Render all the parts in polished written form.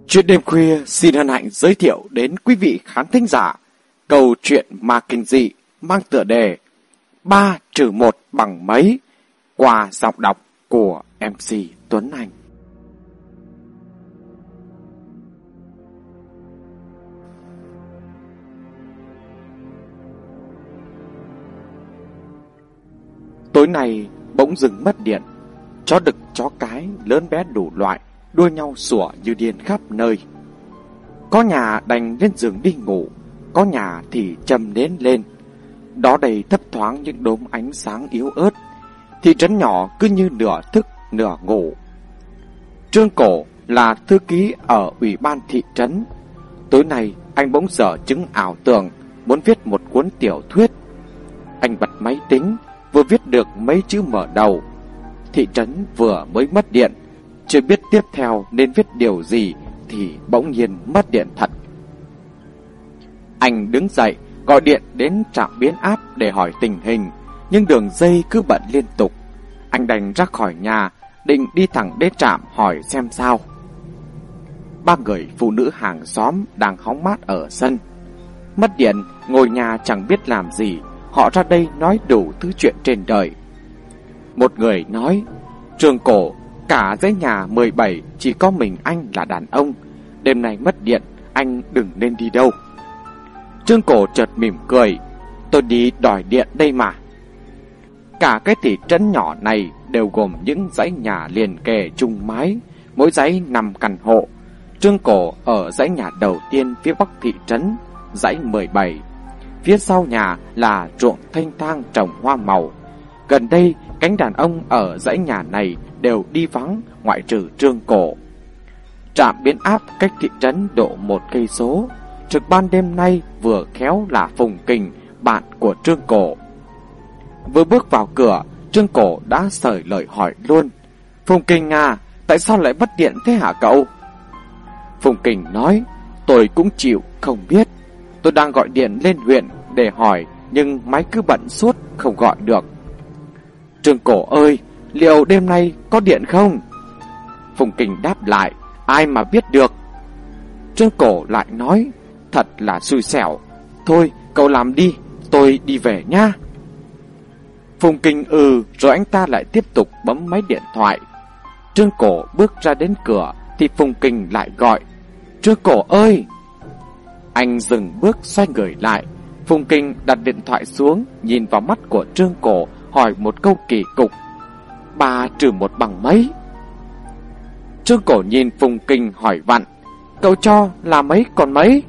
Chuyện đêm khuya xin hân hạnh giới thiệu đến quý vị khán thính giả câu chuyện ma kinh dị mang tựa đề 3-1 bằng mấy qua giọng đọc của MC Tuấn Anh. Tối nay bỗng dưng mất điện, chó đực chó cái lớn bé đủ loại đua nhau sủa như điên khắp nơi. Có nhà đành lên giường đi ngủ, có nhà thì châm nến lên. Đó đầy thấp thoáng những đốm ánh sáng yếu ớt. Thị trấn nhỏ cứ như nửa thức nửa ngủ. Trương Cổ là thư ký ở ủy ban thị trấn. Tối nay anh bỗng dở chứng ảo tưởng muốn viết một cuốn tiểu thuyết. Anh bật máy tính, vừa viết được mấy chữ mở đầu. Thị trấn vừa mới mất điện, chưa biết tiếp theo nên viết điều gì thì bỗng nhiên mất điện thật. Anh đứng dậy gọi điện đến trạm biến áp để hỏi tình hình, nhưng đường dây cứ bận liên tục. Anh đành ra khỏi nhà, định đi thẳng đến trạm hỏi xem sao. Ba người phụ nữ hàng xóm đang hóng mát ở sân. Mất điện, ngồi nhà chẳng biết làm gì, họ ra đây nói đủ thứ chuyện trên đời. Một người nói: Trương Cổ, cả dãy nhà 17 chỉ có mình anh là đàn ông. Đêm nay mất điện, anh đừng nên đi đâu. Trương Cổ chợt mỉm cười: Tôi đi đòi điện đây mà. Cả cái thị trấn nhỏ này đều gồm những dãy nhà liền kề chung mái, mỗi dãy 5 căn hộ. Trương Cổ ở dãy nhà đầu tiên phía bắc thị trấn, dãy 17. Phía sau nhà là ruộng thanh thang trồng hoa màu. Gần đây cánh đàn ông ở dãy nhà này đều đi vắng ngoại trừ Trương Cổ. Trạm biến áp cách thị trấn độ 1 cây số. Trực ban đêm nay vừa khéo là Phùng Kình, bạn của Trương Cổ. Vừa bước vào cửa, Trương Cổ đã sởi lời hỏi luôn: Phùng Kình à, tại sao lại mất điện thế hả cậu? Phùng Kình nói: Tôi cũng chịu không biết. Tôi đang gọi điện lên huyện để hỏi, nhưng máy cứ bận suốt không gọi được. Trương Cổ ơi, liệu đêm nay có điện không? Phùng Kình đáp lại: Ai mà biết được. Trương Cổ lại nói: Thật là xui xẻo. Thôi cậu làm đi, tôi đi về nha. Phùng Kình rồi anh ta lại tiếp tục bấm máy điện thoại. Trương Cổ bước ra đến cửa thì Phùng Kình lại gọi: Trương Cổ ơi. Anh dừng bước xoay người lại. Phùng Kình đặt điện thoại xuống, nhìn vào mắt của Trương Cổ, hỏi một câu kỳ cục: 3-1 bằng mấy? Trương Cổ nhìn Phùng Kình hỏi vặn: Cậu cho là mấy còn mấy?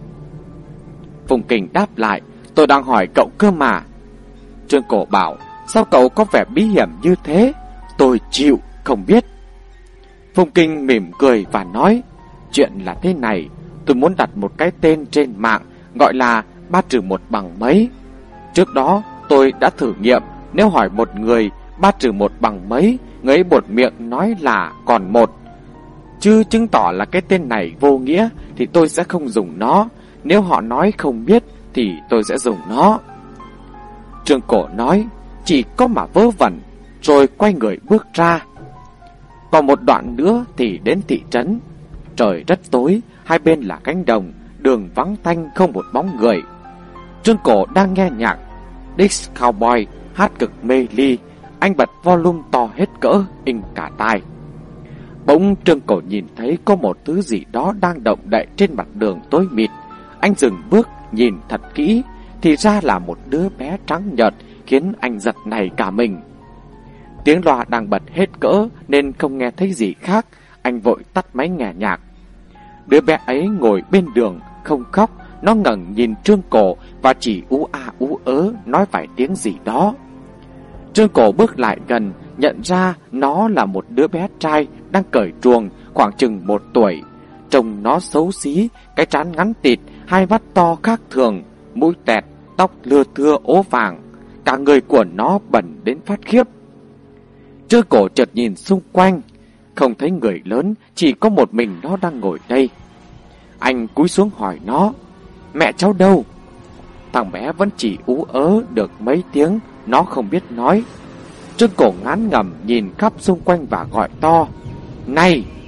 Phùng Kình đáp lại: Tôi đang hỏi cậu cơ mà. Trương Cổ bảo: Sao cậu có vẻ bí hiểm như thế? Tôi chịu không biết. Phùng Kình mỉm cười và nói: Chuyện là thế này, tôi muốn đặt một cái tên trên mạng gọi là 3-1 bằng mấy. Trước đó tôi đã thử nghiệm, nếu hỏi một người 3-1 bằng mấy, người ấy buột miệng nói là còn 1, chứ chứng tỏ là cái tên này vô nghĩa thì tôi sẽ không dùng nó. Nếu họ nói không biết thì tôi sẽ dùng nó. Trương Cổ nói: Chỉ có mà vớ vẩn, rồi quay người bước ra. Còn một đoạn nữa thì đến thị trấn. Trời rất tối, hai bên là cánh đồng, đường vắng tanh không một bóng người. Trương Cổ đang nghe nhạc Dix Cowboy hát cực mê ly. Anh bật volume to hết cỡ, inh cả tai. Bỗng Trương Cổ nhìn thấy có một thứ gì đó đang động đậy trên mặt đường tối mịt. Anh dừng bước nhìn thật kỹ, thì ra là một đứa bé trắng nhợt, khiến anh giật nảy cả mình. Tiếng loa đang bật hết cỡ nên không nghe thấy gì khác. Anh vội tắt máy nghe nhạc. Đứa bé ấy ngồi bên đường, không khóc. Nó ngẩng nhìn Trương Cổ và chỉ ú a ú ớ nói vài tiếng gì đó. Trương Cổ bước lại gần, nhận ra nó là một đứa bé trai đang cởi truồng, khoảng chừng 1 tuổi. Trông nó xấu xí, cái trán ngắn tịt, hai mắt to khác thường, mũi tẹt, tóc lưa thưa ố vàng. Cả người của nó bẩn đến phát khiếp. Trương Cổ chợt nhìn xung quanh, không thấy người lớn, chỉ có một mình nó đang ngồi đây. Anh cúi xuống hỏi nó: Mẹ cháu đâu? Thằng bé vẫn chỉ ú ớ được mấy tiếng, nó không biết nói. Trương Cổ ngán ngẩm nhìn khắp xung quanh và gọi to: Này!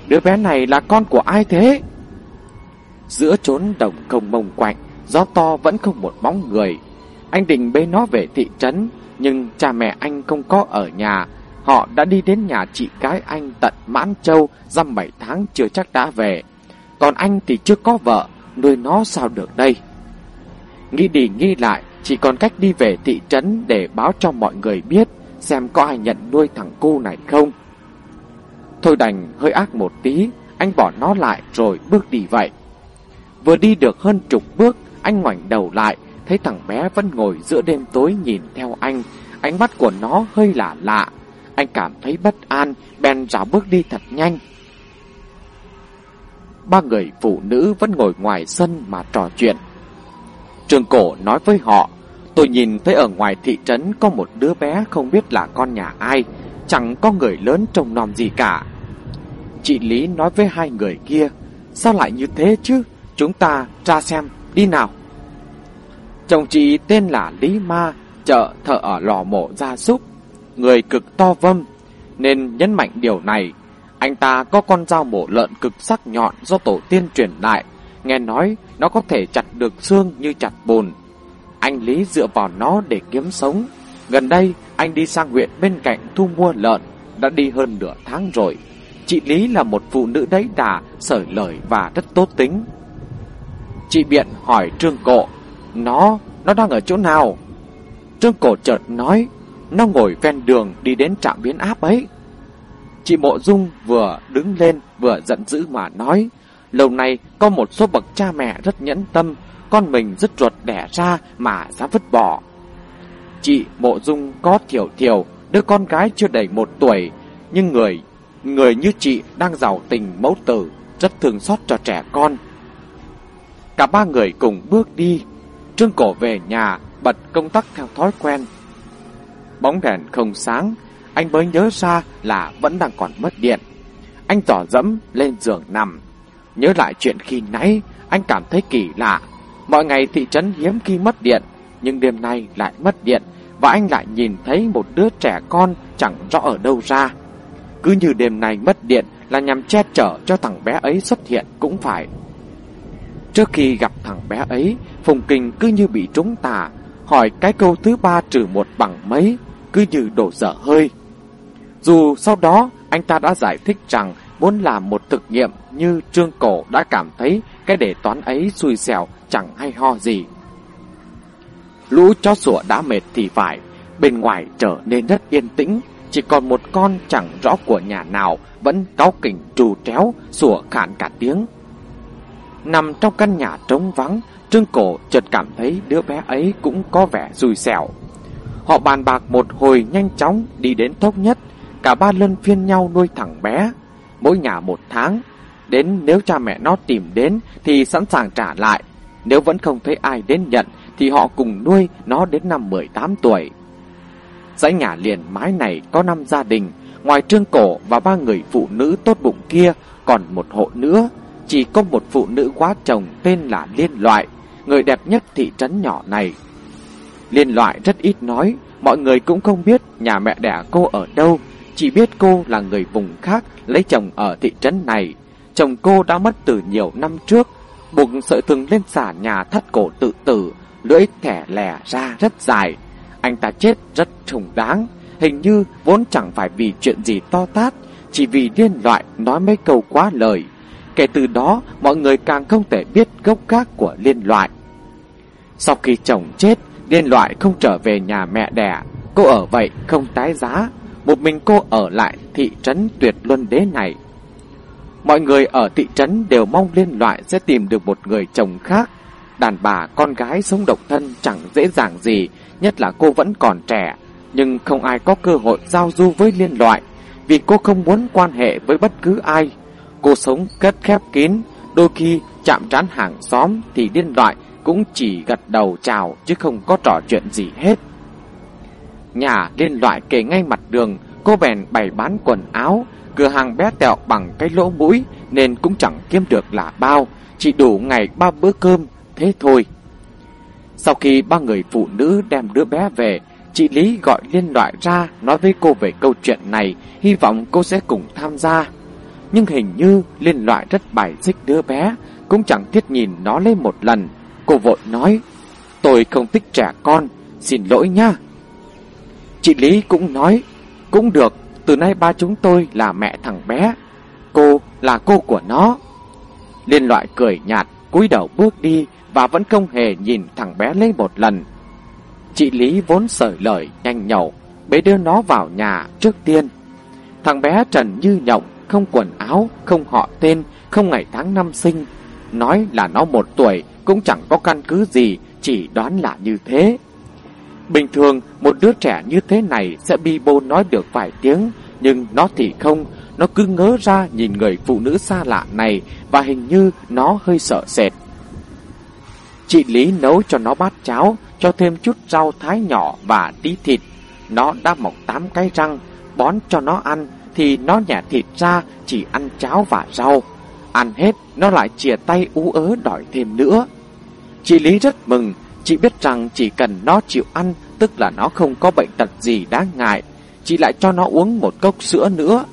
Đứa bé này là con của ai thế? Giữa chốn đồng không mông quạnh, gió to vẫn không một bóng người. Anh định bế nó về thị trấn, nhưng cha mẹ anh không có ở nhà. Họ đã đi đến nhà chị gái anh tận Mãn Châu dăm 7 tháng chưa chắc đã về. Còn anh thì chưa có vợ, nuôi nó sao được đây? Nghĩ đi nghĩ lại, chỉ còn cách đi về thị trấn để báo cho mọi người biết, xem có ai nhận nuôi thằng cu này không. Thôi đành hơi ác một tí, anh bỏ nó lại rồi bước đi vậy. Vừa đi được hơn chục bước, anh ngoảnh đầu lại, thấy thằng bé vẫn ngồi giữa đêm tối nhìn theo anh. Ánh mắt của nó hơi lạ lạ. Anh cảm thấy bất an, bèn rảo bước đi thật nhanh. Ba người phụ nữ vẫn ngồi ngoài sân mà trò chuyện. Trương Cổ nói với họ, tôi nhìn thấy ở ngoài thị trấn có một đứa bé không biết là con nhà ai, chẳng có người lớn trông nom gì cả. Chị Lý nói với hai người kia, sao lại như thế chứ, chúng ta ra xem, đi nào. Chồng chị tên là Lý Ma, chợ thợ ở lò mổ gia súc, người cực to vâm, nên nhấn mạnh điều này. Anh ta có con dao mổ lợn cực sắc nhọn do tổ tiên truyền lại, nghe nói nó có thể chặt được xương như chặt bùn. Anh Lý dựa vào nó để kiếm sống. Gần đây anh đi sang huyện bên cạnh thu mua lợn, đã đi hơn nửa tháng rồi. Chị Lý là một phụ nữ đẫy đà, xởi lời và rất tốt tính. Chị Biện hỏi Trương Cổ, Nó đang ở chỗ nào? Trương Cổ chợt nói, nó ngồi ven đường đi đến trạm biến áp ấy. Chị Mộ Dung vừa đứng lên vừa giận dữ mà nói, lâu nay có một số bậc cha mẹ rất nhẫn tâm, con mình dứt ruột đẻ ra mà dám vứt bỏ. Chị Mộ Dung có Thiểu, đứa con gái chưa đầy 1 tuổi, nhưng người như chị đang giàu tình mẫu tử, rất thương xót cho trẻ con. Cả ba người cùng bước đi. Trương Cổ về nhà bật công tắc theo thói quen. Bóng đèn không sáng, anh mới nhớ ra là vẫn đang còn mất điện. Anh tỏ dẫm lên giường nằm. Nhớ lại chuyện khi nãy, anh cảm thấy kỳ lạ. Mọi ngày thị trấn hiếm khi mất điện, nhưng đêm nay lại mất điện, và anh lại nhìn thấy một đứa trẻ con chẳng rõ ở đâu ra. Cứ như đêm nay mất điện là nhằm che chở cho thằng bé ấy xuất hiện cũng phải. Trước khi gặp thằng bé ấy, Phùng Kình cứ như bị trúng tà, hỏi cái câu thứ 3 trừ 1 bằng mấy, cứ như đổ dở hơi. Dù sau đó anh ta đã giải thích rằng muốn làm một thực nghiệm, như Trương Cổ đã cảm thấy cái đề toán ấy xui xẻo chẳng hay ho gì. Lũ chó sủa đã mệt thì phải, bên ngoài trở nên rất yên tĩnh, chỉ còn một con chẳng rõ của nhà nào vẫn cáu kỉnh trù tréo sủa khản cả tiếng. Nằm trong căn nhà trống vắng, Trương Cổ chợt cảm thấy đứa bé ấy cũng có vẻ xui xẻo. Họ bàn bạc một hồi nhanh chóng đi đến Thống Nhất. Cả ba luân phiên nhau nuôi thằng bé, mỗi nhà 1 tháng. Đến nếu cha mẹ nó tìm đến thì sẵn sàng trả lại. Nếu vẫn không thấy ai đến nhận thì họ cùng nuôi nó đến năm 18 tuổi. Dãy nhà liền mái này có 5 gia đình. Ngoài Trương Cổ và 3 người phụ nữ tốt bụng kia, còn một hộ nữa. Chỉ có một phụ nữ quá chồng tên là Liên Loại, người đẹp nhất thị trấn nhỏ này. Liên Loại rất ít nói, mọi người cũng không biết nhà mẹ đẻ cô ở đâu, chỉ biết cô là người vùng khác lấy chồng ở thị trấn này. Chồng cô đã mất từ nhiều năm trước, buộc sợi thừng lên xà nhà thắt cổ tự tử, lưỡi thẻ lè ra rất dài. Anh ta chết rất trùng đáng, hình như vốn chẳng phải vì chuyện gì to tát, chỉ vì Liên Loại nói mấy câu quá lời. Kể từ đó, mọi người càng không thể biết gốc gác của Liên Loại. Sau khi chồng chết, Liên Loại không trở về nhà mẹ đẻ. Cô ở vậy không tái giá. Một mình cô ở lại thị trấn Tuyệt Luân Đế này. Mọi người ở thị trấn đều mong Liên Loại sẽ tìm được một người chồng khác. Đàn bà con gái sống độc thân chẳng dễ dàng gì, nhất là cô vẫn còn trẻ. Nhưng không ai có cơ hội giao du với Liên Loại, vì cô không muốn quan hệ với bất cứ ai. Cô sống rất khép kín, đôi khi chạm trán hàng xóm thì Liên Loại cũng chỉ gật đầu chào chứ không có trò chuyện gì hết. Nhà Liên Loại kề ngay mặt đường, cô bèn bày bán quần áo. Cửa hàng bé tẹo bằng cái lỗ mũi nên cũng chẳng kiếm được là bao, chỉ đủ ngày 3 bữa cơm, thế thôi. Sau khi 3 người phụ nữ đem đứa bé về, chị Lý gọi Liên Loại ra nói với cô về câu chuyện này, hy vọng cô sẽ cùng tham gia. nhưng hình như Liên Loại rất bài xích đứa bé, cũng chẳng thiết nhìn nó lên một lần. Cô vội nói: tôi không thích trẻ con, xin lỗi nha. Chị Lý cũng nói: cũng được, từ nay ba chúng tôi là mẹ thằng bé, cô là cô của nó. Liên Loại cười nhạt, cúi đầu bước đi và vẫn không hề nhìn thằng bé lên một lần. Chị Lý vốn sởi lời nhanh nhẩu, bế đưa nó vào nhà trước tiên. Thằng bé trần như nhộng, không quần áo, không họ tên, không ngày tháng năm sinh. Nói là nó 1 tuổi cũng chẳng có căn cứ gì, chỉ đoán là như thế. Bình thường một đứa trẻ như thế này sẽ bi bô nói được vài tiếng, nhưng nó thì không. Nó cứ ngớ ra nhìn người phụ nữ xa lạ này và hình như nó hơi sợ sệt. Chị Lý nấu cho nó bát cháo, cho thêm chút rau thái nhỏ và tí thịt. Nó đã mọc 8 cái răng, bón cho nó ăn thì nó nhả thịt ra, chỉ ăn cháo và rau. Ăn hết, nó lại chìa tay ú ớ đòi thêm nữa. Chị Lý rất mừng, chị biết rằng chỉ cần nó chịu ăn, tức là nó không có bệnh tật gì đáng ngại. Chị lại cho nó uống 1 cốc sữa nữa.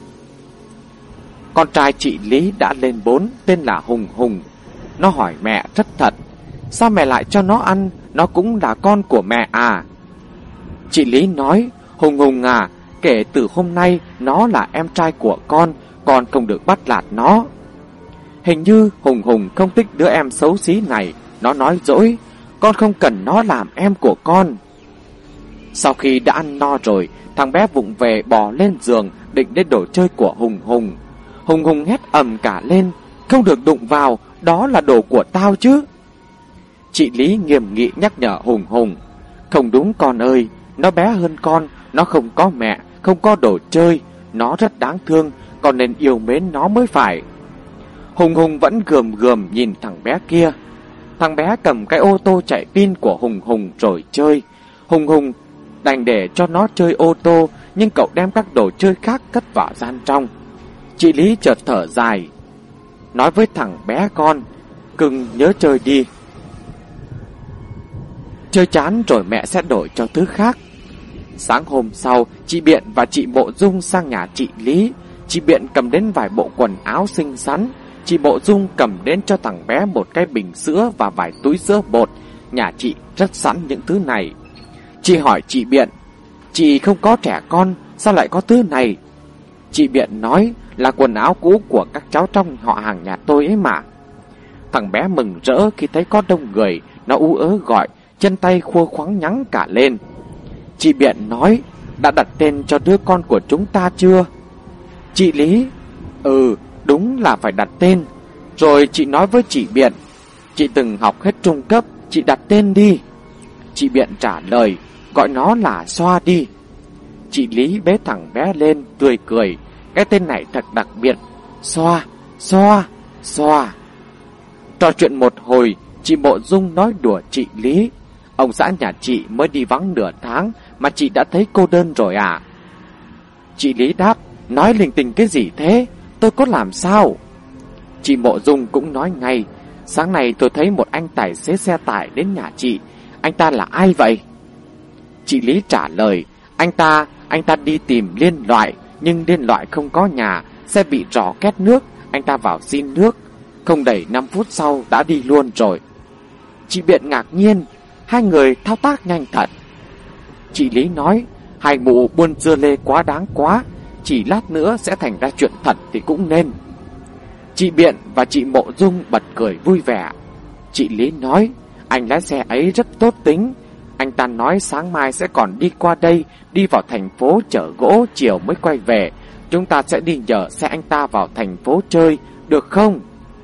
Con trai chị Lý đã lên 4, tên là Hùng Hùng. Nó hỏi mẹ rất thật: sao mẹ lại cho nó ăn, nó cũng là con của mẹ à? Chị Lý nói: Hùng Hùng à, kể từ hôm nay nó là em trai của con không được bắt nạt nó. Hình như Hùng Hùng không thích đứa em xấu xí này. Nó nói dỗi: con không cần nó làm em của con. Sau khi đã ăn no rồi, thằng bé vụng về bò lên giường định đến đồ chơi của Hùng Hùng. Hùng Hùng hét ầm cả lên: không được đụng vào, đó là đồ của tao chứ. Chị Lý nghiêm nghị nhắc nhở Hùng Hùng: không đúng con ơi, nó bé hơn con, nó không có mẹ, không có đồ chơi, nó rất đáng thương, con nên yêu mến nó mới phải. Hùng Hùng vẫn gườm gườm nhìn thằng bé kia. Thằng bé cầm cái ô tô chạy pin của Hùng Hùng rồi chơi. Hùng Hùng đành để cho nó chơi ô tô, nhưng cậu đem các đồ chơi khác cất vào gian trong. Chị Lý chợt thở dài, nói với thằng bé con: cưng nhớ chơi đi, chơi chán rồi mẹ sẽ đổi cho thứ khác. Sáng hôm sau, chị Biện và chị Mộ Dung sang nhà chị Lý. Chị Biện cầm đến vài bộ quần áo xinh xắn, chị Mộ Dung cầm đến cho thằng bé 1 cái bình sữa và vài túi sữa bột. Nhà chị rất sẵn những thứ này. Chị hỏi chị Biện: chị không có trẻ con, sao lại có thứ này? Chị Biện nói: là quần áo cũ của các cháu trong họ hàng nhà tôi ấy mà. Thằng bé mừng rỡ khi thấy có đông người, nó ú ớ gọi, chân tay khua khoắng nhắng cả lên. Chị Biện nói: đã đặt tên cho đứa con của chúng ta chưa? Chị Lý: đúng là phải đặt tên. Rồi chị nói với chị Biện: chị từng học hết trung cấp, chị đặt tên đi. Chị Biện trả lời: gọi nó là Xoa đi. Chị Lý bế thằng bé lên tươi cười: cái tên này thật đặc biệt, Xoa, Xoa, Xoa. Trò chuyện một hồi, chị Mộ Dung nói đùa chị Lý: ông xã nhà chị mới đi vắng nửa tháng mà chị đã thấy cô đơn rồi à? Chị Lý đáp: nói linh tinh cái gì thế, tôi có làm sao? Chị Mộ Dung cũng nói ngay: sáng nay tôi thấy một anh tài xế xe tải đến nhà chị. Anh ta là ai vậy? Chị Lý trả lời: anh ta đi tìm Liên Loại, nhưng Liên Loại không có nhà, xe bị rò két nước, anh ta vào xin nước. Không đầy 5 phút sau đã đi luôn rồi. Chị Biện ngạc nhiên: hai người thao tác nhanh thật. Chị Lý nói: hai mụ buôn dưa lê quá đáng quá, chỉ lát nữa sẽ thành ra chuyện thật thì cũng nên. Chị Biện và chị Mộ Dung bật cười vui vẻ. Chị Lý nói: anh lái xe ấy rất tốt tính. Anh ta nói sáng mai sẽ còn đi qua đây, đi vào thành phố chở gỗ, chiều mới quay về. Chúng ta sẽ đi nhờ xe anh ta vào thành phố chơi, được không?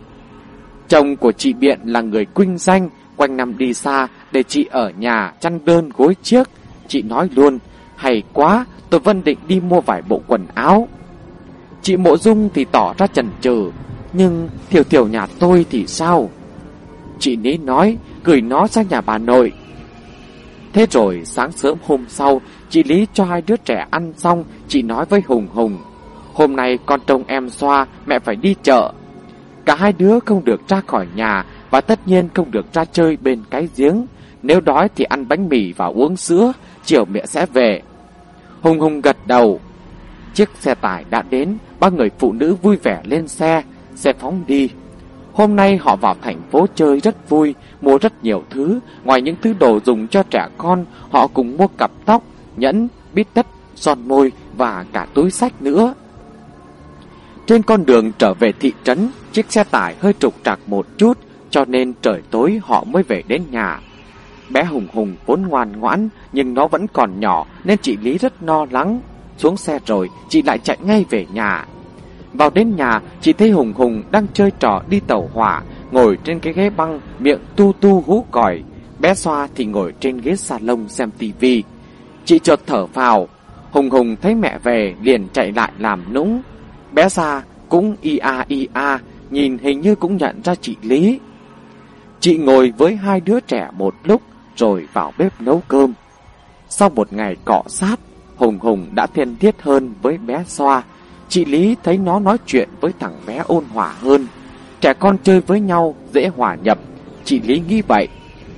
Chồng của chị Biện là người quynh danh, quanh năm đi xa, để chị ở nhà chăn đơn gối chiếc. Chị nói luôn: hay quá, tôi vẫn định đi mua vài bộ quần áo. Chị Mộ Dung thì tỏ ra chần chừ: nhưng Thiểu Thiểu nhà tôi thì sao? Chị Lý nói: gửi nó sang nhà bà nội. Thế rồi sáng sớm hôm sau, chị Lý cho hai đứa trẻ ăn xong, chị nói với Hùng Hùng: hôm nay con trông em Xoa, mẹ phải đi chợ. Cả hai đứa không được ra khỏi nhà, và tất nhiên không được ra chơi bên cái giếng. Nếu đói thì ăn bánh mì và uống sữa, chiều mẹ sẽ về. Hùng Hùng gật đầu. Chiếc xe tải đã đến, ba người phụ nữ vui vẻ lên xe phóng đi. Hôm nay họ vào thành phố chơi rất vui, mua rất nhiều thứ. Ngoài những thứ đồ dùng cho trẻ con, họ cùng mua cặp tóc, nhẫn, bít tất, son môi và cả túi xách nữa. Trên con đường trở về thị trấn, chiếc xe tải hơi trục trặc một chút, cho nên trời tối họ mới về đến nhà. Bé Hùng Hùng vốn ngoan ngoãn, nhưng nó vẫn còn nhỏ nên chị Lý rất lo lắng. Xuống xe rồi, chị lại chạy ngay về nhà. Vào đến nhà, chị thấy Hùng Hùng đang chơi trò đi tàu hỏa, ngồi trên cái ghế băng, miệng tu tu hú còi. Bé Xoa thì ngồi trên ghế salon xem tivi. Chị chợt thở phào. Hùng Hùng thấy mẹ về liền chạy lại làm nũng. Bé Xoa cũng ia, nhìn hình như cũng nhận ra chị Lý. Chị ngồi với hai đứa trẻ một lúc rồi vào bếp nấu cơm. Sau một ngày cọ sát, Hùng Hùng đã thân thiết hơn với bé Xoa. Chị Lý thấy nó nói chuyện với thằng bé ôn hòa hơn. Trẻ con chơi với nhau dễ hòa nhập, chị Lý nghĩ vậy.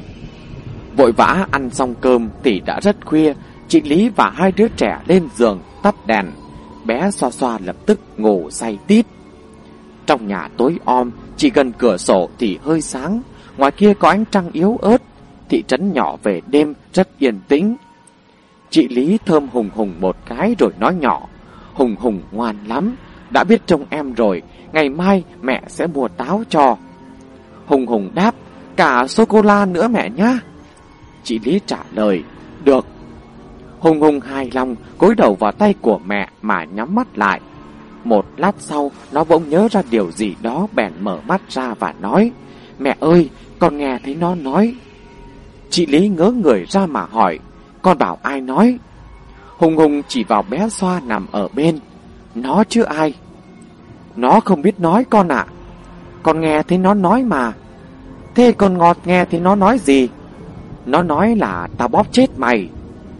Vội vã ăn xong cơm thì đã rất khuya. Chị Lý và hai đứa trẻ lên giường tắt đèn. Bé Xoa Xoa lập tức ngủ say tít. Trong nhà tối om, chỉ gần cửa sổ thì hơi sáng. Ngoài kia có ánh trăng yếu ớt. Thị trấn nhỏ về đêm rất yên tĩnh. Chị Lý thơm Hùng Hùng một cái rồi nói nhỏ: Hùng Hùng ngoan lắm, đã biết trông em rồi, ngày mai mẹ sẽ mua táo cho. Hùng Hùng đáp: cả sô-cô-la nữa mẹ nhá. Chị Lý trả lời: được. Hùng Hùng hài lòng cúi đầu vào tay của mẹ mà nhắm mắt lại. Một lát sau, nó bỗng nhớ ra điều gì đó bèn mở mắt ra và nói: mẹ ơi, con nghe thấy nó nói. Chị Lý ngớ người ra mà hỏi: con bảo ai nói? Hùng Hùng chỉ vào bé Xoa nằm ở bên. Nó chứ ai? Nó không biết nói con ạ. Con nghe thấy nó nói mà. Thế con Ngọt nghe thấy nó nói gì? Nó nói là tao bóp chết mày.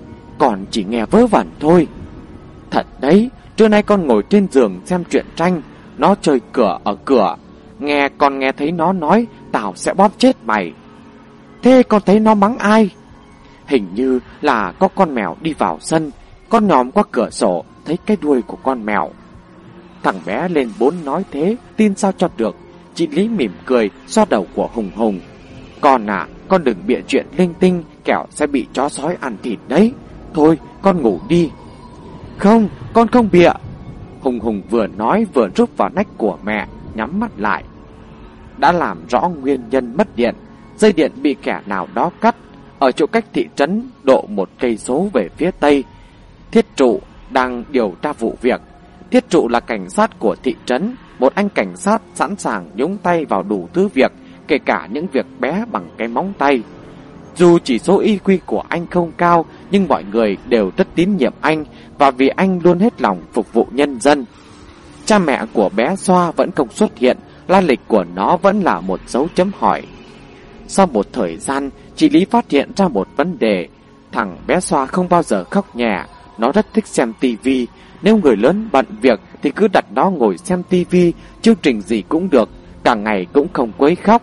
Còn chỉ nghe vớ vẩn thôi. Thật đấy, trưa nay con ngồi trên giường xem truyện tranh, nó chơi cửa ở cửa. Con nghe thấy nó nói tao sẽ bóp chết mày. Thế con thấy nó mắng ai? Hình như là có con mèo đi vào sân. Con nhòm qua cửa sổ thấy cái đuôi của con mèo. Thằng bé lên 4 nói thế, tin sao cho được. Chị Lý mỉm cười xoa đầu của Hùng Hùng. Con à, con đừng bịa chuyện linh tinh, kẻo sẽ bị chó sói ăn thịt đấy. Thôi, con ngủ đi. Không, con không bịa. Hùng Hùng vừa nói vừa rúc vào nách của mẹ, nhắm mắt lại. Đã làm rõ nguyên nhân mất điện. Dây điện bị kẻ nào đó cắt ở chỗ cách thị trấn độ 1 cây số về phía tây. Thiết trụ đang điều tra vụ việc. Thiết trụ là cảnh sát của thị trấn, một anh cảnh sát sẵn sàng nhúng tay vào đủ thứ việc, kể cả những việc bé bằng cái móng tay. Dù chỉ số IQ của anh không cao, nhưng mọi người đều rất tín nhiệm anh, và vì anh luôn hết lòng phục vụ nhân dân. Cha mẹ của bé Xoa vẫn không xuất hiện, lai lịch của nó vẫn là một dấu chấm hỏi. Sau một thời gian, chị Lý phát hiện ra một vấn đề. Thằng bé Xoa không bao giờ khóc nhè, nó rất thích xem tivi. Nếu người lớn bận việc thì cứ đặt nó ngồi xem tivi, chương trình gì cũng được, cả ngày cũng không quấy khóc.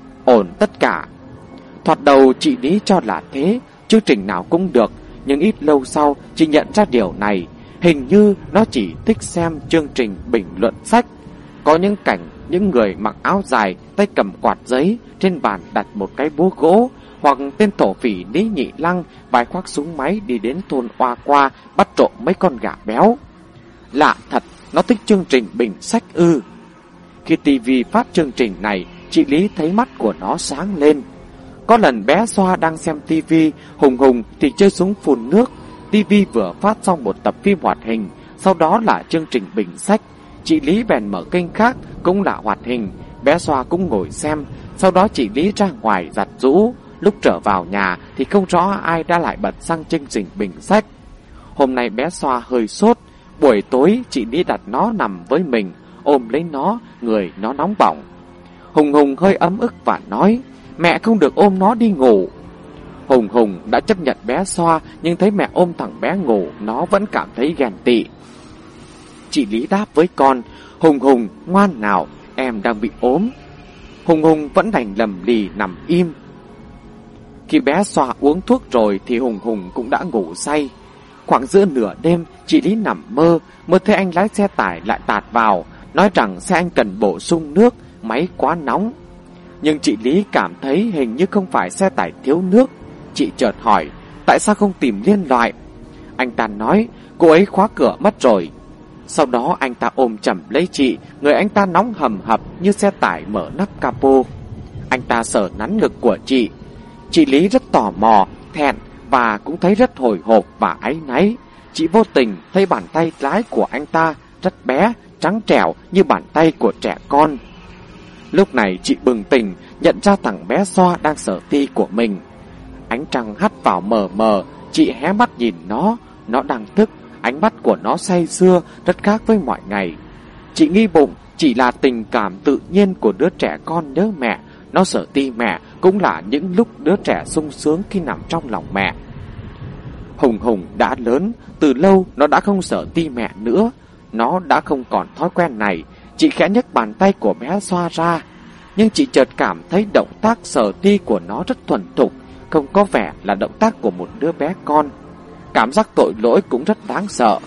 Ổn tất cả. Thoạt đầu chị Lý cho là thế, chương trình nào cũng được, nhưng ít lâu sau chị nhận ra điều này. Hình như nó chỉ thích xem chương trình bình luận sách. Có những cảnh những người mặc áo dài, tay cầm quạt giấy, trên bàn đặt một cái búa gỗ, hoặc tên thổ phỉ Lý Nhị Lăng vai khoác súng máy đi đến thôn Oa Qua bắt trộm mấy con gà béo. Lạ thật, nó thích chương trình bình sách ư. Khi tivi phát chương trình này, chị Lý thấy mắt của nó sáng lên. Có lần bé Xoa đang xem tivi, Hùng Hùng thì chơi súng phun nước. Tivi vừa phát xong một tập phim hoạt hình, sau đó là chương trình bình sách. Chị Lý bèn mở kênh khác, cũng là hoạt hình. Bé Xoa cũng ngồi xem. Sau đó chị Lý ra ngoài giặt giũ. Lúc trở vào nhà thì không rõ ai đã lại bật sang chương trình bình sách. Hôm nay bé Xoa hơi sốt. Buổi tối chị Lý đặt nó nằm với mình, ôm lấy nó, người nó nóng bỏng. Hùng Hùng hơi ấm ức và nói: mẹ không được ôm nó đi ngủ. Hùng Hùng đã chấp nhận bé Xoa, nhưng thấy mẹ ôm thằng bé ngủ, nó vẫn cảm thấy ghen tị. Chị Lý đáp với con: Hùng Hùng ngoan nào, em đang bị ốm. Hùng Hùng vẫn đành lầm lì nằm im. Khi bé Xoa uống thuốc rồi thì Hùng Hùng cũng đã ngủ say. Khoảng giữa nửa đêm, chị Lý nằm mơ thấy anh lái xe tải lại tạt vào, nói rằng xe anh cần bổ sung nước, máy quá nóng. Nhưng chị Lý cảm thấy hình như không phải xe tải thiếu nước. Chị chợt hỏi, tại sao không tìm liên loại? Anh ta nói, cô ấy khóa cửa mất rồi. Sau đó anh ta ôm chầm lấy chị, người anh ta nóng hầm hập như xe tải mở nắp capo. Anh ta sờ nắn ngực của chị. Chị Lý rất tò mò, thẹn và cũng thấy rất hồi hộp và áy náy. Chị vô tình thấy bàn tay lái của anh ta rất bé, trắng trẻo như bàn tay của trẻ con. Lúc này chị bừng tỉnh, nhận ra thằng bé Xoa đang sờ ti của mình. Ánh trăng hắt vào mờ mờ, chị hé mắt nhìn nó đang thức, ánh mắt của nó say sưa, rất khác với mọi ngày. Chị nghi bụng chỉ là tình cảm tự nhiên của đứa trẻ con nhớ mẹ, nó sờ ti mẹ cũng là những lúc đứa trẻ sung sướng khi nằm trong lòng mẹ. Hùng Hùng đã lớn, từ lâu nó đã không sờ ti mẹ nữa, nó đã không còn thói quen này. Chị khẽ nhấc bàn tay của bé Xoa ra, nhưng chị chợt cảm thấy động tác sờ ti của nó rất thuần thục, không có vẻ là động tác của một đứa bé con. Cảm giác tội lỗi cũng rất đáng sợ.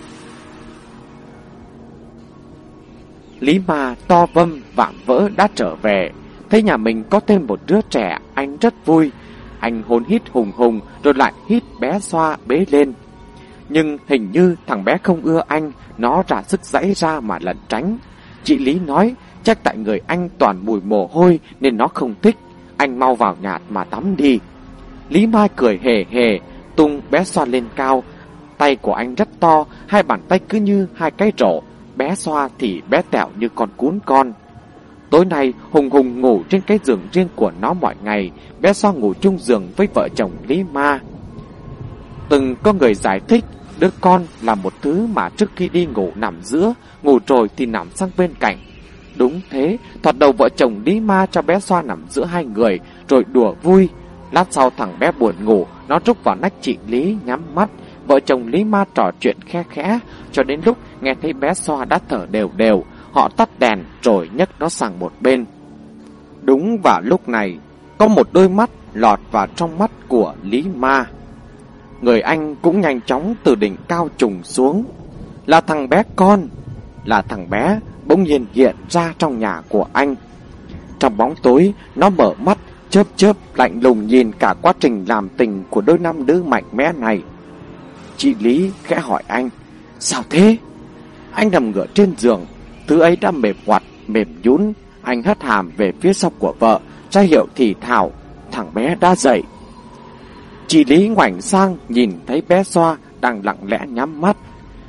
Lý Ma to vâm vạm vỡ đã trở về, thấy nhà mình có thêm một đứa trẻ, anh rất vui. Anh hôn hít Hùng Hùng rồi lại hít bé Xoa bế lên. Nhưng hình như thằng bé không ưa anh, nó ra sức giãy ra mà lẩn tránh. Chị Lý nói, chắc tại người anh toàn mùi mồ hôi nên nó không thích, anh mau vào nhà mà tắm đi. Lý Mai cười hề hề, tung bé Xoa lên cao. Tay của anh rất to, hai bàn tay cứ như hai cái rổ, bé Xoa thì bé tẹo như con cún con. Tối nay Hùng Hùng ngủ trên cái giường riêng của nó mọi ngày, bé Xoa ngủ chung giường với vợ chồng Lý Ma. Từng có người giải thích, đứa con là một thứ mà trước khi đi ngủ nằm giữa, ngủ rồi thì nằm sang bên cạnh. Đúng thế, thoạt đầu vợ chồng Lý Ma cho bé Xoa nằm giữa hai người, rồi đùa vui. Lát sau thằng bé buồn ngủ, nó rúc vào nách chị Lý nhắm mắt. Vợ chồng Lý Ma trò chuyện khe khẽ, cho đến lúc nghe thấy bé Xoa đã thở đều đều, họ tắt đèn rồi nhấc nó sang một bên. Đúng vào lúc này, có một đôi mắt lọt vào trong mắt của Lý Ma. Người anh cũng nhanh chóng từ đỉnh cao trùng xuống. Là thằng bé con, là thằng bé bỗng nhiên hiện ra trong nhà của anh. Trong bóng tối, nó mở mắt, chớp chớp lạnh lùng nhìn cả quá trình làm tình của đôi nam nữ mạnh mẽ này. Chị Lý khẽ hỏi anh, sao thế? Anh nằm ngửa trên giường, thứ ấy đã mềm oặt, mềm nhũn. Anh hất hàm về phía sau của vợ, ra hiệu thì thào, thằng bé đã dậy. Chị Lý ngoảnh sang nhìn thấy bé Xoa đang lặng lẽ nhắm mắt.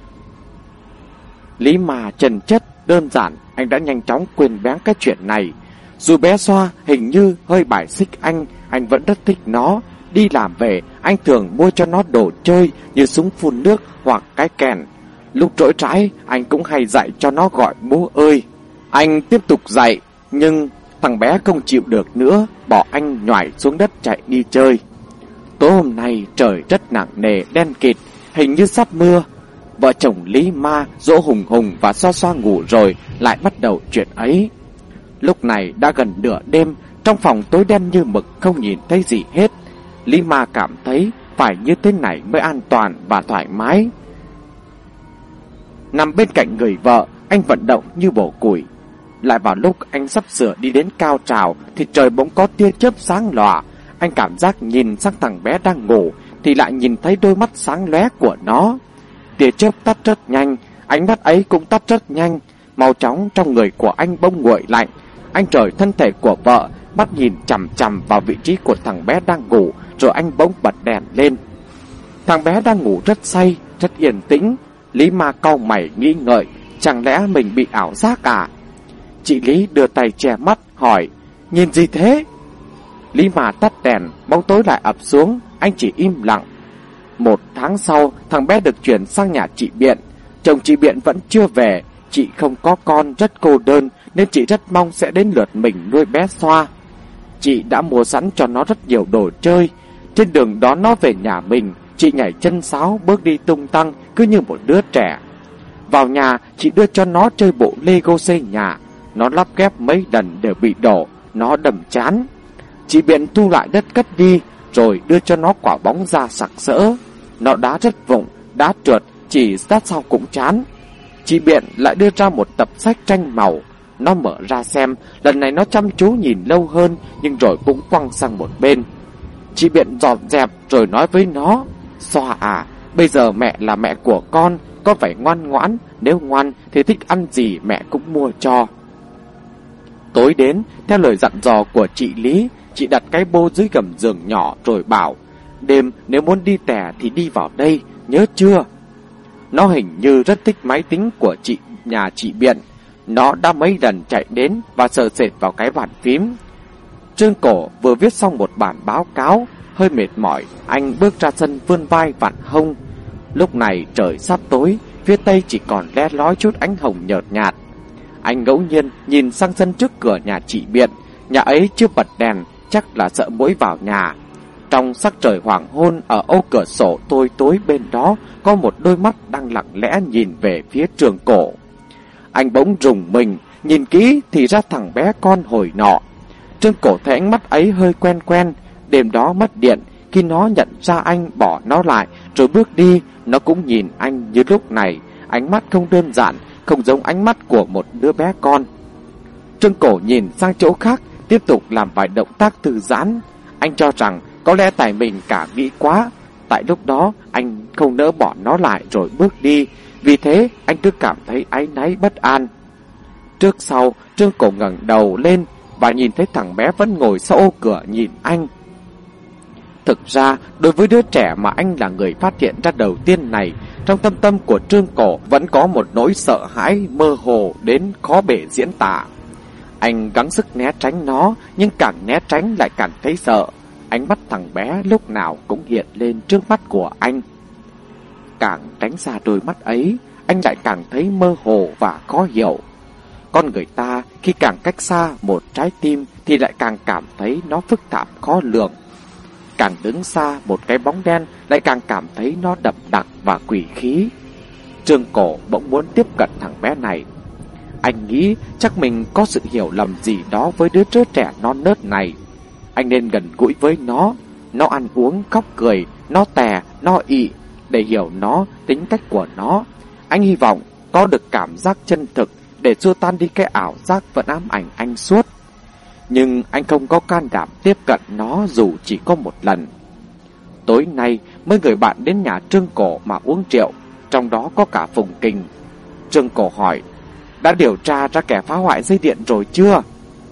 Lý Ma trần chất đơn giản, anh đã nhanh chóng quên bén cái chuyện này. Dù bé Xoa hình như hơi bài xích anh vẫn rất thích nó. Đi làm về, anh thường mua cho nó đồ chơi như súng phun nước hoặc cái kèn. Lúc rỗi rãi, anh cũng hay dạy cho nó gọi bố ơi. Anh tiếp tục dạy, nhưng thằng bé không chịu được nữa, bỏ anh nhoài xuống đất chạy đi chơi. Tối hôm nay trời rất nặng nề đen kịt, hình như sắp mưa. Vợ chồng Lý Ma dỗ Hùng Hùng và Xoa Xoa ngủ rồi lại bắt đầu chuyện ấy. Lúc này đã gần nửa đêm, trong phòng tối đen như mực không nhìn thấy gì hết. Lý Ma cảm thấy phải như thế này mới an toàn và thoải mái. Nằm bên cạnh người vợ, anh vận động như bổ củi. Lại vào lúc anh sắp sửa đi đến cao trào thì trời bỗng có tia chớp sáng lòa. Anh cảm giác nhìn sang thằng bé đang ngủ thì lại nhìn thấy đôi mắt sáng lóe của nó. Tia chớp tắt rất nhanh, ánh mắt ấy cũng tắt rất nhanh. Mau chóng trong người của anh bỗng nguội lạnh. Anh rời thân thể của vợ, mắt nhìn chằm chằm vào vị trí của thằng bé đang ngủ, rồi anh bỗng bật đèn lên. Thằng bé đang ngủ rất say, rất yên tĩnh. Lý Ma cau mày nghĩ ngợi, chẳng lẽ mình bị ảo giác à? Chị Lý đưa tay che mắt hỏi, nhìn gì thế? Lý Ma tắt đèn, bóng tối lại ập xuống, anh chỉ im lặng. 1 tháng sau, thằng bé được chuyển sang nhà chị Biện. Chồng chị Biện vẫn chưa về, chị không có con, rất cô đơn, nên chị rất mong sẽ đến lượt mình nuôi bé Xoa. Chị đã mua sẵn cho nó rất nhiều đồ chơi. Trên đường đón nó về nhà mình, chị nhảy chân sáo bước đi tung tăng cứ như một đứa trẻ. Vào nhà, chị đưa cho nó chơi bộ Lego xây nhà. Nó lắp ghép mấy lần đều bị đổ, nó đầm chán. Chị Biện thu lại đất cất đi, rồi đưa cho nó quả bóng da sặc sỡ. Nó đá rất vụng, đã trượt chỉ sát sau cũng chán. Chị Biện lại đưa ra một tập sách tranh màu. Nó mở ra xem, lần này nó chăm chú nhìn lâu hơn, nhưng rồi cũng quăng sang một bên. Chị Biện dọn dẹp rồi nói với nó: Xoa à, bây giờ mẹ là mẹ của con phải ngoan ngoãn, nếu ngoan thì thích ăn gì mẹ cũng mua cho. Tối đến, theo lời dặn dò của chị Lý, chị đặt cái bô dưới gầm giường nhỏ rồi bảo: Đêm nếu muốn đi tè thì đi vào đây, nhớ chưa? Nó hình như rất thích máy tính của nhà chị Biện. Nó đã mấy lần chạy đến và sờ sệt vào cái bàn phím. Trương Cổ vừa viết xong một bản báo cáo, hơi mệt mỏi, anh bước ra sân vươn vai vặn hông. Lúc này trời sắp tối, phía tây chỉ còn le lói chút ánh hồng nhợt nhạt. Anh ngẫu nhiên nhìn sang sân trước cửa nhà chị Biện. Nhà ấy chưa bật đèn, chắc là sợ muỗi vào nhà. Trong sắc trời hoàng hôn, ở ô cửa sổ tối tối bên đó có một đôi mắt đang lặng lẽ nhìn về phía Trương Cổ. Anh bỗng rùng mình, nhìn kỹ thì ra thằng bé con hồi nọ. Trương Cổ thấy ánh mắt ấy hơi quen quen. Đêm đó mất điện, khi nó nhận ra anh bỏ nó lại rồi bước đi, nó cũng nhìn anh như lúc này. Ánh mắt không đơn giản, không giống ánh mắt của một đứa bé con. Trương Cổ nhìn sang chỗ khác, tiếp tục làm vài động tác thư giãn. Anh cho rằng có lẽ tại mình cả nghĩ quá. Tại lúc đó anh không nỡ bỏ nó lại rồi bước đi, vì thế anh cứ cảm thấy áy náy bất an. Trước sau, Trương Cổ ngẩng đầu lên và nhìn thấy thằng bé vẫn ngồi sau ô cửa nhìn anh. Thực ra, đối với đứa trẻ mà anh là người phát hiện ra đầu tiên này, trong thâm tâm của Trương Cổ vẫn có một nỗi sợ hãi mơ hồ đến khó bề diễn tả. Anh gắng sức né tránh nó, nhưng càng né tránh lại càng thấy sợ. Ánh mắt thằng bé lúc nào cũng hiện lên trước mắt của anh. Càng tránh xa đôi mắt ấy, anh lại càng thấy mơ hồ và khó hiểu. Con người ta khi càng cách xa một trái tim thì lại càng cảm thấy nó phức tạp khó lường. Càng đứng xa một cái bóng đen lại càng cảm thấy nó đậm đặc và quỷ khí. Trương Cổ bỗng muốn tiếp cận thằng bé này. Anh nghĩ chắc mình có sự hiểu lầm gì đó với đứa trẻ non nớt này. Anh nên gần gũi với nó. Nó ăn uống, khóc cười, nó tè, nó ị, để hiểu nó, tính cách của nó. Anh hy vọng có được cảm giác chân thực để xua tan đi cái ảo giác vẫn ám ảnh anh suốt. Nhưng anh không có can đảm tiếp cận nó dù chỉ có một lần. Tối nay mấy người bạn đến nhà Trương Cổ mà uống rượu, trong đó có cả Phùng Kình. Trương Cổ hỏi: Đã điều tra ra kẻ phá hoại dây điện rồi chưa?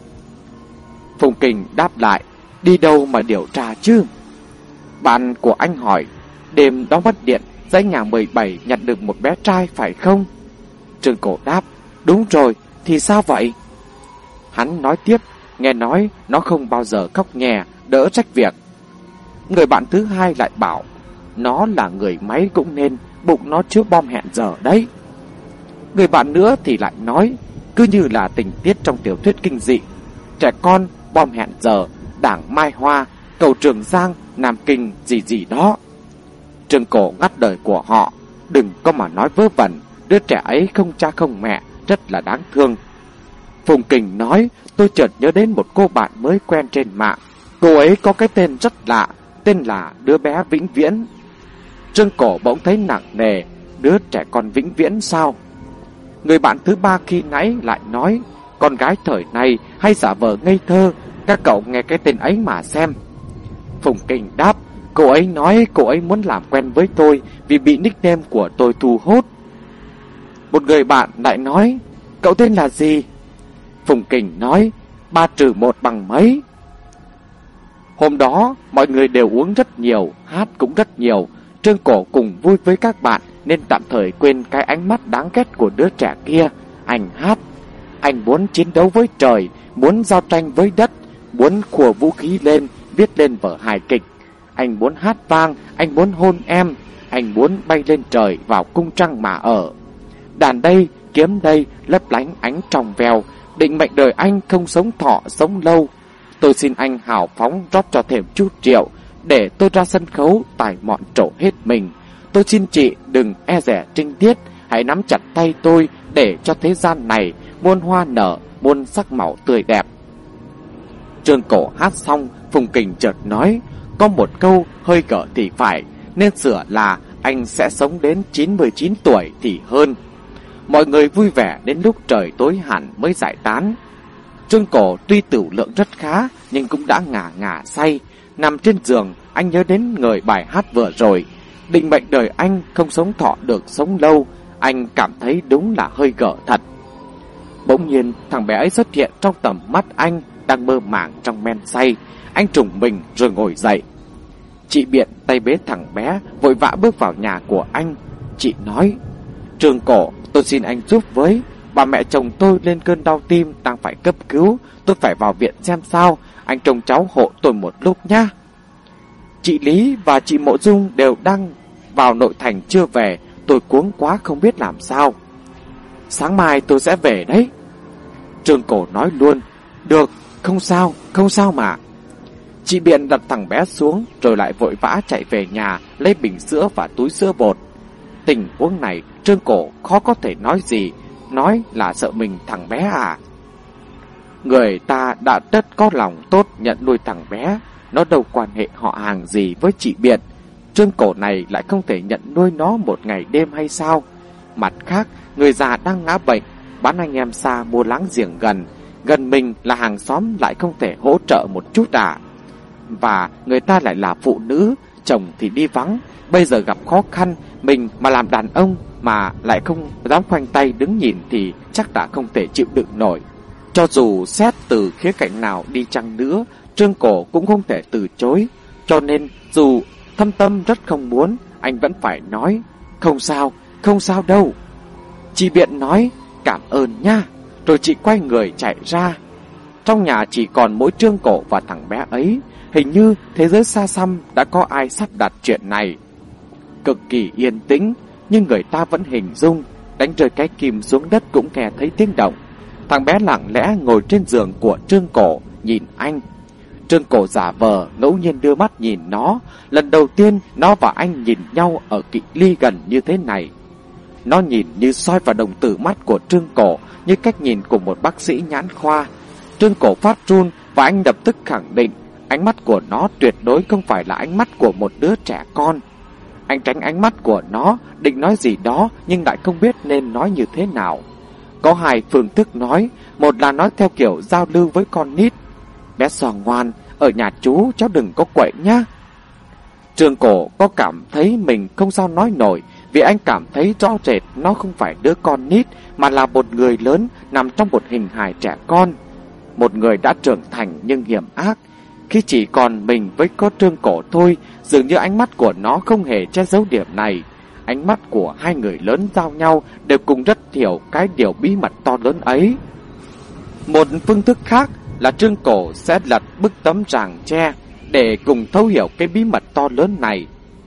Phùng Kình đáp lại: Đi đâu mà điều tra chứ? Bạn của anh hỏi: Đêm đó mất điện, dãy nhà 17 nhặt được một bé trai phải không? Trương Cổ đáp: Đúng rồi, thì sao vậy? Hắn nói tiếp: Nghe nói nó không bao giờ khóc nhè, đỡ trách việc. Người bạn thứ hai lại bảo: Nó là người máy cũng nên, bụng nó chứa bom hẹn giờ đấy. Người bạn nữa thì lại nói: Cứ như là tình tiết trong tiểu thuyết kinh dị, trẻ con, bom hẹn giờ, đảng Mai Hoa, cầu Trường Giang, Nam Kinh gì gì đó. Trương Cổ ngắt lời của họ: Đừng có mà nói vớ vẩn, đứa trẻ ấy không cha không mẹ, rất là đáng thương. Phùng Kình nói: Tôi chợt nhớ đến một cô bạn mới quen trên mạng. Cô ấy có cái tên rất lạ, tên là đứa bé Vĩnh Viễn. Trương Cổ bỗng thấy nặng nề. Đứa trẻ con Vĩnh Viễn sao? Người bạn thứ ba khi nãy lại nói: Con gái thời này hay giả vờ ngây thơ, các cậu nghe cái tên ấy mà xem. Phùng Kình đáp: Cô ấy nói cô ấy muốn làm quen với tôi vì bị nickname của tôi thu hút. Một người bạn lại nói: Cậu tên là gì? Phùng Kình nói: 3 trừ 1 bằng mấy? Hôm đó mọi người đều uống rất nhiều, hát cũng rất nhiều. Trương Cổ cùng vui với các bạn nên tạm thời quên cái ánh mắt đáng ghét của đứa trẻ kia. Anh hát: Anh muốn chiến đấu với trời, muốn giao tranh với đất, muốn khua vũ khí lên, viết lên vở hài kịch. Anh muốn hát vang, anh muốn hôn em, anh muốn bay lên trời vào cung trăng mà ở. Đàn đây, kiếm đây, lấp lánh ánh trong veo, định mệnh đời anh không sống thọ sống lâu. Tôi xin anh hào phóng rót cho thêm chút rượu, để tôi ra sân khấu tài mọn trổ hết mình. Tôi xin chị đừng e dè trinh tiết, hãy nắm chặt tay tôi để cho thế gian này muôn hoa nở, muôn sắc màu tươi đẹp. Trương Cổ hát xong, Phùng Kình chợt nói: Có một câu hơi gở thì phải, nên sửa là anh sẽ sống đến 99 tuổi thì hơn. Mọi người vui vẻ đến lúc trời tối hẳn mới giải tán. Trương Cổ tuy tửu lượng rất khá nhưng cũng đã ngả ngả say. Nằm trên giường, anh nhớ đến người bài hát vừa rồi. Định mệnh đời anh không sống thọ được sống lâu. Anh cảm thấy đúng là hơi gở thật. Bỗng nhiên thằng bé ấy xuất hiện trong tầm mắt anh, đang mơ màng trong men say. Anh trùng mình rồi ngồi dậy. Chị Biện tay bế thằng bé, vội vã bước vào nhà của anh. Chị nói: Trương Cổ, tôi xin anh giúp với. Bà mẹ chồng tôi lên cơn đau tim, đang phải cấp cứu. Tôi phải vào viện xem sao. Anh trông cháu hộ tôi một lúc nhá. Chị Lý và chị Mộ Dung đều đang vào nội thành chưa về. Tôi cuống quá không biết làm sao. Sáng mai tôi sẽ về đấy. Trương Cổ nói luôn: Được, không sao mà. Chị Biện đặt thằng bé xuống rồi lại vội vã chạy về nhà lấy bình sữa và túi sữa bột. Tình huống này Trương Cổ khó có thể nói gì, nói là sợ mình thằng bé à. Người ta đã rất có lòng tốt nhận nuôi thằng bé, nó đâu quan hệ họ hàng gì với chị Biện. Trương Cổ này lại không thể nhận nuôi nó một ngày đêm hay sao? Mặt khác, người già đang ngã bệnh, bán anh em xa mua láng giềng gần mình là hàng xóm lại không thể hỗ trợ một chút à. Và người ta lại là phụ nữ, chồng thì đi vắng, bây giờ gặp khó khăn, mình mà làm đàn ông mà lại không dám khoanh tay đứng nhìn thì chắc đã không thể chịu đựng nổi. Cho dù xét từ khía cạnh nào đi chăng nữa, Trương Cổ cũng không thể từ chối. Cho nên dù thâm tâm rất không muốn, anh vẫn phải nói: Không sao đâu. Chị Biện nói: Cảm ơn nha. Rồi chị quay người chạy ra. Trong nhà chỉ còn mỗi Trương Cổ và thằng bé ấy. Hình như thế giới xa xăm đã có ai sắp đặt chuyện này. Cực kỳ yên tĩnh, nhưng người ta vẫn hình dung đánh rơi cái kim xuống đất cũng nghe thấy tiếng động. Thằng bé lặng lẽ ngồi trên giường của Trương Cổ nhìn anh. Trương Cổ giả vờ ngẫu nhiên đưa mắt nhìn nó. Lần đầu tiên nó và anh nhìn nhau ở cự ly gần như thế này. Nó nhìn như soi vào đồng tử mắt của Trương Cổ, như cách nhìn của một bác sĩ nhãn khoa. Trương Cổ phát run và anh lập tức khẳng định ánh mắt của nó tuyệt đối không phải là ánh mắt của một đứa trẻ con. Anh tránh ánh mắt của nó, định nói gì đó nhưng lại không biết nên nói như thế nào. Có hai phương thức nói, một là nói theo kiểu giao lưu với con nít: Bé Xoa ngoan, ở nhà chú cháu đừng có quậy nhá. Trương Cổ có cảm thấy mình không sao nói nổi, vì anh cảm thấy rõ rệt nó không phải đứa con nít mà là một người lớn nằm trong một hình hài trẻ con. Một người đã trưởng thành nhưng hiểm ác. Khi chỉ còn mình với có Trương Cổ thôi, dường như ánh mắt của nó không hề che giấu điểm này. Ánh mắt của hai người lớn giao nhau đều cùng rất hiểu cái điều bí mật to lớn ấy. Một phương thức khác là Trương Cổ sẽ lật bức tấm ràng tre để cùng thấu hiểu cái bí mật to lớn này.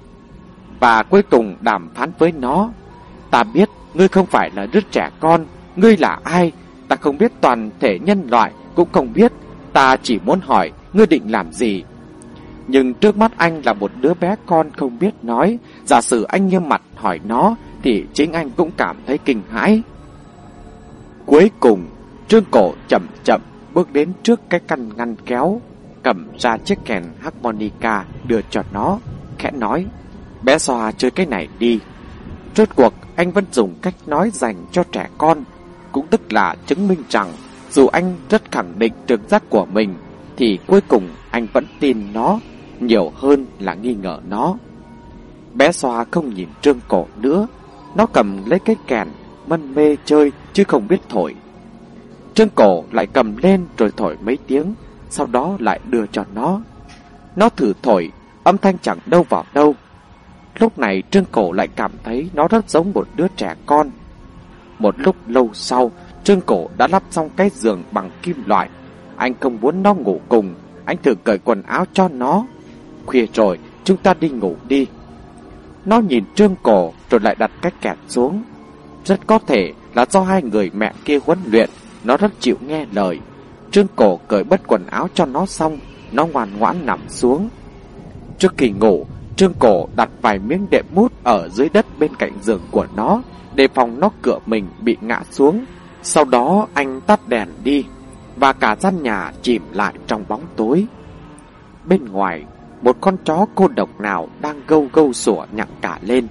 Và cuối cùng đàm phán với nó: Ta biết ngươi không phải là đứa trẻ con. Ngươi là ai? Ta không biết, toàn thể nhân loại cũng không biết. Ta chỉ muốn hỏi ngươi định làm gì. Nhưng trước mắt anh là một đứa bé con không biết nói. Giả sử anh nghiêm mặt hỏi nó thì chính anh cũng cảm thấy kinh hãi. Cuối cùng Trương Cổ chậm chậm bước đến trước cái căn ngăn kéo, cầm ra chiếc kèn harmonica đưa cho nó, khẽ nói: Bé Xoa chơi cái này đi. Rốt cuộc anh vẫn dùng cách nói dành cho trẻ con, cũng tức là chứng minh rằng dù anh rất khẳng định trực giác của mình thì cuối cùng anh vẫn tin nó nhiều hơn là nghi ngờ nó. Bé Xoa không nhìn Trương Cổ nữa, nó cầm lấy cái kèn mân mê chơi chứ không biết thổi. Trương Cổ lại cầm lên rồi thổi mấy tiếng, sau đó lại đưa cho nó. Nó thử thổi, âm thanh chẳng đâu vào đâu. Lúc này Trương Cổ lại cảm thấy nó rất giống một đứa trẻ con. Một lúc lâu sau, Trương Cổ đã lắp xong cái giường bằng kim loại. Anh không muốn nó ngủ cùng, anh thử cởi quần áo cho nó. Khuya rồi, chúng ta đi ngủ đi. Nó nhìn Trương Cổ rồi lại đặt cái kẹt xuống. Rất có thể là do hai người mẹ kia huấn luyện, nó rất chịu nghe lời. Trương Cổ cởi bớt quần áo cho nó xong, nó ngoan ngoãn nằm xuống. Trước khi ngủ, Trương Cổ đặt vài miếng đệm mút ở dưới đất bên cạnh giường của nó, đề phòng nó cựa mình bị ngã xuống. Sau đó anh tắt đèn đi, và cả gian nhà chìm lại trong bóng tối. Bên ngoài, một con chó cô độc nào đang gâu gâu sủa nhặng cả lên.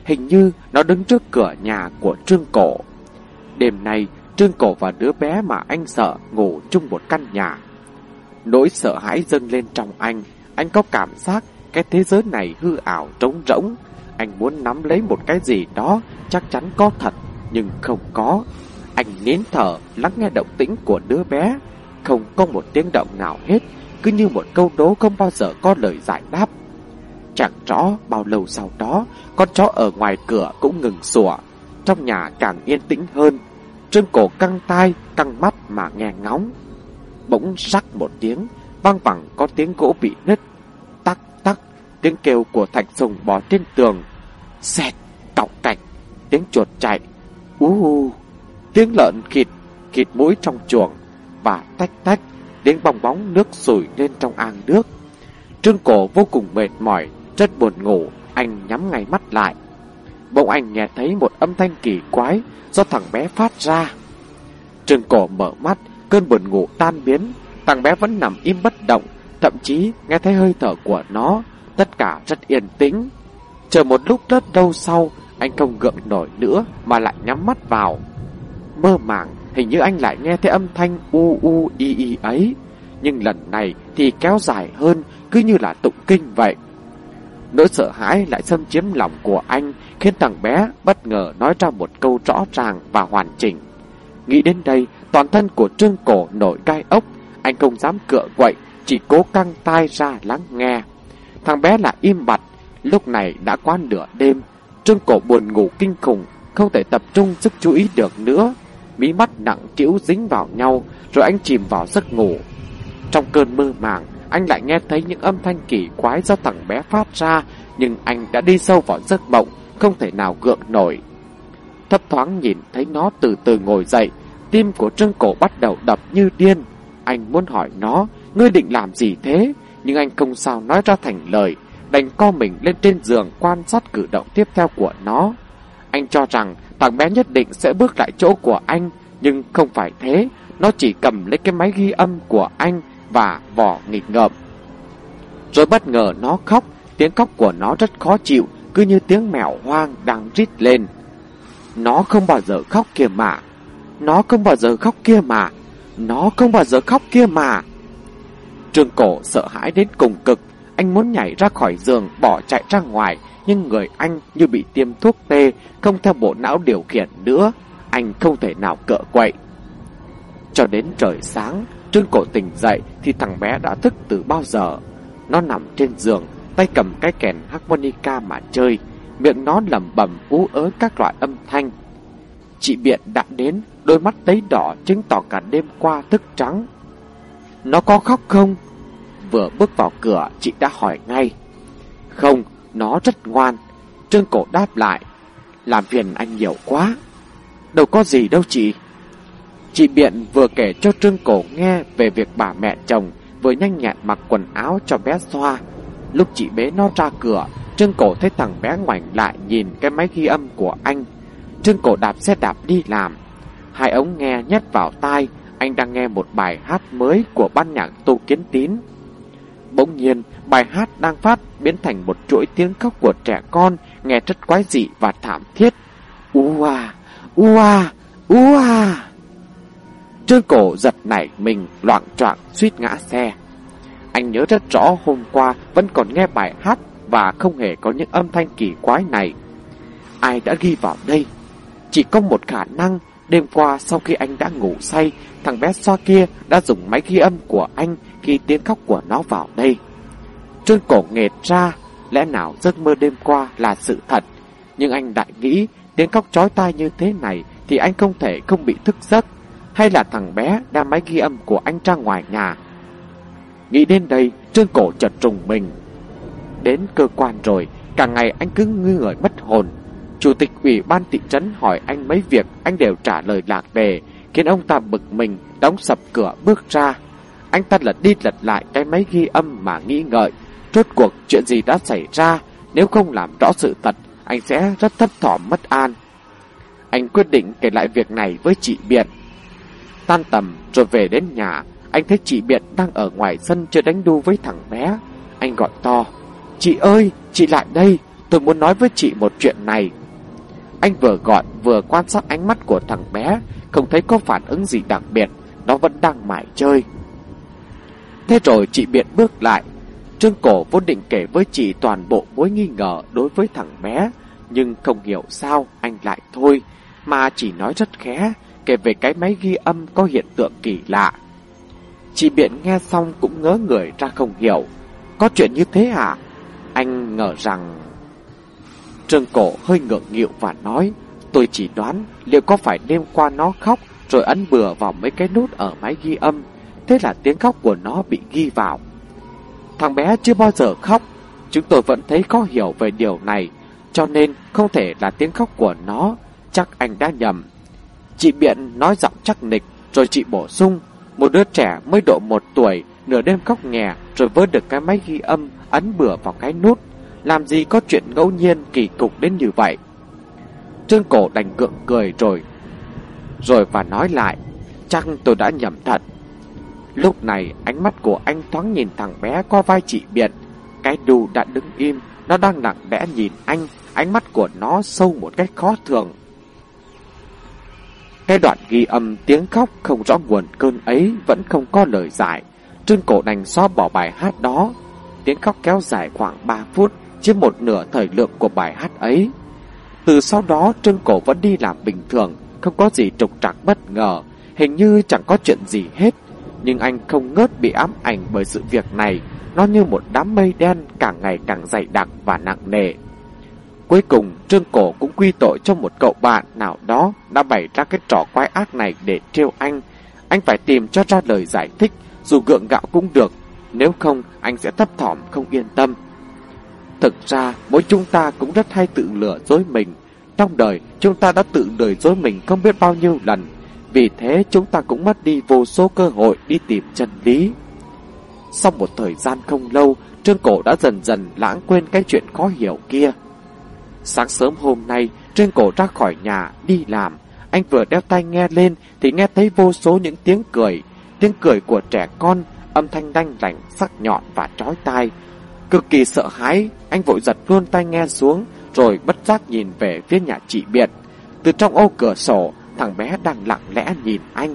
hình như nó đứng trước cửa nhà của Trương Cổ. Đêm nay, Trương Cổ và đứa bé mà anh sợ ngủ chung một căn nhà. Nỗi sợ hãi dâng lên trong anh có cảm giác cái thế giới này hư ảo trống rỗng. Anh muốn nắm lấy một cái gì đó chắc chắn có thật, nhưng không có. Anh nín thở lắng nghe động tĩnh của đứa bé. Không có một tiếng động nào hết, cứ như một câu đố không bao giờ có lời giải đáp. Chẳng rõ bao lâu sau đó, con chó ở ngoài cửa cũng ngừng sủa. Trong nhà càng yên tĩnh hơn. Trương Cổ căng tai, căng mắt mà nghe ngóng. Bỗng rắc một tiếng, vang vẳng có tiếng gỗ bị nứt. Tắc tắc, tiếng kêu của Thạch Sùng bò trên tường. Xẹt, cọc cạch, tiếng chuột chạy. Tiếng lợn khịt mũi trong chuồng. Và tách tách, tiếng bong bóng nước sủi lên trong ang nước. Trương Cổ vô cùng mệt mỏi, rất buồn ngủ. Anh nhắm ngay mắt lại. Bỗng anh nghe thấy một âm thanh kỳ quái do thằng bé phát ra. Trương Cổ mở mắt, cơn buồn ngủ tan biến. Thằng bé vẫn nằm im bất động, thậm chí nghe thấy hơi thở của nó. Tất cả rất yên tĩnh. Chờ một lúc rất lâu sau, anh không gượng nổi nữa mà lại nhắm mắt vào. Mơ màng, hình như anh lại nghe thấy âm thanh u i i ấy. Nhưng lần này thì kéo dài hơn, cứ như là tụng kinh vậy. Nỗi sợ hãi lại xâm chiếm lòng của anh, khiến thằng bé bất ngờ nói ra một câu rõ ràng và hoàn chỉnh. Nghĩ đến đây, toàn thân của Trương Cổ nổi gai ốc. Anh không dám cựa quậy, chỉ cố căng tai ra lắng nghe. Thằng bé là im bặt. Lúc này đã quá nửa đêm. Trương Cổ buồn ngủ kinh khủng, không thể tập trung sức chú ý được nữa. Mí mắt nặng trĩu dính vào nhau, rồi anh chìm vào giấc ngủ. Trong cơn mơ màng, anh lại nghe thấy những âm thanh kỳ quái do thằng bé phát ra, nhưng anh đã đi sâu vào giấc mộng, không thể nào gượng nổi. Thấp thoáng nhìn thấy nó từ từ ngồi dậy, tim của Trương Cổ bắt đầu đập như điên. Anh muốn hỏi nó, ngươi định làm gì thế? Nhưng anh không sao nói ra thành lời, đành co mình lên trên giường quan sát cử động tiếp theo của nó. Anh cho rằng thằng bé nhất định sẽ bước lại chỗ của anh, nhưng không phải thế. Nó chỉ cầm lấy cái máy ghi âm của anh và vò nghịch ngợm. Rồi bất ngờ nó khóc. Tiếng khóc của nó rất khó chịu, cứ như tiếng mèo hoang đang rít lên. Nó không bao giờ khóc kia mà. Nó không bao giờ khóc kia mà. Nó không bao giờ khóc kia mà. Trương Cổ sợ hãi đến cùng cực. Anh muốn nhảy ra khỏi giường, bỏ chạy ra ngoài, nhưng người anh như bị tiêm thuốc tê, không theo bộ não điều khiển nữa. Anh không thể nào cựa quậy. Cho đến trời sáng, Trương Cổ tỉnh dậy thì thằng bé đã thức từ bao giờ. Nó nằm trên giường, tay cầm cái kèn harmonica mà chơi, miệng nó lẩm bẩm ú ớ các loại âm thanh. Chị Biện đã đến, đôi mắt tấy đỏ chứng tỏ cả đêm qua thức trắng. Nó có khóc không? Vừa bước vào cửa, chị đã hỏi ngay. Không, nó rất ngoan. Trương Cổ đáp lại. Làm phiền anh nhiều quá. Đâu có gì đâu chị. Chị Biện vừa kể cho Trương Cổ nghe về việc bà mẹ chồng vừa nhanh nhẹn mặc quần áo cho bé xoa. Lúc chị bế nó ra cửa, Trương Cổ thấy thằng bé ngoảnh lại nhìn cái máy ghi âm của anh. Trương Cổ đạp xe đạp đi làm. Hai ống nghe nhét vào tai. Anh đang nghe một bài hát mới của ban nhạc Tô Kiến Tín. Bỗng nhiên, bài hát đang phát biến thành một chuỗi tiếng khóc của trẻ con, nghe rất quái dị và thảm thiết. Ua, ua, ua. Trương Cổ giật nảy mình, loạng choạng suýt ngã xe. Anh nhớ rất rõ hôm qua vẫn còn nghe bài hát và không hề có những âm thanh kỳ quái này. Ai đã ghi vào đây? Chỉ có một khả năng, đêm qua sau khi anh đã ngủ say, thằng bé xoa kia đã dùng máy ghi âm của anh khi tiếng khóc của nó vào đây. Trương Cổ nghệt ra, lẽ nào giấc mơ đêm qua là sự thật? Nhưng anh lại nghĩ tiếng khóc chói tai như thế này thì anh không thể không bị thức giấc. Hay là thằng bé đem máy ghi âm của anh ra ngoài nhà? Nghĩ đến đây, Trương Cổ chợt rùng mình. Đến cơ quan rồi, cả ngày anh cứ ngư người mất hồn. Chủ tịch ủy ban thị trấn hỏi anh mấy việc, anh đều trả lời lạc đề, khiến ông ta bực mình, đóng sập cửa bước ra. Anh ta lật đi lật lại cái máy ghi âm mà nghĩ ngợi, rốt cuộc chuyện gì đã xảy ra. Nếu không làm rõ sự thật, anh sẽ rất thấp thỏm mất an. Anh quyết định kể lại việc này với chị Biện. Tan tầm rồi về đến nhà, anh thấy chị Biện đang ở ngoài sân chơi đánh đu với thằng bé. Anh gọi to, chị ơi, chị lại đây, tôi muốn nói với chị một chuyện này. Anh vừa gọi vừa quan sát ánh mắt của thằng bé, không thấy có phản ứng gì đặc biệt, nó vẫn đang mải chơi. Thế rồi chị Biện bước lại. Trương Cổ vốn định kể với chị toàn bộ mối nghi ngờ đối với thằng bé, nhưng không hiểu sao anh lại thôi, mà chỉ nói rất khẽ, kể về cái máy ghi âm có hiện tượng kỳ lạ. Chị Biện nghe xong cũng ngớ người ra không hiểu. Có chuyện như thế à? Anh ngờ rằng... Trương Cổ hơi ngượng nghịu và nói, tôi chỉ đoán liệu có phải đêm qua nó khóc rồi ấn bừa vào mấy cái nút ở máy ghi âm, thế là tiếng khóc của nó bị ghi vào. Thằng bé chưa bao giờ khóc, chúng tôi vẫn thấy khó hiểu về điều này, cho nên không thể là tiếng khóc của nó, chắc anh đã nhầm. Chị Biện nói giọng chắc nịch, rồi chị bổ sung, một đứa trẻ mới độ 1 tuổi, nửa đêm khóc nhè rồi vớ được cái máy ghi âm ấn bừa vào cái nút, làm gì có chuyện ngẫu nhiên kỳ cục đến như vậy. Trương Cổ đành gượng cười rồi và nói lại, chắc tôi đã nhầm thật. Lúc này ánh mắt của anh thoáng nhìn thằng bé qua vai chị Biện. Cái đu đã đứng im, nó đang lặng lẽ nhìn anh, ánh mắt của nó sâu một cách khó thường. Cái đoạn ghi âm tiếng khóc không rõ nguồn cơn ấy vẫn không có lời giải. Trương Cổ đành xóa bỏ bài hát đó. Tiếng khóc kéo dài khoảng 3 phút, chiếm một nửa thời lượng của bài hát ấy. Từ sau đó Trương Cổ vẫn đi làm bình thường, không có gì trục trặc bất ngờ, hình như chẳng có chuyện gì hết. Nhưng anh không ngớt bị ám ảnh bởi sự việc này, nó như một đám mây đen càng ngày càng dày đặc và nặng nề. Cuối cùng Trương Cổ cũng quy tội cho một cậu bạn nào đó đã bày ra cái trò quái ác này để trêu anh. Anh phải tìm cho ra lời giải thích, dù gượng gạo cũng được, nếu không anh sẽ thấp thỏm không yên tâm. Thực ra mỗi chúng ta cũng rất hay tự lừa dối mình. Trong đời chúng ta đã tự lừa dối mình không biết bao nhiêu lần, vì thế chúng ta cũng mất đi vô số cơ hội đi tìm chân lý. Sau một thời gian không lâu, Trương Cổ đã dần dần lãng quên cái chuyện khó hiểu kia. Sáng sớm hôm nay, Trương Cổ ra khỏi nhà đi làm. Anh vừa đeo tai nghe lên thì nghe thấy vô số những tiếng cười của trẻ con, âm thanh đanh lảnh, sắc nhọn và chói tai. Cực kỳ sợ hãi, anh vội giật luôn tai nghe xuống, rồi bất giác nhìn về phía nhà chị Biện. Từ trong ô cửa sổ, thằng bé đang lặng lẽ nhìn anh.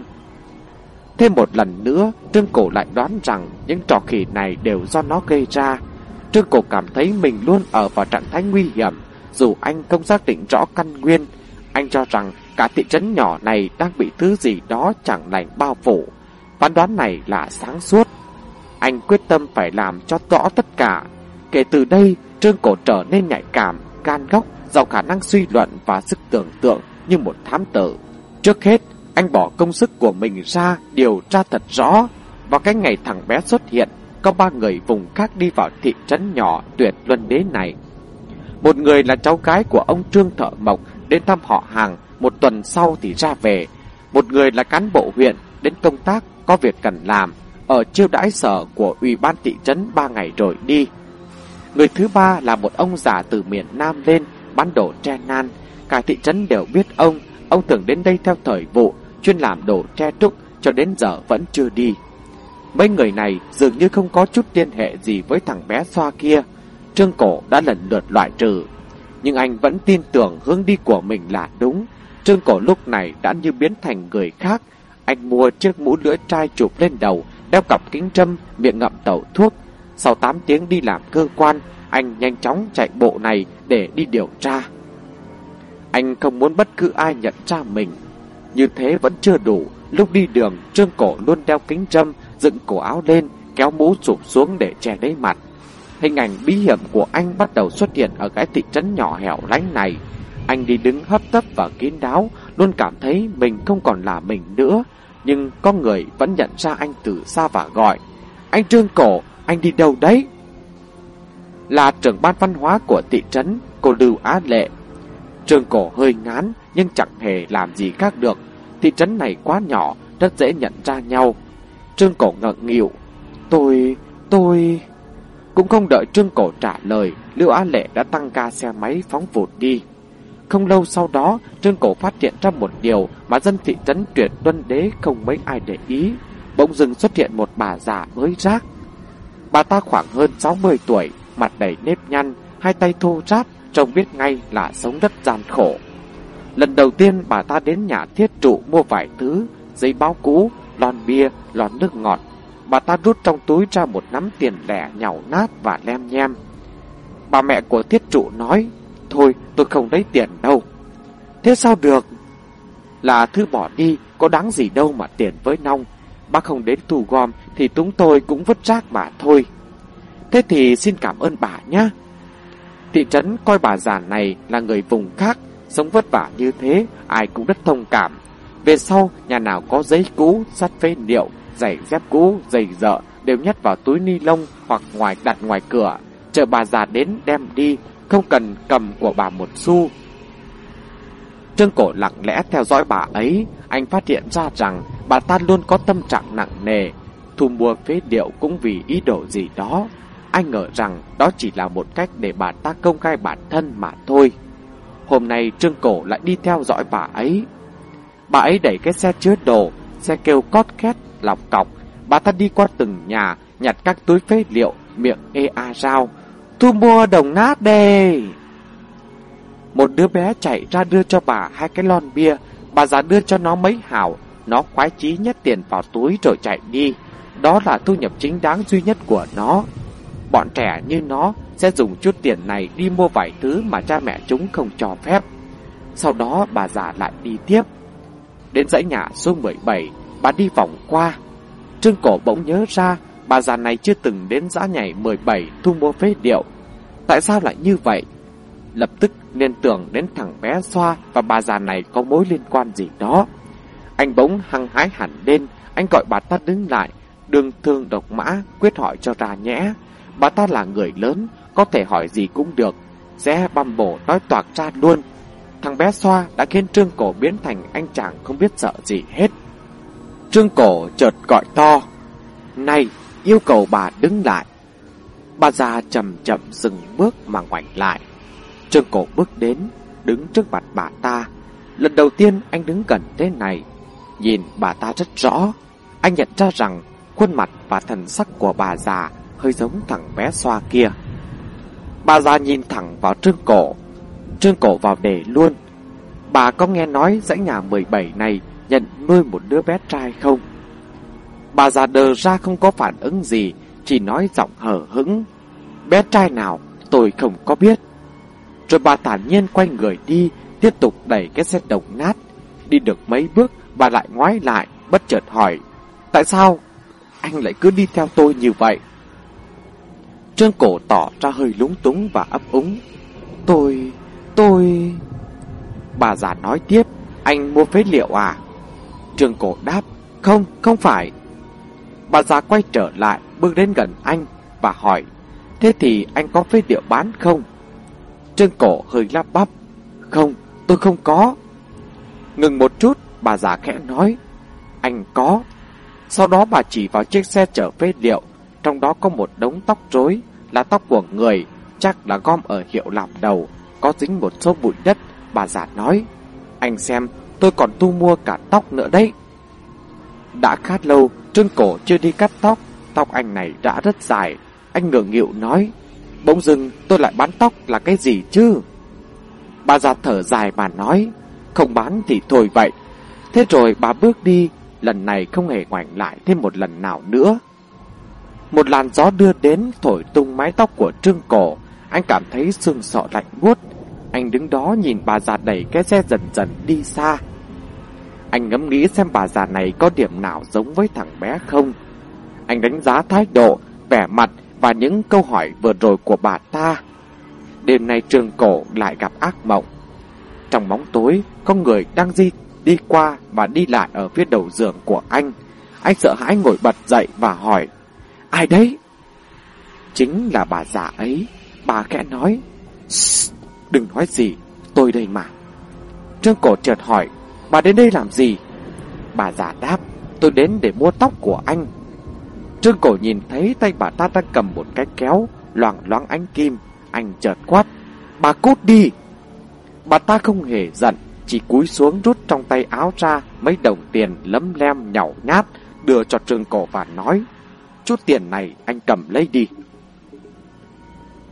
Thêm một lần nữa, Trương Cổ lại đoán rằng những trò khỉ này đều do nó gây ra. Trương Cổ cảm thấy mình luôn ở vào trạng thái nguy hiểm, dù anh không xác định rõ căn nguyên. Anh cho rằng cả thị trấn nhỏ này đang bị thứ gì đó chẳng lành bao phủ. Phán đoán này là sáng suốt. Anh quyết tâm phải làm cho rõ tất cả. Kể từ đây, Trương Cổ trở nên nhạy cảm, gan góc, giàu khả năng suy luận và sức tưởng tượng như một thám tử. Trước hết, anh bỏ công sức của mình ra điều tra thật rõ. Vào cái ngày thằng bé xuất hiện, có 3 người vùng khác đi vào thị trấn nhỏ Tuyệt Luân Đế này. Một người là cháu gái của ông Trương Thợ Mộc, đến thăm họ hàng, một tuần sau thì ra về. Một người là cán bộ huyện, đến công tác, có việc cần làm, ở chiêu đãi sở của ủy ban thị trấn 3 ngày rồi đi. Người thứ ba là một ông già từ miền Nam lên, bán đồ tre nan. Cả thị trấn đều biết ông thường đến đây theo thời vụ, chuyên làm đồ tre trúc, cho đến giờ vẫn chưa đi. Mấy người này dường như không có chút liên hệ gì với thằng bé Xoa kia. Trương Cổ đã lần lượt loại trừ, nhưng anh vẫn tin tưởng hướng đi của mình là đúng. Trương Cổ lúc này đã như biến thành người khác. Anh mua chiếc mũ lưỡi trai chụp lên đầu, đeo cặp kính trâm, miệng ngậm tẩu thuốc. Sau 8 tiếng đi làm cơ quan, anh nhanh chóng chạy bộ này để đi điều tra. Anh không muốn bất cứ ai nhận ra mình. Như thế vẫn chưa đủ. Lúc đi đường, Trương Cổ luôn đeo kính trâm, dựng cổ áo lên, kéo mũ chụp xuống để che lấy mặt. Hình ảnh bí hiểm của anh bắt đầu xuất hiện ở cái thị trấn nhỏ hẻo lánh này. Anh đi đứng hấp tấp và kín đáo, luôn cảm thấy mình không còn là mình nữa. Nhưng có người vẫn nhận ra anh từ xa và gọi, anh Trương Cổ, anh đi đâu đấy? Là trưởng ban văn hóa của thị trấn, cô Lưu Á Lệ. Trương Cổ hơi ngán nhưng chẳng hề làm gì khác được. Thị trấn này quá nhỏ, rất dễ nhận ra nhau. Trương Cổ ngượng nghịu, tôi... Cũng không đợi Trương Cổ trả lời, Lưu Á Lệ đã tăng ga xe máy phóng vụt đi. Không lâu sau đó, Trương Cổ phát hiện ra một điều mà dân thị trấn Tuyệt Luân Đế không mấy ai để ý. Bỗng dưng xuất hiện một bà già bới rác. Bà ta khoảng hơn 60 tuổi, mặt đầy nếp nhăn, hai tay thô ráp, trông biết ngay là sống rất gian khổ. Lần đầu tiên bà ta đến nhà thiết trụ mua vài thứ, giấy báo cũ, lon bia, lon nước ngọt. Bà ta rút trong túi ra một nắm tiền lẻ nhàu nát và lem nhem. Bà mẹ của thiết trụ nói, thôi tôi không lấy tiền đâu. Thế sao được? Là thứ bỏ đi, có đáng gì đâu mà tiền với nong. Bác không đến thu gom thì chúng tôi cũng vứt rác mà thôi. Thế thì xin cảm ơn bà nhé. Thị trấn coi bà già này là người vùng khác, sống vất vả như thế, ai cũng rất thông cảm. Về sau, nhà nào có giấy cũ, sắt phế liệu, giày dép cũ, giày dợ đều nhét vào túi ni lông hoặc đặt ngoài cửa, chờ bà già đến đem đi, không cần cầm của bà một xu. Trương Cổ lặng lẽ theo dõi bà ấy, anh phát hiện ra rằng bà ta luôn có tâm trạng nặng nề, thu mua phế liệu cũng vì ý đồ gì đó. Anh ngờ rằng đó chỉ là một cách để bà ta công khai bản thân mà thôi. Hôm nay Trương Cổ lại đi theo dõi bà ấy. Bà ấy đẩy cái xe chứa đồ, xe kêu cót két, lọc cọc. Bà ta đi qua từng nhà, nhặt các túi phế liệu, miệng ê a rao, thu mua đồng nát đây. Một đứa bé chạy ra đưa cho bà 2 cái lon bia. Bà già đưa cho nó mấy hào. Nó khoái chí nhét tiền vào túi rồi chạy đi. Đó là thu nhập chính đáng duy nhất của nó. Bọn trẻ như nó sẽ dùng chút tiền này đi mua vài thứ mà cha mẹ chúng không cho phép. Sau đó bà già lại đi tiếp. Đến dãy nhà số 17, bà đi vòng qua. Trương Cổ bỗng nhớ ra bà già này chưa từng đến dãy nhà 17 thu mua phế liệu. Tại sao lại như vậy? Lập tức liên tưởng đến thằng bé Xoa và bà già này có mối liên quan gì đó. Anh bỗng hăng hái hẳn lên. Anh gọi bà ta đứng lại, đường thương độc mã, quyết hỏi cho ra nhẽ. Bà ta là người lớn, có thể hỏi gì cũng được, sẽ băm bổ nói toạc ra luôn. Thằng bé Xoa đã khiến Trương Cổ biến thành anh chàng không biết sợ gì hết. Trương Cổ chợt gọi to, này, yêu cầu bà đứng lại. Bà già chậm chậm dừng bước mà ngoảnh lại. Trương Cổ bước đến, đứng trước mặt bà ta. Lần đầu tiên anh đứng gần thế này, nhìn bà ta rất rõ. Anh nhận ra rằng khuôn mặt và thần sắc của bà già hơi giống thằng bé Xoa kia. Bà già nhìn thẳng vào Trương Cổ. Trương Cổ vào đề luôn. Bà có nghe nói dãy nhà 17 này nhận nuôi một đứa bé trai không? Bà già đờ ra không có phản ứng gì, chỉ nói giọng hờ hững, bé trai nào tôi không có biết. Rồi bà thản nhiên quay người đi, tiếp tục đẩy cái xe đồng nát. Đi được mấy bước, bà lại ngoái lại, bất chợt hỏi, tại sao anh lại cứ đi theo tôi như vậy? Trương Cổ tỏ ra hơi lúng túng và ấp úng. Tôi... Bà già nói tiếp, anh mua phế liệu à? Trương Cổ đáp, không phải. Bà già quay trở lại, bước đến gần anh và hỏi, thế thì anh có phế liệu bán không? Trương Cổ hơi lắp bắp, không, tôi không có. Ngừng một chút, bà già khẽ nói, anh có. Sau đó bà chỉ vào chiếc xe chở phế liệu, trong đó có một đống tóc rối, là tóc của người, chắc là gom ở hiệu làm đầu, có dính một số bụi đất. Bà già nói, anh xem, tôi còn thu mua cả tóc nữa đấy. Đã khá lâu, Trương Cổ chưa đi cắt tóc. Tóc anh này đã rất dài. Anh ngượng nghịu nói, bỗng dưng tôi lại bán tóc là cái gì chứ? Bà già thở dài mà nói, không bán thì thôi vậy. Thế rồi bà bước đi, lần này không hề ngoảnh lại thêm một lần nào nữa. Một làn gió đưa đến thổi tung mái tóc của Trương Cổ. Anh cảm thấy xương sọ lạnh buốt. Anh đứng đó nhìn bà già đẩy cái xe dần dần đi xa. Anh ngẫm nghĩ xem bà già này có điểm nào giống với thằng bé không. Anh đánh giá thái độ, vẻ mặt và những câu hỏi vừa rồi của bà ta. Đêm nay Trương Cổ lại gặp ác mộng. Trong bóng tối, có người đang đi qua và đi lại ở phía đầu giường của anh. Anh sợ hãi ngồi bật dậy và hỏi, ai đấy? Chính là bà già ấy. Bà khẽ nói, đừng nói gì, tôi đây mà. Trương Cổ chợt hỏi, bà đến đây làm gì? Bà già đáp, tôi đến để mua tóc của anh. Trương Cổ nhìn thấy tay bà ta đang cầm một cái kéo loằng loáng ánh kim. Anh chợt quát, bà cút đi. Bà ta không hề giận, chỉ cúi xuống rút trong tay áo ra mấy đồng tiền lấm lem nhàu nhát, đưa cho Trương Cổ và nói, chút tiền này anh cầm lấy đi.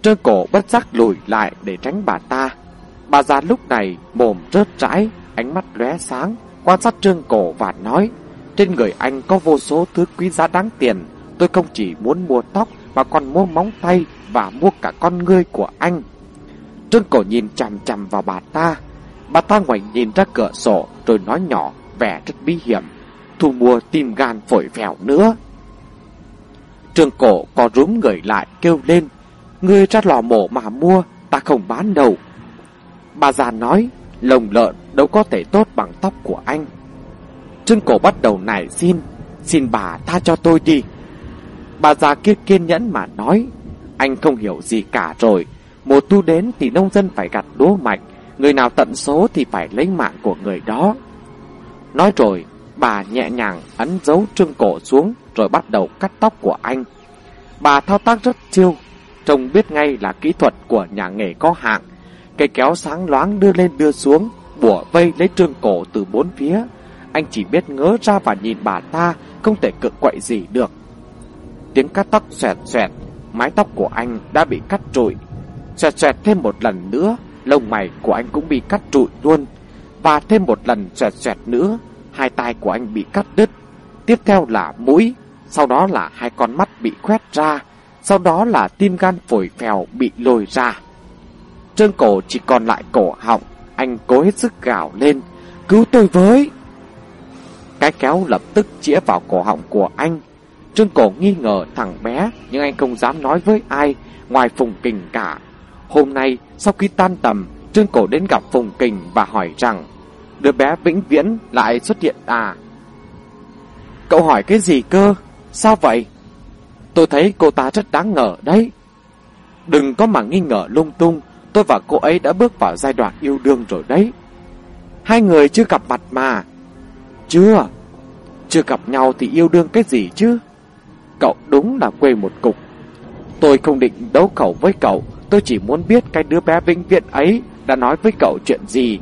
Trương Cổ bất giác lùi lại để tránh bà ta. Bà già lúc này mồm rớt rãi, ánh mắt lóe sáng, quan sát Trương Cổ và nói: trên người anh có vô số thứ quý giá đáng tiền. Tôi không chỉ muốn mua tóc mà còn mua móng tay và mua cả con ngươi của anh. Trương Cổ nhìn chằm chằm vào bà ta. Bà ta ngoảnh nhìn ra cửa sổ rồi nói nhỏ, vẻ rất bí hiểm: thu mua tim gan phổi phèo nữa. Trương Cổ có rúm người lại kêu lên: ngươi ra lò mổ mà mua, ta không bán đâu. Bà già nói: lồng lợn đâu có thể tốt bằng tóc của anh. Trương Cổ bắt đầu nài xin bà tha cho tôi đi. Bà già kia kiên nhẫn mà nói: anh không hiểu gì cả rồi. Mùa thu đến thì nông dân phải gặt lúa mạch, người nào tận số thì phải lấy mạng của người đó. Nói rồi bà nhẹ nhàng ấn dấu Trương Cổ xuống rồi bắt đầu cắt tóc của anh. Bà thao tác rất chiêu, trông biết ngay là kỹ thuật của nhà nghề có hạng. Cây kéo sáng loáng đưa lên đưa xuống, bủa vây lấy Trương Cổ từ bốn phía. Anh chỉ biết ngớ ra và nhìn bà ta, không thể cự quậy gì được. Tiếng cắt tóc xoẹt xoẹt, mái tóc của anh đã bị cắt trụi. Xoẹt xoẹt thêm một lần nữa, lông mày của anh cũng bị cắt trụi luôn. Và thêm một lần xoẹt xoẹt nữa, hai tai của anh bị cắt đứt. Tiếp theo là mũi, sau đó là hai con mắt bị khoét ra, sau đó là tim gan phổi phèo bị lồi ra. Trương Cổ chỉ còn lại cổ họng. Anh cố hết sức gào lên: cứu tôi với! Cái kéo lập tức chĩa vào cổ họng của anh. Trương Cổ nghi ngờ thằng bé, nhưng anh không dám nói với ai ngoài Phùng Kình cả. Hôm nay sau khi tan tầm, Trương Cổ đến gặp Phùng Kình và hỏi rằng: đứa bé vĩnh viễn lại xuất hiện à? Cậu hỏi cái gì cơ? Sao vậy? Tôi thấy cô ta rất đáng ngờ đấy. Đừng có mà nghi ngờ lung tung. Tôi và cô ấy đã bước vào giai đoạn yêu đương rồi đấy. Hai người chưa gặp mặt mà. Chưa gặp nhau thì yêu đương cái gì chứ? Cậu đúng là quê một cục. Tôi không định đấu khẩu với cậu. Tôi chỉ muốn biết cái đứa bé vĩnh viễn ấy đã nói với cậu chuyện gì.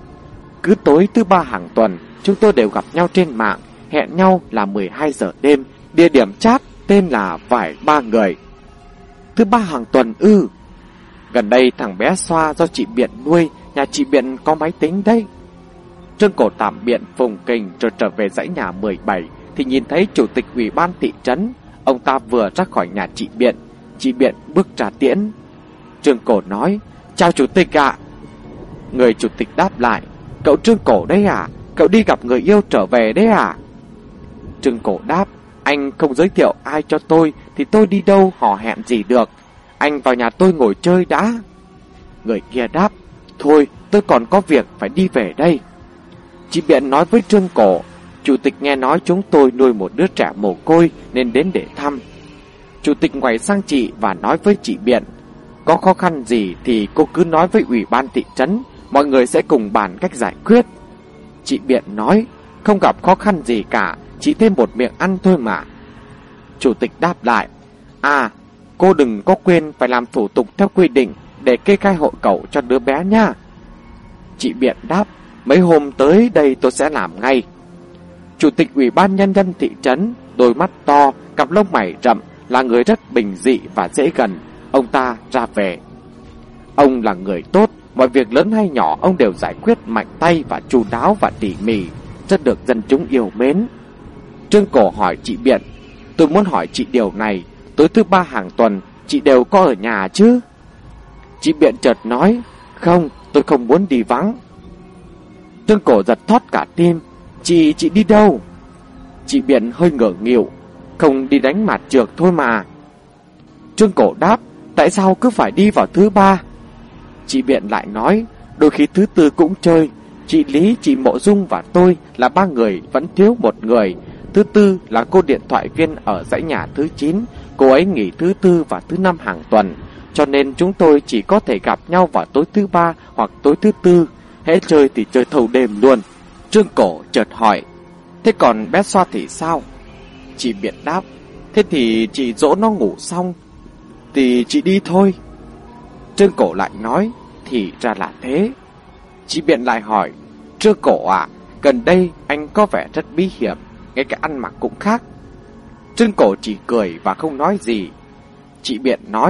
Cứ tối thứ ba hàng tuần, chúng tôi đều gặp nhau trên mạng. Hẹn nhau là 12 giờ đêm. Địa điểm chat tên là Vải Ba Người. Thứ ba hàng tuần ư? Gần đây thằng bé Xoa do chị Biện nuôi, nhà chị Biện có máy tính đấy. Trương Cổ tạm biệt Phùng Kình rồi trở về dãy nhà 17 thì nhìn thấy chủ tịch ủy ban thị trấn. Ông ta vừa ra khỏi nhà chị Biện. Chị Biện bước ra tiễn. Trương Cổ nói: chào chủ tịch ạ. Người chủ tịch đáp lại: cậu Trương Cổ đấy à? Cậu đi gặp người yêu trở về đấy à? Trương Cổ đáp: anh không giới thiệu ai cho tôi thì tôi đi đâu hò hẹn gì được. Anh vào nhà tôi ngồi chơi đã. Người kia đáp: thôi tôi còn có việc phải đi về đây. Chị Biện nói với Trương Cổ: chủ tịch nghe nói chúng tôi nuôi một đứa trẻ mồ côi nên đến để thăm. Chủ tịch ngoảnh sang chị và nói với chị Biện: có khó khăn gì thì cô cứ nói với ủy ban thị trấn, mọi người sẽ cùng bàn cách giải quyết. Chị Biện nói: không gặp khó khăn gì cả, chỉ thêm một miệng ăn thôi mà. Chủ tịch đáp lại: à, cô đừng có quên phải làm thủ tục theo quy định để kê khai hộ khẩu cho đứa bé nha. Chị Biện đáp: mấy hôm tới đây tôi sẽ làm ngay. Chủ tịch ủy ban nhân dân thị trấn, đôi mắt to, cặp lông mày rậm, là người rất bình dị và dễ gần. Ông ta ra về. Ông là người tốt, mọi việc lớn hay nhỏ ông đều giải quyết mạnh tay và chu đáo và tỉ mỉ, rất được dân chúng yêu mến. Trương Cổ hỏi chị Biện: tôi muốn hỏi chị điều này, tối thứ ba hàng tuần chị đều có ở nhà chứ? Chị Biện chợt nói: không, tôi không muốn đi vắng. Trương Cổ giật thót cả tim: chị đi đâu? Chị Biện hơi ngượng nghịu: không đi đánh mạt trược thôi mà. Trương Cổ đáp: tại sao cứ phải đi vào thứ ba? Chị Biện lại nói: đôi khi thứ tư cũng chơi. Chị Lý, chị Mộ Dung và tôi là ba người, vẫn thiếu một người. Thứ tư là cô điện thoại viên ở dãy nhà thứ 9. Cô ấy nghỉ thứ tư và thứ năm hàng tuần, cho nên chúng tôi chỉ có thể gặp nhau vào tối thứ ba hoặc tối thứ tư. Hễ chơi thì chơi thâu đêm luôn. Trương Cổ chợt hỏi: thế còn bé Xoa thì sao? Chị Biện đáp: thế thì chị dỗ nó ngủ xong thì chị đi thôi. Trương Cổ lại nói: thì ra là thế. Chị Biện lại hỏi: Trương Cổ à, gần đây anh có vẻ rất bí hiểm, ngay cả ăn mặc cũng khác. Trương Cổ chỉ cười và không nói gì. Chị Biện nói: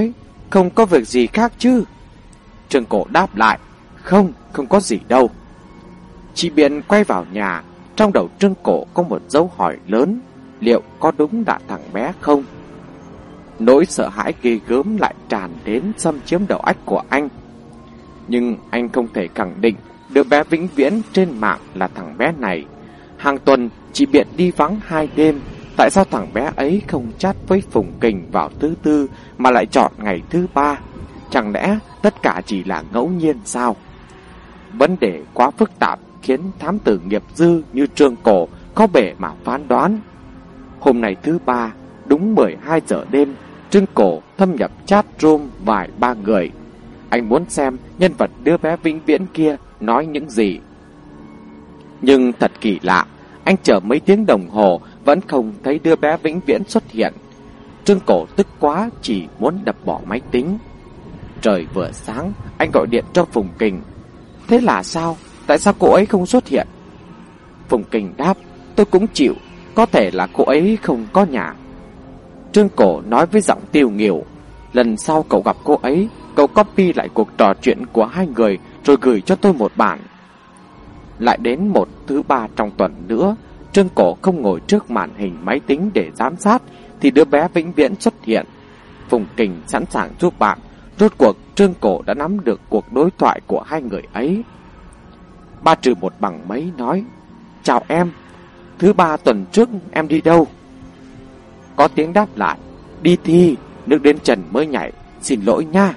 không có việc gì khác chứ? Trương Cổ đáp lại, không có gì đâu. Chị Biện quay vào nhà, trong đầu Trương Cổ có một dấu hỏi lớn, liệu có đúng là thằng bé không? Nỗi sợ hãi ghê gớm lại tràn đến xâm chiếm đầu óc của anh. Nhưng anh không thể khẳng định đứa bé vĩnh viễn trên mạng là thằng bé này. Hàng tuần chị Biện đi vắng 2 đêm, tại sao thằng bé ấy không chat với Phùng Kình vào thứ Tư mà lại chọn ngày thứ Ba? Chẳng lẽ tất cả chỉ là ngẫu nhiên sao? Vấn đề quá phức tạp khiến thám tử nghiệp dư như Trương Cổ có bể mà phán đoán. Hôm nay thứ Ba, đúng 12 giờ đêm, Trương Cổ thâm nhập chat room vài ba người. Anh muốn xem nhân vật đứa bé vĩnh viễn kia nói những gì. Nhưng thật kỳ lạ, anh chờ mấy tiếng đồng hồ vẫn không thấy đứa bé vĩnh viễn xuất hiện. Trương Cổ tức quá, chỉ muốn đập bỏ máy tính. Trời vừa sáng, anh gọi điện cho Phùng Kình. Thế là sao? Tại sao cô ấy không xuất hiện? Phùng Kình đáp, tôi cũng chịu, có thể là cô ấy không có nhà. Trương Cổ nói với giọng tiêu nghỉu, lần sau cậu gặp cô ấy, cậu copy lại cuộc trò chuyện của hai người rồi gửi cho tôi một bản. Lại đến một thứ Ba trong tuần nữa, Trương Cổ không ngồi trước màn hình máy tính để giám sát thì đứa bé vĩnh viễn xuất hiện. Phùng Kình sẵn sàng giúp bạn. Rốt cuộc Trương Cổ đã nắm được cuộc đối thoại của hai người ấy. 3-1 bằng mấy nói, chào em, thứ Ba tuần trước em đi đâu? Có tiếng đáp lại, đi thi, nước đến trần mới nhảy, xin lỗi nha.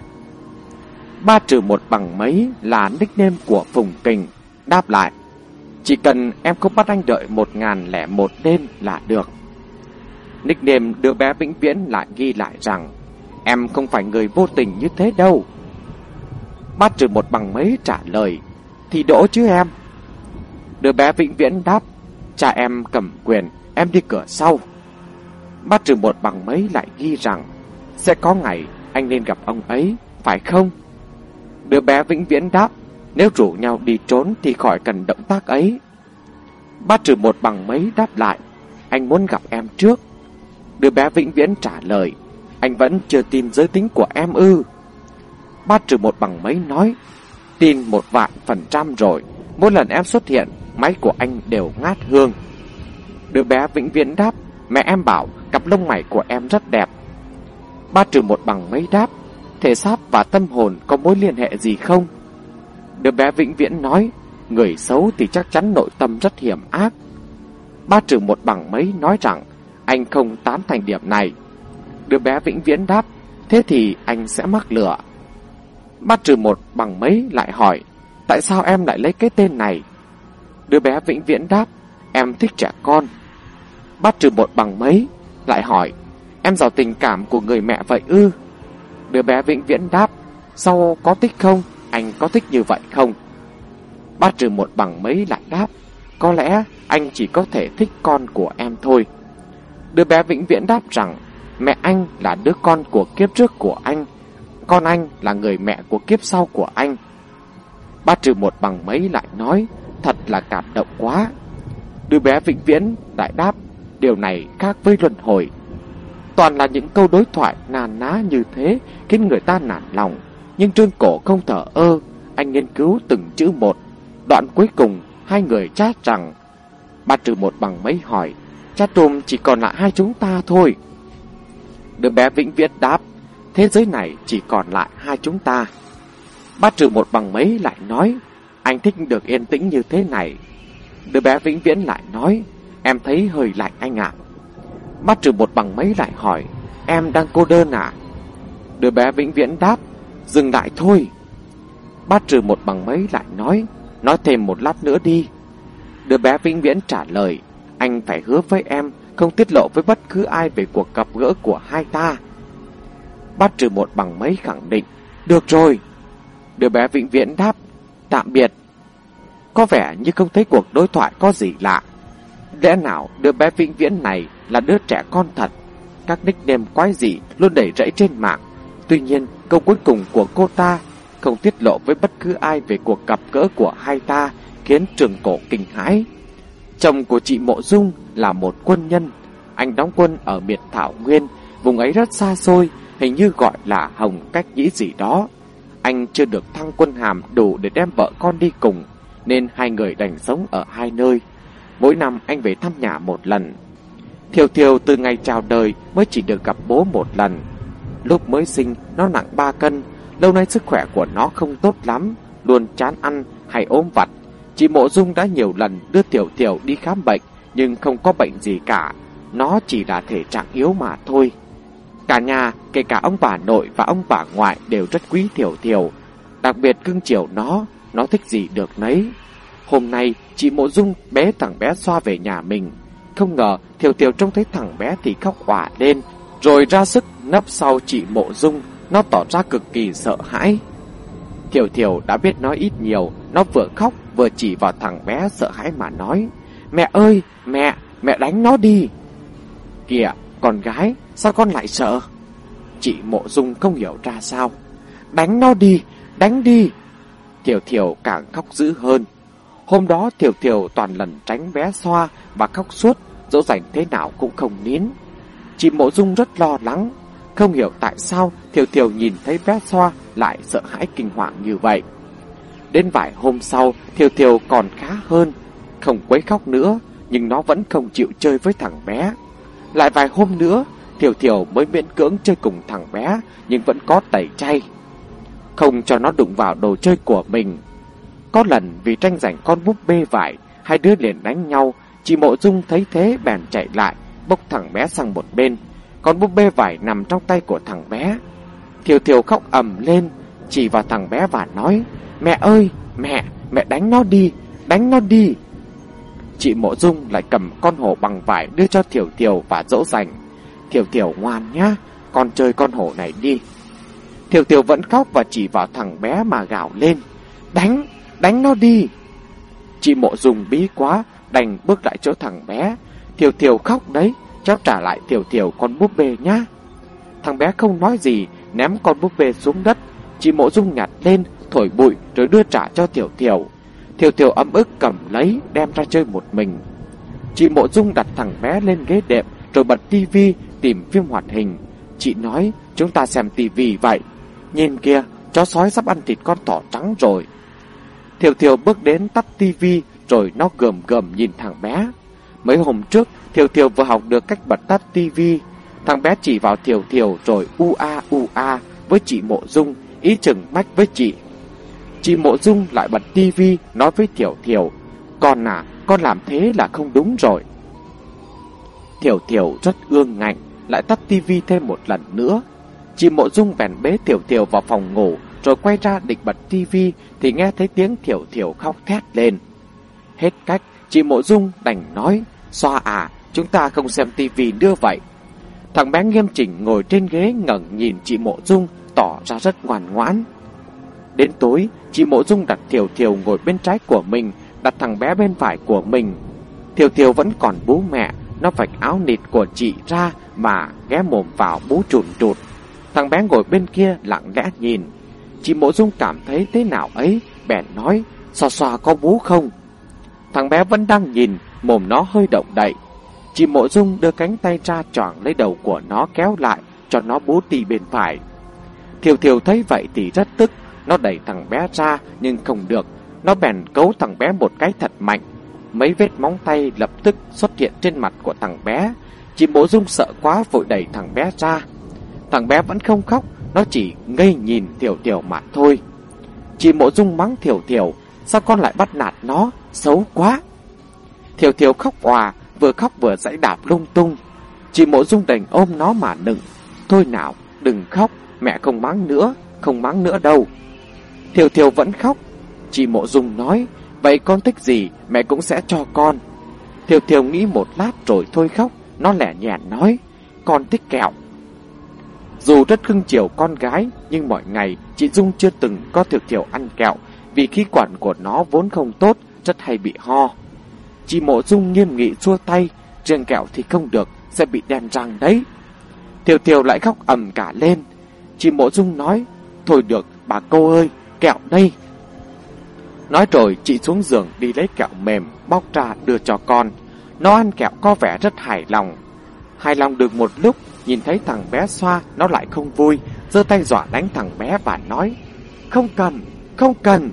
3-1 bằng mấy là nickname của Phùng Kình. Đáp lại, chỉ cần em không bắt anh đợi 1001 đêm là được. Nickname đứa bé vĩnh viễn lại ghi lại rằng, em không phải người vô tình như thế đâu. 3-1 bằng mấy trả lời, thì đỗ chứ em. Đứa bé vĩnh viễn đáp, cha em cầm quyền, em đi cửa sau. 3-1 bằng mấy lại ghi rằng, sẽ có ngày anh nên gặp ông ấy, phải không? Đứa bé vĩnh viễn đáp, nếu rủ nhau đi trốn thì khỏi cần động tác ấy. 3-1 bằng mấy đáp lại, anh muốn gặp em trước. Đứa bé vĩnh viễn trả lời, anh vẫn chưa tin giới tính của em ư? 3-1 bằng mấy nói, tin 1,000% rồi, mỗi lần em xuất hiện, máy của anh đều ngát hương. Đứa bé vĩnh viễn đáp, mẹ em bảo cặp lông mày của em rất đẹp. 3-1 bằng mấy đáp, thể xác và tâm hồn có mối liên hệ gì không? Đứa bé vĩnh viễn nói, người xấu thì chắc chắn nội tâm rất hiểm ác. 3-1 bằng mấy nói rằng, anh không tán thành điểm này. Đứa bé vĩnh viễn đáp, thế thì anh sẽ mắc lừa. 3-1 bằng mấy lại hỏi, tại sao em lại lấy cái tên này? Đứa bé vĩnh viễn đáp, em thích trẻ con. 3-1 bằng mấy lại hỏi, em giàu tình cảm của người mẹ vậy ư? Đứa bé vĩnh viễn đáp, sao có thích không? Anh có thích như vậy không? 3-1 bằng mấy lại đáp, có lẽ anh chỉ có thể thích con của em thôi. Đứa bé vĩnh viễn đáp rằng, mẹ anh là đứa con của kiếp trước của anh, con anh là người mẹ của kiếp sau của anh. 3-1 bằng mấy lại nói, thật là cảm động quá. Đứa bé vĩnh viễn lại đáp, điều này khác với luân hồi. Toàn là những câu đối thoại nàn ná như thế khiến người ta nản lòng. Nhưng Trương Cổ không thở ơ, anh nghiên cứu từng chữ một. Đoạn cuối cùng hai người chat rằng, 3-1 bằng mấy hỏi, chat room chỉ còn lại hai chúng ta thôi. Đứa bé vĩnh viễn đáp, thế giới này chỉ còn lại hai chúng ta. 3-1 bằng mấy lại nói, anh thích được yên tĩnh như thế này. Đứa bé vĩnh viễn lại nói, em thấy hơi lạnh anh ạ. 3-1 bằng mấy lại hỏi, em đang cô đơn à? Đứa bé vĩnh viễn đáp, dừng lại thôi. 3-1 bằng mấy lại nói thêm một lát nữa đi. Đứa bé vĩnh viễn trả lời, anh phải hứa với em không tiết lộ với bất cứ ai về cuộc gặp gỡ của hai ta. 3-1 bằng mấy khẳng định, được rồi. Đứa bé vĩnh viễn đáp, tạm biệt. Có vẻ như không thấy cuộc đối thoại có gì lạ. Lẽ nào đứa bé vĩnh viễn này là đứa trẻ con thật? Các nickname quái dị luôn đẩy rẫy trên mạng. Tuy nhiên câu cuối cùng của cô ta, không tiết lộ với bất cứ ai về cuộc gặp gỡ của hai ta, khiến Trương Cổ kinh hãi. Chồng của chị Mộ Dung là một quân nhân. Anh đóng quân ở miệt Thảo Nguyên, vùng ấy rất xa xôi, hình như gọi là Hồng Cách Nhĩ gì đó. Anh chưa được thăng quân hàm đủ để đem vợ con đi cùng, nên hai người đành sống ở hai nơi. Mỗi năm anh về thăm nhà một lần. Thiều Thiều từ ngày chào đời mới chỉ được gặp bố một lần. Lúc mới sinh nó nặng 3 cân. Lâu nay sức khỏe của nó không tốt lắm, luôn chán ăn hay ốm vặt. Chị Mộ Dung đã nhiều lần đưa Thiều Thiều đi khám bệnh, nhưng không có bệnh gì cả. Nó chỉ là thể trạng yếu mà thôi. Cả nhà, kể cả ông bà nội và ông bà ngoại đều rất quý Thiều Thiều, đặc biệt cưng chiều nó thích gì được nấy. Hôm nay chị Mộ Dung bế thằng bé Xoa về nhà mình. Không ngờ Thiều Thiều trông thấy thằng bé thì khóc òa lên, rồi ra sức nấp sau chị Mộ Dung. Nó tỏ ra cực kỳ sợ hãi. Thiều Thiều đã biết nói ít nhiều, nó vừa khóc vừa chỉ vào thằng bé sợ hãi mà nói: "Mẹ ơi, mẹ đánh nó đi." "Kìa, con gái, sao con lại sợ?" Chị Mộ Dung không hiểu ra sao. "Đánh nó đi, đánh đi." Thiều Thiều càng khóc dữ hơn. Hôm đó Thiều Thiều toàn lần tránh bé Xoa và khóc suốt, dỗ dành thế nào cũng không nín. Chị Mộ Dung rất lo lắng, không hiểu tại sao Thiều Thiều nhìn thấy bé Xoa lại sợ hãi kinh hoàng như vậy. Đến vài hôm sau, Thiều Thiều còn khá hơn, không quấy khóc nữa, nhưng nó vẫn không chịu chơi với thằng bé. Lại vài hôm nữa, Thiều Thiều mới miễn cưỡng chơi cùng thằng bé, nhưng vẫn có tẩy chay, không cho nó đụng vào đồ chơi của mình. Có lần vì tranh giành con búp bê vải, hai đứa liền đánh nhau. Chị Mộ Dung thấy thế bèn chạy lại, bốc thằng bé sang một bên. Con búp bê vải nằm trong tay của thằng bé. Thiều Thiều khóc ầm lên, chỉ vào thằng bé và nói: "Mẹ ơi, mẹ đánh nó đi, đánh nó đi." Chị Mộ Dung lại cầm con hổ bằng vải đưa cho Thiều Thiều và dỗ dành: "Thiều Thiều ngoan nhá, con chơi con hổ này đi." Thiều Thiều vẫn khóc và chỉ vào thằng bé mà gào lên: Đánh nó đi." Chị Mộ Dung bí quá, đành bước lại chỗ thằng bé. "Thiều Thiều khóc đấy, cháu trả lại Thiều Thiều con búp bê nhá." Thằng bé không nói gì, ném con búp bê xuống đất. Chị Mộ Dung nhặt lên, thổi bụi rồi đưa trả cho Thiều Thiều. Thiều Thiều ấm ức cầm lấy, đem ra chơi một mình. Chị Mộ Dung đặt thằng bé lên ghế đệm, rồi bật tivi tìm phim hoạt hình. Chị nói: "Chúng ta xem tivi vậy. Nhìn kìa, chó sói sắp ăn thịt con thỏ trắng rồi." Thiều Thiều bước đến tắt tivi, rồi nó gườm gườm nhìn thằng bé. Mấy hôm trước, Thiều Thiều vừa học được cách bật tắt tivi. Thằng bé chỉ vào Thiều Thiều rồi u a với chị Mộ Dung, ý chừng mách với chị. Chị Mộ Dung lại bật tivi nói với Thiều Thiều: "Con à, con làm thế là không đúng rồi." Thiều Thiều rất ương ngạnh, lại tắt tivi thêm một lần nữa. Chị Mộ Dung bèn bế Thiều Thiều vào phòng ngủ, rồi quay ra định bật tivi thì nghe thấy tiếng Thiều Thiều khóc thét lên. Hết cách, chị Mộ Dung đành nói: "Xoa à, chúng ta không xem tivi nữa vậy." Thằng bé nghiêm chỉnh ngồi trên ghế ngẩng nhìn chị Mộ Dung, tỏ ra rất ngoan ngoãn. Đến tối, chị Mộ Dung đặt Thiều Thiều ngồi bên trái của mình, đặt thằng bé bên phải của mình. Thiều Thiều vẫn còn bú mẹ, nó vạch áo nịt của chị ra mà ghé mồm vào bú chùn chụt. Thằng bé ngồi bên kia lặng lẽ nhìn. Chị Mộ Dung cảm thấy thế nào ấy, bèn nói: "Xoa xoa có bú không?" Thằng bé vẫn đang nhìn, mồm nó hơi động đậy. Chị Mộ Dung đưa cánh tay ra choàng lấy đầu của nó kéo lại, cho nó bú tì bên phải. Thiều Thiều thấy vậy thì rất tức, nó đẩy thằng bé ra nhưng không được. Nó bèn cấu thằng bé một cái thật mạnh. Mấy vết móng tay lập tức xuất hiện trên mặt của thằng bé. Chị Mộ Dung sợ quá vội đẩy thằng bé ra. Thằng bé vẫn không khóc, nó chỉ ngây nhìn Thiều Thiều mà thôi. Chị Mộ Dung mắng Thiều Thiều: "Sao con lại bắt nạt nó, xấu quá." Thiều Thiều khóc òa, vừa khóc vừa giãy đạp lung tung. Chị Mộ Dung đành ôm nó mà nựng: "Thôi nào, đừng khóc, mẹ không mắng nữa đâu." Thiều Thiều vẫn khóc. Chị Mộ Dung nói: "Vậy con thích gì mẹ cũng sẽ cho con." Thiều Thiều nghĩ một lát rồi thôi khóc. Nó lẻ nhẹ nói: "Con thích kẹo." Dù rất cưng chiều con gái, nhưng mọi ngày chị Dung chưa từng có Thiều Thiều ăn kẹo, vì khí quản của nó vốn không tốt, rất hay bị ho. Chị Mộ Dung nghiêm nghị xua tay: "Riêng kẹo thì không được, sẽ bị đen răng đấy." Thiều Thiều lại khóc ầm cả lên. Chị Mộ Dung nói: "Thôi được, bà cô ơi, kẹo đây." Nói rồi chị xuống giường đi lấy kẹo mềm, bóc ra đưa cho con. Nó ăn kẹo có vẻ rất hài lòng. Hài lòng được một lúc, nhìn thấy thằng bé Xoa, nó lại không vui, giơ tay dọa đánh thằng bé và nói: Không cần, không cần.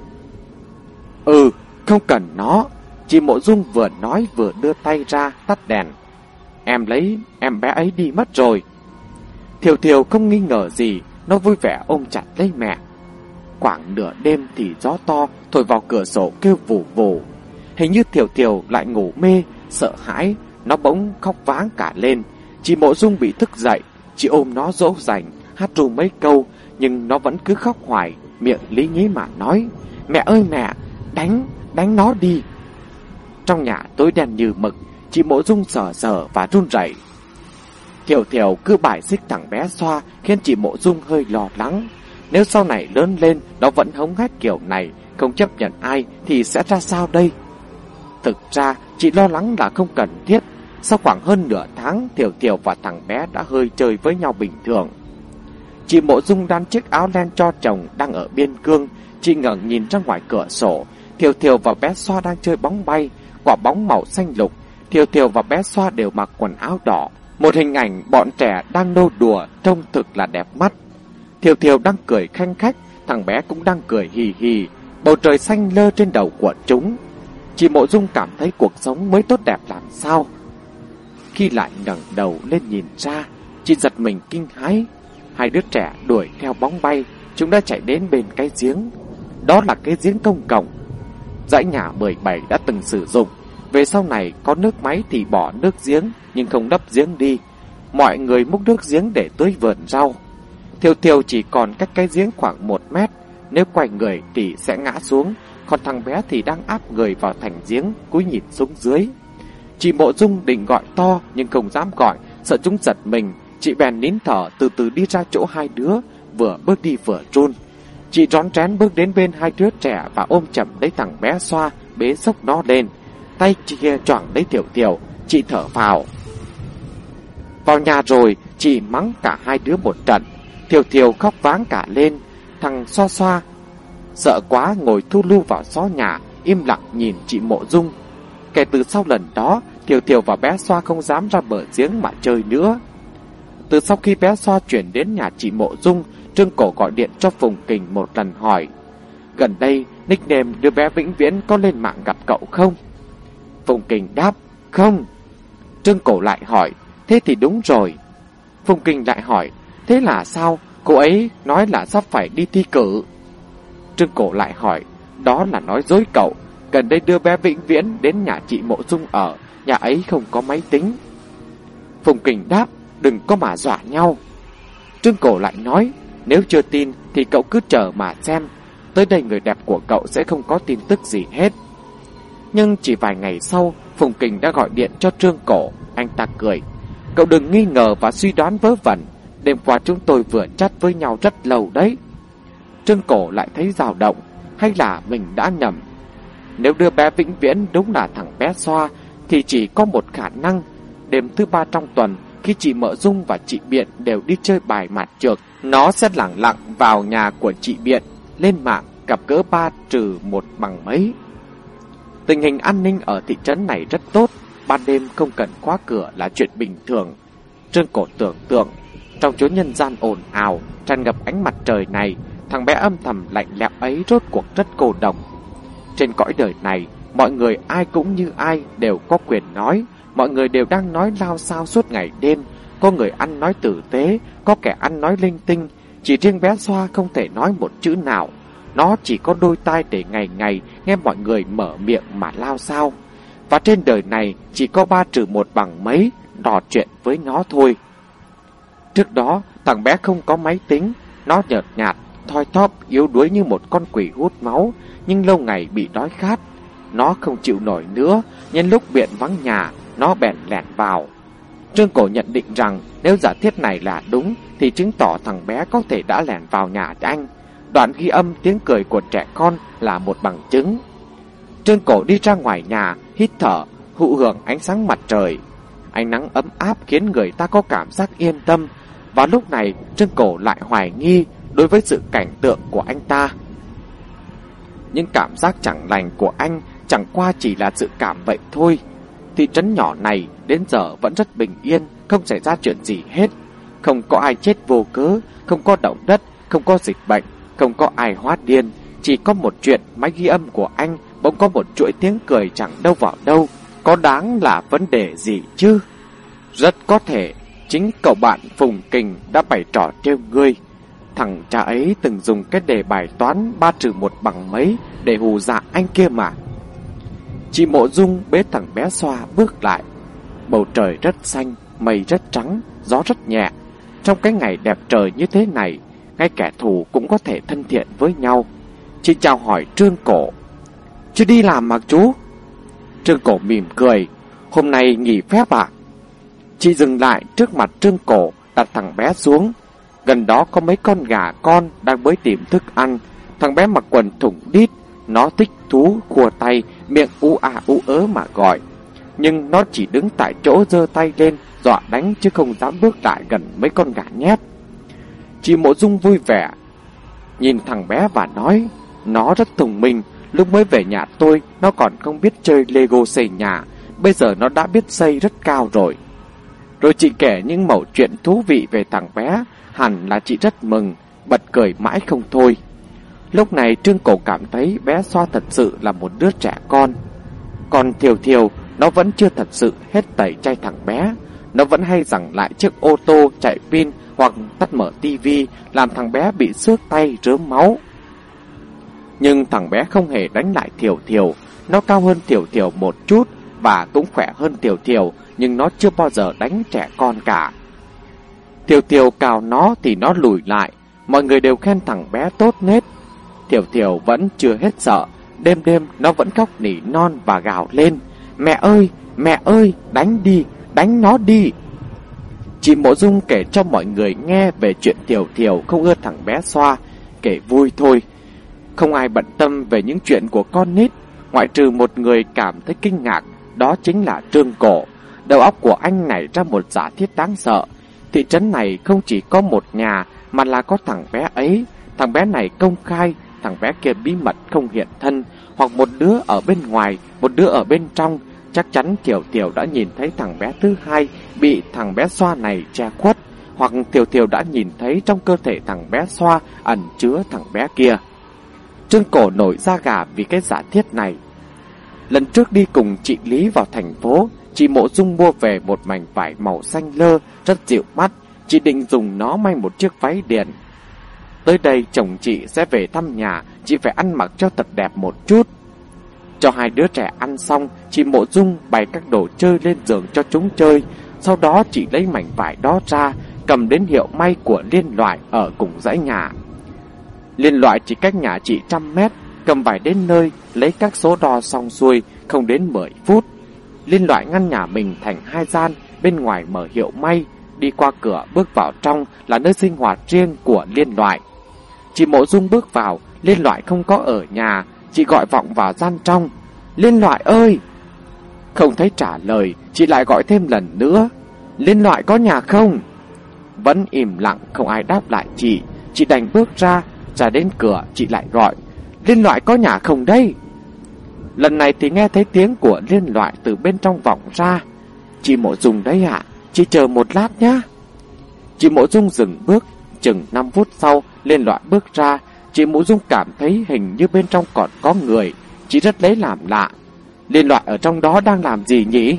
Không cần nó. Chị Mộ Dung vừa nói vừa đưa tay ra tắt đèn. Em lấy em bé ấy đi mất rồi. Thiều Thiều không nghi ngờ gì, nó vui vẻ ôm chặt lấy mẹ. Khoảng nửa đêm thì gió to thổi vào cửa sổ kêu vù vù. Hình như Thiều Thiều lại ngủ mê, sợ hãi, nó bỗng khóc váng cả lên. Chị Mộ Dung bị thức dậy, chị ôm nó dỗ dành, hát ru mấy câu, nhưng nó vẫn cứ khóc hoài, miệng lý nhí mà nói: Mẹ ơi mẹ, đánh nó đi. Trong nhà tối đen như mực, chị Mộ Dung sờ sờ và run rẩy. Thiều Thiều cứ bài xích thằng bé Xoa khiến chị Mộ Dung hơi lo lắng. Nếu sau này lớn lên nó vẫn hống hách kiểu này, không chấp nhận ai thì sẽ ra sao đây? Thực ra chị lo lắng là không cần thiết. Sau khoảng hơn nửa tháng, Thiều Thiều và thằng bé đã hơi chơi với nhau bình thường. Chị Mộ Dung đan chiếc áo len cho chồng đang ở biên cương. Chị ngẩng nhìn ra ngoài cửa sổ. Thiều Thiều và bé Xoa đang chơi bóng bay, quả bóng màu xanh lục. Thiều Thiều và bé Xoa đều mặc quần áo đỏ. Một hình ảnh bọn trẻ đang nô đùa trông thực là đẹp mắt. Thiều Thiều đang cười khanh khách, thằng bé cũng đang cười hì hì. Bầu trời xanh lơ trên đầu của chúng. Chị Mộ Dung cảm thấy cuộc sống mới tốt đẹp làm sao. Khi lại ngẩng đầu lên nhìn ra, chị giật mình kinh hãi. Hai đứa trẻ đuổi theo bóng bay, chúng đã chạy đến bên cái giếng. Đó là cái giếng công cộng. Dãy nhà 17 đã từng sử dụng. Về sau này có nước máy thì bỏ nước giếng, nhưng không đắp giếng đi. Mọi người múc nước giếng để tưới vườn rau. Thiều Thiều chỉ còn cách cái giếng khoảng 1 mét. Nếu quay người thì sẽ ngã xuống. Còn thằng bé thì đang áp người vào thành giếng, cúi nhìn xuống dưới. Chị Mộ Dung định gọi to nhưng không dám gọi, sợ chúng giật mình. Chị bèn nín thở từ từ đi ra chỗ hai đứa, vừa bước đi vừa run. Chị rón rén bước đến bên hai đứa trẻ và ôm chầm lấy thằng bé Xoa, bế xốc nó lên. Tay chị kia choàng lấy Thiều Thiều, chị thở phào. Vào nhà rồi, chị mắng cả hai đứa một trận. Thiều Thiều khóc váng cả lên. Thằng Xoa Xoa sợ quá ngồi thu lu vào xó nhà, im lặng nhìn chị Mộ Dung. Kể từ sau lần đó, Thiều Thiều và bé Xoa không dám ra bờ giếng mà chơi nữa. Từ sau khi bé Xoa chuyển đến nhà chị Mộ Dung, Trương Cổ gọi điện cho Phùng Kình một lần hỏi: Gần đây, nickname đứa bé Vĩnh Viễn có lên mạng gặp cậu không? Phùng Kình đáp: Không. Trương Cổ lại hỏi: Thế thì đúng rồi. Phùng Kình lại hỏi: Thế là sao? Cô ấy nói là sắp phải đi thi cử. Trương Cổ lại hỏi: Đó là nói dối cậu. Gần đây đưa bé Vĩnh Viễn đến nhà chị Mộ Dung ở, nhà ấy không có máy tính. Phùng Kình đáp: Đừng có mà dọa nhau. Trương Cổ lại nói: Nếu chưa tin thì cậu cứ chờ mà xem. Tới đây người đẹp của cậu sẽ không có tin tức gì hết. Nhưng chỉ vài ngày sau, Phùng Kình đã gọi điện cho Trương Cổ. Anh ta cười: Cậu đừng nghi ngờ và suy đoán vớ vẩn. Đêm qua chúng tôi vừa chat với nhau rất lâu đấy. Trương Cổ lại thấy dao động. Hay là mình đã nhầm? Nếu đưa bé Vĩnh Viễn đúng là thằng bé Xoa thì chỉ có một khả năng. Đêm thứ 3 trong tuần, khi chị Mộ Dung và chị Biện đều đi chơi bài mạt trược, nó sẽ lẳng lặng vào nhà của chị Biện, lên mạng gặp gỡ 3-1 bằng mấy. Tình hình an ninh ở thị trấn này rất tốt, ban đêm không cần khóa cửa là chuyện bình thường. Trương Cổ tưởng tượng, trong chốn nhân gian ồn ào, tràn ngập ánh mặt trời này, thằng bé âm thầm lạnh lẽo ấy rốt cuộc rất cô độc. Trên cõi đời này, mọi người ai cũng như ai đều có quyền nói, mọi người đều đang nói lao xao suốt ngày đêm, có người ăn nói tử tế, có kẻ ăn nói linh tinh, chỉ riêng bé Xoa không thể nói một chữ nào. Nó chỉ có đôi tai để ngày ngày nghe mọi người mở miệng mà lao xao. Và trên đời này chỉ có 3-1 bằng mấy trò chuyện với nó thôi. Trước đó, thằng bé không có máy tính, nó nhợt nhạt, thoi thóp, yếu đuối như một con quỷ hút máu, nhưng lâu ngày bị đói khát. Nó không chịu nổi nữa, nhân lúc Biện vắng nhà, nó bèn lẻn vào. Trương Cổ nhận định rằng nếu giả thiết này là đúng thì chứng tỏ thằng bé có thể đã lẻn vào nhà anh. Đoạn ghi âm tiếng cười của trẻ con là một bằng chứng. Trương Cổ đi ra ngoài nhà, hít thở, thụ hưởng ánh sáng mặt trời. Ánh nắng ấm áp khiến người ta có cảm giác yên tâm. Vào lúc này, Trương Cổ lại hoài nghi đối với sự cảnh tượng của anh ta. Những cảm giác chẳng lành của anh chẳng qua chỉ là dự cảm vậy thôi. thị trấn nhỏ này đến giờ vẫn rất bình yên, không xảy ra chuyện gì hết. Không có ai chết vô cớ, không có động đất, không có dịch bệnh, không có ai hóa điên. Chỉ có một chuyện, máy ghi âm của anh bỗng có một chuỗi tiếng cười chẳng đâu vào đâu. Có đáng là vấn đề gì chứ? Rất có thể chính cậu bạn Phùng Kình đã bày trò trêu ngươi. Thằng cha ấy từng dùng cái đề bài toán 3-1 bằng mấy để hù dọa anh kia mà. Chị Mộ Dung bế thằng bé Xoa bước lại. Bầu trời rất xanh, mây rất trắng, gió rất nhẹ. Trong cái ngày đẹp trời như thế này, ngay kẻ thù cũng có thể thân thiện với nhau. Chị chào hỏi Trương Cổ. Chưa đi làm mà chú? Trương Cổ mỉm cười. Hôm nay nghỉ phép ạ. Chị dừng lại trước mặt Trương Cổ, đặt thằng bé xuống. Gần đó có mấy con gà con đang bới tìm thức ăn. Thằng bé mặc quần thủng đít. Nó thích thú khua tay, miệng ú à ú ớ mà gọi. Nhưng nó chỉ đứng tại chỗ giơ tay lên dọa đánh, chứ không dám bước lại gần mấy con gà nhét. Chị Mộ Dung vui vẻ nhìn thằng bé và nói, nó rất thông minh. Lúc mới về nhà tôi, nó còn không biết chơi Lego xây nhà. Bây giờ nó đã biết xây rất cao rồi. Rồi chị kể những mẩu chuyện thú vị về thằng bé. Hẳn là chị rất mừng, bật cười mãi không thôi. Lúc này Trương Cổ cảm thấy bé Xoa thật sự là một đứa trẻ con. Còn Thiều Thiều, nó vẫn chưa thật sự hết tẩy chay thằng bé. Nó vẫn hay giằng lại chiếc ô tô chạy pin hoặc tắt mở tivi, làm thằng bé bị xước tay rớm máu. Nhưng thằng bé không hề đánh lại Thiều Thiều. Nó cao hơn Thiều Thiều một chút và cũng khỏe hơn Thiều Thiều, nhưng nó chưa bao giờ đánh trẻ con cả. Thiều Thiều cào nó thì nó lùi lại. Mọi người đều khen thằng bé tốt nết. Thiều Thiều vẫn chưa hết sợ. Đêm đêm nó vẫn khóc nỉ non và gào lên, mẹ ơi, đánh đi, đánh nó đi. Chị Mộ Dung kể cho mọi người nghe về chuyện Thiều Thiều không ưa thằng bé Xoa, kể vui thôi. Không ai bận tâm về những chuyện của con nít, ngoại trừ một người cảm thấy kinh ngạc, đó chính là Trương Cổ. Đầu óc của anh nảy ra một giả thiết đáng sợ. Thị trấn này không chỉ có một nhà, mà là có thằng bé ấy. Thằng bé này công khai, thằng bé kia bí mật không hiện thân, hoặc một đứa ở bên ngoài, một đứa ở bên trong. Chắc chắn Thiều Thiều đã nhìn thấy thằng bé thứ hai bị thằng bé Xoa này che khuất, hoặc Thiều Thiều đã nhìn thấy trong cơ thể thằng bé Xoa ẩn chứa thằng bé kia. Trương Cổ nổi da gà vì cái giả thiết này. Lần trước đi cùng chị Lý vào thành phố, chị Mộ Dung mua về một mảnh vải màu xanh lơ rất dịu mắt. Chị định dùng nó may một chiếc váy điện. Tới đây chồng chị sẽ về thăm nhà, chị phải ăn mặc cho thật đẹp một chút. Cho hai đứa trẻ ăn xong, chị Mộ Dung bày các đồ chơi lên giường cho chúng chơi. Sau đó chị lấy mảnh vải đó ra, cầm đến hiệu may của Liên Loại ở cùng dãy nhà. Liên Loại chỉ cách nhà chị 100 mét, cầm vải đến nơi, lấy các số đo xong xuôi, không đến 10 phút. Liên Loại ngăn nhà mình thành hai gian, bên ngoài mở hiệu may, đi qua cửa bước vào trong là nơi sinh hoạt riêng của Liên Loại. Chị Mộ Dung bước vào, Liên Loại không có ở nhà, chị gọi vọng vào gian trong, Liên Loại ơi! Không thấy trả lời, chị lại gọi thêm lần nữa, Liên Loại có nhà không? Vẫn im lặng, không ai đáp lại chị đành bước ra đến cửa, chị lại gọi, Liên Loại có nhà không đây? Lần này thì nghe thấy tiếng của Liên Loại từ bên trong vọng ra. Chị Mộ Dung đấy ạ, chị chờ một lát nhá. Chị Mộ Dung dừng bước, chừng 5 phút sau, Liên Loại bước ra. Chị Mộ Dung cảm thấy hình như bên trong còn có người. Chị rất lấy làm lạ. Liên Loại ở trong đó đang làm gì nhỉ?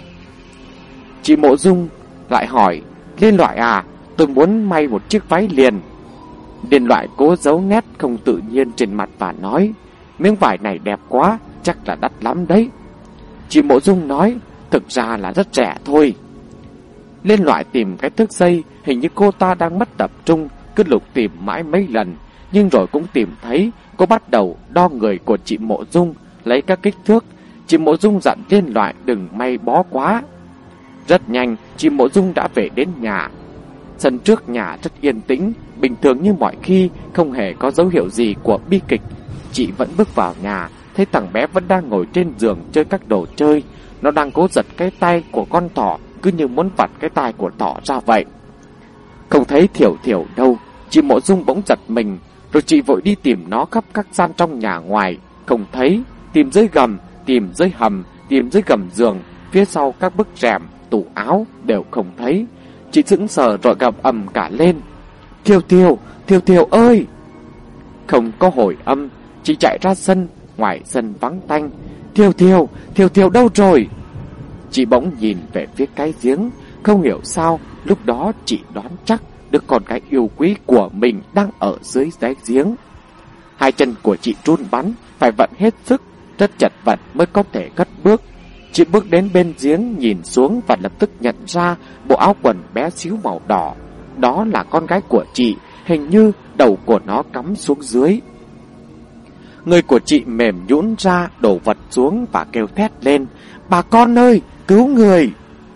Chị Mộ Dung lại hỏi, Liên Loại à, tôi muốn may một chiếc váy liền. Liên Loại cố giấu nét không tự nhiên trên mặt và nói, miếng vải này đẹp quá, chắc là đắt lắm đấy. Chị Mộ Dung nói, thực ra là rất rẻ thôi. Liên Loại tìm cái thước dây, hình như cô ta đang mất tập trung, cứ lục tìm mãi mấy lần, nhưng rồi cũng tìm thấy. Cô bắt đầu đo người của chị Mộ Dung, lấy các kích thước. Chị Mộ Dung dặn Liên Loại đừng may bó quá. Rất nhanh, chị Mộ Dung đã về đến nhà. Sân trước nhà rất yên tĩnh, bình thường như mọi khi, không hề có dấu hiệu gì của bi kịch. Chị vẫn bước vào nhà, thấy thằng bé vẫn đang ngồi trên giường chơi các đồ chơi. Nó đang cố giật cái tay của con thỏ, cứ như muốn vặt cái tai của thỏ ra vậy. Không thấy Thiều Thiều đâu, chị Mộ Dung bỗng giật mình, rồi chị vội đi tìm nó khắp các gian trong nhà ngoài, không thấy, tìm dưới gầm, tìm dưới hầm, tìm dưới gầm giường, phía sau các bức rèm, tủ áo đều không thấy. Chị sững sờ rồi gầm ầm cả lên: Thiều Thiều, Thiều Thiều ơi! Không có hồi âm, chị chạy ra sân. Ngoài sân vắng tanh. Thiều Thiều, Thiều Thiều đâu rồi? Chị bỗng nhìn về phía cái giếng. Không hiểu sao lúc đó chị đoán chắc đứa con gái yêu quý của mình đang ở dưới đáy giếng. Hai chân của chị run bắn, phải vận hết sức, rất chật vật mới có thể cất bước. Chị bước đến bên giếng nhìn xuống và lập tức nhận ra bộ áo quần bé xíu màu đỏ. Đó là con gái của chị, hình như đầu của nó cắm xuống dưới. Người của chị mềm nhũn ra, đổ vật xuống và kêu thét lên: Bà con ơi, cứu người!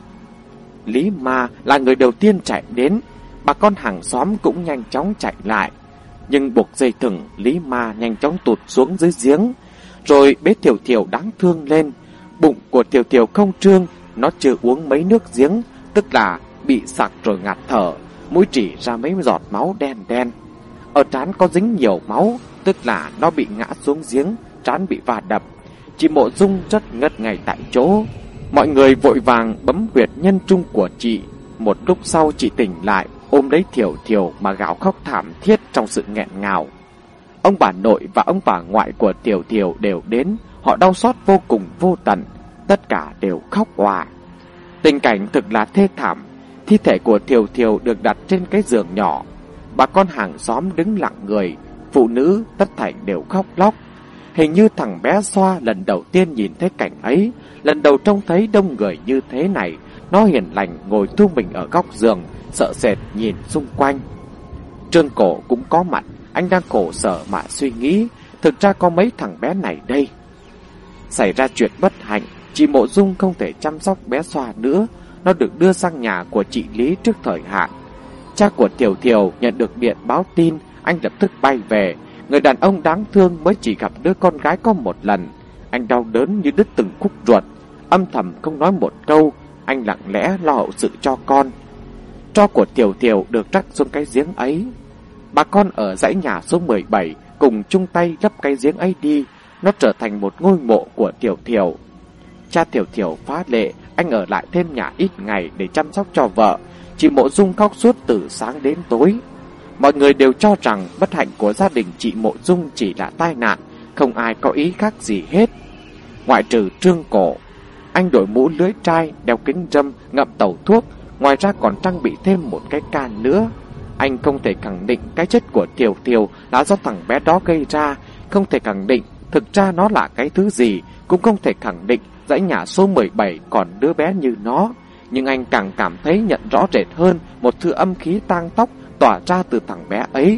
Lý Ma là người đầu tiên chạy đến. Bà con hàng xóm cũng nhanh chóng chạy lại. Nhưng buộc dây thừng, Lý Ma nhanh chóng tụt xuống dưới giếng. Rồi bế Thiều Thiều đáng thương lên. Bụng của Thiều Thiều không trương, nó chưa uống mấy nước giếng, tức là bị sặc rồi ngạt thở, mũi trỉ ra mấy giọt máu đen đen. Ở trán có dính nhiều máu, tức là nó bị ngã xuống giếng, trán bị va đập. Chị Mộ Dung rất ngất ngay tại chỗ. Mọi người vội vàng bấm huyệt nhân trung của chị. Một lúc sau chị tỉnh lại, ôm lấy Thiều Thiều mà gào khóc thảm thiết trong sự nghẹn ngào. Ông bà nội và ông bà ngoại của Thiều Thiều đều đến. Họ đau xót vô cùng vô tận, tất cả đều khóc òa. Tình cảnh thực là thê thảm. Thi thể của Thiều Thiều được đặt trên cái giường nhỏ. Bà con hàng xóm đứng lặng người, phụ nữ tất thảy đều khóc lóc. Hình như thằng bé Xoa lần đầu tiên nhìn thấy cảnh ấy, lần đầu trông thấy đông người như thế này. Nó hiền lành ngồi thu mình ở góc giường, sợ sệt nhìn xung quanh. Trương Cổ cũng có mặt. Anh đang khổ sở mà suy nghĩ, thực ra có mấy thằng bé này đây. Xảy ra chuyện bất hạnh, chị Mộ Dung không thể chăm sóc bé Xoa nữa. Nó được đưa sang nhà của chị Lý trước thời hạn. Cha của Thiều Thiều nhận được điện báo tin, anh lập tức bay về. Người đàn ông đáng thương mới chỉ gặp đứa con gái có một lần. Anh đau đớn như đứt từng khúc ruột, âm thầm không nói một câu. Anh lặng lẽ lo hậu sự cho con. Tro của Thiều Thiều được rắc xuống cái giếng ấy. Bà con ở dãy nhà số 17 cùng chung tay lấp cái giếng ấy đi. Nó trở thành một ngôi mộ của Thiều Thiều. Cha Thiều Thiều phá lệ, anh ở lại thêm nhà ít ngày để chăm sóc cho vợ. Chị Mộ Dung khóc suốt từ sáng đến tối. Mọi người đều cho rằng bất hạnh của gia đình chị Mộ Dung chỉ là tai nạn, không ai có ý khác gì hết. Ngoại trừ Trương Cổ. Anh đội mũ lưới trai, đeo kính râm, ngậm tẩu thuốc, ngoài ra còn trang bị thêm một cái can nữa. Anh không thể khẳng định cái chết của Thiều Thiều là do thằng bé đó gây ra, không thể khẳng định thực ra nó là cái thứ gì, cũng không thể khẳng định dãy nhà số 17 còn đứa bé như nó. Nhưng anh càng cảm thấy nhận rõ rệt hơn một thứ âm khí tang tóc tỏa ra từ thằng bé ấy.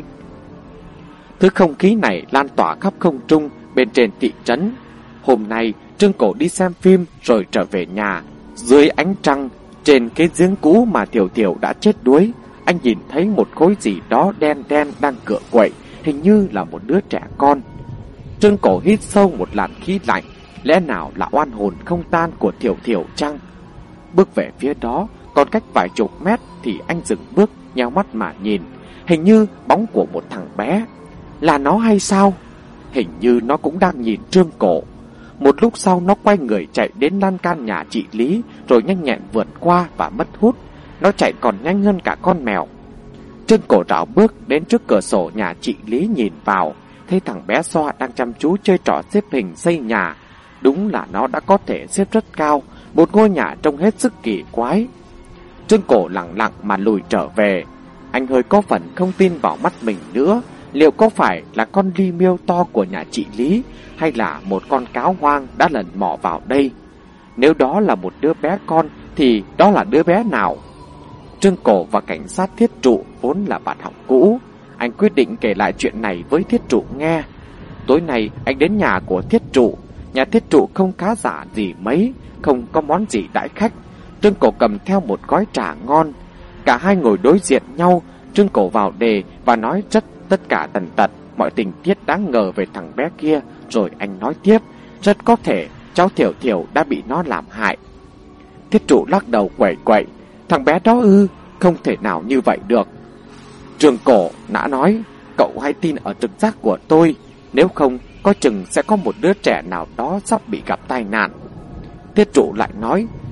Thứ không khí này lan tỏa khắp không trung bên trên thị trấn. Hôm nay Trương Cổ đi xem phim rồi trở về nhà. Dưới ánh trăng, trên cái giếng cũ mà Thiều Thiều đã chết đuối, anh nhìn thấy một khối gì đó đen đen đang cựa quậy, hình như là một đứa trẻ con. Trương Cổ hít sâu một làn khí lạnh. Lẽ nào là oan hồn không tan của Thiều Thiều chăng? Bước về phía đó, còn cách vài chục mét thì anh dừng bước, nheo mắt mà nhìn. Hình như bóng của một thằng bé. Là nó hay sao? Hình như nó cũng đang nhìn Trương Cổ. Một lúc sau nó quay người chạy đến lan can nhà chị Lý, rồi nhanh nhẹn vượt qua và mất hút. Nó chạy còn nhanh hơn cả con mèo. Trương Cổ rảo bước đến trước cửa sổ nhà chị Lý nhìn vào, thấy thằng bé Xoa đang chăm chú chơi trò xếp hình xây nhà. Đúng là nó đã có thể xếp rất cao, một ngôi nhà trông hết sức kỳ quái. Trương Cổ lặng lặng mà lùi trở về. Anh hơi có phần không tin vào mắt mình nữa. Liệu có phải là con ly miêu to của nhà chị Lý, hay là một con cáo hoang đã lần mò vào đây? Nếu đó là một đứa bé con thì đó là đứa bé nào? Trương Cổ và cảnh sát Thiết Trụ vốn là bạn học cũ. Anh quyết định kể lại chuyện này với Thiết Trụ nghe. Tối nay anh đến nhà của Thiết Trụ. Nhà Thiết Trụ không khá giả gì mấy, không có món gì đãi khách. Trương Cổ cầm theo một gói trà ngon. Cả hai ngồi đối diện nhau. Trương Cổ vào đề và nói tất cả tần tật mọi tình tiết đáng ngờ về thằng bé kia. Rồi anh nói tiếp, rất có thể cháu Thiều Thiều đã bị nó làm hại. Thiết Trụ lắc đầu quẩy quậy. Thằng bé đó ư? Không thể nào như vậy được. Trương Cổ đã nói, cậu hãy tin ở trực giác của tôi, nếu không có chừng sẽ có một đứa trẻ nào đó sắp bị gặp tai nạn. Thiết Trụ lại nói,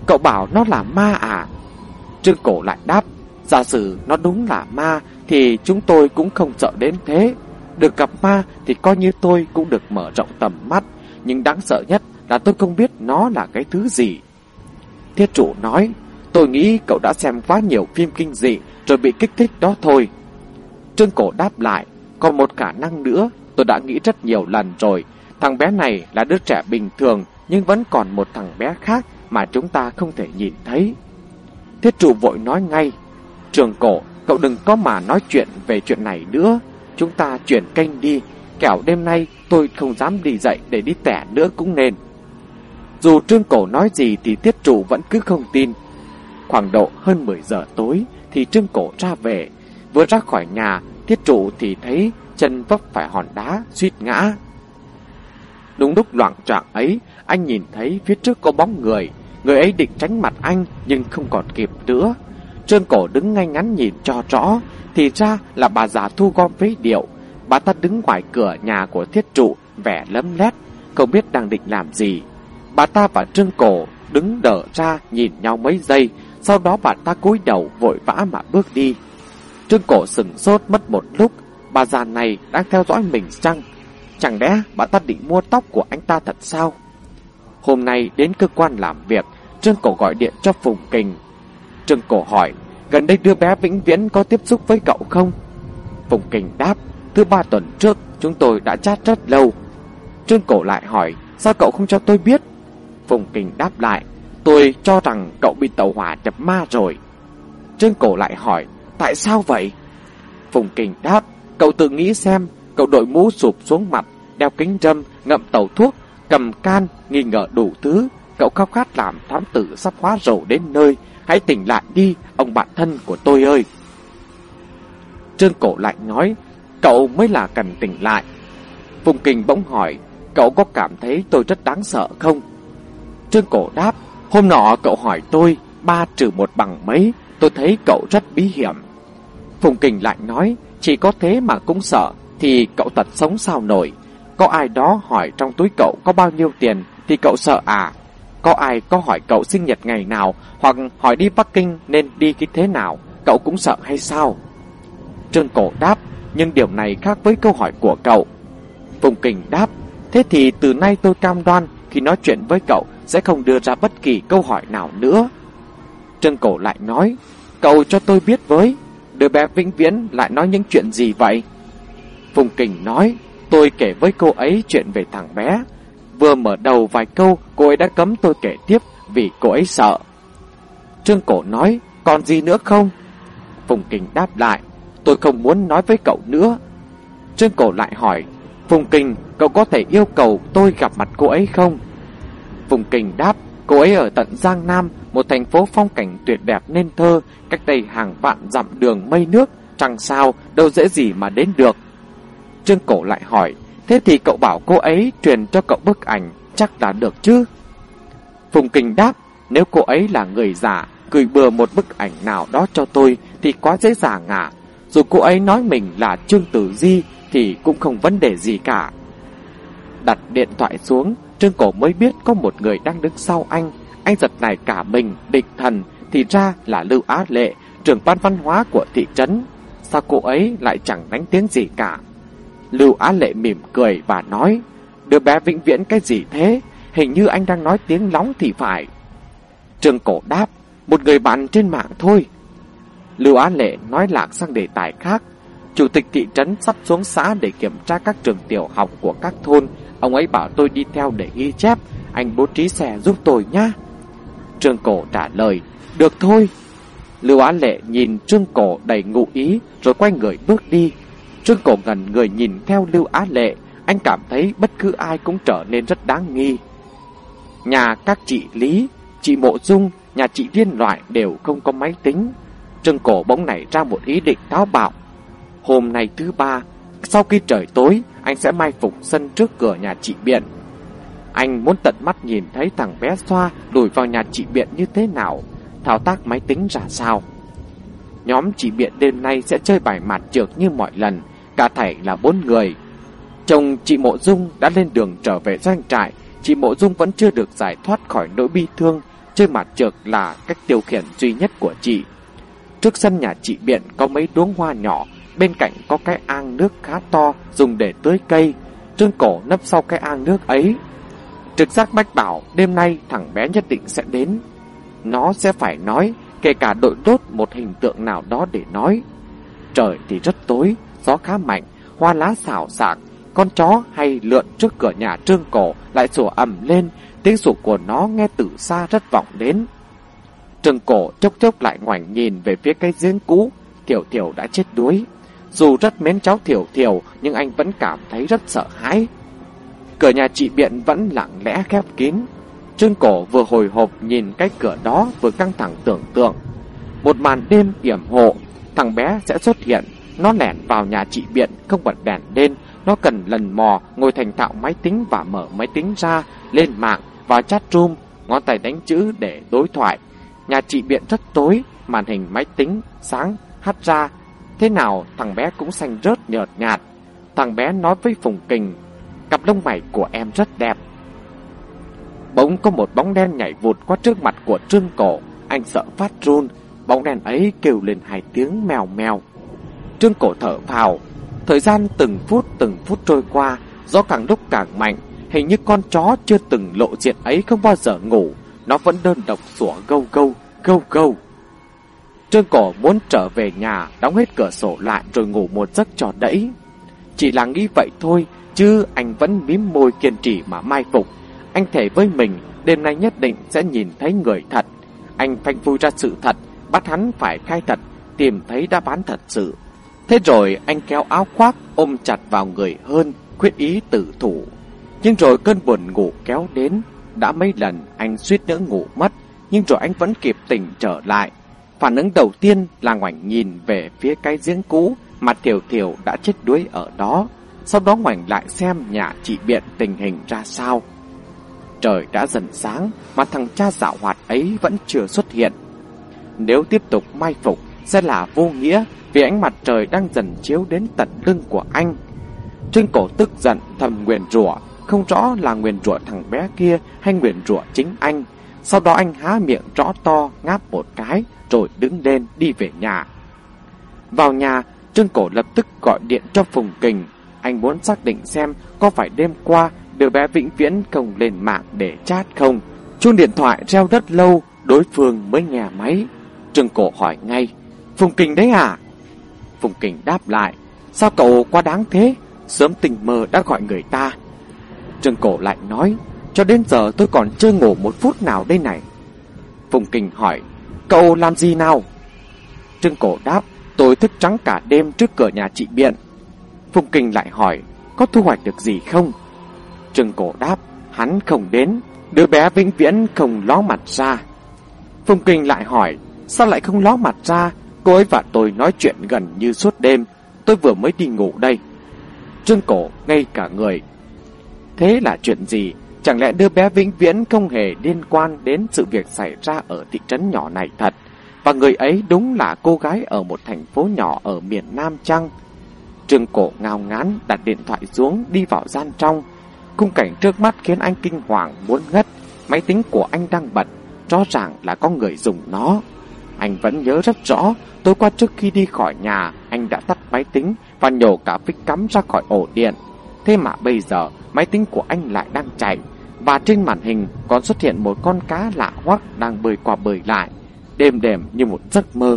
Cậu bảo nó là ma à? Trương Cổ lại đáp, giả sử nó đúng là ma thì chúng tôi cũng không sợ đến thế. Được gặp ma thì coi như tôi cũng được mở rộng tầm mắt, nhưng đáng sợ nhất là tôi không biết nó là cái thứ gì. Thiết trụ nói, tôi nghĩ cậu đã xem quá nhiều phim kinh dị rồi bị kích thích đó thôi. Trương Cổ đáp lại, còn một khả năng nữa, tôi đã nghĩ rất nhiều lần rồi. Thằng bé này là đứa trẻ bình thường, nhưng vẫn còn một thằng bé khác mà chúng ta không thể nhìn thấy. Thiết trụ vội nói ngay, Trương Cổ, cậu đừng có mà nói chuyện về chuyện này nữa. Chúng ta chuyển kênh đi, kẻo đêm nay tôi không dám đi dậy để đi tẻ nữa cũng nên. Dù Trương Cổ nói gì thì Thiết trụ vẫn cứ không tin. Khoảng độ hơn 10 giờ tối thì Trương Cổ ra về. Vừa ra khỏi nhà, Thiết trụ thì thấy chân vấp phải hòn đá, suýt ngã. Đúng lúc loạng choạng ấy, anh nhìn thấy phía trước có bóng người. Người ấy định tránh mặt anh nhưng không còn kịp nữa. Trương Cổ đứng ngay ngắn nhìn cho rõ, thì ra là bà già thu gom phế liệu. Bà ta đứng ngoài cửa nhà của Thiết trụ, vẻ lấm lét, không biết đang định làm gì. Bà ta và Trương Cổ đứng đờ ra nhìn nhau mấy giây, sau đó bà ta cúi đầu vội vã mà bước đi. Trương Cổ sửng sốt mất một lúc, bà già này đang theo dõi mình chăng? Chẳng lẽ bà ta định mua tóc của anh ta thật sao? Hôm nay đến cơ quan làm việc, Trương Cổ gọi điện cho Phùng Kình. Trương Cổ hỏi, gần đây đứa bé Vĩnh Viễn có tiếp xúc với cậu không? Phùng Kình đáp, thứ 3 tuần trước chúng tôi đã chat rất lâu. Trương Cổ lại hỏi, sao cậu không cho tôi biết? Phùng Kình đáp lại, tôi cho rằng cậu bị tẩu hỏa nhập ma rồi. Trương Cổ lại hỏi, tại sao vậy? Phùng Kình đáp, cậu tự nghĩ xem, cậu đội mũ sụp xuống mặt, đeo kính râm, ngậm tàu thuốc, cầm can, nghi ngờ đủ thứ. Cậu khao khát làm thám tử sắp hóa rầu đến nơi. Hãy tỉnh lại đi, ông bạn thân của tôi ơi. Trương Cổ lại nói, cậu mới là cần tỉnh lại. Phùng Kình bỗng hỏi, cậu có cảm thấy tôi rất đáng sợ không? Trương Cổ đáp, hôm nọ cậu hỏi tôi 3 trừ 1 bằng mấy, tôi thấy cậu rất bí hiểm. Phùng Kình lại nói, chỉ có thế mà cũng sợ, thì cậu thật sống sao nổi. Có ai đó hỏi trong túi cậu có bao nhiêu tiền thì cậu sợ à? Có ai có hỏi cậu sinh nhật ngày nào, hoặc hỏi đi Bắc Kinh nên đi cái thế nào, cậu cũng sợ hay sao? Trương Cổ đáp, nhưng điều này khác với câu hỏi của cậu. Phùng Kình đáp, thế thì từ nay tôi cam đoan khi nói chuyện với cậu sẽ không đưa ra bất kỳ câu hỏi nào nữa. Trương Cổ lại nói, cậu cho tôi biết với, đứa bé Vĩnh Viễn lại nói những chuyện gì vậy? Phùng Kình nói, tôi kể với cô ấy chuyện về thằng bé. Vừa mở đầu vài câu, cô ấy đã cấm tôi kể tiếp vì cô ấy sợ. Trương Cổ nói, còn gì nữa không? Phùng Kình đáp lại, tôi không muốn nói với cậu nữa. Trương Cổ lại hỏi, Phùng Kình, cậu có thể yêu cầu tôi gặp mặt cô ấy không? Phùng Kình đáp, cô ấy ở tận Giang Nam, một thành phố phong cảnh tuyệt đẹp nên thơ, cách đây hàng vạn dặm đường mây nước, chẳng sao, đâu dễ gì mà đến được. Trương Cổ lại hỏi, thế thì cậu bảo cô ấy truyền cho cậu bức ảnh, chắc là được chứ? Phùng Kình đáp, nếu cô ấy là người giả, gửi bừa một bức ảnh nào đó cho tôi thì quá dễ dàng à? Dù cô ấy nói mình là Trương Tử Di thì cũng không vấn đề gì cả. Đặt điện thoại xuống, Trương Cổ mới biết có một người đang đứng sau anh. Anh giật nảy cả mình, định thần, thì ra là Lưu Á Lệ, trưởng ban văn hóa của thị trấn. Sao cô ấy lại chẳng đánh tiếng gì cả? Lưu Á Lệ mỉm cười và nói, đứa bé Vĩnh Viễn cái gì thế? Hình như anh đang nói tiếng lóng thì phải. Trương Cổ đáp, một người bạn trên mạng thôi. Lưu Á Lệ nói lạc sang đề tài khác. Chủ tịch thị trấn sắp xuống xã để kiểm tra các trường tiểu học của các thôn. Ông ấy bảo tôi đi theo để ghi chép. Anh bố trí xe giúp tôi nhá. Trương Cổ trả lời, được thôi. Lưu Á Lệ nhìn Trương Cổ đầy ngụ ý rồi quay người bước đi. Trương Cổ ngẩn người nhìn theo Lưu Á Lệ. Anh cảm thấy bất cứ ai cũng trở nên rất đáng nghi. Nhà các chị Lý, chị Mộ Dung, nhà chị Viên Loại đều không có máy tính. Trương Cổ bỗng nảy ra một ý định táo bạo. Hôm nay thứ 3, sau khi trời tối, anh sẽ mai phục sân trước cửa nhà chị Biện. Anh muốn tận mắt nhìn thấy thằng bé Xoa lùi vào nhà chị Biện như thế nào, thao tác máy tính ra sao. Nhóm chị Biện đêm nay sẽ chơi bài mạt trược như mọi lần, cả thảy là 4 người. Chồng chị Mộ Dung đã lên đường trở về doanh trại. Chị Mộ Dung vẫn chưa được giải thoát khỏi nỗi bi thương. chơi mặt trược là cách tiêu khiển duy nhất của chị. Trước sân nhà chị Biện có mấy đuống hoa nhỏ, bên cạnh có cái ang nước khá to dùng để tưới cây. Trương Cổ nấp sau cái ang nước ấy. Trực giác mách bảo đêm nay thằng bé nhất định sẽ đến. Nó sẽ phải nói, kể cả đội đốt một hình tượng nào đó để nói. Trời thì rất tối, gió khá mạnh, hoa lá xào xạc. Con chó hay lượn trước cửa nhà Trương Cổ lại sủa ầm lên, tiếng sủa của nó nghe từ xa rất vọng đến. Trương Cổ chốc chốc lại ngoảnh nhìn về phía cái giếng cũ. Thiểu Thiểu đã chết đuối. Dù rất mến cháu Thiểu Thiểu, nhưng anh vẫn cảm thấy rất sợ hãi. Cửa nhà chị Biện vẫn lặng lẽ khép kín. Trương Cổ vừa hồi hộp nhìn cái cửa đó, vừa căng thẳng tưởng tượng một màn đêm yểm hộ, thằng bé sẽ xuất hiện. Nó lẻn vào nhà chị Biện, không bật đèn lên. Nó cần lần mò ngồi thành thạo máy tính và mở máy tính ra, lên mạng, vào chat room, ngón tay đánh chữ để đối thoại. Nhà chị Biện rất tối, màn hình máy tính sáng hắt ra. Thế nào thằng bé cũng xanh rớt nhợt nhạt. Thằng bé nói với Phùng Kình, cặp lông mày của em rất đẹp. Bỗng có một bóng đen nhảy vụt qua trước mặt của Trương Cổ. Anh sợ phát run. Bóng đen ấy kêu lên 2 tiếng mèo mèo. Trương Cổ thở phào. Thời gian từng phút trôi qua, gió càng lúc càng mạnh. Hình như con chó chưa từng lộ diện ấy không bao giờ ngủ. Nó vẫn đơn độc sủa gâu gâu, gâu gâu. Trương Cổ muốn trở về nhà, đóng hết cửa sổ lại rồi ngủ một giấc cho đẫy. Chỉ là nghĩ vậy thôi, chứ anh vẫn mím môi kiên trì mà mai phục. Anh thề với mình, đêm nay nhất định sẽ nhìn thấy người thật. Anh phanh phui ra sự thật, bắt hắn phải khai thật, tìm thấy đáp án thật sự. Thế rồi anh kéo áo khoác, ôm chặt vào người hơn, quyết ý tử thủ. Nhưng rồi cơn buồn ngủ kéo đến. Đã mấy lần anh suýt nữa ngủ mất, nhưng rồi anh vẫn kịp tỉnh trở lại. Phản ứng đầu tiên là ngoảnh nhìn về phía cái giếng cũ mà Thiểu Thiểu đã chết đuối ở đó. Sau đó ngoảnh lại xem nhà chị Biện tình hình ra sao. Trời đã dần sáng mà thằng cha dạo hoạt ấy vẫn chưa xuất hiện. Nếu tiếp tục mai phục sẽ là vô nghĩa, vì ánh mặt trời đang dần chiếu đến tận lưng của anh. Trương Cổ tức giận thầm nguyền rủa, không rõ là nguyền rủa thằng bé kia hay nguyền rủa chính anh. Sau đó anh há miệng rõ to ngáp một cái rồi đứng lên đi về nhà. Vào nhà, Trương Cổ lập tức gọi điện cho Phùng Kình. Anh muốn xác định xem có phải đêm qua đứa bé vĩnh viễn không lên mạng để chat không. Chuông điện thoại reo rất lâu, đối phương mới nghe máy. Trương Cổ hỏi ngay, Phùng Kình đấy à? Phùng Kình đáp lại, sao cậu quá đáng thế, sớm tình mơ đã gọi người ta. Trương Cổ lại nói, cho đến giờ tôi còn chưa ngủ một phút nào đây này. Phùng Kình hỏi, cậu làm gì nào? Trương Cổ đáp, tôi thức trắng cả đêm trước cửa nhà chị Biện. Phùng Kình lại hỏi, có thu hoạch được gì không? Trương Cổ đáp, hắn không đến, đứa bé vĩnh viễn không ló mặt ra. Phùng Kình lại hỏi, sao lại không ló mặt ra? Cô ấy và tôi nói chuyện gần như suốt đêm, tôi vừa mới đi ngủ đây. Trương Cổ ngây cả người. Thế là chuyện gì? Chẳng lẽ đứa bé vĩnh viễn không hề liên quan đến sự việc xảy ra ở thị trấn nhỏ này thật? Và người ấy đúng là cô gái ở một thành phố nhỏ ở miền Nam chăng? Trương Cổ ngao ngán đặt điện thoại xuống, đi vào gian trong. Khung cảnh trước mắt khiến anh kinh hoàng muốn ngất. Máy tính của anh đang bật, rõ ràng là có người dùng nó. Anh vẫn nhớ rất rõ, tối qua trước khi đi khỏi nhà, anh đã tắt máy tính và nhổ cả phích cắm ra khỏi ổ điện. Thế mà bây giờ, máy tính của anh lại đang chạy, và trên màn hình còn xuất hiện một con cá lạ hoắc đang bơi qua bơi lại, êm đềm như một giấc mơ.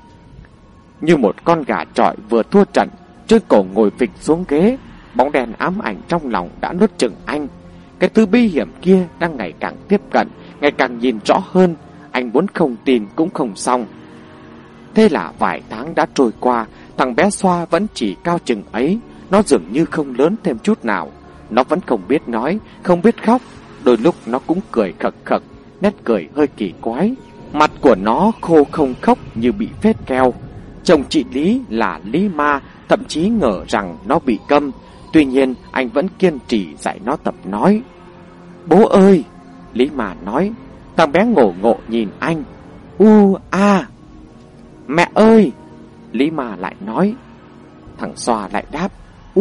Như một con gà trọi vừa thua trận, Trương Cổ ngồi phịch xuống ghế, bóng đèn ám ảnh trong lòng đã nuốt chửng anh. Cái thứ bi hiểm kia đang ngày càng tiếp cận, ngày càng nhìn rõ hơn. Anh muốn không tin cũng không xong. Thế là vài tháng đã trôi qua, thằng bé Xoa vẫn chỉ cao chừng ấy. Nó dường như không lớn thêm chút nào. Nó vẫn không biết nói, không biết khóc. Đôi lúc nó cũng cười khật khật, nét cười hơi kỳ quái. Mặt của nó khô không khóc như bị phết keo. Chồng chị Lý là Lý Ma thậm chí ngờ rằng nó bị câm. Tuy nhiên anh vẫn kiên trì dạy nó tập nói. Bố ơi! Lý Ma nói. Thằng bé ngộ ngộ nhìn anh. A! Mẹ ơi! Lý Ma lại nói. Thằng Xoa lại đáp.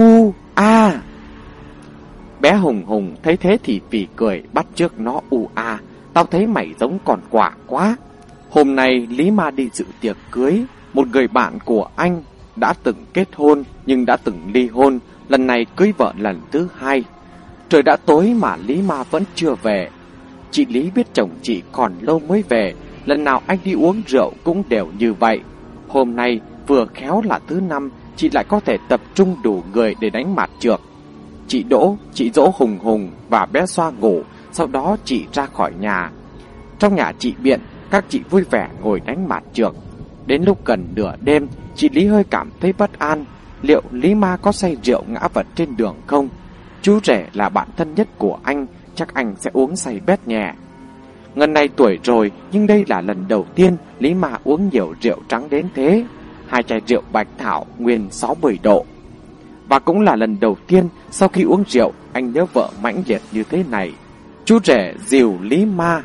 A! Bé Hùng Hùng thấy thế thì phì cười bắt chước nó A. tao thấy mày giống con quạ quá. Hôm nay Lý Ma đi dự tiệc cưới một người bạn của anh, đã từng kết hôn nhưng đã từng ly hôn, lần này cưới vợ lần thứ hai. Trời đã tối mà Lý Ma vẫn chưa về. Chị Lý biết chồng chị còn lâu mới về, lần nào anh đi uống rượu cũng đều như vậy. Hôm nay vừa khéo là thứ năm, chị lại có thể tập trung đủ người để đánh mạt chược. Chị Đỗ, chị Dỗ Hùng Hùng và bé Xoa ngủ, sau đó chị ra khỏi nhà. Trong nhà chị Biện, các chị vui vẻ ngồi đánh mạt chược. Đến lúc gần nửa đêm, chị Lý hơi cảm thấy bất an. Liệu Lý Ma có say rượu ngã vật trên đường không? Chú rể là bạn thân nhất của anh, chắc anh sẽ uống say bét nhẹ. Ngân này tuổi rồi, nhưng đây là lần đầu tiên Lý Ma uống nhiều rượu trắng đến thế. 2 chai rượu Bạch Thảo nguyên 60 độ. Và cũng là lần đầu tiên sau khi uống rượu anh nhớ vợ mãnh liệt như thế này. Chú rể dìu Lý Ma.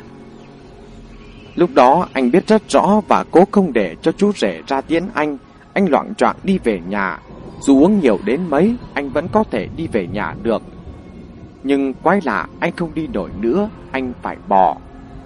Lúc đó anh biết rất rõ và cố không để cho chú rể ra tiễn anh. Anh loạng choạng đi về nhà. Dù uống nhiều đến mấy, anh vẫn có thể đi về nhà được. Nhưng quái lạ, anh không đi nổi nữa, anh phải bò.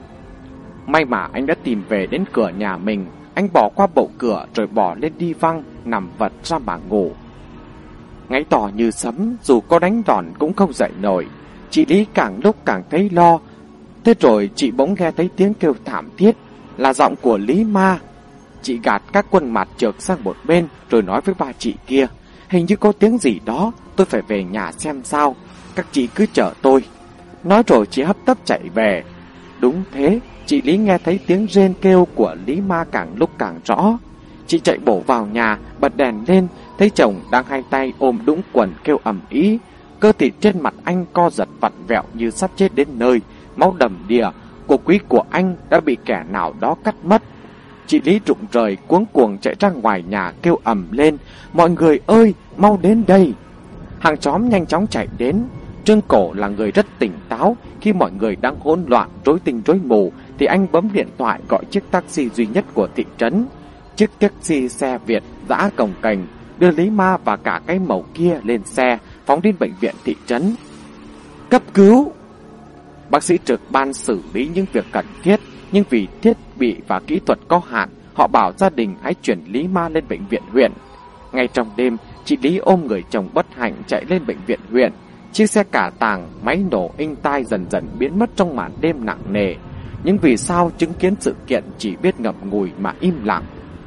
May mà anh đã tìm về đến cửa nhà mình. Anh bỏ qua bậu cửa rồi bò lên đi văng, nằm vật ra mà ngủ. Ngáy to như sấm, dù có đánh đòn cũng không dậy nổi. Chị Lý càng lúc càng thấy lo. Thế rồi chị bỗng nghe thấy tiếng kêu thảm thiết, là giọng của Lý Ma. Chị gạt các quân mặt trượt sang một bên rồi nói với ba chị kia: hình như có tiếng gì đó, tôi phải về nhà xem sao, các chị cứ chờ tôi. Nói rồi chị hấp tấp chạy về. Đúng thế, chị Lý nghe thấy tiếng rên kêu của Lý Ma càng lúc càng rõ. Chị chạy bổ vào nhà, bật đèn lên, thấy chồng đang hai tay ôm đũng quần kêu ầm ĩ. Cơ thịt trên mặt anh co giật vặn vẹo như sắp chết đến nơi, máu đầm đìa. Của quý của anh đã bị kẻ nào đó cắt mất. Chị Lý rụng rời cuống cuồng chạy ra ngoài nhà kêu ầm lên: mọi người ơi, mau đến đây. Hàng xóm nhanh chóng chạy đến. Trương Cổ là người rất tỉnh táo. Khi mọi người đang hỗn loạn rối tinh rối mù thì anh bấm điện thoại gọi chiếc taxi duy nhất của thị trấn. Chiếc taxi xe Việt dã cồng kềnh đưa Lý Ma và cả cái mẩu kia lên xe, phóng đến bệnh viện thị trấn. Cấp cứu! Bác sĩ trực ban xử lý những việc cần thiết, nhưng vì thiết bị và kỹ thuật có hạn, họ bảo gia đình hãy chuyển Lý Ma lên bệnh viện huyện. Ngay trong đêm, chị Lý ôm người chồng bất hạnh chạy lên bệnh viện huyện. Chiếc xe cả tàng, máy nổ inh tai dần dần biến mất trong màn đêm nặng nề. Nhưng vì sao chứng kiến sự kiện chỉ biết ngậm ngùi mà im lặng?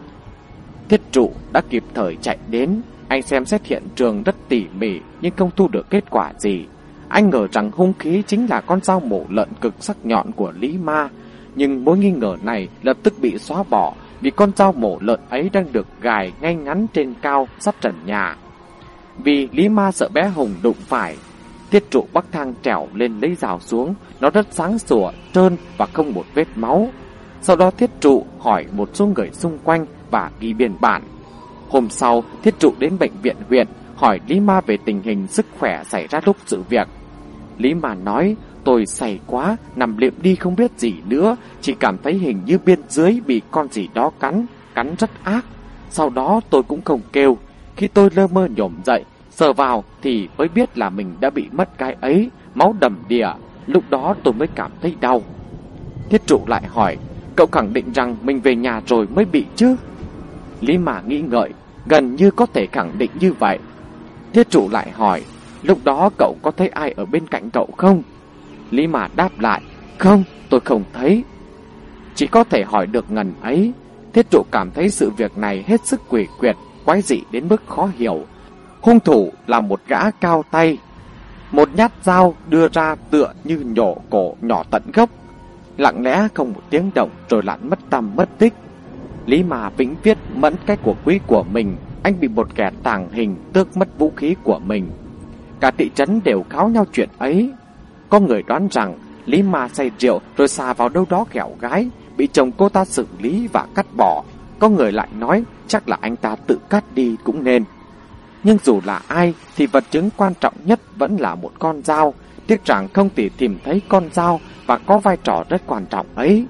Thiết trụ đã kịp thời chạy đến. Anh xem xét hiện trường rất tỉ mỉ nhưng không thu được kết quả gì. Anh ngờ rằng hung khí chính là con dao mổ lợn cực sắc nhọn của Lý Ma. Nhưng mối nghi ngờ này lập tức bị xóa bỏ vì con dao mổ lợn ấy đang được gài ngay ngắn trên cao sát trần nhà. Vì Lý Ma sợ bé Hùng đụng phải, Thiết trụ bắc thang trèo lên lấy dao xuống. Nó rất sáng sủa, trơn và không một vết máu. Sau đó Thiết trụ hỏi một số người xung quanh và ghi biên bản. Hôm sau, Thiết trụ đến bệnh viện huyện hỏi Lý Ma về tình hình sức khỏe xảy ra lúc sự việc. Lý Ma nói: tôi say quá, nằm liệm đi không biết gì nữa, chỉ cảm thấy hình như bên dưới bị con gì đó cắn rất ác. Sau đó tôi cũng không kêu. Khi tôi lơ mơ nhổm dậy, sờ vào thì mới biết là mình đã bị mất cái ấy, máu đầm đìa. Lúc đó tôi mới cảm thấy đau. Thiết trụ lại hỏi: cậu khẳng định rằng mình về nhà rồi mới bị chứ? Lý Ma nghĩ ngợi: gần như có thể khẳng định như vậy. Thiết trụ lại hỏi: lúc đó cậu có thấy ai ở bên cạnh cậu không? Lý Ma đáp lại: không, tôi không thấy. Chỉ có thể hỏi được ngần ấy. Thiết trụ cảm thấy sự việc này hết sức quỷ quyệt, quái dị đến mức khó hiểu. Hung thủ là một gã cao tay. Một nhát dao đưa ra tựa như nhổ cổ nhỏ tận gốc, lặng lẽ không một tiếng động rồi lặn mất tăm mất tích. Lý Ma vĩnh viết mẫn cái của quý của mình. Anh bị một kẻ tàng hình tước mất vũ khí của mình. Cả thị trấn đều kháo nhau chuyện ấy. Có người đoán rằng Lý Ma say rượu rồi xà vào đâu đó ghẹo gái, bị chồng cô ta xử lý và cắt bỏ. Có người lại nói chắc là anh ta tự cắt đi cũng nên. Nhưng dù là ai thì vật chứng quan trọng nhất vẫn là một con dao. Tiếc rằng không thể tìm thấy con dao và có vai trò rất quan trọng ấy.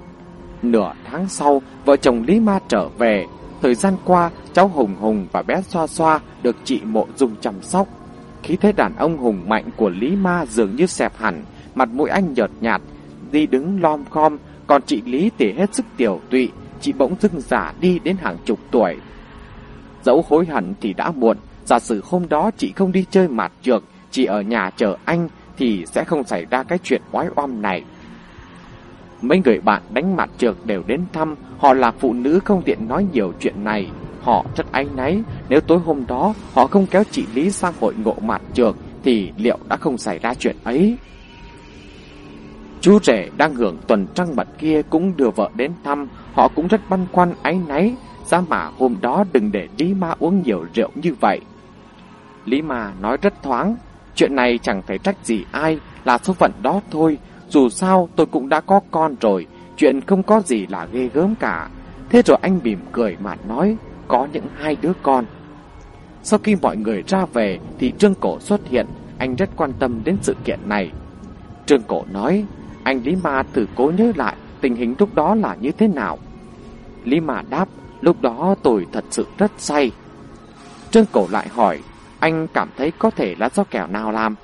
Nửa tháng sau, vợ chồng Lý Ma trở về. Thời gian qua, cháu Hùng Hùng và bé Xoa Xoa được chị Mộ Dung chăm sóc. Khí thế đàn ông hùng mạnh của Lý Ma dường như xẹp hẳn, mặt mũi anh nhợt nhạt, Di đứng lom khom, còn chị Lý thì hết sức tiểu tụy. Chị bỗng dưng già đi đến hàng chục tuổi. Dẫu hối hận thì đã muộn. Giả sử hôm đó chị không đi chơi mạt trược, chỉ ở nhà chờ anh, thì sẽ không xảy ra cái chuyện oái oăm này. Mấy người bạn đánh mạt trược đều đến thăm. Họ là phụ nữ không tiện nói nhiều chuyện này. Họ rất áy náy. Nếu tối hôm đó họ không kéo chị Lý sang hội ngộ mạt trược, thì liệu đã không xảy ra chuyện ấy. Chú rể đang hưởng tuần trăng mật kia cũng đưa vợ đến thăm. Họ cũng rất băn khoăn áy náy. Giá mà hôm đó đừng để Lý Ma uống nhiều rượu như vậy. Lý Ma nói rất thoáng. Chuyện này chẳng phải trách gì ai, là số phận đó thôi. Dù sao tôi cũng đã có con rồi, chuyện không có gì là ghê gớm cả. Thế rồi anh mỉm cười mà nói, có những 2 đứa con. Sau khi mọi người ra về thì Trương Cổ xuất hiện. Anh rất quan tâm đến sự kiện này. Trương Cổ nói, anh Lý Ma thử cố nhớ lại tình hình lúc đó là như thế nào. Lý Ma đáp, lúc đó tôi thật sự rất say. Trương Cổ lại hỏi, anh cảm thấy có thể là do kẻo nào làm?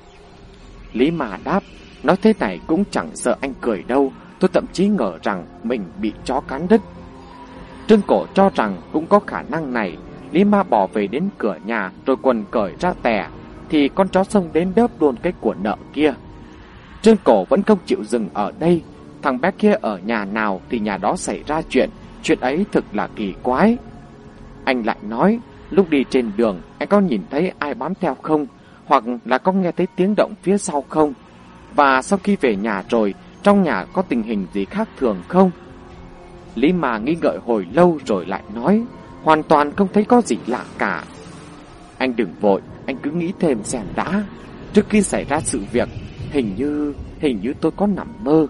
Lý Ma đáp, nói thế này cũng chẳng sợ anh cười đâu, tôi thậm chí ngờ rằng mình bị chó cắn đứt. Trương Cổ cho rằng cũng có khả năng này. Lý Ma bỏ về đến cửa nhà rồi quần cởi ra tè, thì con chó xông đến đớp luôn cái của nợ kia. Trương Cổ vẫn không chịu dừng ở đây. Thằng bé kia ở nhà nào thì nhà đó xảy ra chuyện. Chuyện ấy thực là kỳ quái. Anh lại nói, lúc đi trên đường anh có nhìn thấy ai bám theo không? Hoặc là có nghe thấy tiếng động phía sau không? Và sau khi về nhà rồi, trong nhà có tình hình gì khác thường không? Lý Ma nghĩ ngợi hồi lâu rồi lại nói, hoàn toàn không thấy có gì lạ cả. Anh đừng vội, anh cứ nghĩ thêm xem đã. Trước khi xảy ra sự việc, hình như tôi có nằm mơ.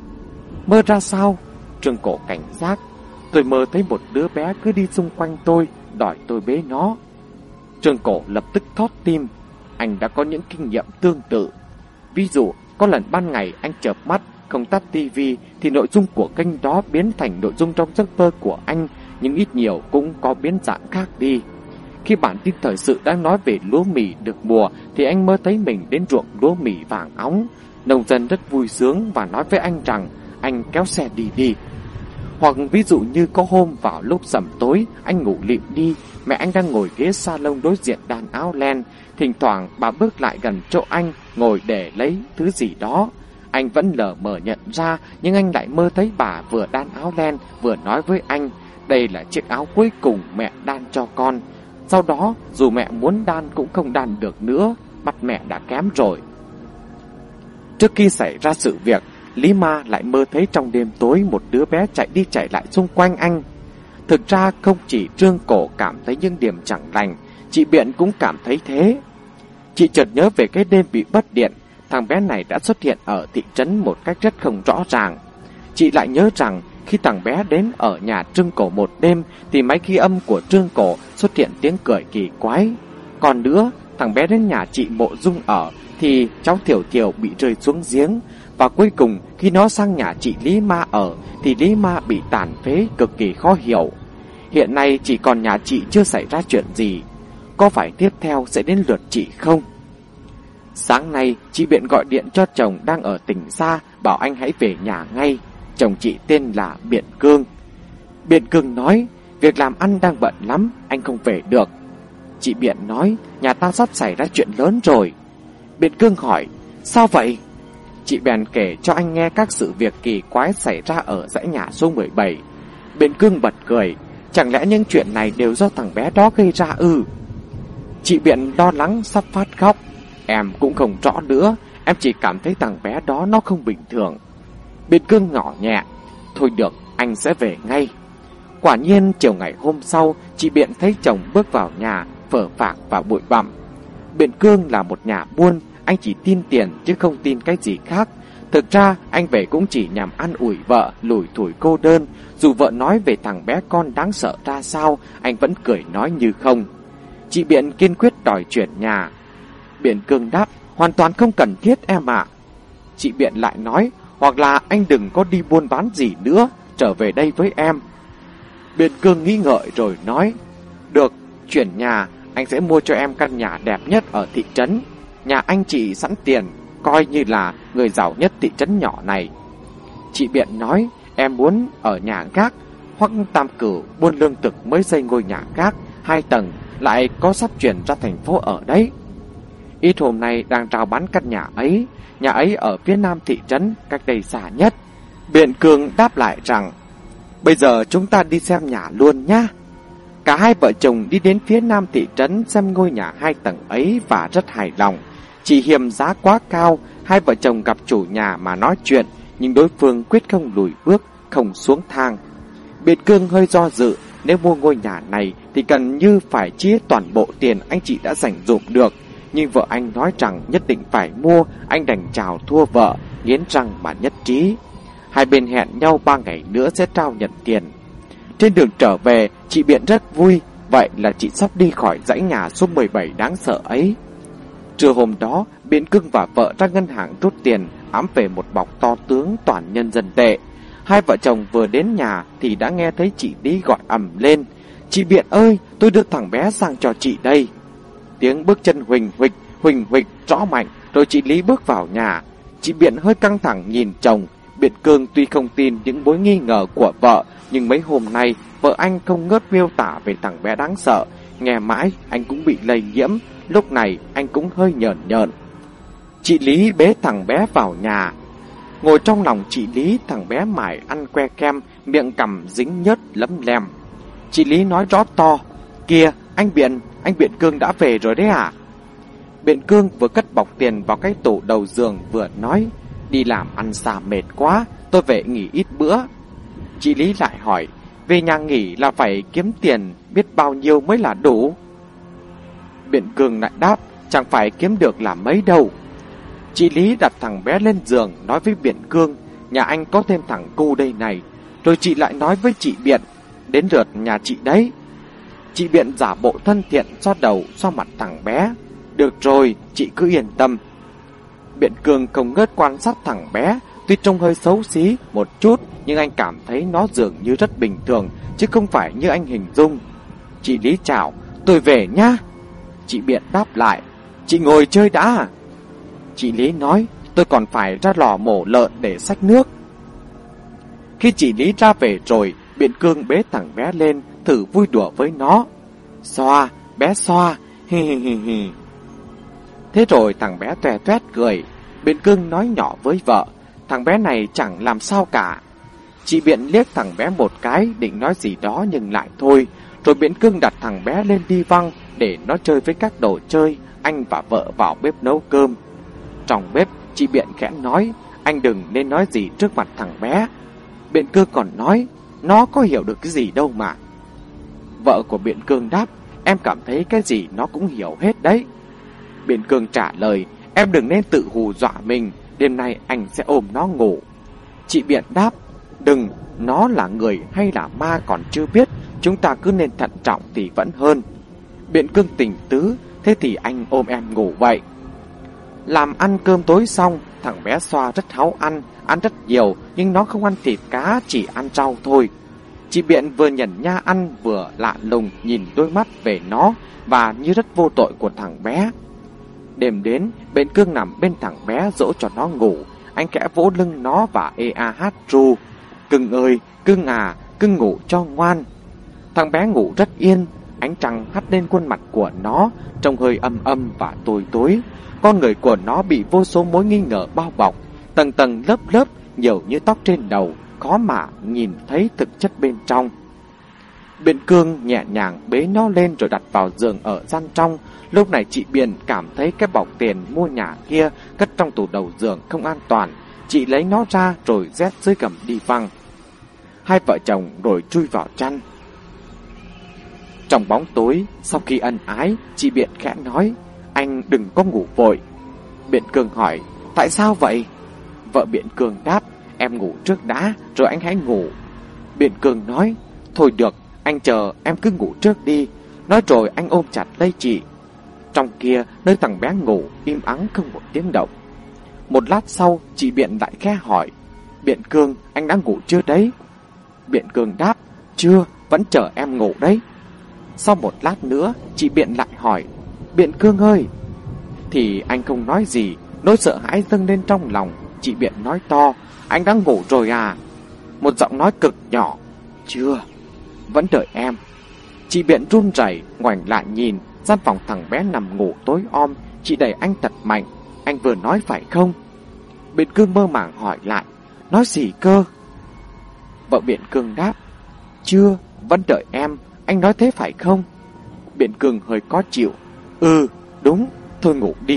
Mơ ra sao? Trương Cổ cảnh giác. Tôi mơ thấy một đứa bé cứ đi xung quanh tôi, đòi tôi bế nó. Trương Cổ lập tức thót tim. Anh đã có những kinh nghiệm tương tự. Ví dụ, có lần ban ngày anh chợp mắt, không tắt tivi, thì nội dung của kênh đó biến thành nội dung trong giấc mơ của anh, nhưng ít nhiều cũng có biến dạng khác đi. Khi bản tin thời sự đang nói về lúa mì được mùa, thì anh mơ thấy mình đến ruộng lúa mì vàng óng. Nông dân rất vui sướng và nói với anh rằng anh kéo xe đi. Hoặc ví dụ như có hôm vào lúc sẩm tối, anh ngủ lịm đi, mẹ anh đang ngồi ghế salon đối diện đan áo len. Thỉnh thoảng bà bước lại gần chỗ anh, ngồi để lấy thứ gì đó. Anh vẫn lờ mờ nhận ra, nhưng anh lại mơ thấy bà vừa đan áo len, vừa nói với anh, đây là chiếc áo cuối cùng mẹ đan cho con. Sau đó, dù mẹ muốn đan cũng không đan được nữa, mắt mẹ đã kém rồi. Trước khi xảy ra sự việc, Lý Ma lại mơ thấy trong đêm tối một đứa bé chạy đi chạy lại xung quanh anh. Thực ra không chỉ Trương Cổ cảm thấy những điểm chẳng lành, chị Biện cũng cảm thấy thế. Chị chợt nhớ về cái đêm bị mất điện, thằng bé này đã xuất hiện ở thị trấn một cách rất không rõ ràng. Chị lại nhớ rằng khi thằng bé đến ở nhà Trương Cổ một đêm thì máy ghi âm của Trương Cổ xuất hiện tiếng cười kỳ quái. Còn nữa, thằng bé đến nhà chị Mộ Dung ở thì cháu Thiểu Thiểu bị rơi xuống giếng. Và cuối cùng khi nó sang nhà chị Lý Ma ở thì Lý Ma bị tàn phế cực kỳ khó hiểu. Hiện nay chỉ còn nhà chị chưa xảy ra chuyện gì. Có phải tiếp theo sẽ đến lượt chị không? Sáng nay chị Biện gọi điện cho chồng đang ở tỉnh xa, bảo anh hãy về nhà ngay. Chồng chị tên là Biện Cương. Biện Cương nói, việc làm ăn đang bận lắm, anh không về được. Chị Biện nói, nhà ta sắp xảy ra chuyện lớn rồi. Biện Cương hỏi, sao vậy? Chị bèn kể cho anh nghe các sự việc kỳ quái xảy ra ở dãy nhà số 17. Biện Cương bật cười, chẳng lẽ những chuyện này đều do thằng bé đó gây ra ư? Chị Biện lo lắng sắp phát khóc. Em cũng không rõ nữa, em chỉ cảm thấy thằng bé đó nó không bình thường. Biện Cương nhỏ nhẹ, thôi được, anh sẽ về ngay. Quả nhiên chiều ngày hôm sau, chị Biện thấy chồng bước vào nhà, phở phạc và bụi bặm. Biện Cương là một nhà buôn, anh chỉ tin tiền chứ không tin cái gì khác. Thực ra anh về cũng chỉ nhằm an ủi vợ lủi thủi cô đơn. Dù vợ nói về thằng bé con đáng sợ ra sao, anh vẫn cười nói như không. Chị Biện kiên quyết đòi chuyển nhà. Biện Cương đáp, hoàn toàn không cần thiết em ạ. Chị Biện lại nói, hoặc là anh đừng có đi buôn bán gì nữa, trở về đây với em. Biện Cương nghĩ ngợi rồi nói, được, chuyển nhà, anh sẽ mua cho em căn nhà đẹp nhất ở thị trấn. Nhà anh chị sẵn tiền, coi như là người giàu nhất thị trấn nhỏ này. Chị Biện nói em muốn ở nhà gác. Hoắc Tam Cửu buôn lương thực mới xây ngôi nhà gác 2 tầng, lại có sắp chuyển ra thành phố ở đấy. Ít hôm nay đang rao bán căn nhà ấy. Nhà ấy ở phía nam thị trấn, cách đây xa nhất. Biện Cương đáp lại rằng bây giờ chúng ta đi xem nhà luôn nhá. Cả hai vợ chồng đi đến phía nam thị trấn xem ngôi nhà 2 tầng ấy và rất hài lòng. Chỉ hiềm giá quá cao, hai vợ chồng gặp chủ nhà mà nói chuyện, nhưng đối phương quyết không lùi bước, không xuống thang. Biện Cương hơi do dự, nếu mua ngôi nhà này thì gần như phải chia toàn bộ tiền anh chị đã dành dụm được. Nhưng vợ anh nói rằng nhất định phải mua, anh đành chào thua vợ, nghiến răng mà nhất trí. Hai bên hẹn nhau 3 ngày nữa sẽ trao nhận tiền. Trên đường trở về, chị Biện rất vui, vậy là chị sắp đi khỏi dãy nhà số 17 đáng sợ ấy. Trưa hôm đó, Biện Cương và vợ ra ngân hàng rút tiền, ẵm về một bọc to tướng toàn nhân dân tệ. Hai vợ chồng vừa đến nhà thì đã nghe thấy chị Lý gọi ầm lên: "Chị Biện ơi, tôi đưa thằng bé sang cho chị đây." Tiếng bước chân huỳnh huỳnh rõ mạnh, rồi chị Lý bước vào nhà. Chị Biện hơi căng thẳng nhìn chồng. Biện Cương tuy không tin những mối nghi ngờ của vợ, nhưng mấy hôm nay vợ anh không ngớt miêu tả về thằng bé đáng sợ. Nghe mãi anh cũng bị lây nhiễm. Lúc này anh cũng hơi nhợn nhợn. Chị Lý bế thằng bé vào nhà. Ngồi trong lòng chị Lý, thằng bé mải ăn que kem, miệng cằm dính nhớt lấm lem. Chị Lý nói rõ to: "Kìa, anh Biện Cương đã về rồi đấy à?" Biện Cương vừa cất bọc tiền vào cái tủ đầu giường vừa nói: "Đi làm ăn xa mệt quá, tôi về nghỉ ít bữa." Chị Lý lại hỏi: "Về nhà nghỉ là phải kiếm tiền biết bao nhiêu mới là đủ?" Biện Cương lại đáp: "Chẳng phải kiếm được là mấy đâu." Chị Lý đặt thằng bé lên giường, nói với Biện Cương: "Nhà anh có thêm thằng cu đây này." Rồi chị lại nói với chị Biện: "Đến lượt nhà chị đấy." Chị Biện giả bộ thân thiện, xoa đầu xoa mặt thằng bé: "Được rồi, chị cứ yên tâm." Biện Cương không ngớt quan sát thằng bé. Tuy trông hơi xấu xí một chút, nhưng anh cảm thấy nó dường như rất bình thường, chứ không phải như anh hình dung. Chị Lý chào: "Tôi về nhá." Chị Biện đáp lại: "Chị ngồi chơi đã." Chị Lý nói: "Tôi còn phải ra lò mổ lợn để xách nước." Khi chị Lý ra về rồi, Biện Cương bế thằng bé lên, thử vui đùa với nó: "Xoa, bé xoa, hi hi hi hi." Thế rồi thằng bé toe toét cười. Biện Cương nói nhỏ với vợ: "Thằng bé này chẳng làm sao cả." Chị Biện liếc thằng bé một cái, định nói gì đó nhưng lại thôi. Rồi Biện Cương đặt thằng bé lên đi văng để nó chơi với các đồ chơi. Anh và vợ vào bếp nấu cơm. Trong bếp, chị Biện khẽ nói: "Anh đừng nên nói gì trước mặt thằng bé." Biện Cương còn nói: "Nó có hiểu được cái gì đâu mà." Vợ của Biện Cương đáp: "Em cảm thấy cái gì nó cũng hiểu hết đấy." Biện Cương trả lời: "Em đừng nên tự hù dọa mình, đêm nay anh sẽ ôm nó ngủ." Chị Biện đáp: "Đừng, nó là người hay là ma còn chưa biết, chúng ta cứ nên thận trọng thì vẫn hơn." Biện Cương tình tứ: "Thế thì anh ôm em ngủ vậy." Làm ăn cơm tối xong, thằng bé Xoa rất háu ăn rất nhiều, nhưng nó không ăn thịt cá, chỉ ăn rau thôi. Chị Biện vừa nhẩn nha ăn vừa lạ lùng nhìn đôi mắt về nó và như rất vô tội của thằng bé. Đêm đến, Biện Cương nằm bên thằng bé dỗ cho nó ngủ. Anh khẽ vỗ lưng nó và ê a hát ru: "Cưng ơi, cưng à, cưng ngủ cho ngoan." Thằng bé ngủ rất yên. Ánh trăng hắt lên khuôn mặt của nó, trông hơi âm và tối tối. Con người của nó bị vô số mối nghi ngờ bao bọc, tầng tầng lớp lớp, nhiều như tóc trên đầu, khó mà nhìn thấy thực chất bên trong. Biện Cương nhẹ nhàng bế nó lên rồi đặt vào giường ở gian trong. Lúc này chị Biện cảm thấy cái bọc tiền mua nhà kia cất trong tủ đầu giường không an toàn. Chị lấy nó ra rồi rét dưới gầm đi văng. Hai vợ chồng rồi chui vào chăn. Trong bóng tối, sau khi ân ái, chị Biện khẽ nói: "Anh đừng có ngủ vội." Biện Cương hỏi: "Tại sao vậy?" Vợ Biện Cương đáp: "Em ngủ trước đã, rồi anh hãy ngủ." Biện Cương nói: "Thôi được, anh chờ em cứ ngủ trước đi." Nói rồi anh ôm chặt lấy chị. Trong kia, nơi thằng bé ngủ im ắng không một tiếng động. Một lát sau, chị Biện lại khẽ hỏi: "Biện Cương, anh đã ngủ chưa đấy?" Biện Cương đáp: "Chưa, vẫn chờ em ngủ đấy." Sau một lát nữa, chị Biện lại hỏi: "Biện Cương ơi." Thì anh không nói gì, nỗi sợ hãi dâng lên trong lòng. chị Biện nói to: Anh đang ngủ rồi à? Một giọng nói cực nhỏ: Chưa, vẫn đợi em. Chị Biện run rẩy ngoảnh lại nhìn gian phòng thằng bé nằm ngủ tối om. Chị đẩy anh thật mạnh: Anh vừa nói phải không? Biện Cương mơ màng hỏi lại: Nói gì cơ? Vợ Biện Cương đáp: Chưa, vẫn đợi em. Anh nói thế phải không? Biện Cương hơi khó chịu: Ừ, đúng, thôi ngủ đi.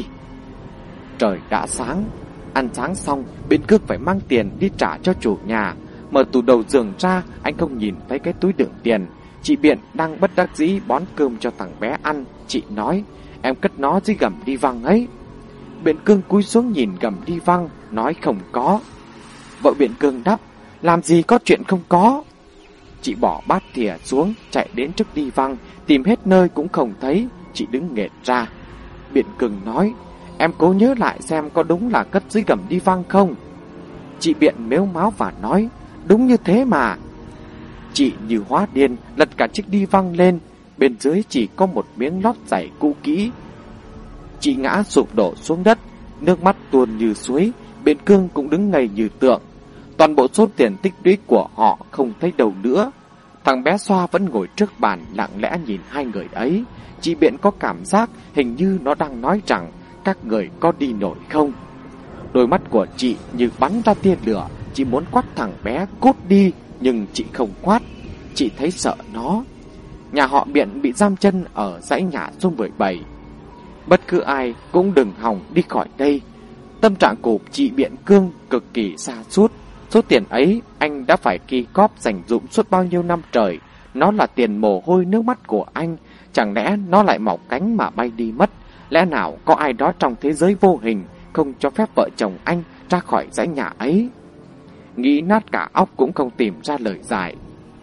Trời đã sáng. Ăn sáng xong, Biện Cương phải mang tiền đi trả cho chủ nhà. Mở tủ đầu giường ra, anh không nhìn thấy cái túi đựng tiền. Chị Biện đang bất đắc dĩ bón cơm cho thằng bé ăn. Chị nói: Em cất nó dưới gầm đi văng ấy. Biện Cương cúi xuống nhìn gầm đi văng, nói: Không có. Vợ Biện Cương đáp: Làm gì có chuyện không có. Chị bỏ bát thìa xuống, chạy đến trước đi văng, tìm hết nơi cũng không thấy. Chị đứng nghệt ra. Biện Cương nói: Em cố nhớ lại xem có đúng là cất dưới gầm đi văng không. Chị Biện mếu máo và nói: Đúng như thế mà. Chị như hóa điên lật cả chiếc đi văng lên. Bên dưới chỉ có một miếng lót giày cũ kỹ. Chị ngã sụp đổ xuống đất, nước mắt tuôn như suối. Biện Cương cũng đứng ngây như tượng. Toàn bộ số tiền tích lũy của họ không thấy đâu nữa. Thằng bé Xoa vẫn ngồi trước bàn lặng lẽ nhìn hai người ấy. Chị Biện có cảm giác hình như nó đang nói rằng: Các người có đi nổi không? Đôi mắt của chị như bắn ra tia lửa. Chị muốn quát thằng bé cút đi, nhưng chị không quát. Chị thấy sợ nó. Nhà họ Biện bị giam chân ở dãy nhà số 17. Bất cứ ai cũng đừng hòng đi khỏi đây. Tâm trạng của chị Biện Cương cực kỳ sa sút. Số tiền ấy anh đã phải ki cóp dành dụm suốt bao nhiêu năm trời. Nó là tiền mồ hôi nước mắt của anh. Chẳng lẽ nó lại mọc cánh mà bay đi mất? Lẽ nào có ai đó trong thế giới vô hình không cho phép vợ chồng anh ra khỏi dãy nhà ấy? Nghĩ nát cả óc cũng không tìm ra lời giải.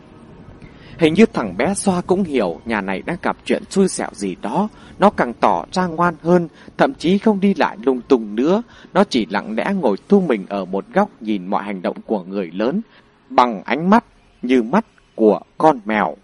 Hình như thằng bé Xoa cũng hiểu nhà này đang gặp chuyện xui xẻo gì đó. Nó càng tỏ ra ngoan hơn, thậm chí không đi lại lung tung nữa. Nó chỉ lặng lẽ ngồi thu mình ở một góc, nhìn mọi hành động của người lớn bằng ánh mắt như mắt của con mèo.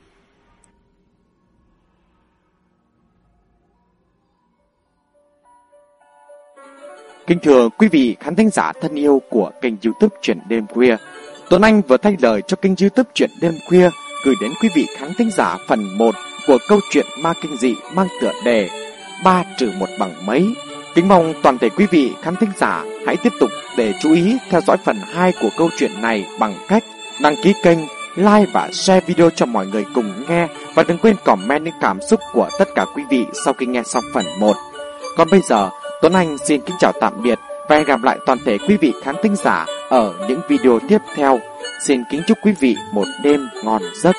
Kính thưa quý vị khán thính giả thân yêu của kênh YouTube Truyện Đêm Khuya, Tuấn Anh vừa thay lời cho kênh YouTube Truyện Đêm Khuya gửi đến quý vị khán thính giả phần 1 của câu chuyện ma kinh dị mang tựa đề 3 trừ 1 bằng mấy. Kính mong toàn thể quý vị khán thính giả hãy tiếp tục để chú ý theo dõi phần 2 của câu chuyện này bằng cách đăng ký kênh, like và share video cho mọi người cùng nghe, và đừng quên comment những cảm xúc của tất cả quý vị sau khi nghe xong phần 1. Còn bây giờ, Tuấn Anh xin kính chào tạm biệt và hẹn gặp lại toàn thể quý vị khán thính giả ở những video tiếp theo. Xin kính chúc quý vị một đêm ngon giấc.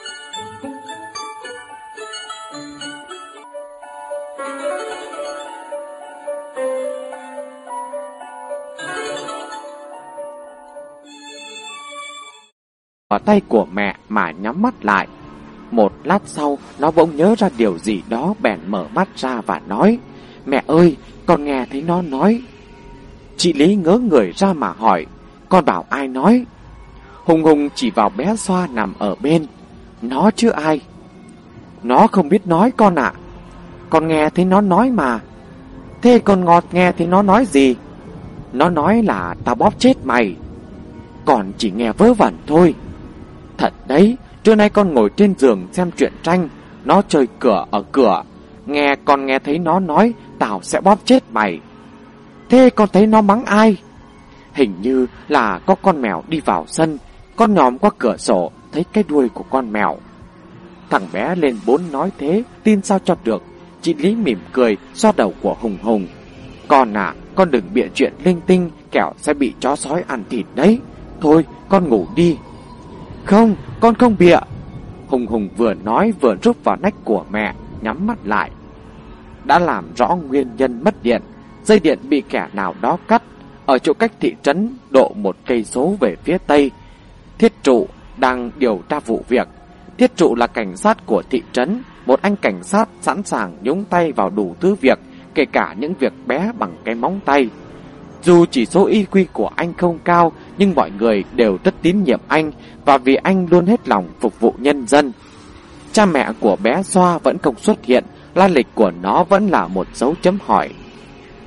Ở tay của mẹ mà nhắm mắt lại. Một lát sau, nó bỗng nhớ ra điều gì đó, bèn mở mắt ra và nói: Mẹ ơi, con nghe thấy nó nói. Chị Lý ngớ người ra mà hỏi: Con bảo ai nói? Hùng Hùng chỉ vào bé Xoa nằm ở bên: Nó chứ ai. Nó không biết nói con ạ. Con nghe thấy nó nói mà. Thế con Ngọt nghe thấy nó nói gì? Nó nói là tao bóp chết mày. Còn chỉ nghe vớ vẩn thôi. Thật đấy, trưa nay con ngồi trên giường xem truyện tranh, nó chơi cửa ở cửa. Con nghe thấy nó nói tao sẽ bóp chết mày. Thế con thấy nó mắng ai? Hình như là có con mèo đi vào sân. Con nhòm qua cửa sổ thấy cái đuôi của con mèo. Thằng bé lên 4 nói thế, tin sao cho được. Chị Lý mỉm cười xoa đầu của Hùng Hùng: Con à, con đừng bịa chuyện linh tinh, kẻo sẽ bị chó sói ăn thịt đấy. Thôi, con ngủ đi. Không, con không bịa. Hùng Hùng vừa nói vừa rút vào nách của mẹ, nhắm mắt lại. Đã làm rõ nguyên nhân mất điện. Dây điện bị kẻ nào đó cắt ở chỗ cách thị trấn độ 1 cây số về phía tây. Thiết Trụ đang điều tra vụ việc. Thiết Trụ là cảnh sát của thị trấn, một anh cảnh sát sẵn sàng nhúng tay vào đủ thứ việc, kể cả những việc bé bằng cái móng tay. Dù chỉ số IQ của anh không cao, nhưng mọi người đều rất tín nhiệm anh, và vì anh luôn hết lòng phục vụ nhân dân. Cha mẹ của bé Xoa vẫn không xuất hiện, lai lịch của nó vẫn là một dấu chấm hỏi.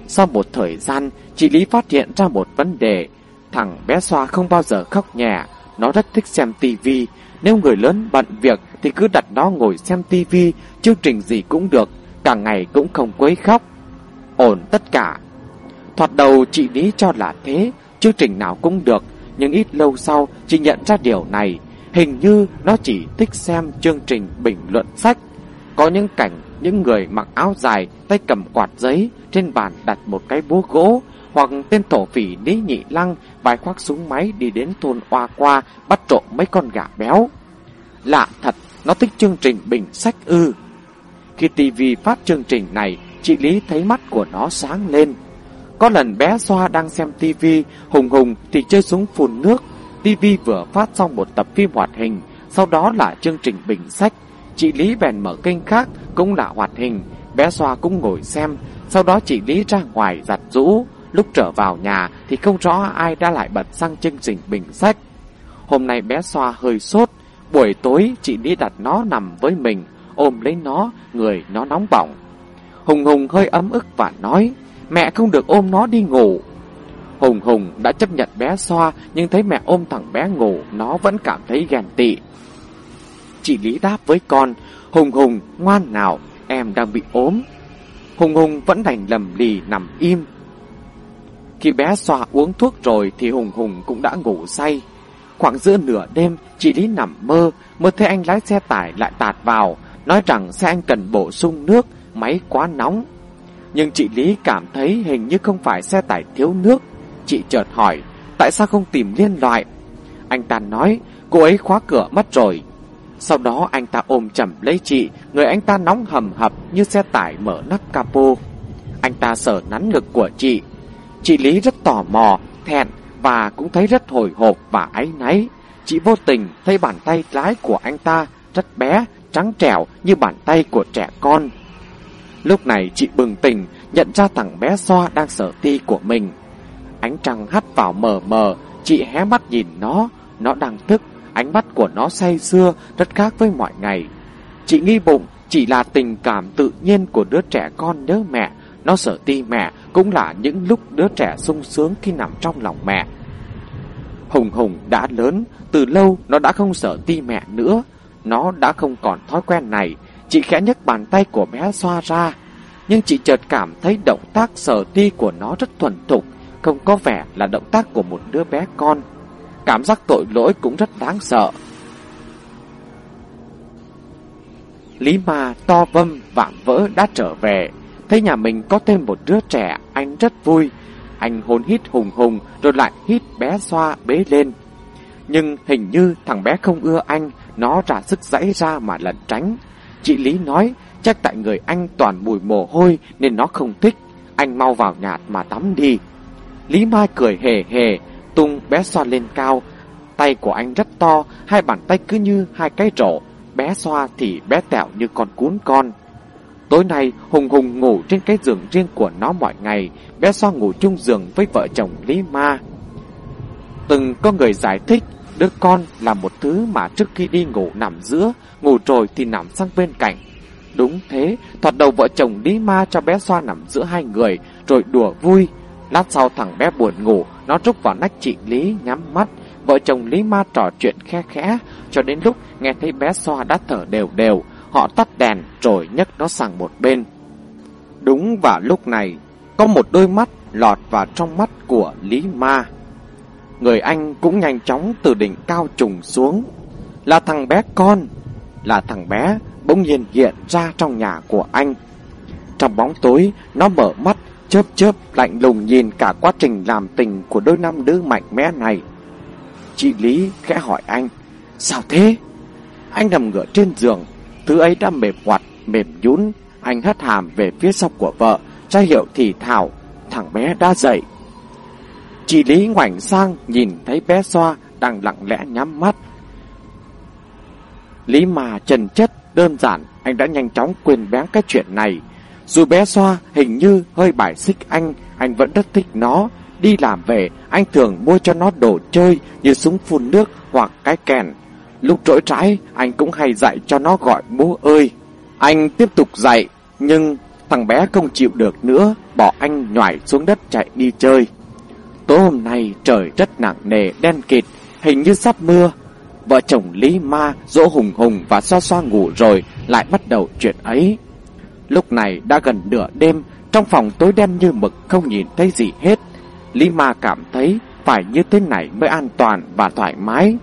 Sau một thời gian, chị Lý phát hiện ra một vấn đề. Thằng bé Xoa không bao giờ khóc nhè, nó rất thích xem tivi. Nếu người lớn bận việc thì cứ đặt nó ngồi xem tivi, chương trình gì cũng được, cả ngày cũng không quấy khóc. Ổn tất cả. Thoạt đầu chị Lý cho là thế, chương trình nào cũng được, nhưng ít lâu sau chị nhận ra điều này. Hình như nó chỉ thích xem chương trình bình luận sách. Có những cảnh những người mặc áo dài, tay cầm quạt giấy, trên bàn đặt một cái búa gỗ, hoặc tên thổ phỉ Lý Nhị Lăng vai khoác súng máy đi đến thôn Oa Qua bắt trộm mấy con gà béo. Lạ thật, nó thích chương trình bình sách ư. Khi tivi phát chương trình này, chị Lý thấy mắt của nó sáng lên. Có lần bé Xoa đang xem tivi, Hùng Hùng thì chơi súng phun nước. Tivi vừa phát xong một tập phim hoạt hình, sau đó là chương trình bình sách. Chị Lý bèn mở kênh khác, cũng là hoạt hình. Bé Xoa cũng ngồi xem. Sau đó chị Lý ra ngoài giặt giũ. Lúc trở vào nhà thì không rõ ai đã lại bật sang chương trình bình sách. Hôm nay bé Xoa hơi sốt. Buổi tối chị Lý đặt nó nằm với mình, ôm lấy nó, người nó nóng bỏng. Hùng Hùng hơi ấm ức và nói, mẹ không được ôm nó đi ngủ. Hùng Hùng đã chấp nhận bé Xoa, nhưng thấy mẹ ôm thằng bé ngủ, nó vẫn cảm thấy ghen tị. Chị Lý đáp với con, Hùng Hùng ngoan nào, em đang bị ốm. Hùng Hùng vẫn đành lầm lì nằm im. Khi bé Xoa uống thuốc rồi thì Hùng Hùng cũng đã ngủ say. Khoảng giữa nửa đêm, chị Lý nằm mơ thấy anh lái xe tải lại tạt vào, nói rằng xe anh cần bổ sung nước, máy quá nóng. Nhưng chị Lý cảm thấy hình như không phải xe tải thiếu nước. Chị chợt hỏi, tại sao không tìm liên loại? Anh ta nói, cô ấy khóa cửa mất rồi. Sau đó anh ta ôm chầm lấy chị, người anh ta nóng hầm hập như xe tải mở nắp capo. Anh ta sờ nắn ngực của chị. Chị Lý rất tò mò, thẹn và cũng thấy rất hồi hộp và áy náy. Chị vô tình thấy bàn tay lái của anh ta rất bé, trắng trẻo như bàn tay của trẻ con. Lúc này chị bừng tỉnh, nhận ra thằng bé Xoa đang sờ ti của mình. Ánh trăng hắt vào mờ mờ, chị hé mắt nhìn nó đang thức, ánh mắt của nó say sưa, rất khác với mọi ngày. Chị nghi bụng chỉ là tình cảm tự nhiên của đứa trẻ con nhớ mẹ, nó sờ ti mẹ cũng là những lúc đứa trẻ sung sướng khi nằm trong lòng mẹ. Hùng Hùng đã lớn, từ lâu nó đã không sờ ti mẹ nữa, nó đã không còn thói quen này. Chị khẽ nhấc bàn tay của bé Xoa ra, nhưng chị chợt cảm thấy động tác sờ ti của nó rất thuần thục, không có vẻ là động tác của một đứa bé con. Cảm giác tội lỗi cũng rất đáng sợ. Lý Ma to vâm vạm vỡ đã trở về, thấy nhà mình có thêm một đứa trẻ, anh rất vui. Anh hôn hít Hùng Hùng rồi lại hít bé Xoa bế lên. Nhưng hình như thằng bé không ưa anh, nó ra sức giãy ra mà lẩn tránh. Chị Lý nói, chắc tại người anh toàn mùi mồ hôi nên nó không thích, anh mau vào nhà mà tắm đi. Lý Mai cười hề hề, tung bé Xoa lên cao. Tay của anh rất to, hai bàn tay cứ như hai cái rổ, bé Xoa thì bé tẹo như con cún con. Tối nay Hùng Hùng ngủ trên cái giường riêng của nó mọi ngày, bé Xoa ngủ chung giường với vợ chồng Lý Ma. Từng có người giải thích, đứa con là một thứ mà trước khi đi ngủ nằm giữa, ngủ rồi thì nằm sang bên cạnh. Đúng thế, thoạt đầu vợ chồng Lý Ma cho bé Xoa nằm giữa hai người, rồi đùa vui. Lát sau thằng bé buồn ngủ, nó rúc vào nách chị Lý nhắm mắt. Vợ chồng Lý Ma trò chuyện khe khẽ, cho đến lúc nghe thấy bé Xoa đã thở đều đều, họ tắt đèn rồi nhấc nó sang một bên. Đúng vào lúc này, có một đôi mắt lọt vào trong mắt của Lý Ma. Người anh cũng nhanh chóng từ đỉnh cao trùng xuống. Là thằng bé con, là thằng bé bỗng nhiên hiện ra trong nhà của anh. Trong bóng tối, nó mở mắt, chớp chớp lạnh lùng nhìn cả quá trình làm tình của đôi nam nữ mạnh mẽ này. Chị Lý khẽ hỏi anh, sao thế? Anh nằm ngửa trên giường, thứ ấy đã mềm oặt, mềm nhũn. Anh hất hàm về phía sau của vợ, ra hiệu thì thào, thằng bé đã dậy. Chị Lý ngoảnh sang nhìn thấy bé Xoa đang lặng lẽ nhắm mắt. Lý Ma trần chất đơn giản, anh đã nhanh chóng quên bén cái chuyện này. Dù bé Xoa hình như hơi bài xích anh vẫn rất thích nó. Đi làm về, anh thường mua cho nó đồ chơi như súng phun nước hoặc cái kèn. Lúc rỗi rãi, anh cũng hay dạy cho nó gọi bố ơi. Anh tiếp tục dạy, nhưng Thằng bé không chịu được nữa, bỏ anh nhoài xuống đất chạy đi chơi. Tối hôm nay trời rất nặng nề đen kịt, hình như sắp mưa. Vợ chồng Lý Ma dỗ Hùng Hùng và Xoa Xoa ngủ rồi lại bắt đầu chuyện ấy. Lúc này đã gần nửa đêm, trong phòng tối đen như mực không nhìn thấy gì hết. Lý Ma cảm thấy phải như thế này mới an toàn và thoải mái.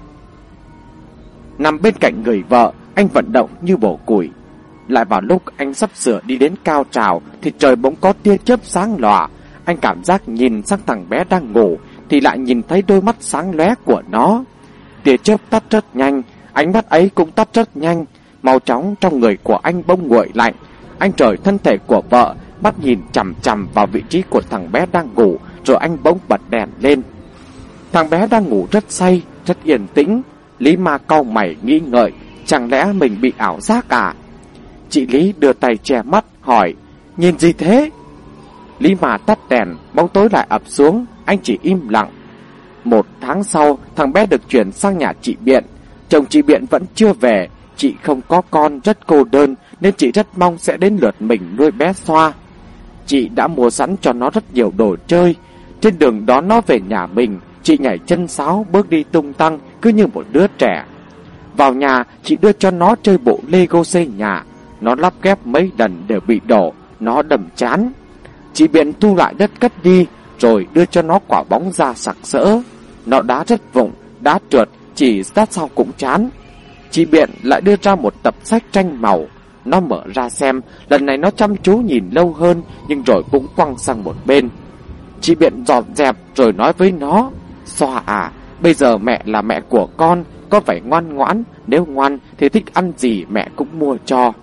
Nằm bên cạnh người vợ, anh vận động như bổ củi. Lại vào lúc anh sắp sửa đi đến cao trào thì trời bỗng có tia chớp sáng lòa. Anh cảm giác nhìn sang thằng bé đang ngủ thì lại nhìn thấy đôi mắt sáng lóe của nó. Tia chớp tắt rất nhanh, ánh mắt ấy cũng tắt rất nhanh. Mau chóng trong người của anh bỗng nguội lạnh. Anh rời thân thể của vợ, mắt nhìn chằm chằm vào vị trí của thằng bé đang ngủ, rồi anh bỗng bật đèn lên. Thằng bé đang ngủ rất say, rất yên tĩnh. Lý Ma cau mày nghĩ ngợi, chẳng lẽ mình bị ảo giác à? Chị Lý đưa tay che mắt hỏi, nhìn gì thế? Lý Ma tắt đèn, bóng tối lại ập xuống, anh chỉ im lặng. 1 tháng sau, thằng bé được chuyển sang nhà chị Biện. Chồng chị Biện vẫn chưa về, chị không có con, rất cô đơn nên chị rất mong sẽ đến lượt mình nuôi bé Xoa. Chị đã mua sẵn cho nó rất nhiều đồ chơi. Trên đường đón nó về nhà mình, chị nhảy chân sáo bước đi tung tăng cứ như một đứa trẻ. Vào nhà, chị đưa cho nó chơi bộ Lego xây nhà. Nó lắp ghép mấy lần đều bị đổ, nó đầm chán. Chị Biện thu lại đất cất đi, rồi đưa cho nó quả bóng da sặc sỡ. Nó đá rất vụng, đá trượt, chỉ sát sao cũng chán. Chị Biện lại đưa ra một tập sách tranh màu. Nó mở ra xem, lần này nó chăm chú nhìn lâu hơn, nhưng rồi cũng quăng sang một bên. Chị Biện dọn dẹp rồi nói với nó, Xoa à, bây giờ mẹ là mẹ của con phải ngoan ngoãn, nếu ngoan thì thích ăn gì mẹ cũng mua cho.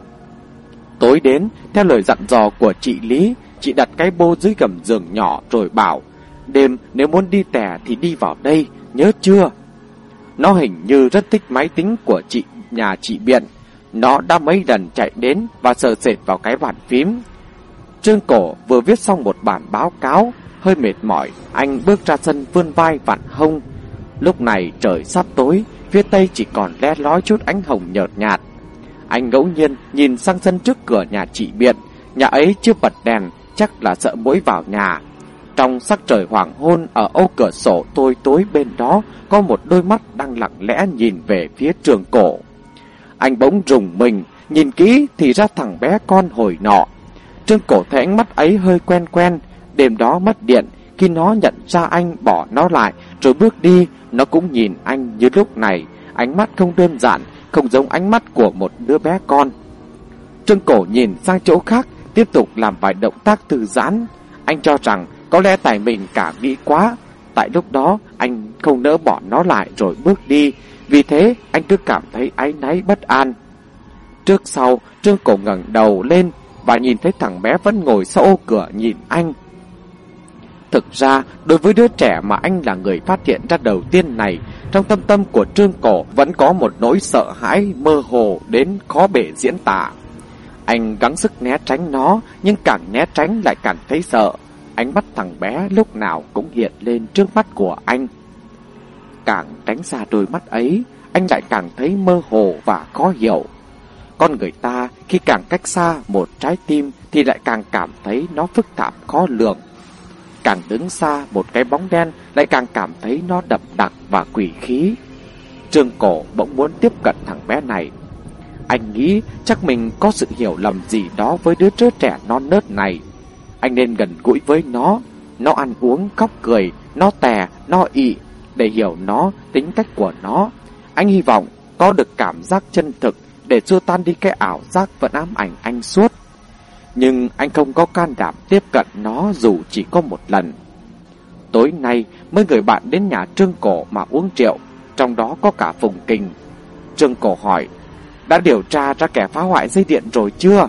Tối đến, theo lời dặn dò của chị Lý, chị đặt cái bô dưới gầm giường nhỏ rồi bảo, đêm nếu muốn đi tè thì đi vào đây, nhớ chưa? Nó hình như rất thích máy tính của nhà chị Biện. Nó đã mấy lần chạy đến và sờ sệt vào cái bàn phím. Trương Cổ vừa viết xong một bản báo cáo, hơi mệt mỏi, anh bước ra sân vươn vai vặn hông. Lúc này trời sắp tối, phía tây chỉ còn le lói chút ánh hồng nhợt nhạt. Anh ngẫu nhiên nhìn sang sân trước cửa nhà chị Biện. Nhà ấy chưa bật đèn, chắc là sợ muỗi vào nhà. Trong sắc trời hoàng hôn, ở ô cửa sổ tối bên đó có một đôi mắt đang lặng lẽ nhìn về phía Trương Cổ. Anh bỗng rùng mình, nhìn kỹ thì ra thằng bé con hồi nọ. Trương Cổ thấy ánh mắt ấy hơi quen quen. Đêm đó mất điện, khi nó nhận ra anh bỏ nó lại rồi bước đi, nó cũng nhìn anh như lúc này. Ánh mắt không đơn giản, không giống ánh mắt của một đứa bé con. Trương Cổ nhìn sang chỗ khác, tiếp tục làm vài động tác thư giãn. Anh cho rằng có lẽ tại mình cả nghĩ quá. Tại lúc đó anh không nỡ bỏ nó lại rồi bước đi, vì thế anh cứ cảm thấy áy náy bất an. Trước sau, Trương Cổ ngẩng đầu lên và nhìn thấy thằng bé vẫn ngồi sau ô cửa nhìn anh. Thực ra, đối với đứa trẻ mà anh là người phát hiện ra đầu tiên này, trong thâm tâm của Trương Cổ vẫn có một nỗi sợ hãi mơ hồ đến khó bề diễn tả. Anh gắng sức né tránh nó, nhưng càng né tránh lại càng thấy sợ. Ánh mắt thằng bé lúc nào cũng hiện lên trước mắt của anh. Càng tránh xa đôi mắt ấy, anh lại càng thấy mơ hồ và khó hiểu. Con người ta khi càng cách xa một trái tim thì lại càng cảm thấy nó phức tạp khó lường. Càng đứng xa một cái bóng đen lại càng cảm thấy nó đậm đặc và quỷ khí. Trương Cổ bỗng muốn tiếp cận thằng bé này. Anh nghĩ chắc mình có sự hiểu lầm gì đó với đứa trẻ non nớt này. Anh nên gần gũi với nó ăn uống, khóc cười, nó tè, nó ị, để hiểu nó, tính cách của nó. Anh hy vọng có được cảm giác chân thực để xua tan đi cái ảo giác vẫn ám ảnh anh suốt. Nhưng anh không có can đảm tiếp cận nó dù chỉ có một lần. Tối nay mấy người bạn đến nhà Trương Cổ mà uống rượu, trong đó có cả Phùng Kình. Trương Cổ hỏi, đã điều tra ra kẻ phá hoại dây điện rồi chưa?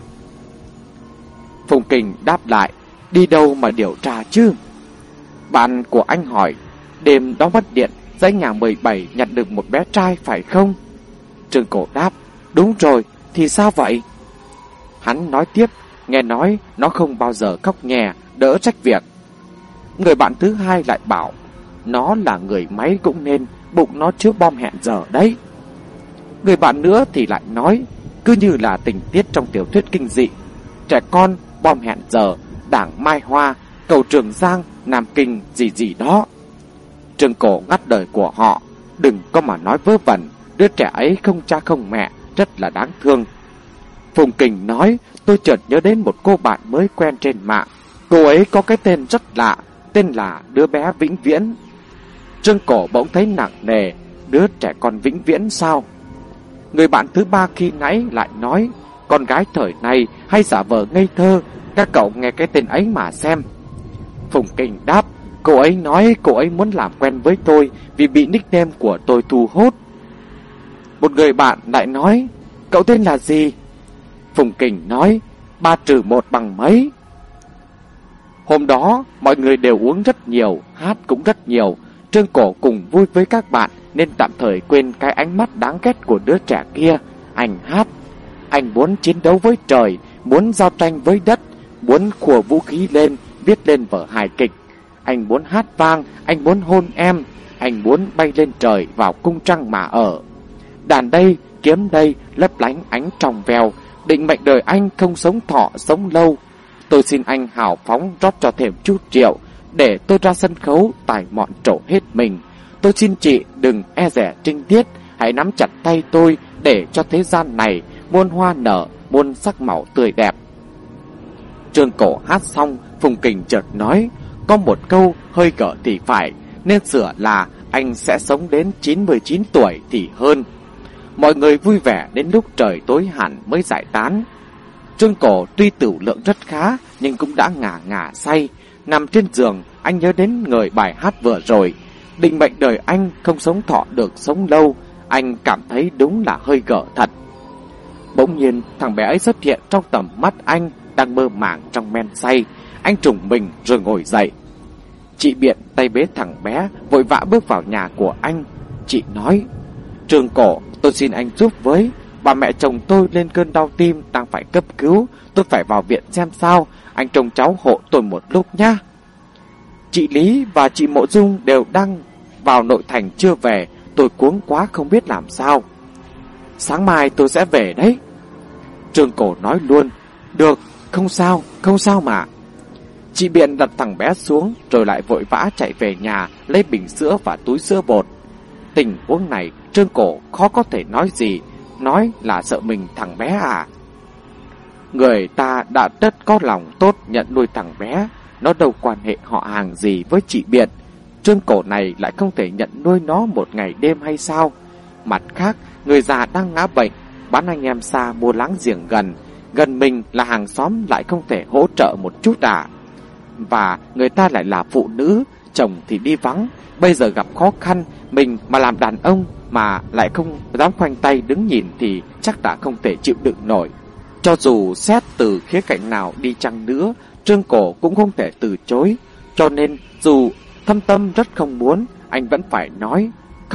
Phùng Kình đáp lại, đi đâu mà điều tra chứ? Bạn của anh hỏi, đêm đó mất điện, dãy nhà 17 nhặt được một bé trai phải không? Trương Cổ đáp, đúng rồi, thì sao vậy? Hắn nói tiếp, nghe nói nó không bao giờ khóc nhè, đỡ trách việc. Người bạn thứ hai lại bảo, nó là người máy cũng nên, bụng nó chứa bom hẹn giờ đấy. Người bạn nữa thì lại nói, cứ như là tình tiết trong tiểu thuyết kinh dị. trẻ con, bom hẹn giờ, đảng Mai Hoa, cầu Trường Giang, Nam Kinh gì gì đó. Trương Cổ ngắt lời của họ. Đừng có mà nói vớ vẩn, đứa trẻ ấy không cha không mẹ, rất là đáng thương. Phùng Kình nói, tôi chợt nhớ đến một cô bạn mới quen trên mạng. Cô ấy có cái tên rất lạ, tên là đứa bé Vĩnh Viễn. Trương Cổ bỗng thấy nặng nề, đứa trẻ con Vĩnh Viễn sao? Người bạn thứ ba khi nãy lại nói, con gái thời này hay giả vờ ngây thơ, các cậu nghe cái tên ấy mà xem. Phùng Kình đáp, cô ấy nói cô ấy muốn làm quen với tôi vì bị nickname của tôi thu hút. Một người bạn lại nói, cậu tên là gì? Phùng Kình nói, 3-1 bằng mấy? Hôm đó, mọi người đều uống rất nhiều, hát cũng rất nhiều. Trương Cổ cùng vui với các bạn nên tạm thời quên cái ánh mắt đáng ghét của đứa trẻ kia. Anh hát, anh muốn chiến đấu với trời, muốn giao tranh với đất, muốn khua vũ khí lên, viết lên vở hài kịch. Anh muốn hát vang, anh muốn hôn em, anh muốn bay lên trời vào cung trăng mà ở. Đàn đây, kiếm đây, lấp lánh ánh trong veo, định mệnh đời anh không sống thọ sống lâu. Tôi xin anh hào phóng rót cho thêm chút rượu, để tôi ra sân khấu tài mọn trổ hết mình. Tôi xin chị đừng e dè trinh tiết, hãy nắm chặt tay tôi để cho thế gian này muôn hoa nở, muôn sắc màu tươi đẹp. Trương Cổ hát xong, Phùng Kình chợt nói, có một câu hơi gở thì phải, nên sửa là anh sẽ sống đến 99 tuổi thì hơn. Mọi người vui vẻ đến lúc trời tối hẳn mới giải tán. Trương Cổ tuy tửu lượng rất khá, nhưng cũng đã ngả say. Nằm trên giường, anh nhớ đến người bài hát vừa rồi. Định mệnh đời anh không sống thọ được sống lâu. Anh cảm thấy đúng là hơi gở thật. Bỗng nhiên, thằng bé ấy xuất hiện trong tầm mắt anh, đang mơ màng trong men say. Anh trùng mình rồi ngồi dậy. Chị Biện tay bế thằng bé, vội vã bước vào nhà của anh. Chị nói, Trương Cổ, tôi xin anh giúp với. Bà mẹ chồng tôi lên cơn đau tim, đang phải cấp cứu. Tôi phải vào viện xem sao. Anh trông cháu hộ tôi một lúc nhá. Chị Lý và chị Mộ Dung đều đang vào nội thành chưa về. Tôi cuống quá không biết làm sao. Sáng mai tôi sẽ về đấy. Trương Cổ nói luôn. Được, không sao mà. Chị Biện đặt thằng bé xuống, rồi lại vội vã chạy về nhà lấy bình sữa và túi sữa bột. Tình huống này Trương Cổ khó có thể nói gì, nói là sợ mình thằng bé à. Người ta đã rất có lòng tốt nhận nuôi thằng bé, nó đâu quan hệ họ hàng gì với chị Biện. Trương Cổ này lại không thể nhận nuôi nó một ngày đêm hay sao? Mặt khác, người già đang ngã bệnh, bán anh em xa mua láng giềng gần mình là hàng xóm lại không thể hỗ trợ một chút à? Và người ta lại là phụ nữ, chồng thì đi vắng, bây giờ gặp khó khăn, mình mà làm đàn ông mà lại không dám khoanh tay đứng nhìn thì chắc đã không thể chịu đựng nổi. Cho dù xét từ khía cạnh nào đi chăng nữa, Trương Cổ cũng không thể từ chối. Cho nên dù thâm tâm rất không muốn, anh vẫn phải nói,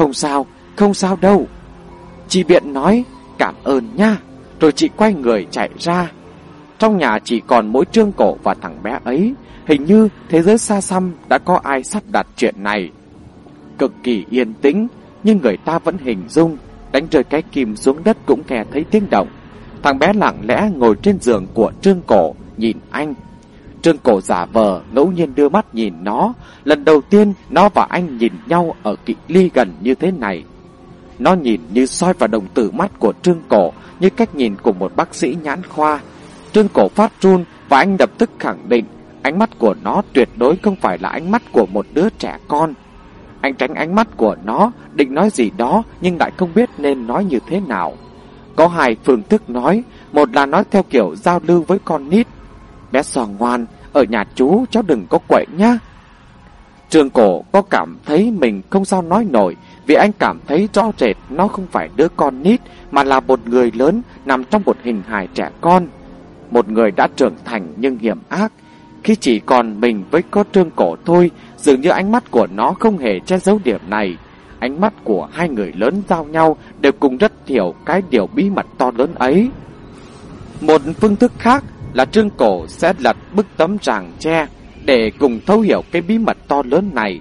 không sao đâu. Chị Biện nói, cảm ơn nha. Rồi chị quay người chạy ra. Trong nhà chỉ còn mỗi Trương Cổ và thằng bé ấy. Hình như thế giới xa xăm đã có ai sắp đặt chuyện này. Cực kỳ yên tĩnh, nhưng người ta vẫn hình dung. Đánh rơi cái kim xuống đất cũng nghe thấy tiếng động. Thằng bé lặng lẽ ngồi trên giường của Trương Cổ, nhìn anh. Trương Cổ giả vờ ngẫu nhiên đưa mắt nhìn nó. Lần đầu tiên nó và anh nhìn nhau ở cự ly gần như thế này. Nó nhìn như soi vào đồng tử mắt của Trương Cổ, như cách nhìn của một bác sĩ nhãn khoa. Trương Cổ phát run và anh lập tức khẳng định ánh mắt của nó tuyệt đối không phải là ánh mắt của một đứa trẻ con. Anh tránh ánh mắt của nó, định nói gì đó nhưng lại không biết nên nói như thế nào. Có hai phương thức nói, một là nói theo kiểu giao lưu với con nít. Bé Sò ngoan, ở nhà chú cháu đừng có quậy nhá. Trương Cổ có cảm thấy mình không sao nói nổi, vì anh cảm thấy rõ rệt nó không phải đứa con nít mà là một người lớn nằm trong một hình hài trẻ con. Một người đã trưởng thành nhưng hiểm ác. Khi chỉ còn mình với có Trương Cổ thôi, dường như ánh mắt của nó không hề che giấu điểm này. Ánh mắt của hai người lớn giao nhau đều cùng rất hiểu cái điều bí mật to lớn ấy. Một phương thức khác là Trương Cổ sẽ lật bức tấm ràng tre để cùng thấu hiểu cái bí mật to lớn này.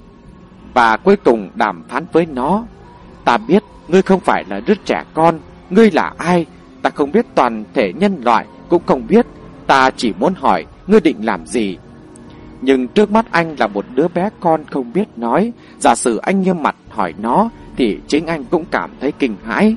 Và cuối cùng đàm phán với nó. Ta biết ngươi không phải là đứa trẻ con. Ngươi là ai? Ta không biết, toàn thể nhân loại cũng không biết. Ta chỉ muốn hỏi ngươi định làm gì. Nhưng trước mắt anh là một đứa bé con không biết nói. Giả sử anh nghiêm mặt hỏi nó thì chính anh cũng cảm thấy kinh hãi.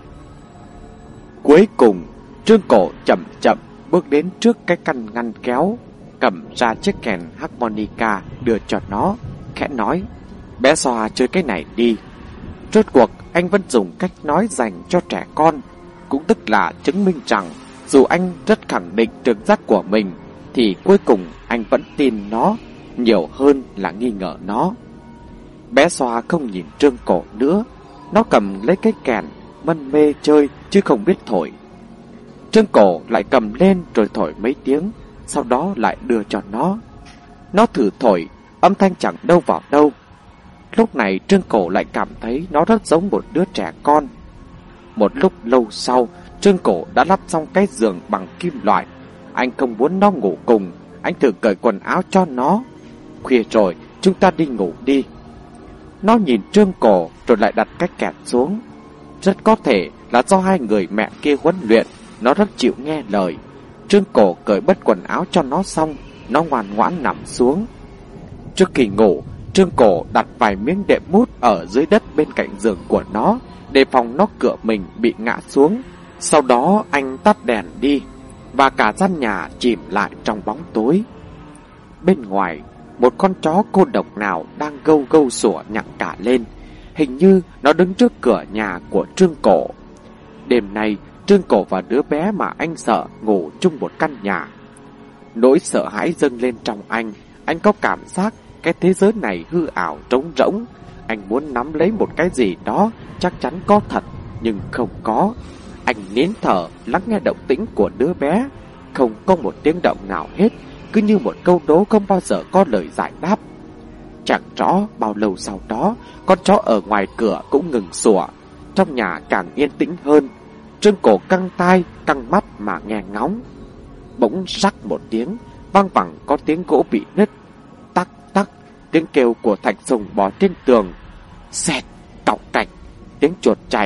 Cuối cùng Trương Cổ chậm chậm bước đến trước cái căn ngăn kéo, cầm ra chiếc kèn harmonica đưa cho nó, khẽ nói: bé Xoa chơi cái này đi. Rốt cuộc anh vẫn dùng cách nói dành cho trẻ con, cũng tức là chứng minh rằng dù anh rất khẳng định trực giác của mình thì cuối cùng anh vẫn tin nó nhiều hơn là nghi ngờ nó. Bé Xoa không nhìn Trương Cổ nữa, nó cầm lấy cái kèn mân mê chơi chứ không biết thổi. Trương Cổ lại cầm lên rồi thổi mấy tiếng, sau đó lại đưa cho nó. Nó thử thổi, âm thanh chẳng đâu vào đâu. Lúc này Trương Cổ lại cảm thấy nó rất giống một đứa trẻ con. Một lúc lâu sau, Trương Cổ đã lắp xong cái giường bằng kim loại. Anh không muốn nó ngủ cùng, anh thử cởi quần áo cho nó. Khuya rồi, chúng ta đi ngủ đi. Nó nhìn Trương Cổ rồi lại đặt cái kẹt xuống. Rất có thể là do hai người mẹ kia huấn luyện, nó rất chịu nghe lời. Trương Cổ cởi bớt quần áo cho nó xong, nó ngoan ngoãn nằm xuống. Trước khi ngủ, Trương Cổ đặt vài miếng đệm mút ở dưới đất bên cạnh giường của nó, đề phòng nó cựa mình bị ngã xuống. Sau đó anh tắt đèn đi, và cả gian nhà chìm lại trong bóng tối. Bên ngoài, một con chó cô độc nào đang gâu gâu sủa nhặng cả lên. Hình như nó đứng trước cửa nhà của Trương Cổ. Đêm nay, Trương Cổ và đứa bé mà anh sợ ngủ chung một căn nhà. Nỗi sợ hãi dâng lên trong anh có cảm giác cái thế giới này hư ảo trống rỗng. Anh muốn nắm lấy một cái gì đó chắc chắn có thật, nhưng không có. Anh nín thở lắng nghe động tĩnh của đứa bé. Không có một tiếng động nào hết, cứ như một câu đố không bao giờ có lời giải đáp. Chẳng rõ bao lâu sau đó, con chó ở ngoài cửa cũng ngừng sủa. Trong nhà càng yên tĩnh hơn. Trương Cổ căng tai, căng mắt mà nghe ngóng. Bỗng rắc một tiếng, vang vẳng có tiếng gỗ bị nứt. Tắc tắc, tiếng kêu của Thạch Sùng bò trên tường. Xẹt, cọc cạch, tiếng chuột chạy.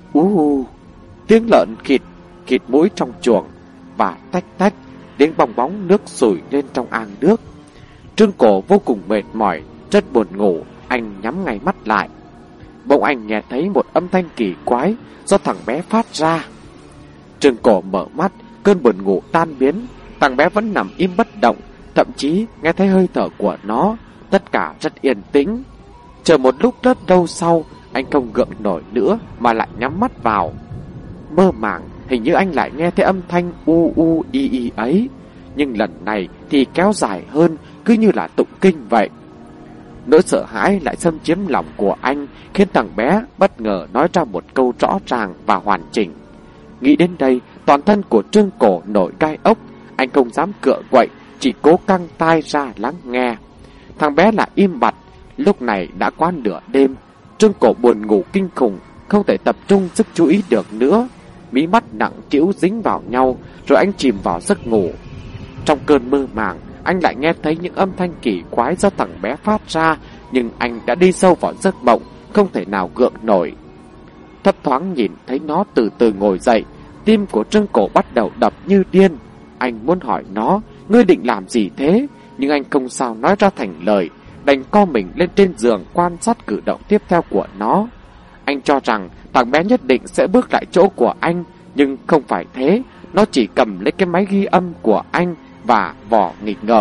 Tiếng lợn khịt mũi trong chuồng. Và tách tách, tiếng bong bóng nước sủi lên trong ang nước. Trương Cổ vô cùng mệt mỏi, rất buồn ngủ. Anh nhắm ngay mắt lại. Bỗng anh nghe thấy một âm thanh kỳ quái do thằng bé phát ra. Trương Cổ mở mắt, cơn buồn ngủ tan biến. Thằng bé vẫn nằm im bất động, thậm chí nghe thấy hơi thở của nó. Tất cả rất yên tĩnh. Chờ một lúc rất lâu sau, anh không gượng nổi nữa mà lại nhắm mắt vào. Mơ màng, hình như anh lại nghe thấy âm thanh u i i ấy. Nhưng lần này thì kéo dài hơn, cứ như là tụng kinh vậy. Nỗi sợ hãi lại xâm chiếm lòng của anh, khiến thằng bé bất ngờ nói ra một câu rõ ràng và hoàn chỉnh. Nghĩ đến đây, toàn thân của Trương Cổ nổi gai ốc. Anh không dám cựa quậy, chỉ cố căng tai ra lắng nghe. Thằng bé lại im bặt. Lúc này đã qua nửa đêm. Trương Cổ buồn ngủ kinh khủng, không thể tập trung sức chú ý được nữa. Mí mắt nặng trĩu dính vào nhau, rồi anh chìm vào giấc ngủ. Trong cơn mơ màng, anh lại nghe thấy những âm thanh kỳ quái do thằng bé phát ra, nhưng anh đã đi sâu vào giấc mộng, không thể nào gượng nổi. Thấp thoáng nhìn thấy nó từ từ ngồi dậy, tim của Trương Cổ bắt đầu đập như điên. Anh muốn hỏi nó, ngươi định làm gì thế? Nhưng anh không sao nói ra thành lời, đành co mình lên trên giường quan sát cử động tiếp theo của nó. Anh cho rằng thằng bé nhất định sẽ bước lại chỗ của anh, nhưng không phải thế. Nó chỉ cầm lấy cái máy ghi âm của anh và vò nghịch ngợm.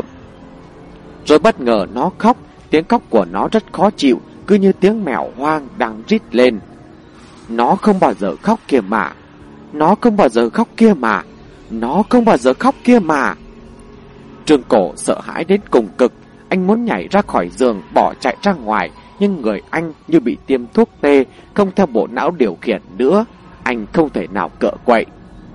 Rồi bất ngờ nó khóc. Tiếng khóc của nó rất khó chịu, cứ như tiếng mèo hoang đang rít lên. Nó không bao giờ khóc kia mà. Nó không bao giờ khóc kia mà. Nó không bao giờ khóc kia mà. Trương Cổ sợ hãi đến cùng cực. Anh muốn nhảy ra khỏi giường bỏ chạy ra ngoài, nhưng người anh như bị tiêm thuốc tê, không theo bộ não điều khiển nữa. Anh không thể nào cựa quậy.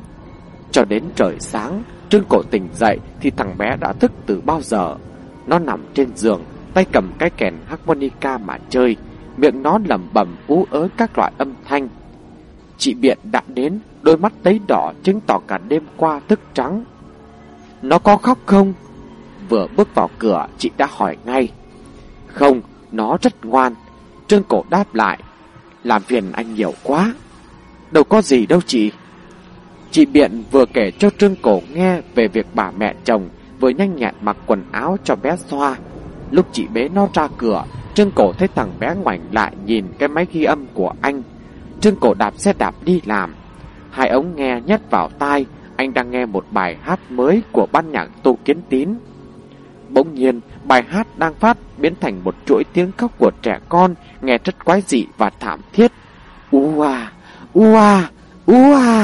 Cho đến trời sáng, Trương Cổ tỉnh dậy thì thằng bé đã thức từ bao giờ. Nó nằm trên giường, tay cầm cái kèn harmonica mà chơi. Miệng nó lẩm bẩm ú ớ các loại âm thanh. Chị Biện đã đến, đôi mắt tấy đỏ chứng tỏ cả đêm qua thức trắng. Nó có khóc không? Vừa bước vào cửa, chị đã hỏi ngay. Không, nó rất ngoan. Trương Cổ đáp lại. Làm phiền anh nhiều quá. Đâu có gì đâu chị. Chị Biện vừa kể cho Trương Cổ nghe về việc bà mẹ chồng vừa nhanh nhẹn mặc quần áo cho bé Xoa. Lúc chị bế nó ra cửa, Trương Cổ thấy thằng bé ngoảnh lại nhìn cái máy ghi âm của anh. Trương Cổ đạp xe đạp đi làm, hai ống nghe nhét vào tai. Anh đang nghe một bài hát mới của ban nhạc Tô Kiến Tín. Bỗng nhiên, bài hát đang phát biến thành một chuỗi tiếng khóc của trẻ con, nghe rất quái dị và thảm thiết. Ua, ua, ua.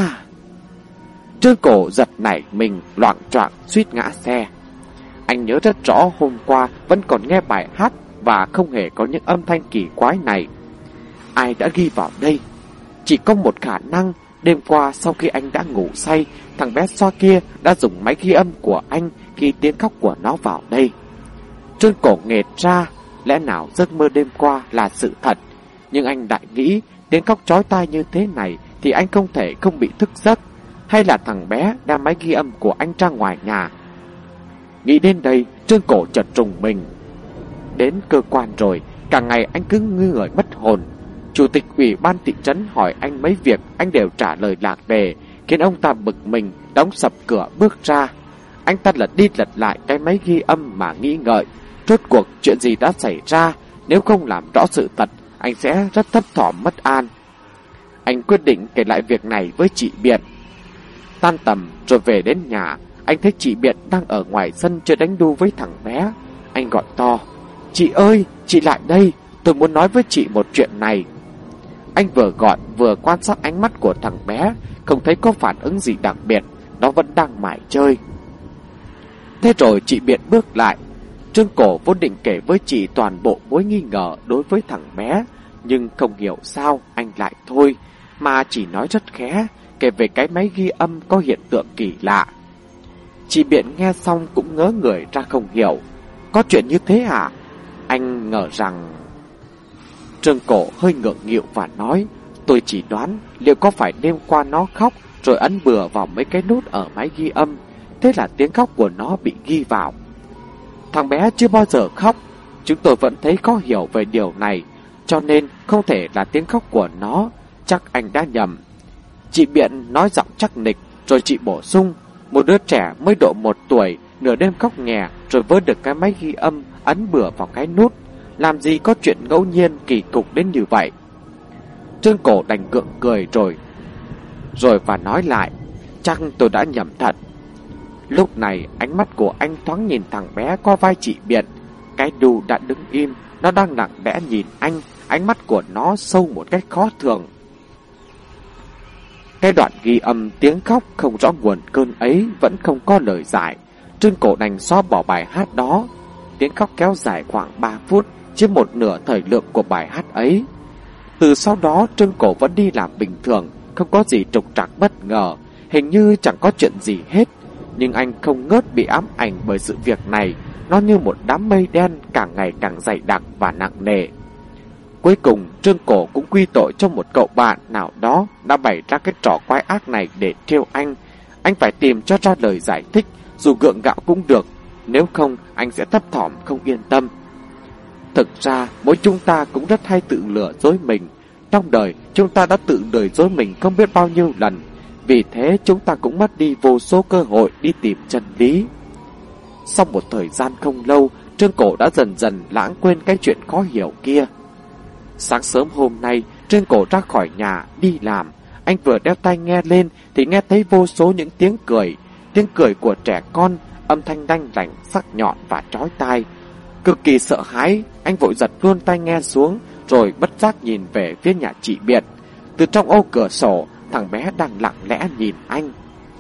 Trương Cổ giật nảy mình, loạng choạng suýt ngã xe. Anh nhớ rất rõ hôm qua vẫn còn nghe bài hát và không hề có những âm thanh kỳ quái này. Ai đã ghi vào đây? Chỉ có một khả năng, đêm qua sau khi anh đã ngủ say, thằng bé Xoa kia đã dùng máy ghi âm của anh ghi tiếng khóc của nó vào đây. Trương Cổ nghệt ra, lẽ nào giấc mơ đêm qua là sự thật? Nhưng anh lại nghĩ tiếng khóc chói tai như thế này thì anh không thể không bị thức giấc. Hay là thằng bé đem máy ghi âm của anh ra ngoài nhà? Nghĩ đến đây, Trương Cổ chợt rùng mình. Đến cơ quan rồi, cả ngày anh cứ ngư người mất hồn. Chủ tịch ủy ban thị trấn hỏi anh mấy việc, anh đều trả lời lạc đề, khiến ông ta bực mình, đóng sập cửa bước ra. Anh ta lật đi lật lại cái máy ghi âm mà nghĩ ngợi, rốt cuộc chuyện gì đã xảy ra. Nếu không làm rõ sự thật, anh sẽ rất thấp thỏm mất an. Anh quyết định kể lại việc này với chị Biện. Tan tầm rồi về đến nhà, anh thấy chị Biện đang ở ngoài sân chơi đánh đu với thằng bé. Anh gọi to: "Chị ơi, chị lại đây, tôi muốn nói với chị một chuyện này." Anh vừa gọi vừa quan sát ánh mắt của thằng bé, không thấy có phản ứng gì đặc biệt, nó vẫn đang mải chơi. Thế rồi chị Biện bước lại. Trương Cổ vốn định kể với chị toàn bộ mối nghi ngờ đối với thằng bé, nhưng không hiểu sao anh lại thôi, mà chỉ nói rất khẽ, kể về cái máy ghi âm có hiện tượng kỳ lạ. Chị Biện nghe xong cũng ngớ người ra không hiểu. Có chuyện như thế à? Anh ngờ rằng... Trương Cổ hơi ngượng nghịu và nói: "Tôi chỉ đoán liệu có phải đêm qua nó khóc rồi ấn bừa vào mấy cái nút ở máy ghi âm, thế là tiếng khóc của nó bị ghi vào. Thằng bé chưa bao giờ khóc, chúng tôi vẫn thấy khó hiểu về điều này, cho nên không thể là tiếng khóc của nó, chắc anh đã nhầm." Chị Biện nói giọng chắc nịch, rồi chị bổ sung: "Một đứa trẻ mới độ 1 tuổi, nửa đêm khóc nhè rồi vớ được cái máy ghi âm ấn bừa vào cái nút, làm gì có chuyện ngẫu nhiên kỳ cục đến như vậy." Trương Cổ đành gượng cười rồi và nói lại: "Chắc tôi đã nhầm thật." Lúc này ánh mắt của anh thoáng nhìn thằng bé qua vai chị Biện. Cái đu đã đứng im, nó đang lặng lẽ nhìn anh, ánh mắt của nó sâu một cách khó thường. Cái đoạn ghi âm tiếng khóc không rõ nguồn cơn ấy vẫn không có lời giải. Trương Cổ đành xóa bỏ bài hát đó. Tiếng khóc kéo dài khoảng 3 phút, chiếm một nửa thời lượng của bài hát ấy. Từ sau đó Trương Cổ vẫn đi làm bình thường, không có gì trục trặc bất ngờ, hình như chẳng có chuyện gì hết. Nhưng anh không ngớt bị ám ảnh bởi sự việc này, nó như một đám mây đen càng ngày càng dày đặc và nặng nề. Cuối cùng Trương Cổ cũng quy tội cho một cậu bạn nào đó đã bày ra cái trò quái ác này để trêu anh. Anh phải tìm cho ra lời giải thích, dù gượng gạo cũng được, nếu không anh sẽ thấp thỏm không yên tâm. Thực ra mỗi chúng ta cũng rất hay tự lừa dối mình. Trong đời chúng ta đã tự lừa dối mình không biết bao nhiêu lần, vì thế chúng ta cũng mất đi vô số cơ hội đi tìm chân lý. Sau một thời gian không lâu, Trương Cổ đã dần dần lãng quên cái chuyện khó hiểu kia. Sáng sớm hôm nay, Trương Cổ ra khỏi nhà đi làm. Anh vừa đeo tai nghe lên thì nghe thấy vô số những tiếng cười của trẻ con, âm thanh đanh lảnh, sắc nhọn và chói tai. Cực kỳ sợ hãi, anh vội giật luôn tai nghe xuống, rồi bất giác nhìn về phía nhà chị Biện. Từ trong ô cửa sổ, thằng bé đang lặng lẽ nhìn anh.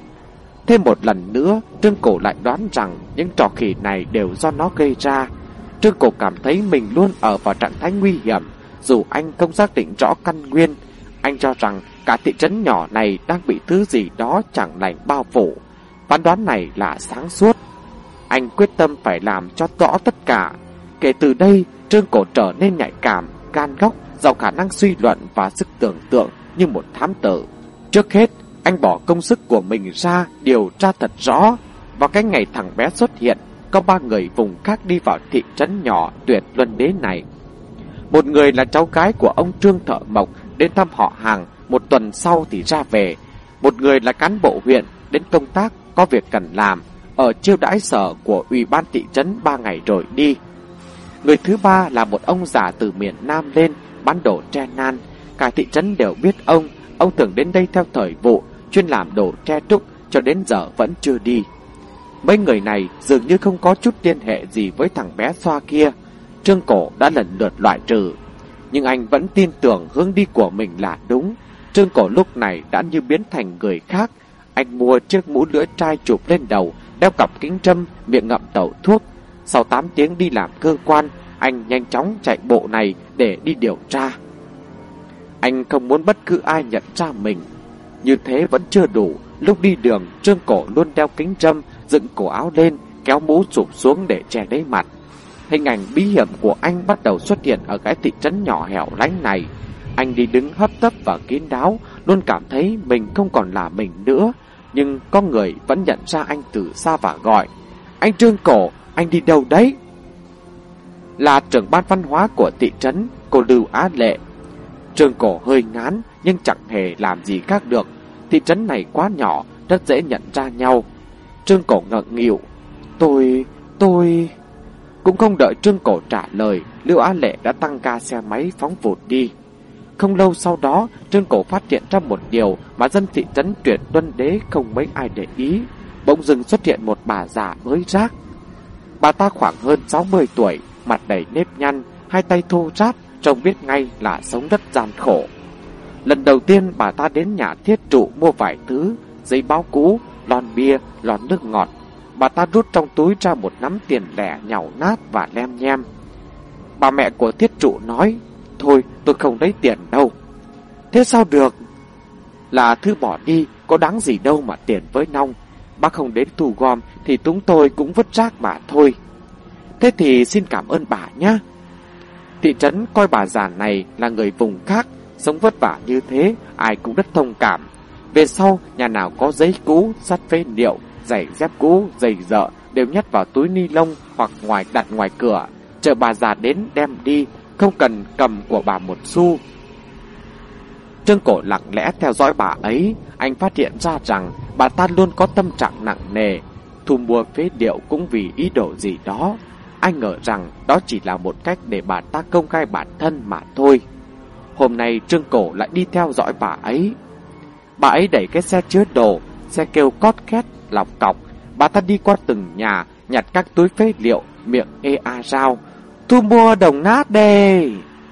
Thêm một lần nữa, Trương Cổ lại đoán rằng những trò khỉ này đều do nó gây ra. Trương Cổ cảm thấy mình luôn ở vào trạng thái nguy hiểm, dù anh không xác định rõ căn nguyên. Anh cho rằng cả thị trấn nhỏ này đang bị thứ gì đó chẳng lành bao phủ. Phán đoán này là sáng suốt. Anh quyết tâm phải làm cho rõ tất cả. Kể từ đây, Trương Cổ trở nên nhạy cảm, gan góc, giàu khả năng suy luận và sức tưởng tượng như một thám tử. Trước hết, anh bỏ công sức của mình ra điều tra thật rõ. Vào cái ngày thằng bé xuất hiện, có 3 người vùng khác đi vào thị trấn nhỏ Tuyệt Luân Đế này. Một người là cháu gái của ông Trương thợ mộc đến thăm họ hàng, 1 tuần sau thì ra về. Một người là cán bộ huyện đến công tác có việc cần làm ở chiêu đãi sở của ủy ban thị trấn 3 ngày rồi đi. Người thứ ba là một ông già từ miền Nam lên bán đồ tre nan. Cả thị trấn đều biết ông thường đến đây theo thời vụ, chuyên làm đồ tre trúc, cho đến giờ vẫn chưa đi. Mấy người này dường như không có chút liên hệ gì với thằng bé Xoa kia. Trương Cổ đã lần lượt loại trừ, nhưng anh vẫn tin tưởng hướng đi của mình là đúng. Trương Cổ lúc này đã như biến thành người khác. Anh mua chiếc mũ lưỡi trai chụp lên đầu, đeo cặp kính trâm, miệng ngậm tẩu thuốc. Sau 8 tiếng đi làm cơ quan, anh nhanh chóng chạy bộ này để đi điều tra. Anh không muốn bất cứ ai nhận ra mình. Như thế vẫn chưa đủ. Lúc đi đường, Trương Cổ luôn đeo kính trâm, dựng cổ áo lên, kéo mũ sụp xuống để che lấy mặt. Hình ảnh bí hiểm của anh bắt đầu xuất hiện ở cái thị trấn nhỏ hẻo lánh này. Anh đi đứng hấp tấp và kín đáo, luôn cảm thấy mình không còn là mình nữa. Nhưng có người vẫn nhận ra anh từ xa và gọi: "Anh Trương Cổ, anh đi đâu đấy?" Là trưởng ban văn hóa của thị trấn, cô Lưu Á Lệ. Trương Cổ hơi ngán nhưng chẳng hề làm gì khác được. Thị trấn này quá nhỏ, rất dễ nhận ra nhau. Trương Cổ ngượng nghịu: Tôi... Cũng không đợi Trương Cổ trả lời, Lưu Á Lệ đã tăng ga xe máy phóng vụt đi. Không lâu sau đó, Trương Cổ phát hiện ra một điều mà dân thị trấn Tuyệt Tuân Đế không mấy ai để ý. Bỗng dưng xuất hiện một bà già mới rác. Bà ta khoảng hơn 60 tuổi, mặt đầy nếp nhăn, hai tay thô ráp, trông biết ngay là sống rất gian khổ. Lần đầu tiên bà ta đến nhà thiết trụ mua vài thứ: giấy báo cũ, lon bia, lon nước ngọt. Bà ta rút trong túi ra một nắm tiền lẻ nhàu nát và lem nhem. Bà mẹ của thiết trụ nói: "Thôi, tôi không lấy tiền đâu." "Thế sao được? Là thứ bỏ đi, có đáng gì đâu mà tiền với nong. Bác không đến thu gom thì chúng tôi cũng vứt rác mà thôi." "Thế thì xin cảm ơn bà nhé." Thị trấn coi bà già này là người vùng khác, sống vất vả như thế, ai cũng rất thông cảm. Về sau, nhà nào có giấy cũ, sắt phế liệu, giày dép cũ, giày dợ đều nhét vào túi ni lông hoặc đặt ngoài cửa, chờ bà già đến đem đi, không cần cầm của bà một xu. Trương Cổ lặng lẽ theo dõi bà ấy. Anh phát hiện ra rằng bà ta luôn có tâm trạng nặng nề, thu mua phế liệu cũng vì ý đồ gì đó. Anh ngờ rằng đó chỉ là một cách để bà ta công khai bản thân mà thôi. Hôm nay Trương Cổ lại đi theo dõi bà ấy. Bà ấy đẩy cái xe chứa đồ, xe kêu cót két lọc cọc. Bà ta đi qua từng nhà, nhặt các túi phế liệu, miệng ê a rao: "Thu mua đồng nát đây."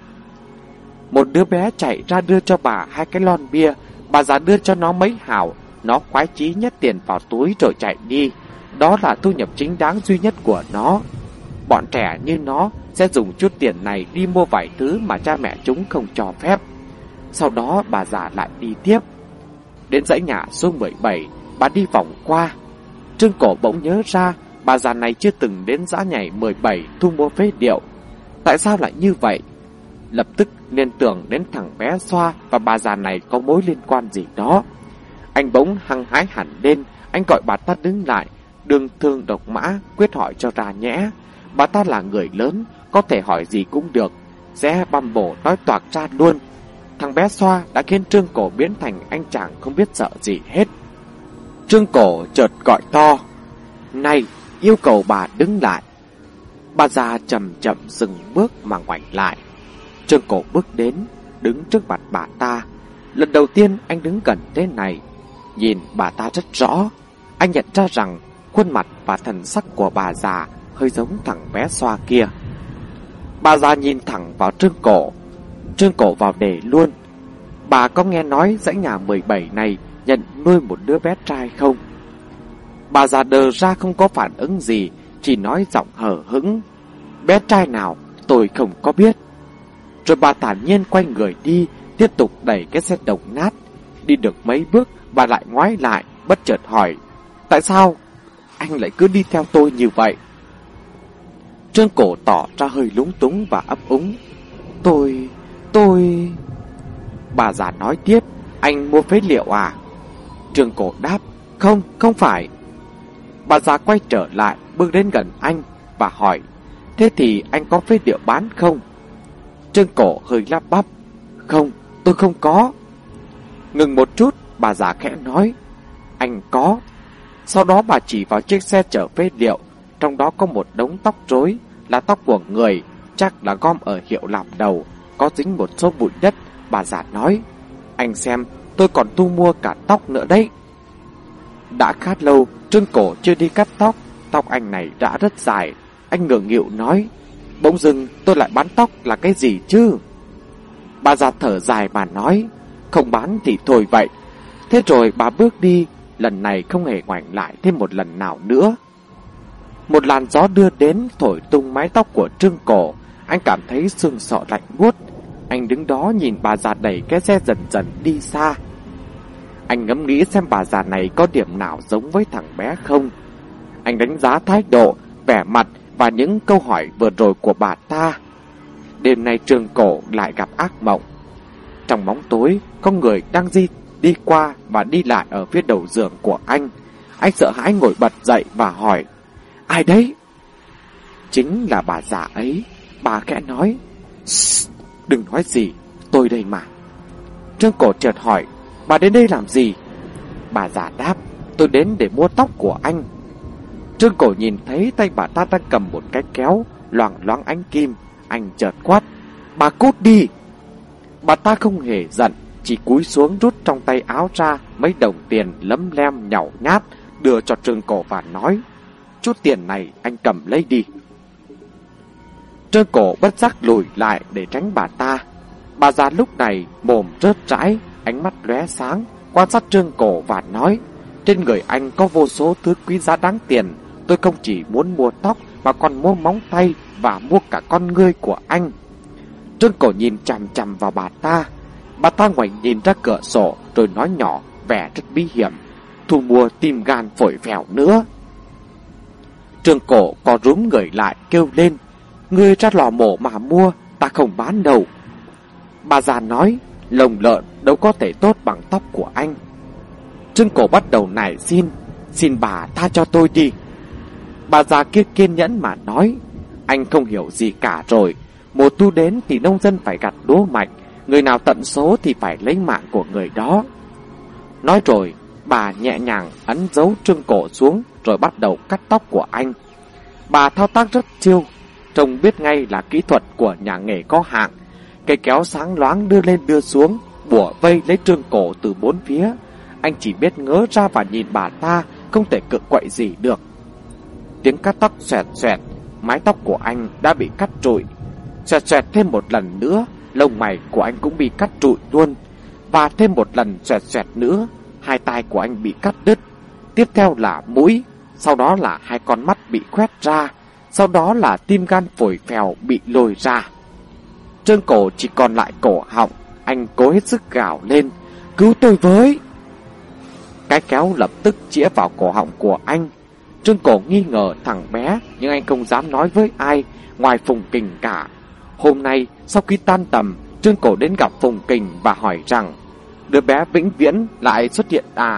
Một đứa bé chạy ra đưa cho bà 2 cái lon bia. Bà già đưa cho nó mấy hào. Nó khoái chí nhét tiền vào túi rồi chạy đi. Đó là thu nhập chính đáng duy nhất của nó. Bọn trẻ như nó sẽ dùng chút tiền này đi mua vài thứ mà cha mẹ chúng không cho phép. Sau đó bà già lại đi tiếp. Đến dãy nhà số 17, bà đi vòng qua. Trương Cổ bỗng nhớ ra bà già này chưa từng đến dãy nhảy 17 thu mua phế liệu. Tại sao lại như vậy? Lập tức liên tưởng đến thằng bé Xoa và bà già này có mối liên quan gì đó. Anh bỗng hăng hái hẳn lên. Anh gọi bà ta đứng lại, đường thương độc mã, quyết hỏi cho ra nhẽ. Bà ta là người lớn, có thể hỏi gì cũng được, sẽ băm bổ nói toạc ra luôn. Thằng bé Xoa đã khiến Trương Cổ biến thành anh chàng không biết sợ gì hết. Trương Cổ chợt gọi to: "Này!" yêu cầu bà đứng lại. Bà già chậm chậm dừng bước mà ngoảnh lại. Trương Cổ bước đến, đứng trước mặt bà ta. Lần đầu tiên anh đứng gần thế này, nhìn bà ta rất rõ. Anh nhận ra rằng khuôn mặt và thần sắc của bà già hơi giống thằng bé Xoa kia. Bà già nhìn thẳng vào Trương Cổ. Trương Cổ vào đề luôn: "Bà có nghe nói dãy nhà 17 này nhận nuôi một đứa bé trai không?" Bà già đờ ra không có phản ứng gì, chỉ nói giọng hờ hững: "Bé trai nào, tôi không có biết." Rồi bà thản nhiên quay người đi, tiếp tục đẩy cái xe đồng nát. Đi được mấy bước, bà lại ngoái lại, bất chợt hỏi: "Tại sao anh lại cứ đi theo tôi như vậy?" Trương Cổ tỏ ra hơi lúng túng và ấp úng: Tôi... Bà già nói tiếp: "Anh mua phế liệu à?" Trương Cổ đáp: Không phải." Bà già quay trở lại, bước đến gần anh và hỏi: "Thế thì anh có phế liệu bán không?" Trương Cổ hơi lắp bắp: "Không, tôi không có." Ngừng một chút, Bà già khẽ nói, anh có. Sau đó bà chỉ vào chiếc xe chở phế liệu, trong đó có một đống tóc rối, là tóc của người, chắc là gom ở hiệu làm đầu, có dính một số bụi đất. Bà già nói, anh xem, tôi còn thu mua cả tóc nữa đấy. Đã khá lâu Trương Cổ chưa đi cắt tóc. Tóc anh này đã rất dài. Anh ngượng nghịu nói, bỗng dưng tôi lại bán tóc là cái gì chứ? Bà già thở dài mà nói, không bán thì thôi vậy. Thế rồi bà bước đi, lần này không hề ngoảnh lại thêm một lần nào nữa. Một làn gió đưa đến thổi tung mái tóc của Trương Cổ. Anh cảm thấy xương sọ lạnh buốt. Anh đứng đó nhìn bà già đẩy cái xe dần dần đi xa. Anh ngẫm nghĩ xem bà già này có điểm nào giống với thằng bé không. Anh đánh giá thái độ, vẻ mặt và những câu hỏi vừa rồi của bà ta. Đêm nay Trương Cổ lại gặp ác mộng. Trong bóng tối, có người đang đi qua và đi lại ở phía đầu giường của anh. Anh sợ hãi ngồi bật dậy và hỏi, ai đấy? Chính là bà già ấy. Bà khẽ nói, đừng nói gì, tôi đây mà. Trương Cổ chợt hỏi, bà đến đây làm gì? Bà già đáp, tôi đến để mua tóc của anh. Trương Cổ nhìn thấy tay bà ta đang cầm một cái kéo loằng loáng ánh kim. Anh chợt quát, bà cút đi. Bà ta không hề giận, chỉ cúi xuống rút trong tay áo ra mấy đồng tiền lấm lem nhàu nhát, đưa cho Trương Cổ và nói, chút tiền này anh cầm lấy đi. Trương Cổ bất giác lùi lại để tránh bà ta. Bà già lúc này mồm rớt rãi, ánh mắt lóe sáng, quan sát Trương Cổ và nói, trên người anh có vô số thứ quý giá đáng tiền. Tôi không chỉ muốn mua tóc mà còn mua móng tay và mua cả con ngươi của anh. Trương Cổ nhìn chằm chằm vào bà ta. Bà ta ngoảnh nhìn ra cửa sổ rồi nói nhỏ, vẻ rất bí hiểm, thu mua tim gan phổi phèo nữa. Trương Cổ có rúm người lại kêu lên, ngươi ra lò mổ mà mua, ta không bán đâu. Bà già nói, lồng lợn đâu có thể tốt bằng tóc của anh. Trương Cổ bắt đầu nài xin bà tha cho tôi đi. Bà già kia kiên nhẫn mà nói, anh không hiểu gì cả rồi. Mùa thu đến thì nông dân phải gặt lúa mạch, người nào tận số thì phải lấy mạng của người đó. Nói rồi, bà nhẹ nhàng ấn dấu Trương Cổ xuống rồi bắt đầu cắt tóc của anh. Bà thao tác rất chiêu, trông biết ngay là kỹ thuật của nhà nghề có hạng. Cây kéo sáng loáng đưa lên đưa xuống, bủa vây lấy Trương Cổ từ bốn phía. Anh chỉ biết ngớ ra và nhìn bà ta, không thể cự quậy gì được. Tiếng cắt tóc xoẹt xoẹt, mái tóc của anh đã bị cắt trụi. Xoẹt xoẹt thêm một lần nữa, lông mày của anh cũng bị cắt trụi luôn. Và thêm một lần xoẹt xoẹt nữa, hai tai của anh bị cắt đứt. Tiếp theo là mũi, sau đó là hai con mắt bị khoét ra, sau đó là tim gan phổi phèo bị lồi ra. Trương Cổ chỉ còn lại cổ họng. Anh cố hết sức gào lên, cứu tôi với. Cái kéo lập tức chĩa vào cổ họng của anh. Trương Cổ nghi ngờ thằng bé, nhưng anh không dám nói với ai ngoài Phùng Kình cả. Hôm nay sau khi tan tầm, Trương Cổ đến gặp Phùng Kình và hỏi rằng, đứa bé vĩnh viễn lại xuất hiện à?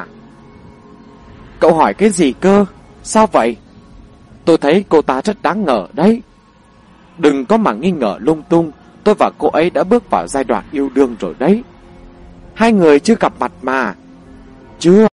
Cậu hỏi cái gì cơ? Sao vậy? Tôi thấy cô ta rất đáng ngờ đấy. Đừng có mà nghi ngờ lung tung, tôi và cô ấy đã bước vào giai đoạn yêu đương rồi đấy. Hai người chưa gặp mặt mà. Chưa.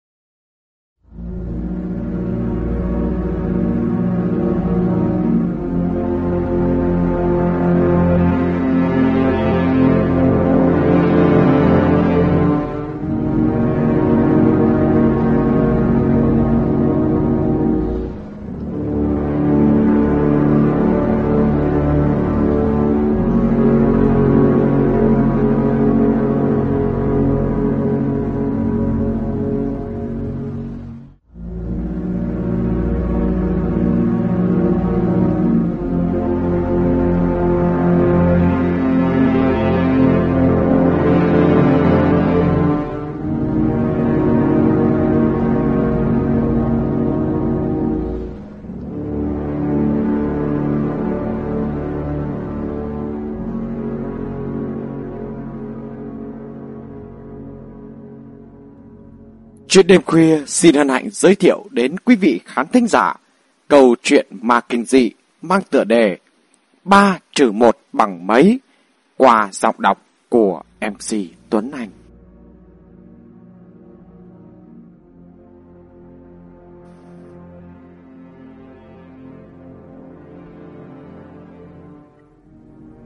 Chuyện đêm khuya xin hân hạnh giới thiệu đến quý vị khán thính giả câu chuyện ma kinh dị mang tựa đề 3-1 bằng mấy qua giọng đọc của MC Tuấn Anh.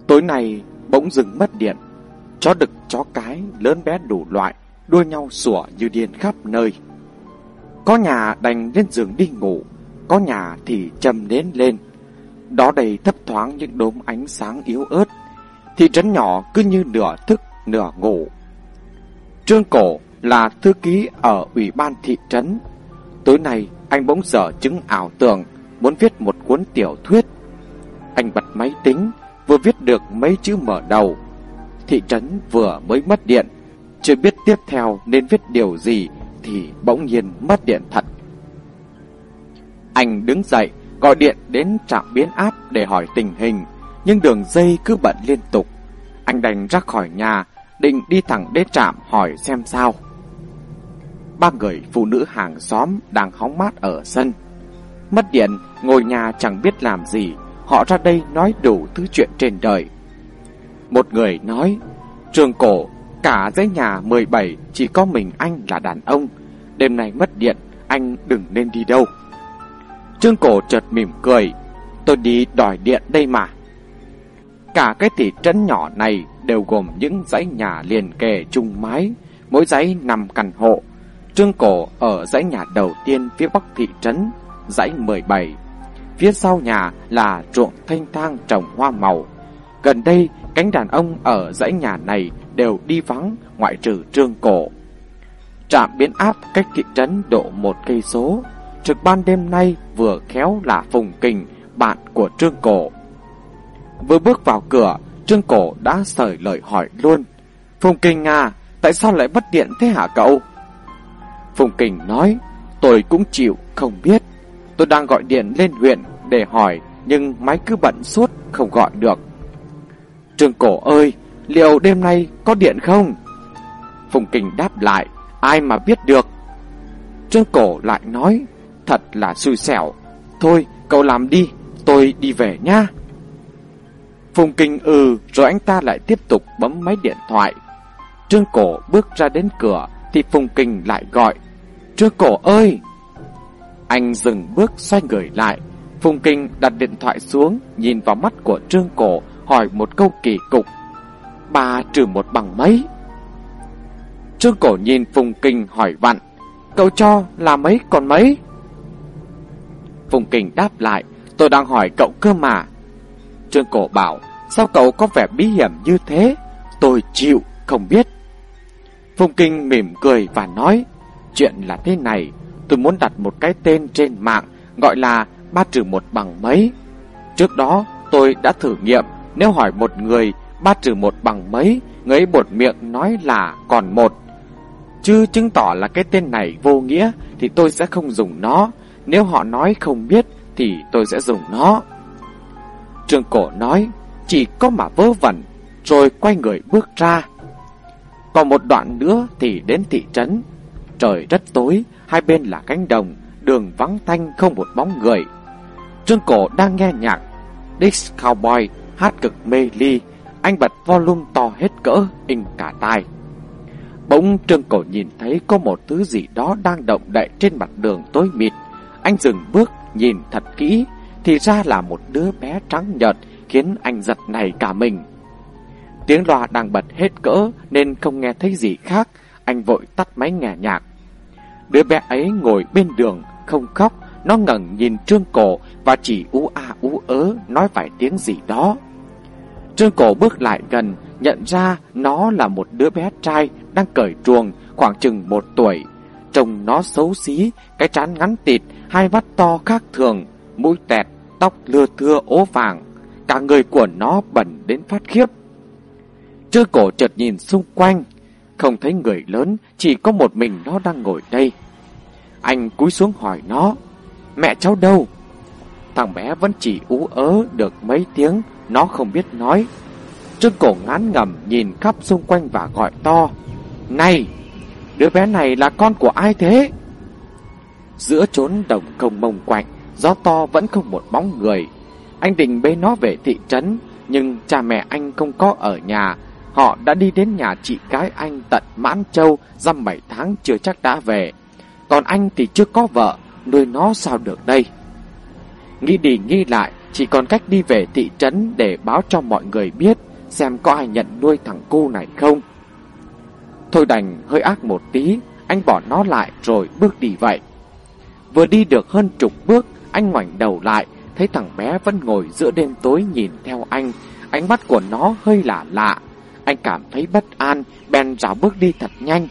Tối nay bỗng dưng mất điện. Chó đực chó cái lớn bé đủ loại đua nhau sủa như điên khắp nơi. Có nhà đành lên giường đi ngủ, có nhà thì châm nến lên. Đó đầy thấp thoáng những đốm ánh sáng yếu ớt. Thị trấn nhỏ cứ như nửa thức nửa ngủ. Trương Cổ là thư ký ở ủy ban thị trấn. Tối nay anh bỗng dở chứng ảo tưởng muốn viết một cuốn tiểu thuyết. Anh bật máy tính, vừa viết được mấy chữ mở đầu. Thị trấn vừa mới mất điện, chưa biết tiếp theo nên viết điều gì thì bỗng nhiên mất điện thật. Anh đứng dậy gọi điện đến trạm biến áp để hỏi tình hình, nhưng đường dây cứ bận liên tục. Anh đành ra khỏi nhà, định đi thẳng đến trạm hỏi xem sao. Ba người phụ nữ hàng xóm đang hóng mát ở sân. Mất điện, ngồi nhà chẳng biết làm gì, họ ra đây nói đủ thứ chuyện trên đời. Một người nói: Trương Cổ, cả dãy nhà 17 chỉ có mình anh là đàn ông. Đêm nay mất điện, anh đừng nên đi đâu. Trương Cổ chợt mỉm cười: Tôi đi đòi điện đây mà. Cả cái thị trấn nhỏ này đều gồm những dãy nhà liền kề chung mái, mỗi dãy 5 căn hộ. Trương Cổ ở dãy nhà đầu tiên phía bắc thị trấn, dãy 17. Phía sau nhà là ruộng thanh thang trồng hoa màu. Gần đây, cánh đàn ông ở dãy nhà này đều đi vắng ngoại trừ Trương Cổ. Trạm biến áp cách thị trấn độ 1 cây số. Trực ban đêm nay vừa khéo là Phùng Kình, bạn của Trương Cổ. Vừa bước vào cửa, Trương Cổ đã sởi lời hỏi luôn: Phùng Kình à, tại sao lại mất điện thế hả cậu? Phùng Kình nói: Tôi cũng chịu, không biết. Tôi đang gọi điện lên huyện để hỏi, nhưng máy cứ bận suốt, không gọi được. Trương Cổ ơi, liệu đêm nay có điện không? Phùng Kình đáp lại: Ai mà biết được. Trương Cổ lại nói: Thật là xui xẻo. Thôi, cậu làm đi, tôi đi về nha. Phùng Kình rồi anh ta lại tiếp tục bấm máy điện thoại. Trương Cổ bước ra đến cửa thì Phùng Kình lại gọi: Trương Cổ ơi! Anh dừng bước xoay người lại. Phùng Kình đặt điện thoại xuống, nhìn vào mắt của Trương Cổ, hỏi một câu kỳ cục: 3 trừ 1 bằng mấy? Trương Cổ nhìn Phùng Kình hỏi vặn: Cậu cho là mấy còn mấy? Phùng Kình đáp lại: Tôi đang hỏi cậu cơ mà. Trương Cổ bảo: Sao cậu có vẻ bí hiểm như thế? Tôi chịu, không biết. Phùng Kình mỉm cười và nói: Chuyện là thế này, tôi muốn đặt một cái tên trên mạng gọi là 3 trừ 1 bằng mấy. Trước đó tôi đã thử nghiệm, nếu hỏi một người 3 trừ 1 bằng mấy, người ấy buột miệng nói là còn 1, chứ chứng tỏ là cái tên này vô nghĩa thì tôi sẽ không dùng nó. Nếu họ nói không biết thì tôi sẽ dùng nó. Trương Cổ nói: Chỉ có mà vớ vẩn, rồi quay người bước ra. Còn một đoạn nữa thì đến thị trấn. Trời rất tối, hai bên là cánh đồng, đường vắng tanh không một bóng người. Trương Cổ đang nghe nhạc Dix Cowboy hát cực mê ly. Anh bật volume to hết cỡ, inh cả tai. Bỗng Trương Cổ nhìn thấy có một thứ gì đó đang động đậy trên mặt đường tối mịt. Anh dừng bước nhìn thật kỹ, thì ra là một đứa bé trắng nhợt, khiến anh giật nảy cả mình. Tiếng loa đang bật hết cỡ nên không nghe thấy gì khác. Anh vội tắt máy nghe nhạc. Đứa bé ấy ngồi bên đường, không khóc. Nó ngẩng nhìn Trương Cổ và chỉ ú a ú ớ nói vài tiếng gì đó. Trương Cổ bước lại gần, nhận ra nó là một đứa bé trai đang cởi truồng, khoảng chừng 1 tuổi. Trông nó xấu xí, cái trán ngắn tịt, hai mắt to khác thường, mũi tẹt, tóc lưa thưa ố vàng. Cả người của nó bẩn đến phát khiếp. Trương Cổ chợt nhìn xung quanh, không thấy người lớn, chỉ có một mình nó đang ngồi đây. Anh cúi xuống hỏi nó: Mẹ cháu đâu? Thằng bé vẫn chỉ ú ớ được mấy tiếng, nó không biết nói. Trương Cổ ngán ngẩm nhìn khắp xung quanh và gọi to: Này, đứa bé này là con của ai thế? Giữa chốn đồng không mông quạnh, gió to vẫn không một bóng người. Anh định bế nó về thị trấn, nhưng cha mẹ anh không có ở nhà. Họ đã đi đến nhà chị gái anh tận Mãn Châu, dăm 7 tháng chưa chắc đã về. Còn anh thì chưa có vợ, nuôi nó sao được đây? Nghĩ đi nghĩ lại, chỉ còn cách đi về thị trấn để báo cho mọi người biết xem có ai nhận nuôi thằng cu này không. Thôi đành hơi ác một tí, anh bỏ nó lại rồi bước đi vậy. Vừa đi được hơn chục bước, anh ngoảnh đầu lại, thấy thằng bé vẫn ngồi giữa đêm tối nhìn theo anh. Ánh mắt của nó hơi lạ lạ. Anh cảm thấy bất an, bèn rảo bước đi thật nhanh.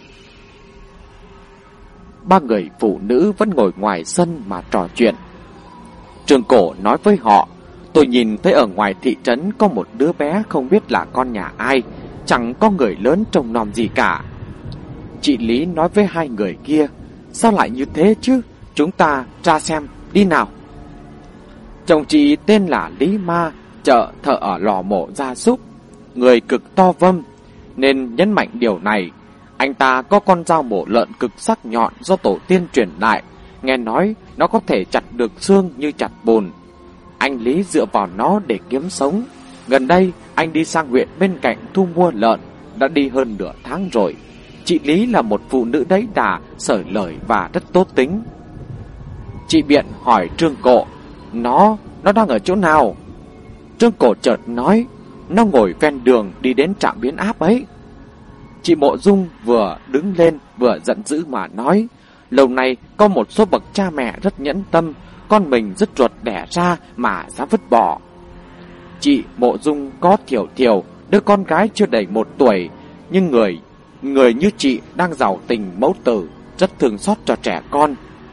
Ba người phụ nữ vẫn ngồi ngoài sân mà trò chuyện. Trương Cổ nói với họ: tôi nhìn thấy ở ngoài thị trấn có một đứa bé không biết là con nhà ai, chẳng có người lớn trông nom gì cả. Chị Lý nói với hai người kia: sao lại như thế chứ, chúng ta ra xem đi nào. Chồng chị tên là Lý Ma, chợ thợ ở lò mổ gia súc, người cực to vâm, nên nhấn mạnh điều này. Anh ta có con dao mổ lợn cực sắc nhọn do tổ tiên truyền lại, nghe nói nó có thể chặt được xương như chặt bùn. Anh Lý dựa vào nó để kiếm sống. Gần đây anh đi sang huyện bên cạnh thu mua lợn, đã đi hơn nửa tháng rồi. Chị Lý là một phụ nữ đẫy đà, xởi lời và rất tốt tính. Chị Biện hỏi Trương Cổ: Nó đang ở chỗ nào? Trương Cổ chợt nói: nó ngồi ven đường đi đến trạm biến áp ấy. Chị Mộ Dung vừa đứng lên vừa giận dữ mà nói: lâu nay có một số bậc cha mẹ rất nhẫn tâm, con mình rất ruột đẻ ra mà dám vứt bỏ. Chị Mộ Dung có Thiểu đứa con gái chưa đầy 1 tuổi, nhưng người như chị đang giàu tình mẫu tử, rất thương xót cho trẻ con.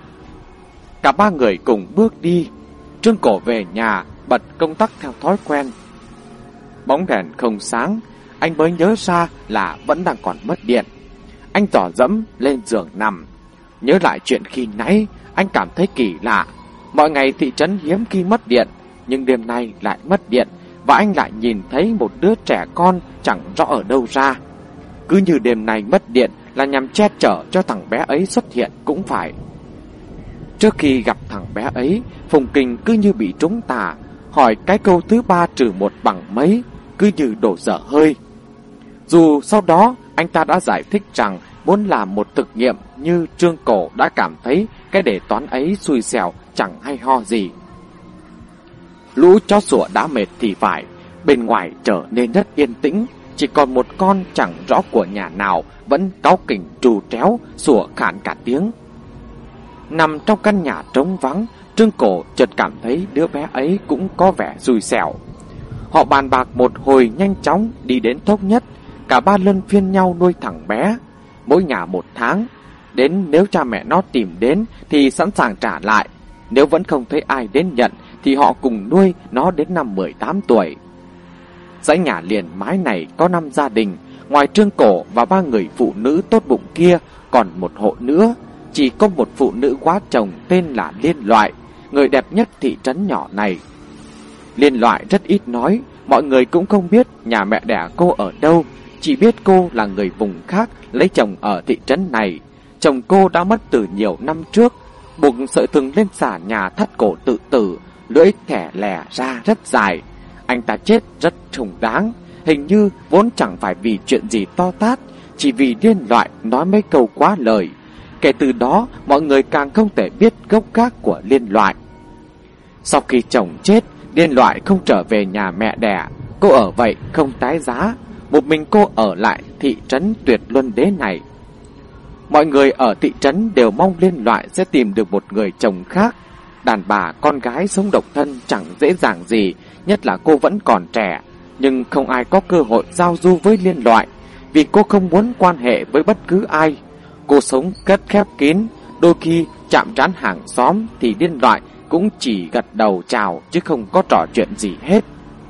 Cả ba người cùng bước đi. Trương Cổ về nhà bật công tắc theo thói quen. Bóng đèn không sáng, anh mới nhớ ra là vẫn đang còn mất điện. Anh tỏ dẫm lên giường nằm. Nhớ lại chuyện khi nãy, anh cảm thấy kỳ lạ. Mọi ngày thị trấn hiếm khi mất điện, nhưng đêm nay lại mất điện, và anh lại nhìn thấy một đứa trẻ con chẳng rõ ở đâu ra. Cứ như đêm nay mất điện là nhằm che chở cho thằng bé ấy xuất hiện cũng phải. Trước khi gặp thằng bé ấy, Phùng Kình cứ như bị trúng tà, hỏi cái câu thứ 3 trừ 1 bằng mấy, cứ như đổ dở hơi. Dù sau đó anh ta đã giải thích rằng muốn làm một thực nghiệm, như Trương Cổ đã cảm thấy cái đề toán ấy xui xẻo chẳng hay ho gì. Lũ chó sủa đã mệt thì phải, bên ngoài trở nên rất yên tĩnh, chỉ còn một con chẳng rõ của nhà nào vẫn cáu kỉnh trù tréo sủa khản cả tiếng. Nằm trong căn nhà trống vắng, Trương Cổ chợt cảm thấy đứa bé ấy cũng có vẻ xui xẻo. Họ bàn bạc một hồi nhanh chóng đi đến Thốc Nhất. Cả ba luân phiên nhau nuôi thằng bé, mỗi nhà 1 tháng. Đến nếu cha mẹ nó tìm đến thì sẵn sàng trả lại. Nếu vẫn không thấy ai đến nhận thì họ cùng nuôi nó đến năm 18 tuổi. Dãy nhà liền mái này có 5 gia đình. Ngoài Trương Cổ và 3 người phụ nữ tốt bụng kia, còn một hộ nữa. Chỉ có một phụ nữ quá chồng tên là Liên Loại, người đẹp nhất thị trấn nhỏ này. Liên Loại rất ít nói, mọi người cũng không biết nhà mẹ đẻ cô ở đâu, chỉ biết cô là người vùng khác lấy chồng ở thị trấn này. Chồng cô đã mất từ nhiều năm trước, buộc sợi thừng lên xà nhà thắt cổ tự tử, lưỡi thẻ lè ra rất dài. Anh ta chết rất trùng đáng, hình như vốn chẳng phải vì chuyện gì to tát, chỉ vì Liên Loại nói mấy câu quá lời. Kể từ đó, mọi người càng không thể biết gốc gác của Liên Loại. Sau khi chồng chết, Liên Loại không trở về nhà mẹ đẻ. Cô ở vậy không tái giá, một mình cô ở lại thị trấn Tuyệt Luân Đế này. Mọi người ở thị trấn đều mong Liên Loại sẽ tìm được một người chồng khác. Đàn bà con gái sống độc thân chẳng dễ dàng gì, nhất là cô vẫn còn trẻ. Nhưng không ai có cơ hội giao du với Liên Loại, vì cô không muốn quan hệ với bất cứ ai. Cô sống cất khép kín, đôi khi chạm trán hàng xóm thì Liên Loại cũng chỉ gật đầu chào chứ không có trò chuyện gì hết.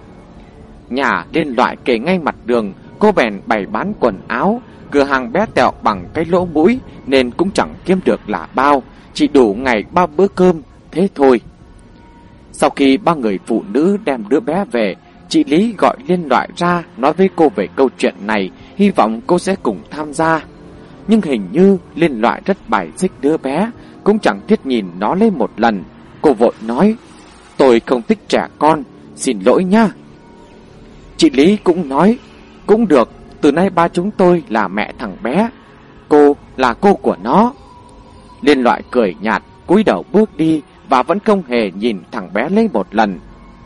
Nhà Liên Loại kề ngay mặt đường, cô bèn bày bán quần áo. Cửa hàng bé tẹo bằng cái lỗ mũi nên cũng chẳng kiếm được là bao, chỉ đủ ngày 3 bữa cơm, thế thôi. Sau khi 3 người phụ nữ đem đứa bé về, chị Lý gọi Liên Loại ra nói với cô về câu chuyện này, hy vọng cô sẽ cùng tham gia. Nhưng hình như Liên Loại rất bài xích đứa bé, cũng chẳng thiết nhìn nó lên một lần. Cô vội nói: tôi không thích trẻ con, xin lỗi nha. Chị Lý cũng nói: cũng được, từ nay ba chúng tôi là mẹ thằng bé, cô là cô của nó. Liên Loại cười nhạt, cúi đầu bước đi và vẫn không hề nhìn thằng bé lấy một lần.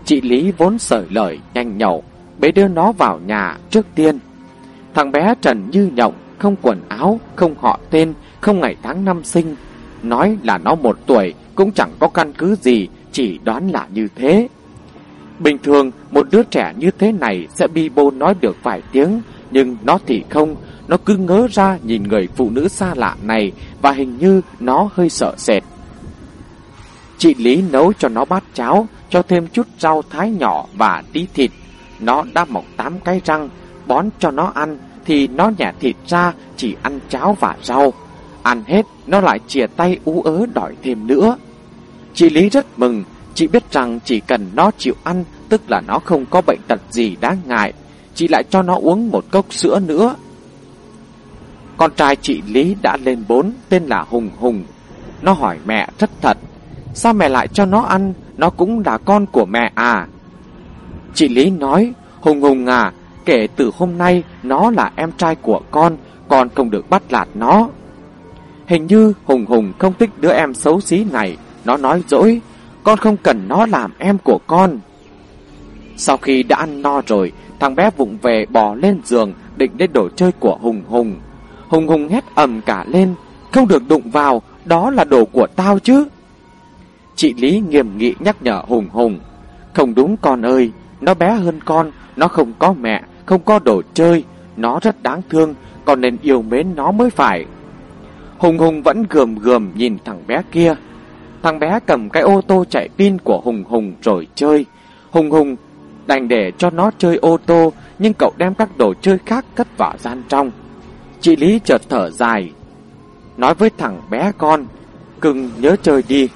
Chị Lý vốn sởi lời nhanh nhậu, bế đưa nó vào nhà trước tiên. Thằng bé trần như nhộng, không quần áo, không họ tên, không ngày tháng năm sinh. Nói là nó 1 tuổi cũng chẳng có căn cứ gì, chỉ đoán là như thế. Bình thường một đứa trẻ như thế này sẽ bi bô nói được vài tiếng, nhưng nó thì không. Nó cứ ngớ ra nhìn người phụ nữ xa lạ này, và hình như nó hơi sợ sệt. Chị Lý nấu cho nó bát cháo, cho thêm chút rau thái nhỏ và tí thịt. Nó đã mọc 8 cái răng, bón cho nó ăn thì nó nhả thịt ra, chỉ ăn cháo và rau. Ăn hết, nó lại chìa tay ú ớ đòi thêm nữa. Chị Lý rất mừng, chị biết rằng chỉ cần nó chịu ăn, tức là nó không có bệnh tật gì đáng ngại. Chị lại cho nó uống 1 cốc sữa nữa. Con trai chị Lý đã lên 4, tên là Hùng Hùng. Nó hỏi mẹ rất thật: sao mẹ lại cho nó ăn, nó cũng là con của mẹ à? Chị Lý nói: Hùng Hùng à, kể từ hôm nay nó là em trai của con không được bắt nạt nó. Hình như Hùng Hùng không thích đứa em xấu xí này. Nó nói dỗi: con không cần nó làm em của con. Sau khi đã ăn no rồi, thằng bé vụng về bò lên giường định lấy đồ chơi của Hùng Hùng. Hùng Hùng hét ầm cả lên: không được đụng vào, đó là đồ của tao chứ. Chị Lý nghiêm nghị nhắc nhở Hùng Hùng: không đúng con ơi, nó bé hơn con, nó không có mẹ, không có đồ chơi, nó rất đáng thương, con nên yêu mến nó mới phải. Hùng Hùng vẫn gườm gườm nhìn thằng bé kia. Thằng bé cầm cái ô tô chạy pin của Hùng Hùng rồi chơi. Hùng Hùng đành để cho nó chơi ô tô, nhưng cậu đem các đồ chơi khác cất vào gian trong. Chị Lý chợt thở dài, nói với thằng bé con: cưng nhớ chơi đi,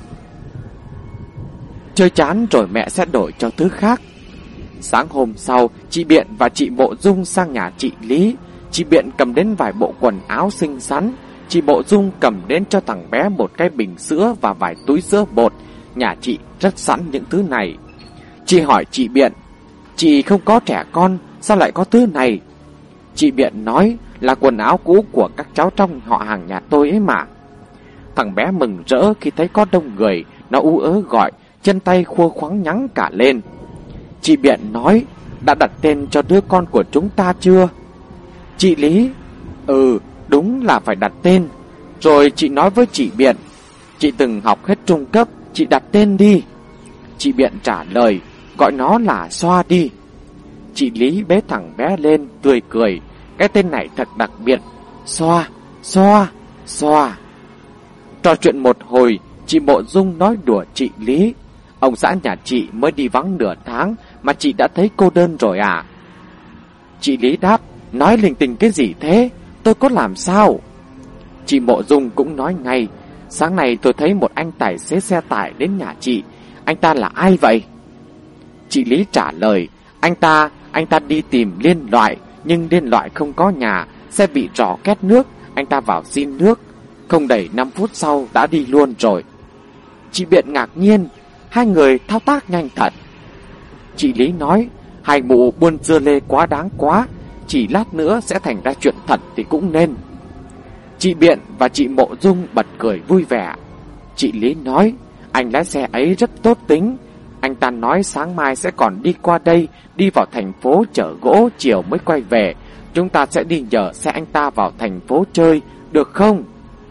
chơi chán rồi mẹ sẽ đổi cho thứ khác. Sáng hôm sau, chị Biện và chị Mộ Dung sang nhà chị Lý. Chị Biện cầm đến vài bộ quần áo xinh xắn, chị Mộ Dung cầm đến cho thằng bé 1 cái bình sữa và vài túi sữa bột. Nhà chị rất sẵn những thứ này. Chị hỏi chị Biện: chị không có trẻ con, sao lại có thứ này? Chị Biện nói: là quần áo cũ của các cháu trong họ hàng nhà tôi ấy mà. Thằng bé mừng rỡ khi thấy có đông người, nó ú ớ gọi, chân tay khua khoắng nhắng cả lên. Chị Biện nói: đã đặt tên cho đứa con của chúng ta chưa? Chị Lý: đúng là phải đặt tên. Rồi chị nói với chị Biện: chị từng học hết trung cấp, chị đặt tên đi. Chị Biện trả lời: gọi nó là Xoa đi. Chị Lý bế thằng bé lên tươi cười: cái tên này thật đặc biệt, Xoa, Xoa, Xoa. Trò chuyện một hồi, chị Mộ Dung nói đùa chị Lý: ông xã nhà chị mới đi vắng nửa tháng mà chị đã thấy cô đơn rồi à? Chị Lý đáp: nói linh tinh cái gì thế, tôi có làm sao? Chị Mộ Dung cũng nói ngay: sáng nay tôi thấy một anh tài xế xe tải đến nhà chị. Anh ta là ai vậy? Chị Lý trả lời: anh ta đi tìm Liên Loại, nhưng Liên Loại không có nhà, xe bị rò két nước, anh ta vào xin nước. Không đầy 5 phút sau đã đi luôn rồi. Chị Biện ngạc nhiên: hai người thao tác nhanh thật. Chị Lý nói: hai mụ buôn dưa lê quá đáng quá, chỉ lát nữa sẽ thành ra chuyện thật thì cũng nên. Chị Biện và chị Mộ Dung bật cười vui vẻ. Chị Lý nói: anh lái xe ấy rất tốt tính. Anh ta nói sáng mai sẽ còn đi qua đây, đi vào thành phố chở gỗ, chiều mới quay về. Chúng ta sẽ đi nhờ xe anh ta vào thành phố chơi, được không?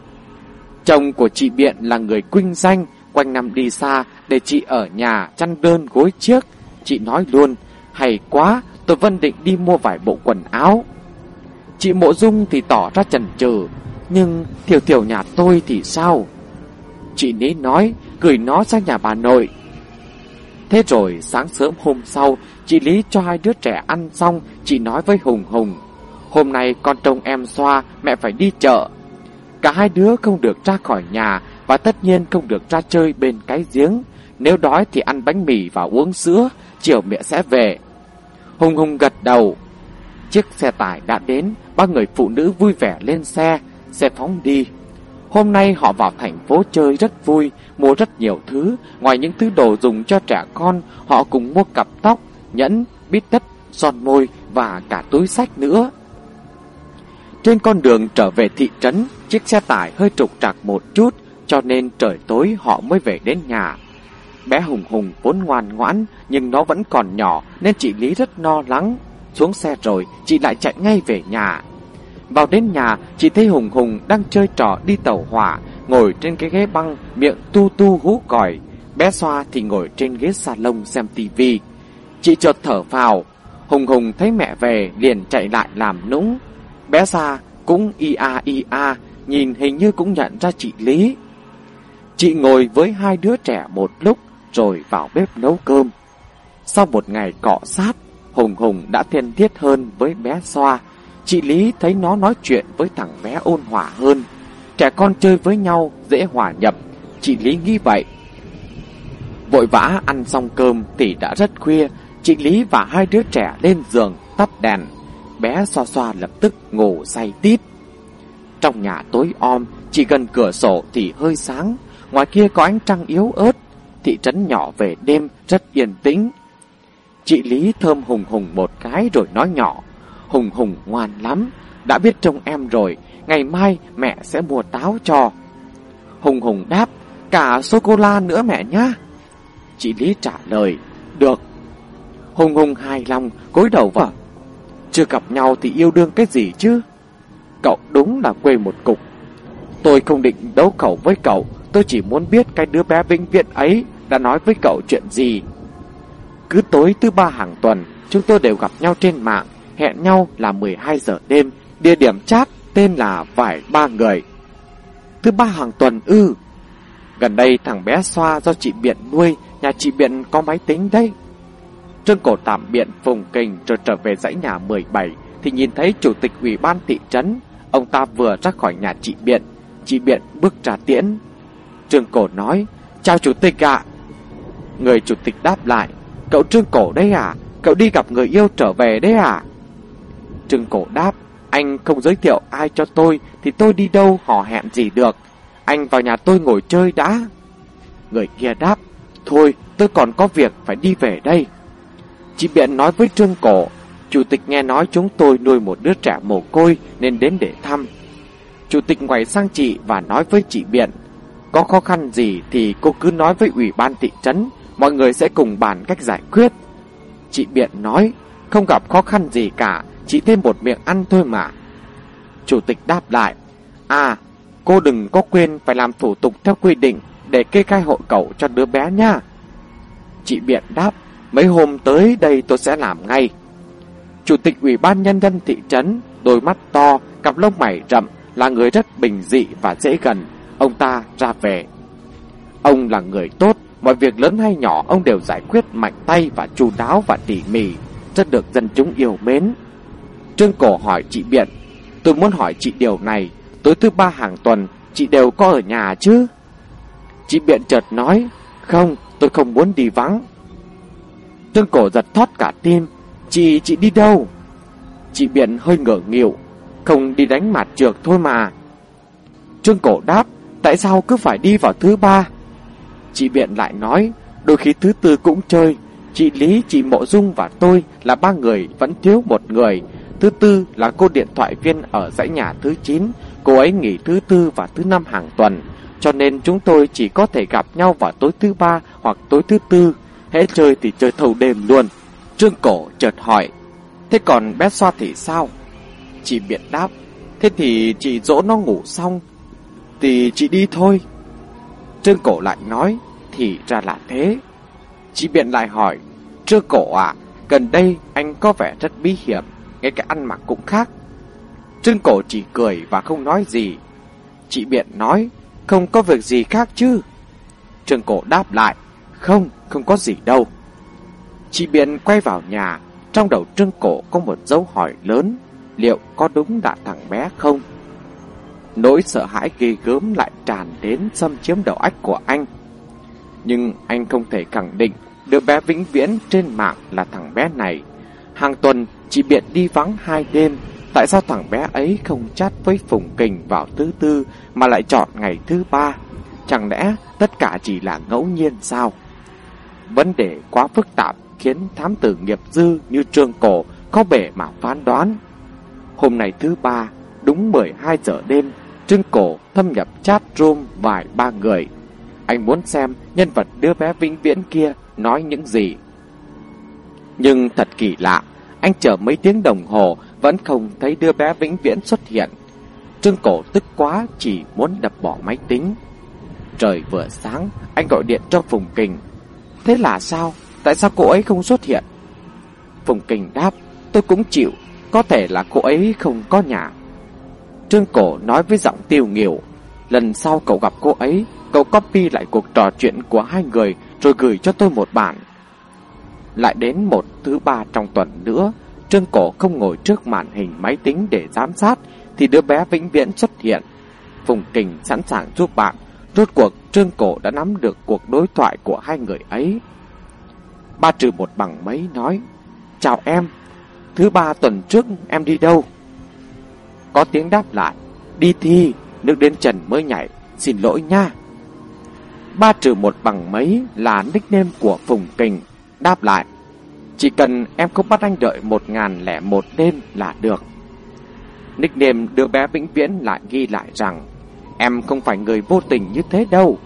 Chồng của chị Biện là người quynh danh, quanh năm đi xa, để chị ở nhà chăn đơn gối chiếc. Chị nói luôn: hay quá, tôi vẫn định đi mua vài bộ quần áo. Chị Mộ Dung thì tỏ ra chần chừ: nhưng Thiểu Thiểu nhà tôi thì sao? Chị Lý nói: gửi nó sang nhà bà nội. Thế rồi sáng sớm hôm sau, chị Lý cho hai đứa trẻ ăn xong, chị nói với Hùng Hùng: hôm nay con trông em Xoa, mẹ phải đi chợ. Cả hai đứa không được ra khỏi nhà, và tất nhiên không được ra chơi bên cái giếng. Nếu đói thì ăn bánh mì và uống sữa, chiều mẹ sẽ về. Hùng Hùng gật đầu. Chiếc xe tải đã đến, ba người phụ nữ vui vẻ lên xe phóng đi. Hôm nay họ vào thành phố chơi rất vui, mua rất nhiều thứ. Ngoài những thứ đồ dùng cho trẻ con, họ cùng mua cặp tóc, nhẫn, bít tất, son môi và cả túi xách nữa. Trên con đường trở về thị trấn, chiếc xe tải hơi trục trặc một chút, cho nên trời tối họ mới về đến nhà. Bé Hùng Hùng vốn ngoan ngoãn, nhưng nó vẫn còn nhỏ nên chị Lý rất lo lắng. Xuống xe rồi, chị lại chạy ngay về nhà. Vào đến nhà, chị thấy Hùng Hùng đang chơi trò đi tàu hỏa, ngồi trên cái ghế băng, miệng tu tu hú còi. Bé Xoa thì ngồi trên ghế salon xem tivi. Chị chợt thở phào. Hùng Hùng thấy mẹ về liền chạy lại làm nũng. Bé Sa cũng ia nhìn hình như cũng nhận ra chị Lý. Chị ngồi với hai đứa trẻ một lúc rồi vào bếp nấu cơm. Sau một ngày cọ sát, Hùng Hùng đã thân thiết hơn với bé Xoa. Chị Lý thấy nó nói chuyện với thằng bé ôn hòa hơn. Trẻ con chơi với nhau dễ hòa nhập, chị Lý nghĩ vậy. Vội vã ăn xong cơm thì đã rất khuya. Chị Lý và hai đứa trẻ lên giường tắt đèn. Bé Xoa Xoa lập tức ngủ say tít. Trong nhà tối om, chỉ gần cửa sổ thì hơi sáng. Ngoài kia có ánh trăng yếu ớt. Thị trấn nhỏ về đêm rất yên tĩnh. Chị Lý thơm Hùng Hùng một cái rồi nói nhỏ: Hùng Hùng ngoan lắm, đã biết trông em rồi, ngày mai mẹ sẽ mua táo cho. Hùng Hùng đáp: cả sô-cô-la nữa mẹ nhá. Chị Lý trả lời: được. Hùng Hùng hài lòng cúi đầu vào. Chưa gặp nhau thì yêu đương cái gì chứ? Cậu đúng là quê một cục. Tôi không định đấu khẩu với cậu, tôi chỉ muốn biết cái đứa bé vĩnh viễn ấy đã nói với cậu chuyện gì. Cứ tối thứ ba hàng tuần, chúng tôi đều gặp nhau trên mạng, hẹn nhau là 12 giờ đêm, địa điểm chat tên là Vải Ba Người. Thứ ba hàng tuần ư? Gần đây thằng bé Xoa do chị Biện nuôi, nhà chị Biện có máy tính đấy. Trương Cổ tạm biện phùng kình rồi trở về dãy nhà 17 thì nhìn thấy chủ tịch ủy ban thị trấn. Ông ta vừa ra khỏi nhà chị Biện. Chị Biện bước ra tiễn. Trương Cổ nói: chào chủ tịch ạ. Người chủ tịch đáp lại: cậu Trương Cổ đấy à? Cậu đi gặp người yêu trở về đấy à? Trương Cổ đáp: anh không giới thiệu ai cho tôi thì tôi đi đâu hò hẹn gì được. Anh vào nhà tôi ngồi chơi đã. Người kia đáp: thôi tôi còn có việc phải đi về đây. Chị Biện nói với Trương Cổ: chủ tịch nghe nói chúng tôi nuôi một đứa trẻ mồ côi nên đến để thăm. Chủ tịch ngoảnh sang chị và nói với chị Biện: có khó khăn gì thì cô cứ nói với ủy ban thị trấn, mọi người sẽ cùng bàn cách giải quyết. Chị Biện nói: không gặp khó khăn gì cả, chỉ thêm một miệng ăn thôi mà. Chủ tịch đáp lại: à, cô đừng có quên phải làm thủ tục theo quy định để kê khai hộ khẩu cho đứa bé nha. Chị Biện đáp: mấy hôm tới đây tôi sẽ làm ngay. Chủ tịch ủy ban nhân dân thị trấn, đôi mắt to, cặp lông mày rậm, là người rất bình dị và dễ gần. Ông ta ra về. Ông là người tốt, mọi việc lớn hay nhỏ ông đều giải quyết mạnh tay và chu đáo và tỉ mỉ, rất được dân chúng yêu mến. Trương Cổ hỏi chị Biện: tôi muốn hỏi chị điều này, tối thứ ba hàng tuần chị đều có ở nhà chứ? Chị Biện chợt nói: không, tôi không muốn đi vắng. Trương Cổ giật thót cả tim: chị đi đâu? Chị Biện hơi ngỡ nghịu: không đi đánh mạt trược thôi mà. Trương Cổ đáp: tại sao cứ phải đi vào thứ ba? Chị Biện lại nói: đôi khi thứ tư cũng chơi. Chị Lý, chị Mộ Dung và tôi là ba người, vẫn thiếu một người. Thứ tư là cô điện thoại viên ở dãy nhà thứ 9. Cô ấy nghỉ thứ tư và thứ năm hàng tuần, cho nên chúng tôi chỉ có thể gặp nhau vào tối thứ ba hoặc tối thứ tư. Hễ chơi thì chơi thâu đêm luôn. Trương Cổ chợt hỏi: thế còn bé Xoa thì sao? Chị Biện đáp: thế thì chị dỗ nó ngủ xong thì chị đi thôi. Trương Cổ lại nói: thì ra là thế. Chị Biện lại hỏi: Trương Cổ à, gần đây anh có vẻ rất bí hiểm, ngay cái ăn mặc cũng khác. Trương Cổ chỉ cười và không nói gì. Chị Biện nói: không có việc gì khác chứ? Trương Cổ đáp lại: không có gì đâu. Chị Biện quay vào nhà. Trong đầu Trương Cổ có một dấu hỏi lớn: liệu có đúng là thằng bé không? Nỗi sợ hãi ghê gớm lại tràn đến xâm chiếm đầu óc của anh. Nhưng anh không thể khẳng định đứa bé vĩnh viễn trên mạng là thằng bé này. Hàng tuần chị Biện đi vắng 2 đêm. Tại sao thằng bé ấy không chat với Phùng Kình vào thứ tư mà lại chọn ngày thứ ba? Chẳng lẽ tất cả chỉ là ngẫu nhiên sao? Vấn đề quá phức tạp khiến thám tử nghiệp dư như Trương Cổ có bể mà phán đoán. Hôm nay thứ ba, đúng 12 giờ đêm, Trương Cổ thâm nhập chat room Vải Ba Người. anh muốn xem nhân vật đứa bé vĩnh viễn kia nói những gì. Nhưng thật kỳ lạ, anh chờ mấy tiếng đồng hồ vẫn không thấy đứa bé vĩnh viễn xuất hiện. Trương Cổ tức quá, chỉ muốn đập bỏ máy tính. Trời vừa sáng, anh gọi điện cho Phùng Kình. Thế là sao? Tại sao cô ấy không xuất hiện? Phùng Kình đáp, tôi cũng chịu, có thể là cô ấy không có nhà. Trương Cổ nói với giọng tiêu nghỉu, lần sau cậu gặp cô ấy, cậu copy lại cuộc trò chuyện của hai người rồi gửi cho tôi một bản. Lại đến một thứ ba trong tuần nữa, Trương Cổ không ngồi trước màn hình máy tính để giám sát thì đứa bé vĩnh viễn xuất hiện. Phùng Kình sẵn sàng giúp bạn. Rốt cuộc Trương Cổ đã nắm được cuộc đối thoại của hai người ấy. 3-1 bằng mấy nói, chào em, thứ ba tuần trước em đi đâu? Có tiếng đáp lại, đi thi, nước đến trần mới nhảy, xin lỗi nha. 3-1 bằng mấy là nickname của Phùng Kình. Đáp lại, chỉ cần em không bắt anh đợi 1001 đêm là được. Nickname đứa bé vĩnh viễn lại ghi lại rằng, em không phải người vô tình như thế đâu.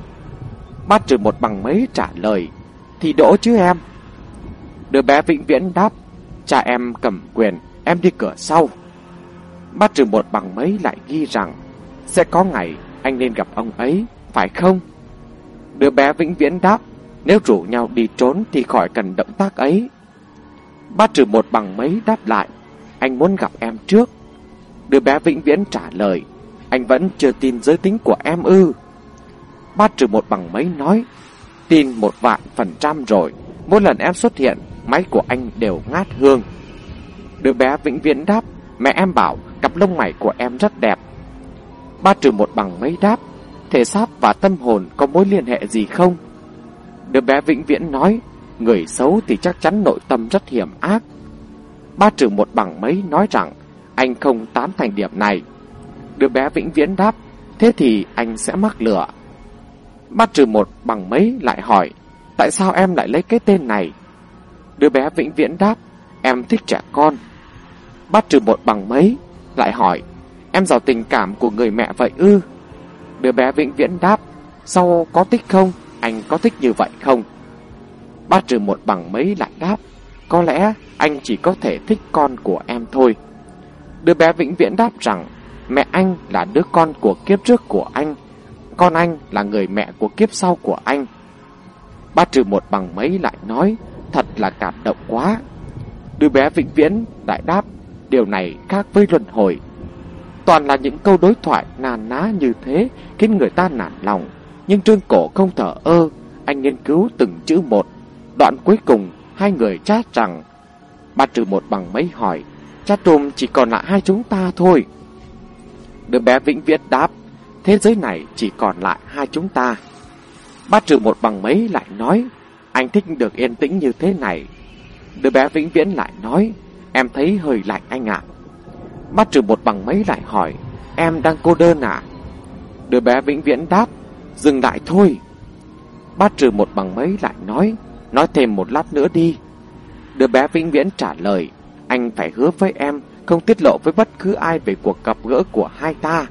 3-1 bằng mấy trả lời, thì đỗ chứ em. Đứa bé vĩnh viễn đáp, cha em cầm quyền, em đi cửa sau. 3-1 bằng mấy lại ghi rằng, sẽ có ngày anh nên gặp ông ấy, phải không? Đứa bé vĩnh viễn đáp, nếu rủ nhau đi trốn thì khỏi cần động tác ấy. 3-1 bằng mấy đáp lại, anh muốn gặp em trước. Đứa bé vĩnh viễn trả lời, anh vẫn chưa tin giới tính của em ư? 3-1 bằng mấy nói, tin 1,000% rồi, mỗi lần em xuất hiện, máy của anh đều ngát hương. Đứa bé vĩnh viễn đáp, mẹ em bảo cặp lông mày của em rất đẹp. 3-1 bằng mấy đáp, thể xác và tâm hồn có mối liên hệ gì không? Đứa bé vĩnh viễn nói, người xấu thì chắc chắn nội tâm rất hiểm ác. 3-1 bằng mấy nói rằng, anh không tán thành điểm này. Đứa bé vĩnh viễn đáp, thế thì anh sẽ mắc lừa. 3-1 bằng mấy lại hỏi, tại sao em lại lấy cái tên này? Đứa bé vĩnh viễn đáp, em thích trẻ con. 3-1 bằng mấy lại hỏi, em giàu tình cảm của người mẹ vậy ư? Đứa bé vĩnh viễn đáp, sao có thích không? Anh có thích như vậy không? 3-1 bằng mấy lại đáp, có lẽ anh chỉ có thể thích con của em thôi. Đứa bé vĩnh viễn đáp rằng, mẹ anh là đứa con của kiếp trước của anh, con anh là người mẹ của kiếp sau của anh. 3-1 bằng mấy lại nói, thật là cảm động quá. Đứa bé vĩnh viễn lại đáp, điều này khác với luân hồi. Toàn là những câu đối thoại nàn ná như thế khiến người ta nản lòng. Nhưng Trương Cổ không thờ ơ, anh nghiên cứu từng chữ một. Đoạn cuối cùng hai người chat rằng, 3-1 bằng mấy hỏi, chatroom chỉ còn lại hai chúng ta thôi. Đứa bé vĩnh viễn đáp, thế giới này chỉ còn lại hai chúng ta. 3-1 bằng mấy lại nói, anh thích được yên tĩnh như thế này. Đứa bé vĩnh viễn lại nói, em thấy hơi lạnh anh ạ. 3-1 bằng mấy lại hỏi, em đang cô đơn à? Đứa bé vĩnh viễn đáp, dừng lại thôi. 3-1 bằng mấy lại nói thêm một lát nữa đi. Đứa bé vĩnh viễn trả lời, anh phải hứa với em không tiết lộ với bất cứ ai về cuộc gặp gỡ của hai ta.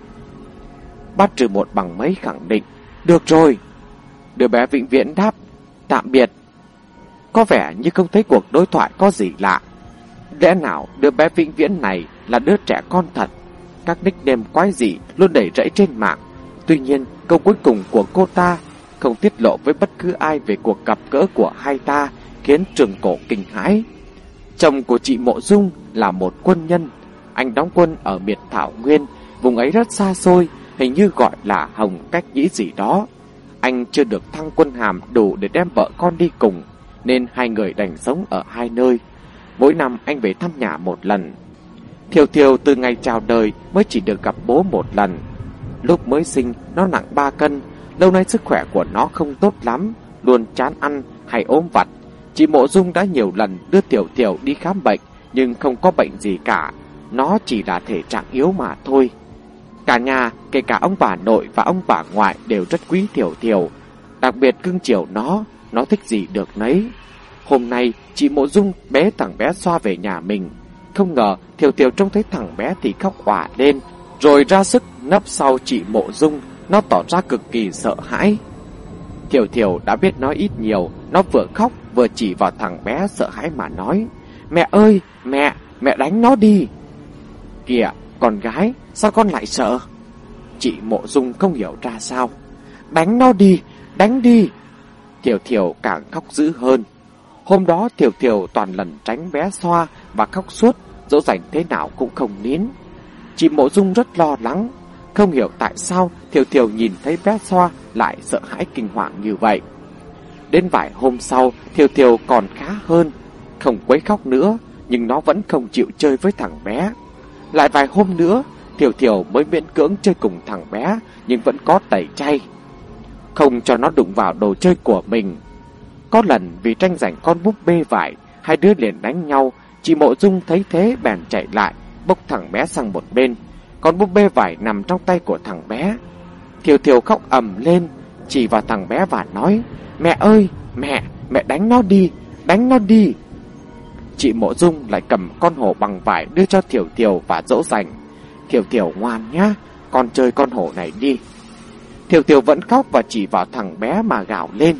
3-1 bằng mấy khẳng định, được rồi. Đứa bé vĩnh viễn đáp, tạm biệt. Có vẻ như không thấy cuộc đối thoại có gì lạ. Lẽ nào đứa bé vĩnh viễn này là đứa trẻ con thật? Các nickname quái dị luôn đẩy rẫy trên mạng. Tuy nhiên câu cuối cùng của cô ta, không tiết lộ với bất cứ ai về cuộc gặp gỡ của hai ta, khiến Trương Cổ kinh hãi. Chồng của chị Mộ Dung là một quân nhân. Anh đóng quân ở miệt Thảo Nguyên, vùng ấy rất xa xôi, hình như gọi là Hồng Cách Nhĩ gì đó. Anh chưa được thăng quân hàm đủ để đem vợ con đi cùng, nên hai người đành sống ở hai nơi. Mỗi năm anh về thăm nhà một lần. Thiều Thiều từ ngày chào đời mới chỉ được gặp bố một lần. Lúc mới sinh nó nặng 3 cân, lâu nay sức khỏe của nó không tốt lắm, luôn chán ăn hay ốm vặt. Chị Mộ Dung đã nhiều lần đưa Thiều Thiều đi khám bệnh, nhưng không có bệnh gì cả, nó chỉ là thể trạng yếu mà thôi. Cả nhà, kể cả ông bà nội và ông bà ngoại đều rất quý Thiều Thiều, đặc biệt cưng chiều nó thích gì được nấy. Hôm nay chị Mộ Dung bé thằng bé Xoa về nhà mình, không ngờ Thiều Thiều trông thấy thằng bé thì khóc òa lên, rồi ra sức nấp sau chị Mộ Dung. Nó tỏ ra cực kỳ sợ hãi. Thiểu Thiểu đã biết nói ít nhiều, nó vừa khóc vừa chỉ vào thằng bé sợ hãi mà nói: Mẹ ơi, mẹ đánh nó đi. Kìa, con gái, sao con lại sợ? Chị Mộ Dung không hiểu ra sao. Đánh nó đi, đánh đi. Thiểu Thiểu càng khóc dữ hơn. Hôm đó Thiểu Thiểu toàn lần tránh bé Xoa và khóc suốt, dỗ dành thế nào cũng không nín. Chị Mộ Dung rất lo lắng, không hiểu tại sao Thiểu Thiểu nhìn thấy bé Xoa lại sợ hãi kinh hoàng như vậy. Đến vài hôm sau, Thiểu Thiểu còn khá hơn, không quấy khóc nữa, nhưng nó vẫn không chịu chơi với thằng bé. Lại vài hôm nữa, Thiểu Thiểu mới miễn cưỡng chơi cùng thằng bé, nhưng vẫn có tẩy chay, không cho nó đụng vào đồ chơi của mình. Có lần vì tranh giành con búp bê vải, hai đứa liền đánh nhau. Chị Mộ Dung thấy thế bèn chạy lại, bốc thằng bé sang một bên. Con búp bê vải nằm trong tay của thằng bé. Thiểu Thiểu khóc ầm lên, chỉ vào thằng bé và nói: Mẹ ơi, mẹ đánh nó đi, đánh nó đi. Chị Mộ Dung lại cầm con hổ bằng vải đưa cho Thiểu Thiểu và dỗ dành: Thiểu Thiểu ngoan nhá, con chơi con hổ này đi. Thiểu Thiểu vẫn khóc và chỉ vào thằng bé mà gào lên: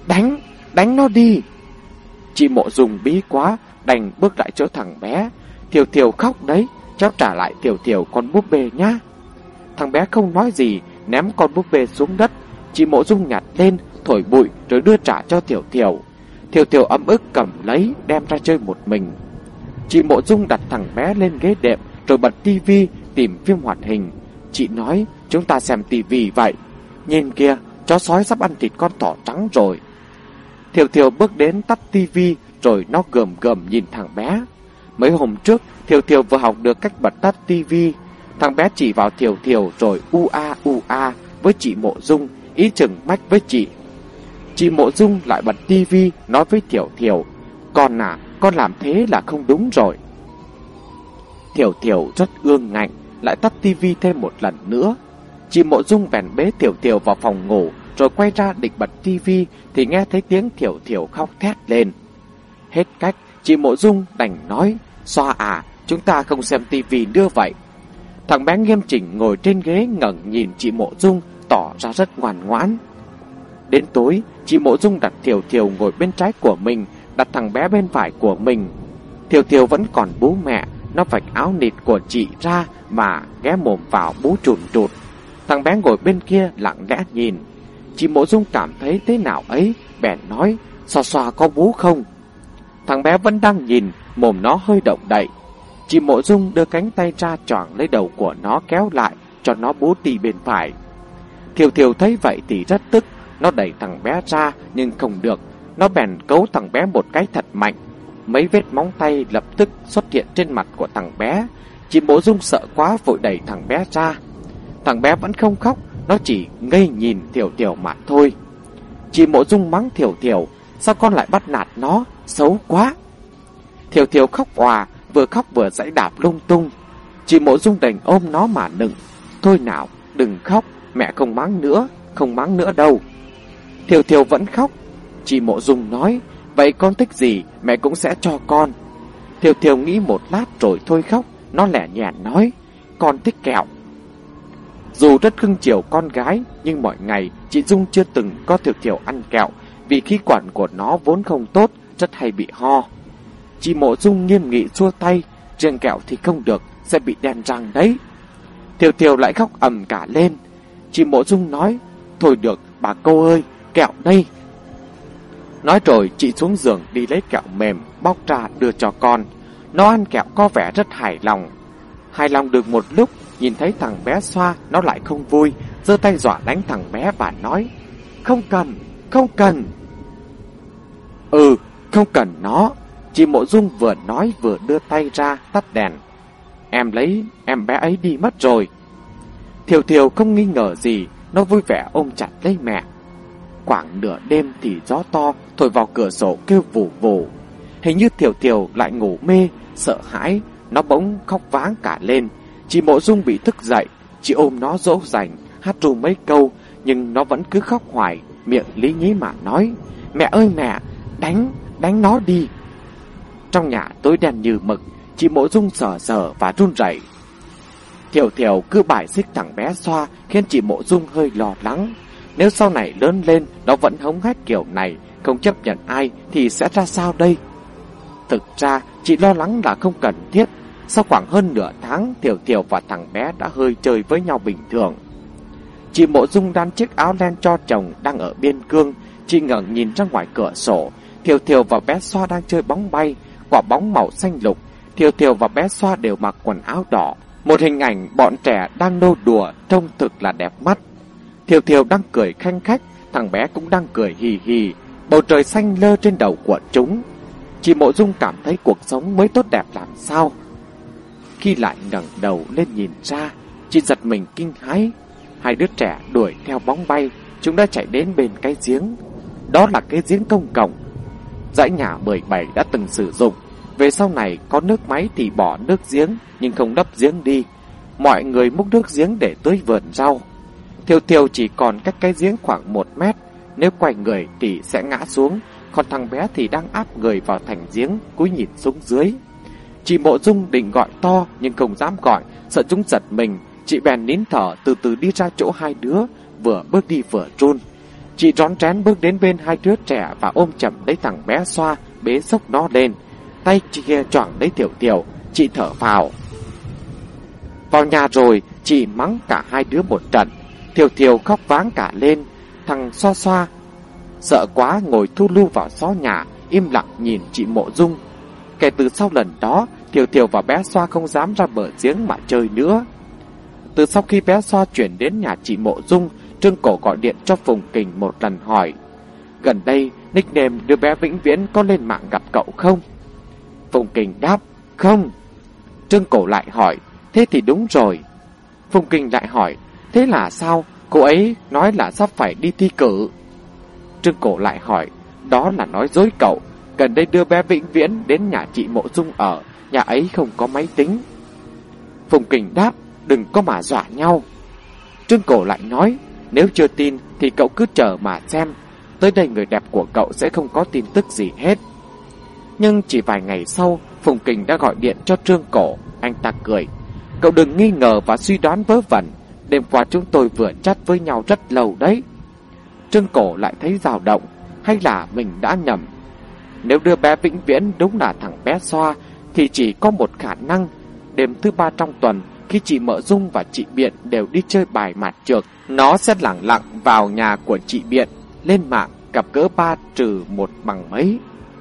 Đánh nó đi. Chị Mộ Dung bí quá, đành bước lại chỗ thằng bé. Thiểu Thiểu khóc đấy, cháu trả lại Thiểu Thiểu con búp bê nhá. Thằng bé không nói gì, ném con búp bê xuống đất. Chị Mộ Dung nhặt lên, thổi bụi rồi đưa trả cho Thiểu Thiểu. Thiểu Thiểu ấm ức cầm lấy, đem ra chơi một mình. Chị Mộ Dung đặt thằng bé lên ghế đệm rồi bật tivi tìm phim hoạt hình. Chị nói: Chúng ta xem tivi vậy. Nhìn kia, chó sói sắp ăn thịt con thỏ trắng rồi. Thiểu Thiểu bước đến tắt tivi rồi nó gườm gườm nhìn thằng bé. Mấy hôm trước, Thiểu Thiểu vừa học được cách bật tắt tivi. Thằng bé chỉ vào Thiểu Thiểu rồi u a với chị Mộ Dung, ý chừng mách với chị. Chị Mộ Dung lại bật tivi nói với Thiểu Thiểu: Con à, con làm thế là không đúng rồi. Thiểu Thiểu rất ương ngạnh, lại tắt tivi thêm một lần nữa. Chị Mộ Dung bèn bế Thiểu Thiểu vào phòng ngủ, rồi quay ra định bật tivi thì nghe thấy tiếng Thiểu Thiểu khóc thét lên. Hết cách, chị Mộ Dung đành nói: Xoa à, chúng ta không xem tivi nữa vậy. Thằng bé nghiêm chỉnh ngồi trên ghế ngẩng nhìn chị Mộ Dung, tỏ ra rất ngoan ngoãn. Đến tối, chị Mộ Dung đặt Thiểu Thiểu ngồi bên trái của mình, đặt thằng bé bên phải của mình. Thiểu Thiểu vẫn còn bú mẹ, nó vạch áo nịt của chị ra mà ghé mồm vào bú trùn trụt. Thằng bé ngồi bên kia lặng lẽ nhìn. Chị Mộ Dung cảm thấy thế nào ấy, bèn nói: Xoa xoa có bú không? Thằng bé vẫn đang nhìn, mồm nó hơi động đậy. Chị Mộ Dung đưa cánh tay ra choàng lấy đầu của nó kéo lại, cho nó bú tì bên phải. Thiểu Thiểu thấy vậy thì rất tức, nó đẩy thằng bé ra nhưng không được. Nó bèn cấu thằng bé một cái thật mạnh. Mấy vết móng tay lập tức xuất hiện trên mặt của thằng bé. Chị Mộ Dung sợ quá vội đẩy thằng bé ra. Thằng bé vẫn không khóc, nó chỉ ngây nhìn Thiểu Thiểu mà thôi. Chị Mộ Dung mắng Thiểu Thiểu: Sao con lại bắt nạt nó, xấu quá. Thiểu Thiểu khóc òa, vừa khóc vừa giãy đạp lung tung. Chị Mộ Dung đành ôm nó mà nựng: Thôi nào, đừng khóc, mẹ không mắng nữa đâu. Thiểu Thiểu vẫn khóc. Chị Mộ Dung nói: Vậy con thích gì mẹ cũng sẽ cho con. Thiểu Thiểu nghĩ một lát rồi thôi khóc. Nó lẻ nhạt nói: Con thích kẹo. Dù rất cưng chiều con gái, nhưng mọi ngày chị Dung chưa từng có Thiểu Thiểu ăn kẹo, vì khí quản của nó vốn không tốt, rất hay bị ho. Chị Mộ Dung nghiêm nghị xua tay: Riêng kẹo thì không được, sẽ bị đen răng đấy. Thiểu Thiểu lại khóc ầm cả lên. Chị Mộ Dung nói: Thôi được, bà cô ơi, kẹo đây. Nói rồi chị xuống giường đi lấy kẹo mềm, bóc ra đưa cho con. Nó ăn kẹo có vẻ rất hài lòng. Hài lòng được một lúc, nhìn thấy thằng bé Xoa, nó lại không vui, giơ tay dọa đánh thằng bé và nói: Không cần. Không cần nó. Chị Mộ Dung vừa nói vừa đưa tay ra tắt đèn. Em lấy em bé ấy đi mất rồi. Thiểu Thiểu không nghi ngờ gì, nó vui vẻ ôm chặt lấy mẹ. Khoảng nửa đêm thì gió to thổi vào cửa sổ kêu vù vù. Hình như Thiểu Thiểu lại ngủ mê, sợ hãi, nó bỗng khóc váng cả lên. Chị Mộ Dung bị thức dậy, chị ôm nó dỗ dành, hát ru mấy câu, nhưng nó vẫn cứ khóc hoài, miệng lý nhí mà nói: Mẹ ơi mẹ, đánh nó đi. Trong nhà tối đen như mực, chị Mộ Dung sờ và run rẩy. Thiểu Thiểu cứ bài xích thằng bé Xoa khiến chị Mộ Dung hơi lo lắng. Nếu sau này lớn lên nó vẫn hống hách kiểu này, không chấp nhận ai thì sẽ ra sao đây? Thực ra chị lo lắng là không cần thiết. Sau khoảng hơn nửa tháng, Thiều Thiều và thằng bé đã hơi chơi với nhau bình thường. Chị Mộ Dung đan chiếc áo len cho chồng đang ở biên cương. Chị ngẩng nhìn ra ngoài cửa sổ. Thiều Thiều và bé Xoa đang chơi bóng bay, quả bóng màu xanh lục. Thiều Thiều và bé Xoa đều mặc quần áo đỏ. Một hình ảnh bọn trẻ đang nô đùa trông thực là đẹp mắt. Thiều Thiều đang cười khanh khách, thằng bé cũng đang cười hì hì. Bầu trời xanh lơ trên đầu của chúng. Chị Mộ Dung cảm thấy cuộc sống mới tốt đẹp làm sao. Khi lại ngẩng đầu lên nhìn ra, chị giật mình kinh hãi. Hai đứa trẻ đuổi theo bóng bay, chúng đã chạy đến bên cái giếng. Đó là cái giếng công cộng. Dãy nhà 17 đã từng sử dụng. Về sau này có nước máy thì bỏ nước giếng, nhưng không đắp giếng đi. Mọi người múc nước giếng để tưới vườn rau. Thiều Thiều chỉ còn cách cái giếng khoảng 1 mét. Nếu quay người thì sẽ ngã xuống. Còn thằng bé thì đang áp người vào thành giếng, cúi nhìn xuống dưới. Chị Mộ Dung định gọi to nhưng không dám gọi, sợ chúng giật mình. Chị bèn nín thở từ từ đi ra chỗ hai đứa, vừa bước đi vừa run. Chị rón rén bước đến bên hai đứa trẻ và ôm chầm lấy thằng bé Xoa, bế xốc nó lên. Tay chị kia choàng lấy Thiều Thiều. Chị thở phào. Vào nhà rồi, chị mắng cả hai đứa một trận. Thiều Thiều khóc váng cả lên. Thằng Xoa Xoa sợ quá ngồi thu lu vào xó nhà, im lặng nhìn chị Mộ Dung. Kể từ sau lần đó, Thiều Thiều và bé Xoa không dám ra bờ giếng mà chơi nữa. Từ sau khi bé Xoa chuyển đến nhà chị Mộ Dung, Trương Cổ gọi điện cho Phùng Kình một lần hỏi: gần đây nickname đứa bé vĩnh viễn có lên mạng gặp cậu không? Phùng Kình đáp: không. Trương Cổ lại hỏi: thế thì đúng rồi. Phùng Kình lại hỏi: thế là sao? Cô ấy nói là sắp phải đi thi cử. Trương Cổ lại hỏi: đó là nói dối cậu. Gần đây đưa bé vĩnh viễn đến nhà chị Mộ Dung ở, nhà ấy không có máy tính. Phùng Kình đáp: đừng có mà dọa nhau. Trương Cổ lại nói: nếu chưa tin thì cậu cứ chờ mà xem. Tới đây người đẹp của cậu sẽ không có tin tức gì hết. Nhưng chỉ vài ngày sau, Phùng Kình đã gọi điện cho Trương Cổ. Anh ta cười: cậu đừng nghi ngờ và suy đoán vớ vẩn. Đêm qua chúng tôi vừa chat với nhau rất lâu đấy. Trương Cổ lại thấy dao động. Hay là mình đã nhầm? Nếu đưa bé vĩnh viễn đúng là thằng bé Xoa thì chỉ có một khả năng. Đêm thứ 3 trong tuần, khi chị Mộ Dung và chị Biện đều đi chơi bài mạt trược, nó sẽ lẳng lặng vào nhà của chị Biện, lên mạng gặp gỡ 3-1 bằng mấy.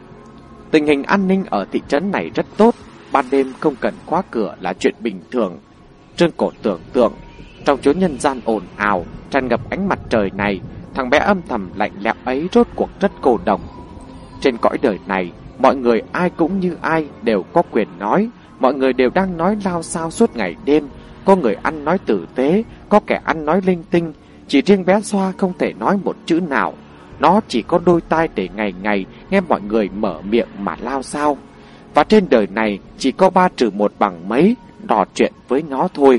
Tình hình an ninh ở thị trấn này rất tốt. Ban đêm không cần khóa cửa là chuyện bình thường. Trương Cổ tưởng tượng trong chốn nhân gian ồn ào, tràn ngập ánh mặt trời này, thằng bé âm thầm lạnh lẽo ấy rốt cuộc rất cô độc. Trên cõi đời này, mọi người ai cũng như ai đều có quyền nói. Mọi người đều đang nói lao xao suốt ngày đêm. Có người ăn nói tử tế, có kẻ ăn nói linh tinh. Chỉ riêng bé Xoa không thể nói một chữ nào. Nó chỉ có đôi tai để ngày ngày nghe mọi người mở miệng mà lao xao. Và trên đời này chỉ có 3-1 bằng mấy trò chuyện với nó thôi.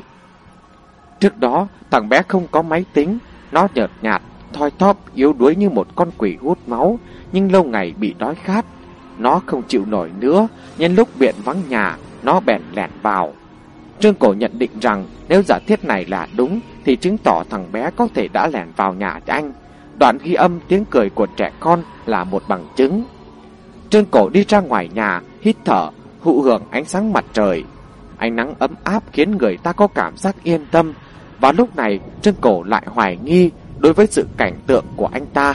Trước đó thằng bé không có máy tính. Nó nhợt nhạt, thoi thóp, yếu đuối như một con quỷ hút máu. Nhưng lâu ngày bị đói khát, nó không chịu nổi nữa. Nhân lúc Biện vắng nhà, nó bèn lẻn vào. Trương Cổ nhận định rằng nếu giả thiết này là đúng thì chứng tỏ thằng bé có thể đã lẻn vào nhà anh. Đoạn ghi âm tiếng cười của trẻ con là một bằng chứng. Trương Cổ đi ra ngoài nhà, hít thở, thụ hưởng ánh sáng mặt trời. Ánh nắng ấm áp khiến người ta có cảm giác yên tâm. Và lúc này Trương Cổ lại hoài nghi đối với sự cảnh tượng của anh ta.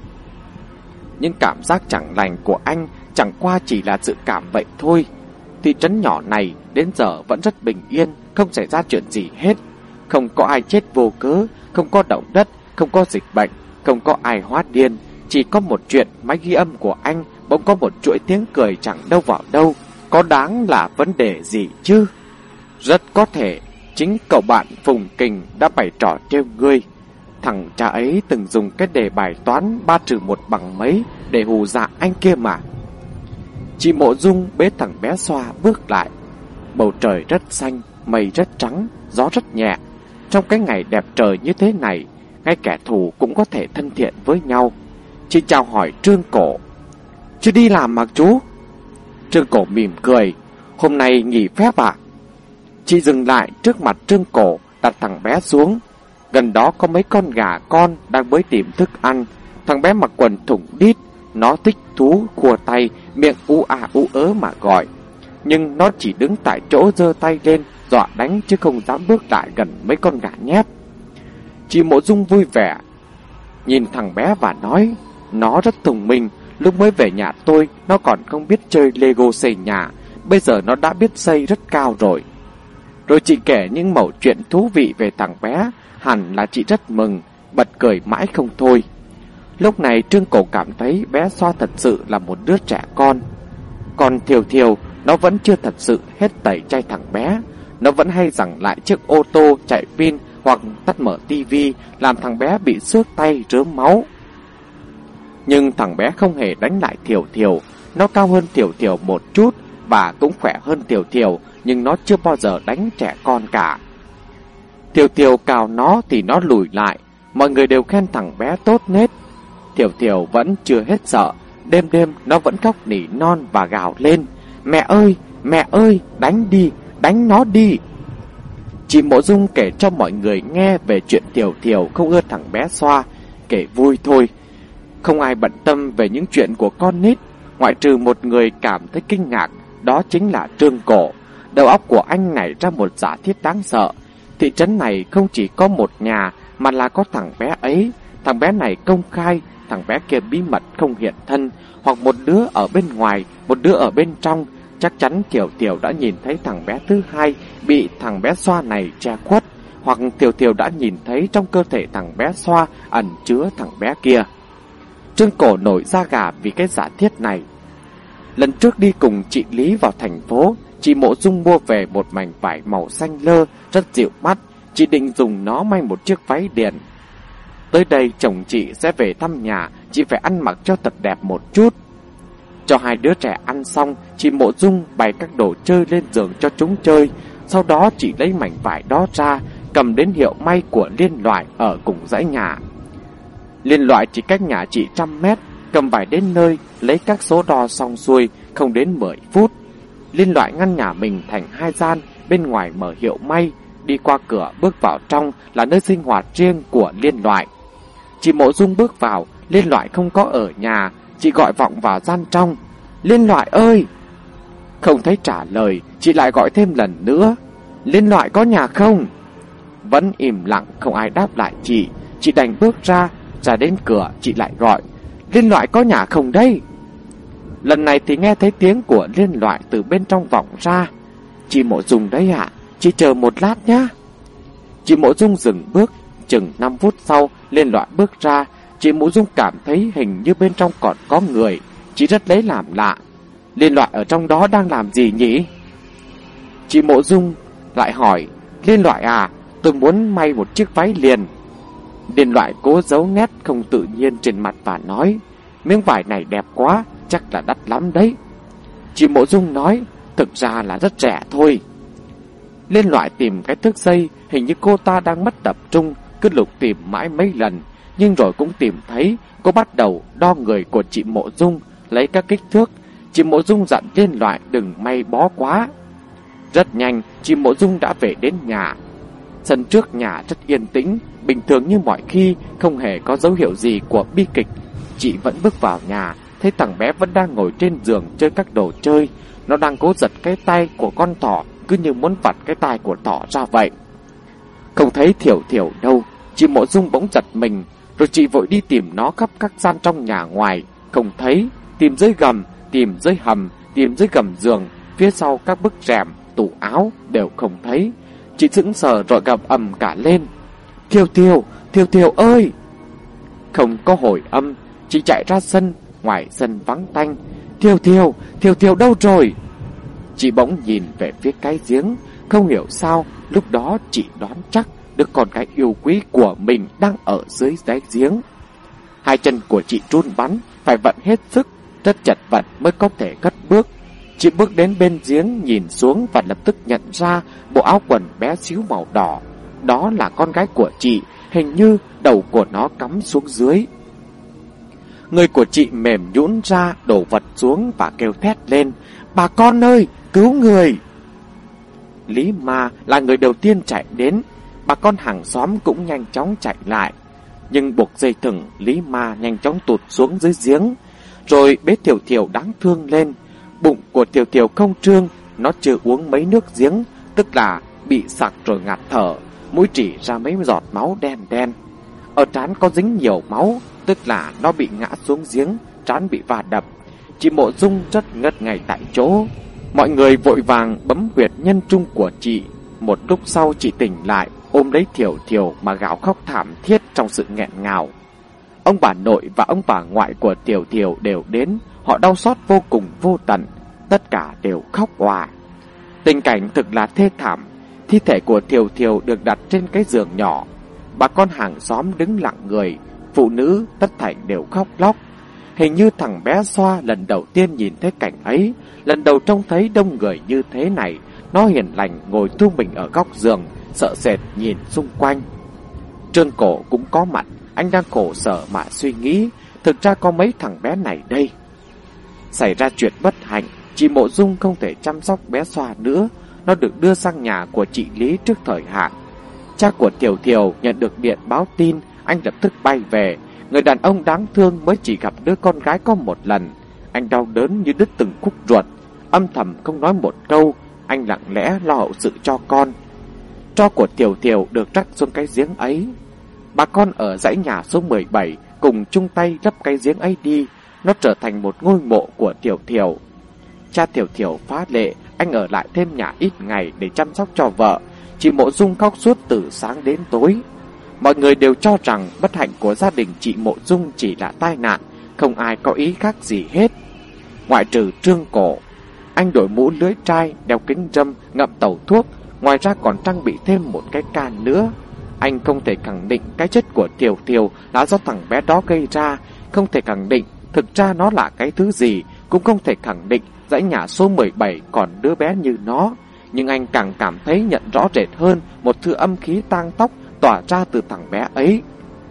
Nhưng cảm giác chẳng lành của anh chẳng qua chỉ là dự cảm vậy thôi. Thị trấn nhỏ này đến giờ vẫn rất bình yên, không xảy ra chuyện gì hết. Không có ai chết vô cớ, không có động đất, không có dịch bệnh, không có ai hóa điên. Chỉ có một chuyện, máy ghi âm của anh bỗng có một chuỗi tiếng cười chẳng đâu vào đâu. Có đáng là vấn đề gì chứ? Rất có thể chính cậu bạn Phùng Kình đã bày trò trêu ngươi. Thằng cha ấy từng dùng cái đề bài toán 3-1 bằng mấy để hù dọa anh kia mà. Chị Mộ Dung bế thằng bé Xoa bước lại. Bầu trời rất xanh, mây rất trắng, gió rất nhẹ. Trong cái ngày đẹp trời như thế này, ngay kẻ thù cũng có thể thân thiện với nhau. Chị chào hỏi Trương Cổ: chưa đi làm mà chú? Trương Cổ mỉm cười: hôm nay nghỉ phép ạ. Chị dừng lại trước mặt Trương Cổ, đặt thằng bé xuống. Gần đó có mấy con gà con đang bới tìm thức ăn. Thằng bé mặc quần thủng đít, nó thích thú khua tay, miệng ú à ú ớ mà gọi. Nhưng nó chỉ đứng tại chỗ giơ tay lên dọa đánh chứ không dám bước lại gần mấy con gà nhép. Chị Mộ Dung vui vẻ nhìn thằng bé và nói, nó rất thông minh. Lúc mới về nhà tôi, nó còn không biết chơi Lego xây nhà, bây giờ nó đã biết xây rất cao rồi. Rồi chị kể những mẩu chuyện thú vị về thằng bé, hẳn là chị rất mừng, bật cười mãi không thôi. Lúc này Trương Cổ cảm thấy bé Xoa thật sự là một đứa trẻ con. Còn Thiều Thiều, nó vẫn chưa thật sự hết tẩy chay thằng bé. Nó vẫn hay giằng lại chiếc ô tô chạy pin hoặc tắt mở tivi, làm thằng bé bị xước tay rớm máu. Nhưng thằng bé không hề đánh lại Thiều Thiều. Nó cao hơn Thiều Thiều một chút và cũng khỏe hơn Thiều Thiều, nhưng nó chưa bao giờ đánh trẻ con cả. Thiều Thiều cào nó thì nó lùi lại. Mọi người đều khen thằng bé tốt nết. Thiều Thiều vẫn chưa hết sợ. Đêm đêm nó vẫn khóc nỉ non và gào lên, mẹ ơi, đánh đi, đánh nó đi. Chị Mộ Dung kể cho mọi người nghe về chuyện Thiều Thiều không ưa thằng bé Xoa, kể vui thôi. Không ai bận tâm về những chuyện của con nít, ngoại trừ một người cảm thấy kinh ngạc, đó chính là Trương Cổ. Đầu óc của anh nảy ra một giả thiết đáng sợ. Thị trấn này không chỉ có một nhà mà là có thằng bé ấy. Thằng bé này công khai, thằng bé kia bí mật không hiện thân, hoặc một đứa ở bên ngoài, một đứa ở bên trong. Chắc chắn Thiều Thiều đã nhìn thấy thằng bé thứ hai bị thằng bé Xoa này che khuất, hoặc Thiều Thiều đã nhìn thấy trong cơ thể thằng bé Xoa ẩn chứa thằng bé kia. Trương Cổ nổi da gà vì cái giả thiết này. Lần trước đi cùng chị Lý vào thành phố, chị Mộ Dung mua về một mảnh vải màu xanh lơ rất dịu mắt. Chị định dùng nó may một chiếc váy điền. Tới đây chồng chị sẽ về thăm nhà, chị phải ăn mặc cho thật đẹp một chút. Cho hai đứa trẻ ăn xong, chị Mộ Dung bày các đồ chơi lên giường cho chúng chơi. Sau đó chị lấy mảnh vải đó ra, cầm đến hiệu may của Liên Loại ở cùng dãy nhà. Liên Loại chỉ cách nhà chị 100 mét, cầm vải đến nơi, lấy các số đo xong xuôi, không đến 10 phút. Liên Loại ngăn nhà mình thành 2 gian, bên ngoài mở hiệu may, đi qua cửa bước vào trong là nơi sinh hoạt riêng của Liên Loại. Chị Mộ Dung bước vào, Liên Loại không có ở nhà, chị gọi vọng vào gian trong, Liên Loại ơi! Không thấy trả lời, chị lại gọi thêm lần nữa, Liên Loại có nhà không? Vẫn im lặng, không ai đáp lại chị đành bước ra đến cửa chị lại gọi, Liên Loại có nhà không đây? Lần này thì nghe thấy tiếng của Liên Loại từ bên trong vọng ra, chị Mộ Dung đấy ạ, chị chờ một lát nhá. Chị Mộ Dung dừng bước, chừng 5 phút sau Liên Loại bước ra. Chị Mộ Dung cảm thấy hình như bên trong còn có người. Chị rất lấy làm lạ, Liên Loại ở trong đó đang làm gì nhỉ? Chị Mộ Dung lại hỏi, Liên Loại à, tôi muốn may một chiếc váy liền. Liên Loại cố giấu nét không tự nhiên trên mặt và nói, miếng vải này đẹp quá, chắc là đắt lắm đấy. Chị Mộ Dung nói, thực ra là rất rẻ thôi. Liên Loại tìm cái thước dây, hình như cô ta đang mất tập trung, cứ lục tìm mãi mấy lần, nhưng rồi cũng tìm thấy. Cô bắt đầu đo người của chị Mộ Dung, lấy các kích thước. Chị Mộ Dung dặn Liên Loại đừng may bó quá. Rất nhanh, chị Mộ Dung đã về đến nhà. Sân trước nhà rất yên tĩnh, bình thường như mọi khi, không hề có dấu hiệu gì của bi kịch. Chị vẫn bước vào nhà, thấy thằng bé vẫn đang ngồi trên giường chơi các đồ chơi. Nó đang cố giật cái tay của con thỏ, cứ như muốn vặt cái tai của thỏ ra vậy. Không thấy Thiều Thiều đâu, chị Mộ Dung bỗng giật mình, rồi chị vội đi tìm nó khắp các gian trong nhà ngoài, không thấy, tìm dưới gầm, tìm dưới hầm, tìm dưới gầm giường, phía sau các bức rèm, tủ áo đều không thấy. Chị sững sờ rồi gầm ầm cả lên, Thiều Thiều ơi! Không có hồi âm, chị chạy ra sân, ngoài sân vắng tanh, Thiều Thiều đâu rồi? Chị bỗng nhìn về phía cái giếng, không hiểu sao, lúc đó chị đoán chắc đứa con gái yêu quý của mình đang ở dưới đáy giếng. Hai chân của chị run bắn, phải vận hết sức, rất chật vật mới có thể cất bước. Chị bước đến bên giếng nhìn xuống và lập tức nhận ra bộ áo quần bé xíu màu đỏ. Đó là con gái của chị, hình như đầu của nó cắm xuống dưới. Người của chị mềm nhũn ra, đổ vật xuống và kêu thét lên, bà con ơi, cứu người! Lý Ma là người đầu tiên chạy đến. Bà con hàng xóm cũng nhanh chóng chạy lại, nhưng buộc dây thừng, Lý Ma nhanh chóng tụt xuống dưới giếng, rồi bế Thiểu Thiểu đáng thương lên. Bụng của Thiểu Thiểu không trương, nó chưa uống mấy nước giếng, tức là bị sặc rồi ngạt thở, mũi trỉ ra mấy giọt máu đen đen. Ở trán có dính nhiều máu, tức là nó bị ngã xuống giếng, trán bị va đập. Chị Mộ Dung rất ngất ngay tại chỗ. Mọi người vội vàng bấm huyệt nhân trung của chị. Một lúc sau chị tỉnh lại, ôm lấy Thiểu Thiểu mà gào khóc thảm thiết trong sự nghẹn ngào. Ông bà nội và ông bà ngoại của Thiểu Thiểu đều đến, họ đau xót vô cùng vô tận, tất cả đều khóc òa. Tình cảnh thực là thê thảm. Thi thể của Thiểu Thiểu được đặt trên cái giường nhỏ. Bà con hàng xóm đứng lặng người, phụ nữ tất thảy đều khóc lóc. Hình như thằng bé Xoa lần đầu tiên nhìn thấy cảnh ấy, lần đầu trông thấy đông người như thế này. Nó hiền lành ngồi thu mình ở góc giường, sợ sệt nhìn xung quanh. Trương Cổ cũng có mặt, anh đang khổ sở mà suy nghĩ, thực ra có mấy thằng bé này đây. Xảy ra chuyện bất hạnh, chị Mộ Dung không thể chăm sóc bé Xoa nữa, nó được đưa sang nhà của chị Lý trước thời hạn. Cha của Thiểu Thiểu nhận được điện báo tin, anh lập tức bay về. Người đàn ông đáng thương mới chỉ gặp đứa con gái có một lần. Anh đau đớn như đứt từng khúc ruột, âm thầm không nói một câu. Anh lặng lẽ lo hậu sự cho con. Tro của Thiểu Thiểu được rắc xuống cái giếng ấy. Bà con ở dãy nhà số 17 cùng chung tay lấp cái giếng ấy đi. Nó trở thành một ngôi mộ của Thiểu Thiểu. Cha Thiểu Thiểu phá lệ, anh ở lại thêm nhà ít ngày để chăm sóc cho vợ. Chị Mộ Dung khóc suốt từ sáng đến tối. Mọi người đều cho rằng bất hạnh của gia đình chị Mộ Dung chỉ là tai nạn, không ai có ý khác gì hết. Ngoại trừ Trương Cổ. Anh đội mũ lưỡi trai, đeo kính râm, ngậm tẩu thuốc, ngoài ra còn trang bị thêm một cái can nữa. Anh không thể khẳng định cái chết của Thiểu Thiểu là do thằng bé đó gây ra, không thể khẳng định thực ra nó là cái thứ gì, cũng không thể khẳng định dãy nhà số 17 còn đứa bé như nó. Nhưng anh càng cảm thấy nhận rõ rệt hơn một thứ âm khí tang tóc tỏa ra từ thằng bé ấy.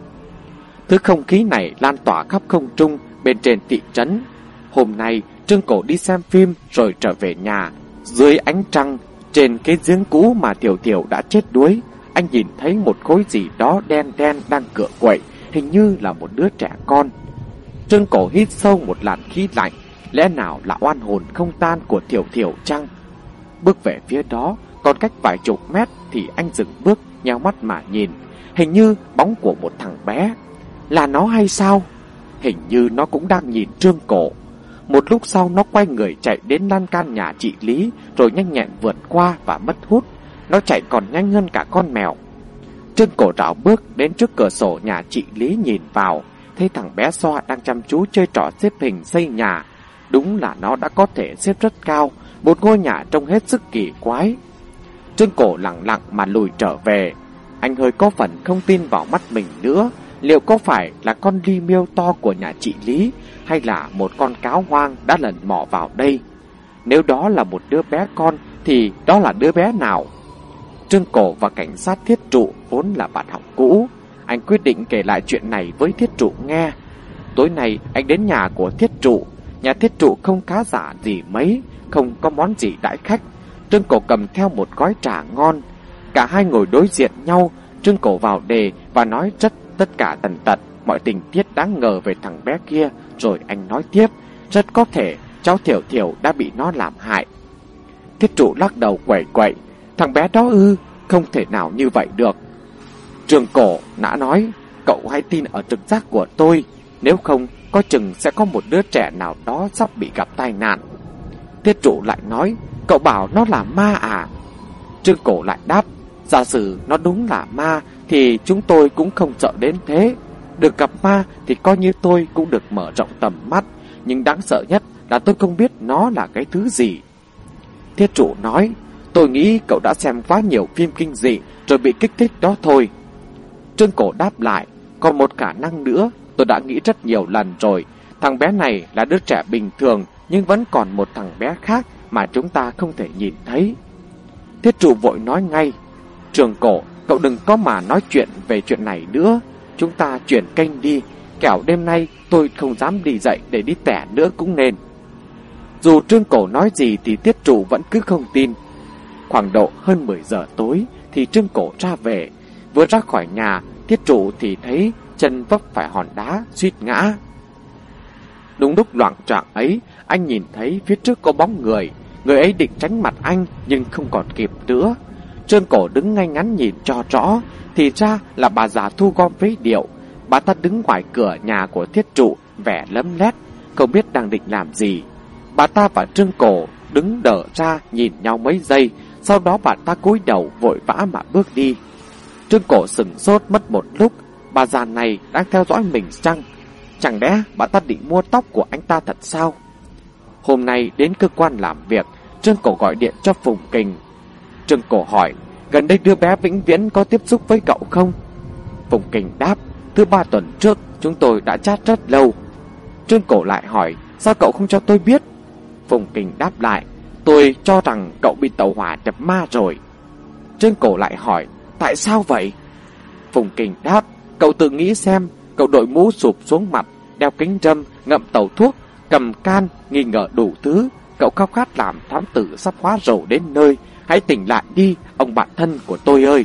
Thứ không khí này lan tỏa khắp không trung bên trên thị trấn. Hôm nay Trương Cổ đi xem phim rồi trở về nhà. Dưới ánh trăng, trên cái giếng cũ mà Thiểu Thiểu đã chết đuối, anh nhìn thấy một khối gì đó đen đen đang cựa quậy, hình như là một đứa trẻ con. Trương Cổ hít sâu một làn khí lạnh. Lẽ nào là oan hồn không tan của Thiểu Thiểu chăng? Bước về phía đó, còn cách vài chục mét thì anh dừng bước, nheo mắt mà nhìn. Hình như bóng của một thằng bé. Là nó hay sao? Hình như nó cũng đang nhìn Trương Cổ. Một lúc sau nó quay người chạy đến lan can nhà chị Lý, rồi nhanh nhẹn vượt qua và mất hút. Nó chạy còn nhanh hơn cả con mèo. Trương Cổ rảo bước đến trước cửa sổ nhà chị Lý nhìn vào, thấy thằng bé Xoa đang chăm chú chơi trò xếp hình xây nhà. Đúng là nó đã có thể xếp rất cao, một ngôi nhà trông hết sức kỳ quái. Trương Cổ lặng lặng mà lùi trở về. Anh hơi có phần không tin vào mắt mình nữa. Liệu có phải là con ly miêu to của nhà chị Lý, hay là một con cáo hoang đã lần mò vào đây? Nếu đó là một đứa bé con thì đó là đứa bé nào? Trương Cổ và cảnh sát Thiết Trụ vốn là bạn học cũ. Anh quyết định kể lại chuyện này với Thiết Trụ nghe. Tối nay anh đến nhà của Thiết Trụ. Nhà Thiết Trụ không khá giả gì mấy, không có món gì đãi khách. Trương Cổ cầm theo một gói trà ngon. Cả hai ngồi đối diện nhau. Trương Cổ vào đề và nói tất cả tần tật mọi tình tiết đáng ngờ về thằng bé kia. Rồi anh nói tiếp, rất có thể cháu Thiểu Thiểu đã bị nó làm hại. Thiết Trụ lắc đầu quẩy quậy. Thằng bé đó ư? Không thể nào như vậy được. Trương Cổ đã nói, cậu hãy tin ở trực giác của tôi, nếu không có chừng sẽ có một đứa trẻ nào đó sắp bị gặp tai nạn. Thiết Trụ lại nói, cậu bảo nó là ma à? Trương Cổ lại đáp, giả sử nó đúng là ma thì chúng tôi cũng không sợ đến thế. Được gặp ma thì coi như tôi cũng được mở rộng tầm mắt, nhưng đáng sợ nhất là tôi không biết nó là cái thứ gì. Thiết Trụ nói, tôi nghĩ cậu đã xem quá nhiều phim kinh dị rồi bị kích thích đó thôi. Trương Cổ đáp lại, còn một khả năng nữa, tôi đã nghĩ rất nhiều lần rồi. Thằng bé này là đứa trẻ bình thường, nhưng vẫn còn một thằng bé khác mà chúng ta không thể nhìn thấy. Thiết Trụ vội nói ngay, Trương Cổ, cậu đừng có mà nói chuyện về chuyện này nữa. Chúng ta chuyển kênh đi, kẻo đêm nay tôi không dám đi dậy để đi tẻ nữa cũng nên. Dù Trương Cổ nói gì thì Thiết Trụ vẫn cứ không tin. Khoảng độ hơn 10 giờ tối thì Trương Cổ ra về. Vừa ra khỏi nhà, Thiết Trụ thì thấy chân vấp phải hòn đá, suýt ngã. Đúng lúc loạng choạng ấy, anh nhìn thấy phía trước có bóng người. Người ấy định tránh mặt anh nhưng không còn kịp nữa. Trương Cổ đứng ngay ngắn nhìn cho rõ, thì ra là bà già thu gom phế liệu. Bà ta đứng ngoài cửa nhà của Thiết Trụ, vẻ lấm lét, không biết đang định làm gì. Bà ta và Trương Cổ đứng đờ ra nhìn nhau mấy giây, sau đó bà ta cúi đầu vội vã mà bước đi. Trương Cổ sửng sốt mất một lúc, bà già này đang theo dõi mình chăng? Chẳng lẽ bà ta định mua tóc của anh ta thật sao? Hôm nay đến cơ quan làm việc, Trương Cổ gọi điện cho Phùng Kình. Trương Cổ hỏi, gần đây đứa bé Vĩnh Viễn có tiếp xúc với cậu không? Phùng Kình đáp, thứ 3 tuần trước chúng tôi đã chat rất lâu. Trương Cổ lại hỏi, sao cậu không cho tôi biết? Phùng Kình đáp lại, tôi cho rằng cậu bị tẩu hỏa nhập ma rồi. Trương Cổ lại hỏi, tại sao vậy? Phùng Kình đáp, cậu tự nghĩ xem, cậu đội mũ sụp xuống mặt, đeo kính râm, ngậm tàu thuốc, cầm can, nghi ngờ đủ thứ. Cậu khao khát làm thám tử sắp hóa rầu đến nơi. Hãy tỉnh lại đi, ông bạn thân của tôi ơi.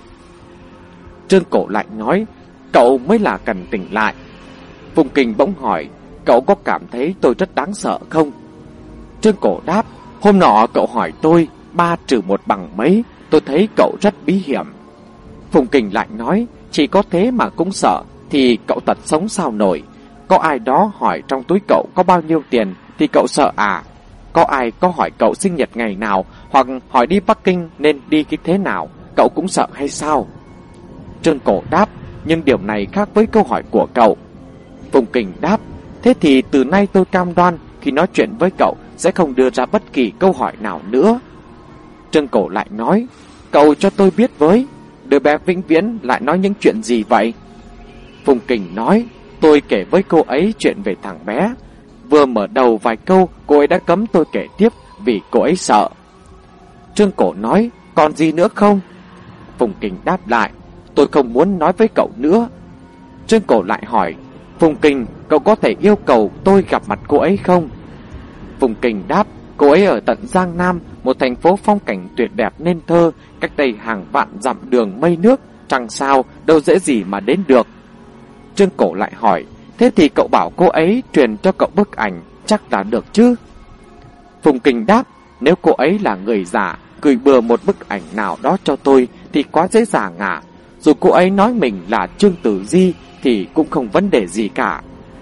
Trương Cổ lại nói, cậu mới là cần tỉnh lại. Phùng Kình bỗng hỏi, cậu có cảm thấy tôi rất đáng sợ không? Trương Cổ đáp, hôm nọ cậu hỏi tôi 3 trừ 1 bằng mấy, tôi thấy cậu rất bí hiểm. Phùng Kình lại nói, chỉ có thế mà cũng sợ, thì cậu thật sống sao nổi. Có ai đó hỏi trong túi cậu có bao nhiêu tiền thì cậu sợ à? Có ai có hỏi cậu sinh nhật ngày nào, hoặc hỏi đi Bắc Kinh nên đi cái thế nào, cậu cũng sợ hay sao? Trương Cổ đáp, nhưng điều này khác với câu hỏi của cậu. Phùng Kình đáp, thế thì từ nay tôi cam đoan khi nói chuyện với cậu sẽ không đưa ra bất kỳ câu hỏi nào nữa. Trương Cổ lại nói, cậu cho tôi biết với, đứa bé Vĩnh Viễn lại nói những chuyện gì vậy? Phùng Kình nói, tôi kể với cô ấy chuyện về thằng bé. Vừa mở đầu vài câu, cô ấy đã cấm tôi kể tiếp vì cô ấy sợ. Trương Cổ nói, còn gì nữa không? Phùng Kình đáp lại, tôi không muốn nói với cậu nữa. Trương Cổ lại hỏi, Phùng Kình, cậu có thể yêu cầu tôi gặp mặt cô ấy không? Phùng Kình đáp, cô ấy ở tận Giang Nam, một thành phố phong cảnh tuyệt đẹp nên thơ, cách đây hàng vạn dặm đường mây nước, chẳng sao, đâu dễ gì mà đến được. Trương Cổ lại hỏi, thế thì cậu bảo cô ấy truyền cho cậu bức ảnh, chắc là được chứ? Phùng Kình đáp, nếu cô ấy là người giả, gửi bừa một bức ảnh nào đó cho tôi thì quá dễ dàng à? Dù cô ấy nói mình là Trương Tử Di thì cũng không vấn đề gì cả.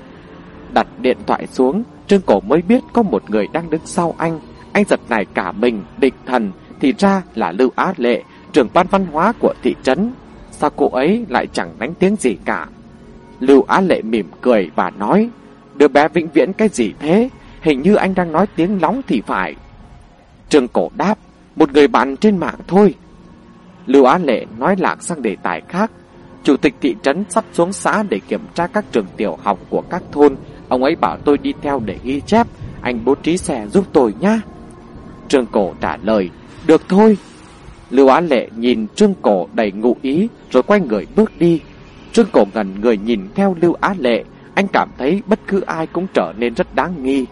Đặt điện thoại xuống, Trương Cổ mới biết có một người đang đứng sau anh. Anh giật nảy cả mình, định thần, thì ra là Lưu Á Lệ, trưởng ban văn hóa của thị trấn. Sao cô ấy lại chẳng đánh tiếng gì cả? Lưu Á Lệ mỉm cười và nói, đứa bé Vĩnh Viễn cái gì thế? Hình như anh đang nói tiếng lóng thì phải. Trương Cổ đáp, một người bạn trên mạng thôi. Lưu Á Lệ nói lạc sang đề tài khác. Chủ tịch thị trấn sắp xuống xã để kiểm tra các trường tiểu học của các thôn. Ông ấy bảo tôi đi theo để ghi chép. Anh bố trí xe giúp tôi nhá. Trương Cổ trả lời, được thôi. Lưu Á Lệ nhìn Trương Cổ đầy ngụ ý rồi quay người bước đi. Trương Cổ ngẩn người nhìn theo Lưu Á Lệ. Anh cảm thấy bất cứ ai cũng trở nên rất đáng nghi.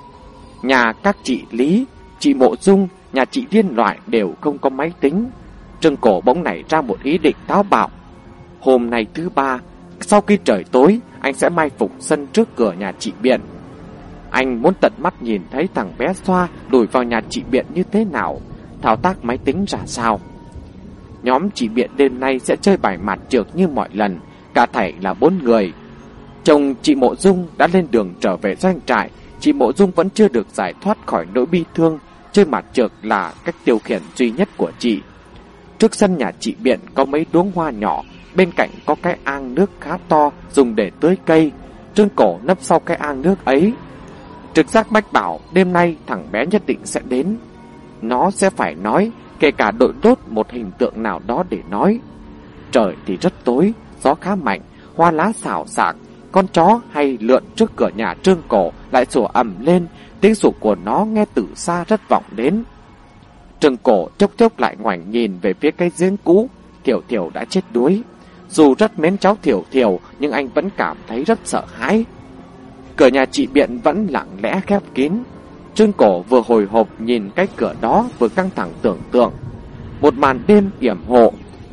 Nhà các chị Lý, chị Mộ Dung, nhà chị Liên Loại đều không có máy tính. Trương Cổ bỗng nảy ra một ý định táo bạo. Hôm nay thứ 3, sau khi trời tối, anh sẽ mai phục sân trước cửa nhà chị Biện. Anh muốn tận mắt nhìn thấy thằng bé Xoa đuổi vào nhà chị Biện như thế nào, thao tác máy tính ra sao. Nhóm chị Biện đêm nay sẽ chơi bài mặt trược như mọi lần, cả thảy là 4 người. Chồng chị Mộ Dung đã lên đường trở về doanh trại. Chị Mộ Dung vẫn chưa được giải thoát khỏi nỗi bi thương. Chơi mặt trược là cách tiêu khiển duy nhất của chị. Trước sân nhà chị Biện có mấy đuống hoa nhỏ, bên cạnh có cái ang nước khá to dùng để tưới cây. Trương Cổ nấp sau cái ang nước ấy. Trực giác mách bảo đêm nay thằng bé nhất định sẽ đến. Nó sẽ phải nói, kể cả đội đốt một hình tượng nào đó để nói. Trời thì rất tối, gió khá mạnh, hoa lá xào xạc. Con chó hay lượn trước cửa nhà Trương Cổ lại sủa ầm lên, tiếng sủa của nó nghe từ xa rất vọng đến. Trương Cổ chốc chốc lại ngoảnh nhìn về phía cái giếng cũ. Thiểu Thiểu đã chết đuối. Dù rất mến cháu Thiểu Thiểu, nhưng anh vẫn cảm thấy rất sợ hãi. Cửa nhà chị Biện vẫn lặng lẽ khép kín. Trương Cổ vừa hồi hộp nhìn cái cửa đó, vừa căng thẳng tưởng tượng. Một màn đêm yểm hộ,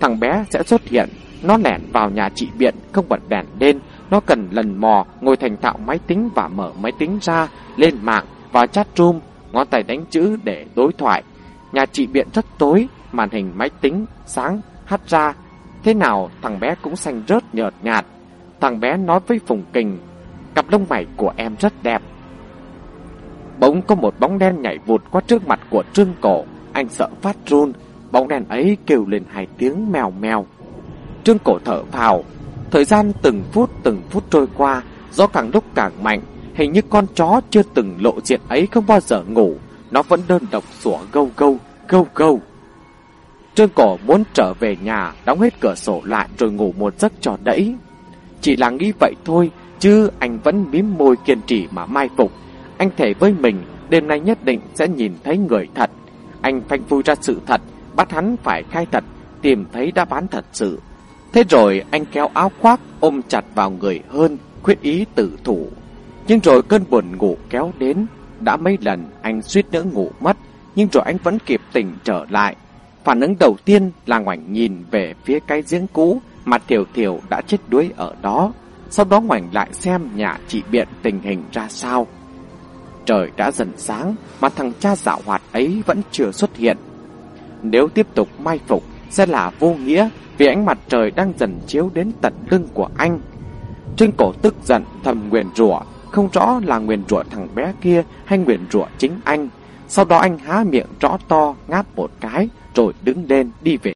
thằng bé sẽ xuất hiện. Nó lẻn vào nhà chị Biện không bật đèn lên. Nó cần lần mò ngồi thành thạo máy tính và mở máy tính ra, lên mạng, vào chat room, ngón tay đánh chữ để đối thoại. Nhà chị Biện rất tối, màn hình máy tính sáng hắt ra. Thế nào thằng bé cũng xanh rớt nhợt nhạt. Thằng bé nói với Phùng Kình, cặp lông mày của em rất đẹp. Bỗng có một bóng đen nhảy vụt qua trước mặt của Trương Cổ. Anh sợ phát run. Bóng đen ấy kêu lên 2 tiếng mèo mèo. Trương Cổ thở phào. Thời gian từng phút trôi qua, gió càng lúc càng mạnh. Hình như con chó chưa từng lộ diện ấy không bao giờ ngủ. Nó vẫn đơn độc sủa gâu gâu, gâu gâu. Trương Cổ muốn trở về nhà, đóng hết cửa sổ lại rồi ngủ một giấc cho đẫy. Chỉ là nghĩ vậy thôi, chứ anh vẫn mím môi kiên trì mà mai phục. Anh thề với mình, đêm nay nhất định sẽ nhìn thấy người thật. Anh phanh phui ra sự thật, bắt hắn phải khai thật, tìm thấy đáp án thật sự. Thế rồi anh kéo áo khoác, ôm chặt vào người hơn, quyết ý tử thủ. Nhưng rồi cơn buồn ngủ kéo đến. Đã mấy lần anh suýt nữa ngủ mất, nhưng rồi anh vẫn kịp tỉnh trở lại. Phản ứng đầu tiên là ngoảnh nhìn về phía cái giếng cũ mà Thiều Thiều đã chết đuối ở đó. Sau đó ngoảnh lại xem nhà chị Biện tình hình ra sao. Trời đã dần sáng mà thằng cha giảo hoạt ấy vẫn chưa xuất hiện. Nếu tiếp tục mai phục sẽ là vô nghĩa, vì ánh mặt trời đang dần chiếu đến tận lưng của anh. Trương Cổ tức giận thầm nguyền rủa, không rõ là nguyền rủa thằng bé kia hay nguyền rủa chính anh. Sau đó anh há miệng rõ to ngáp một cái rồi đứng lên đi về.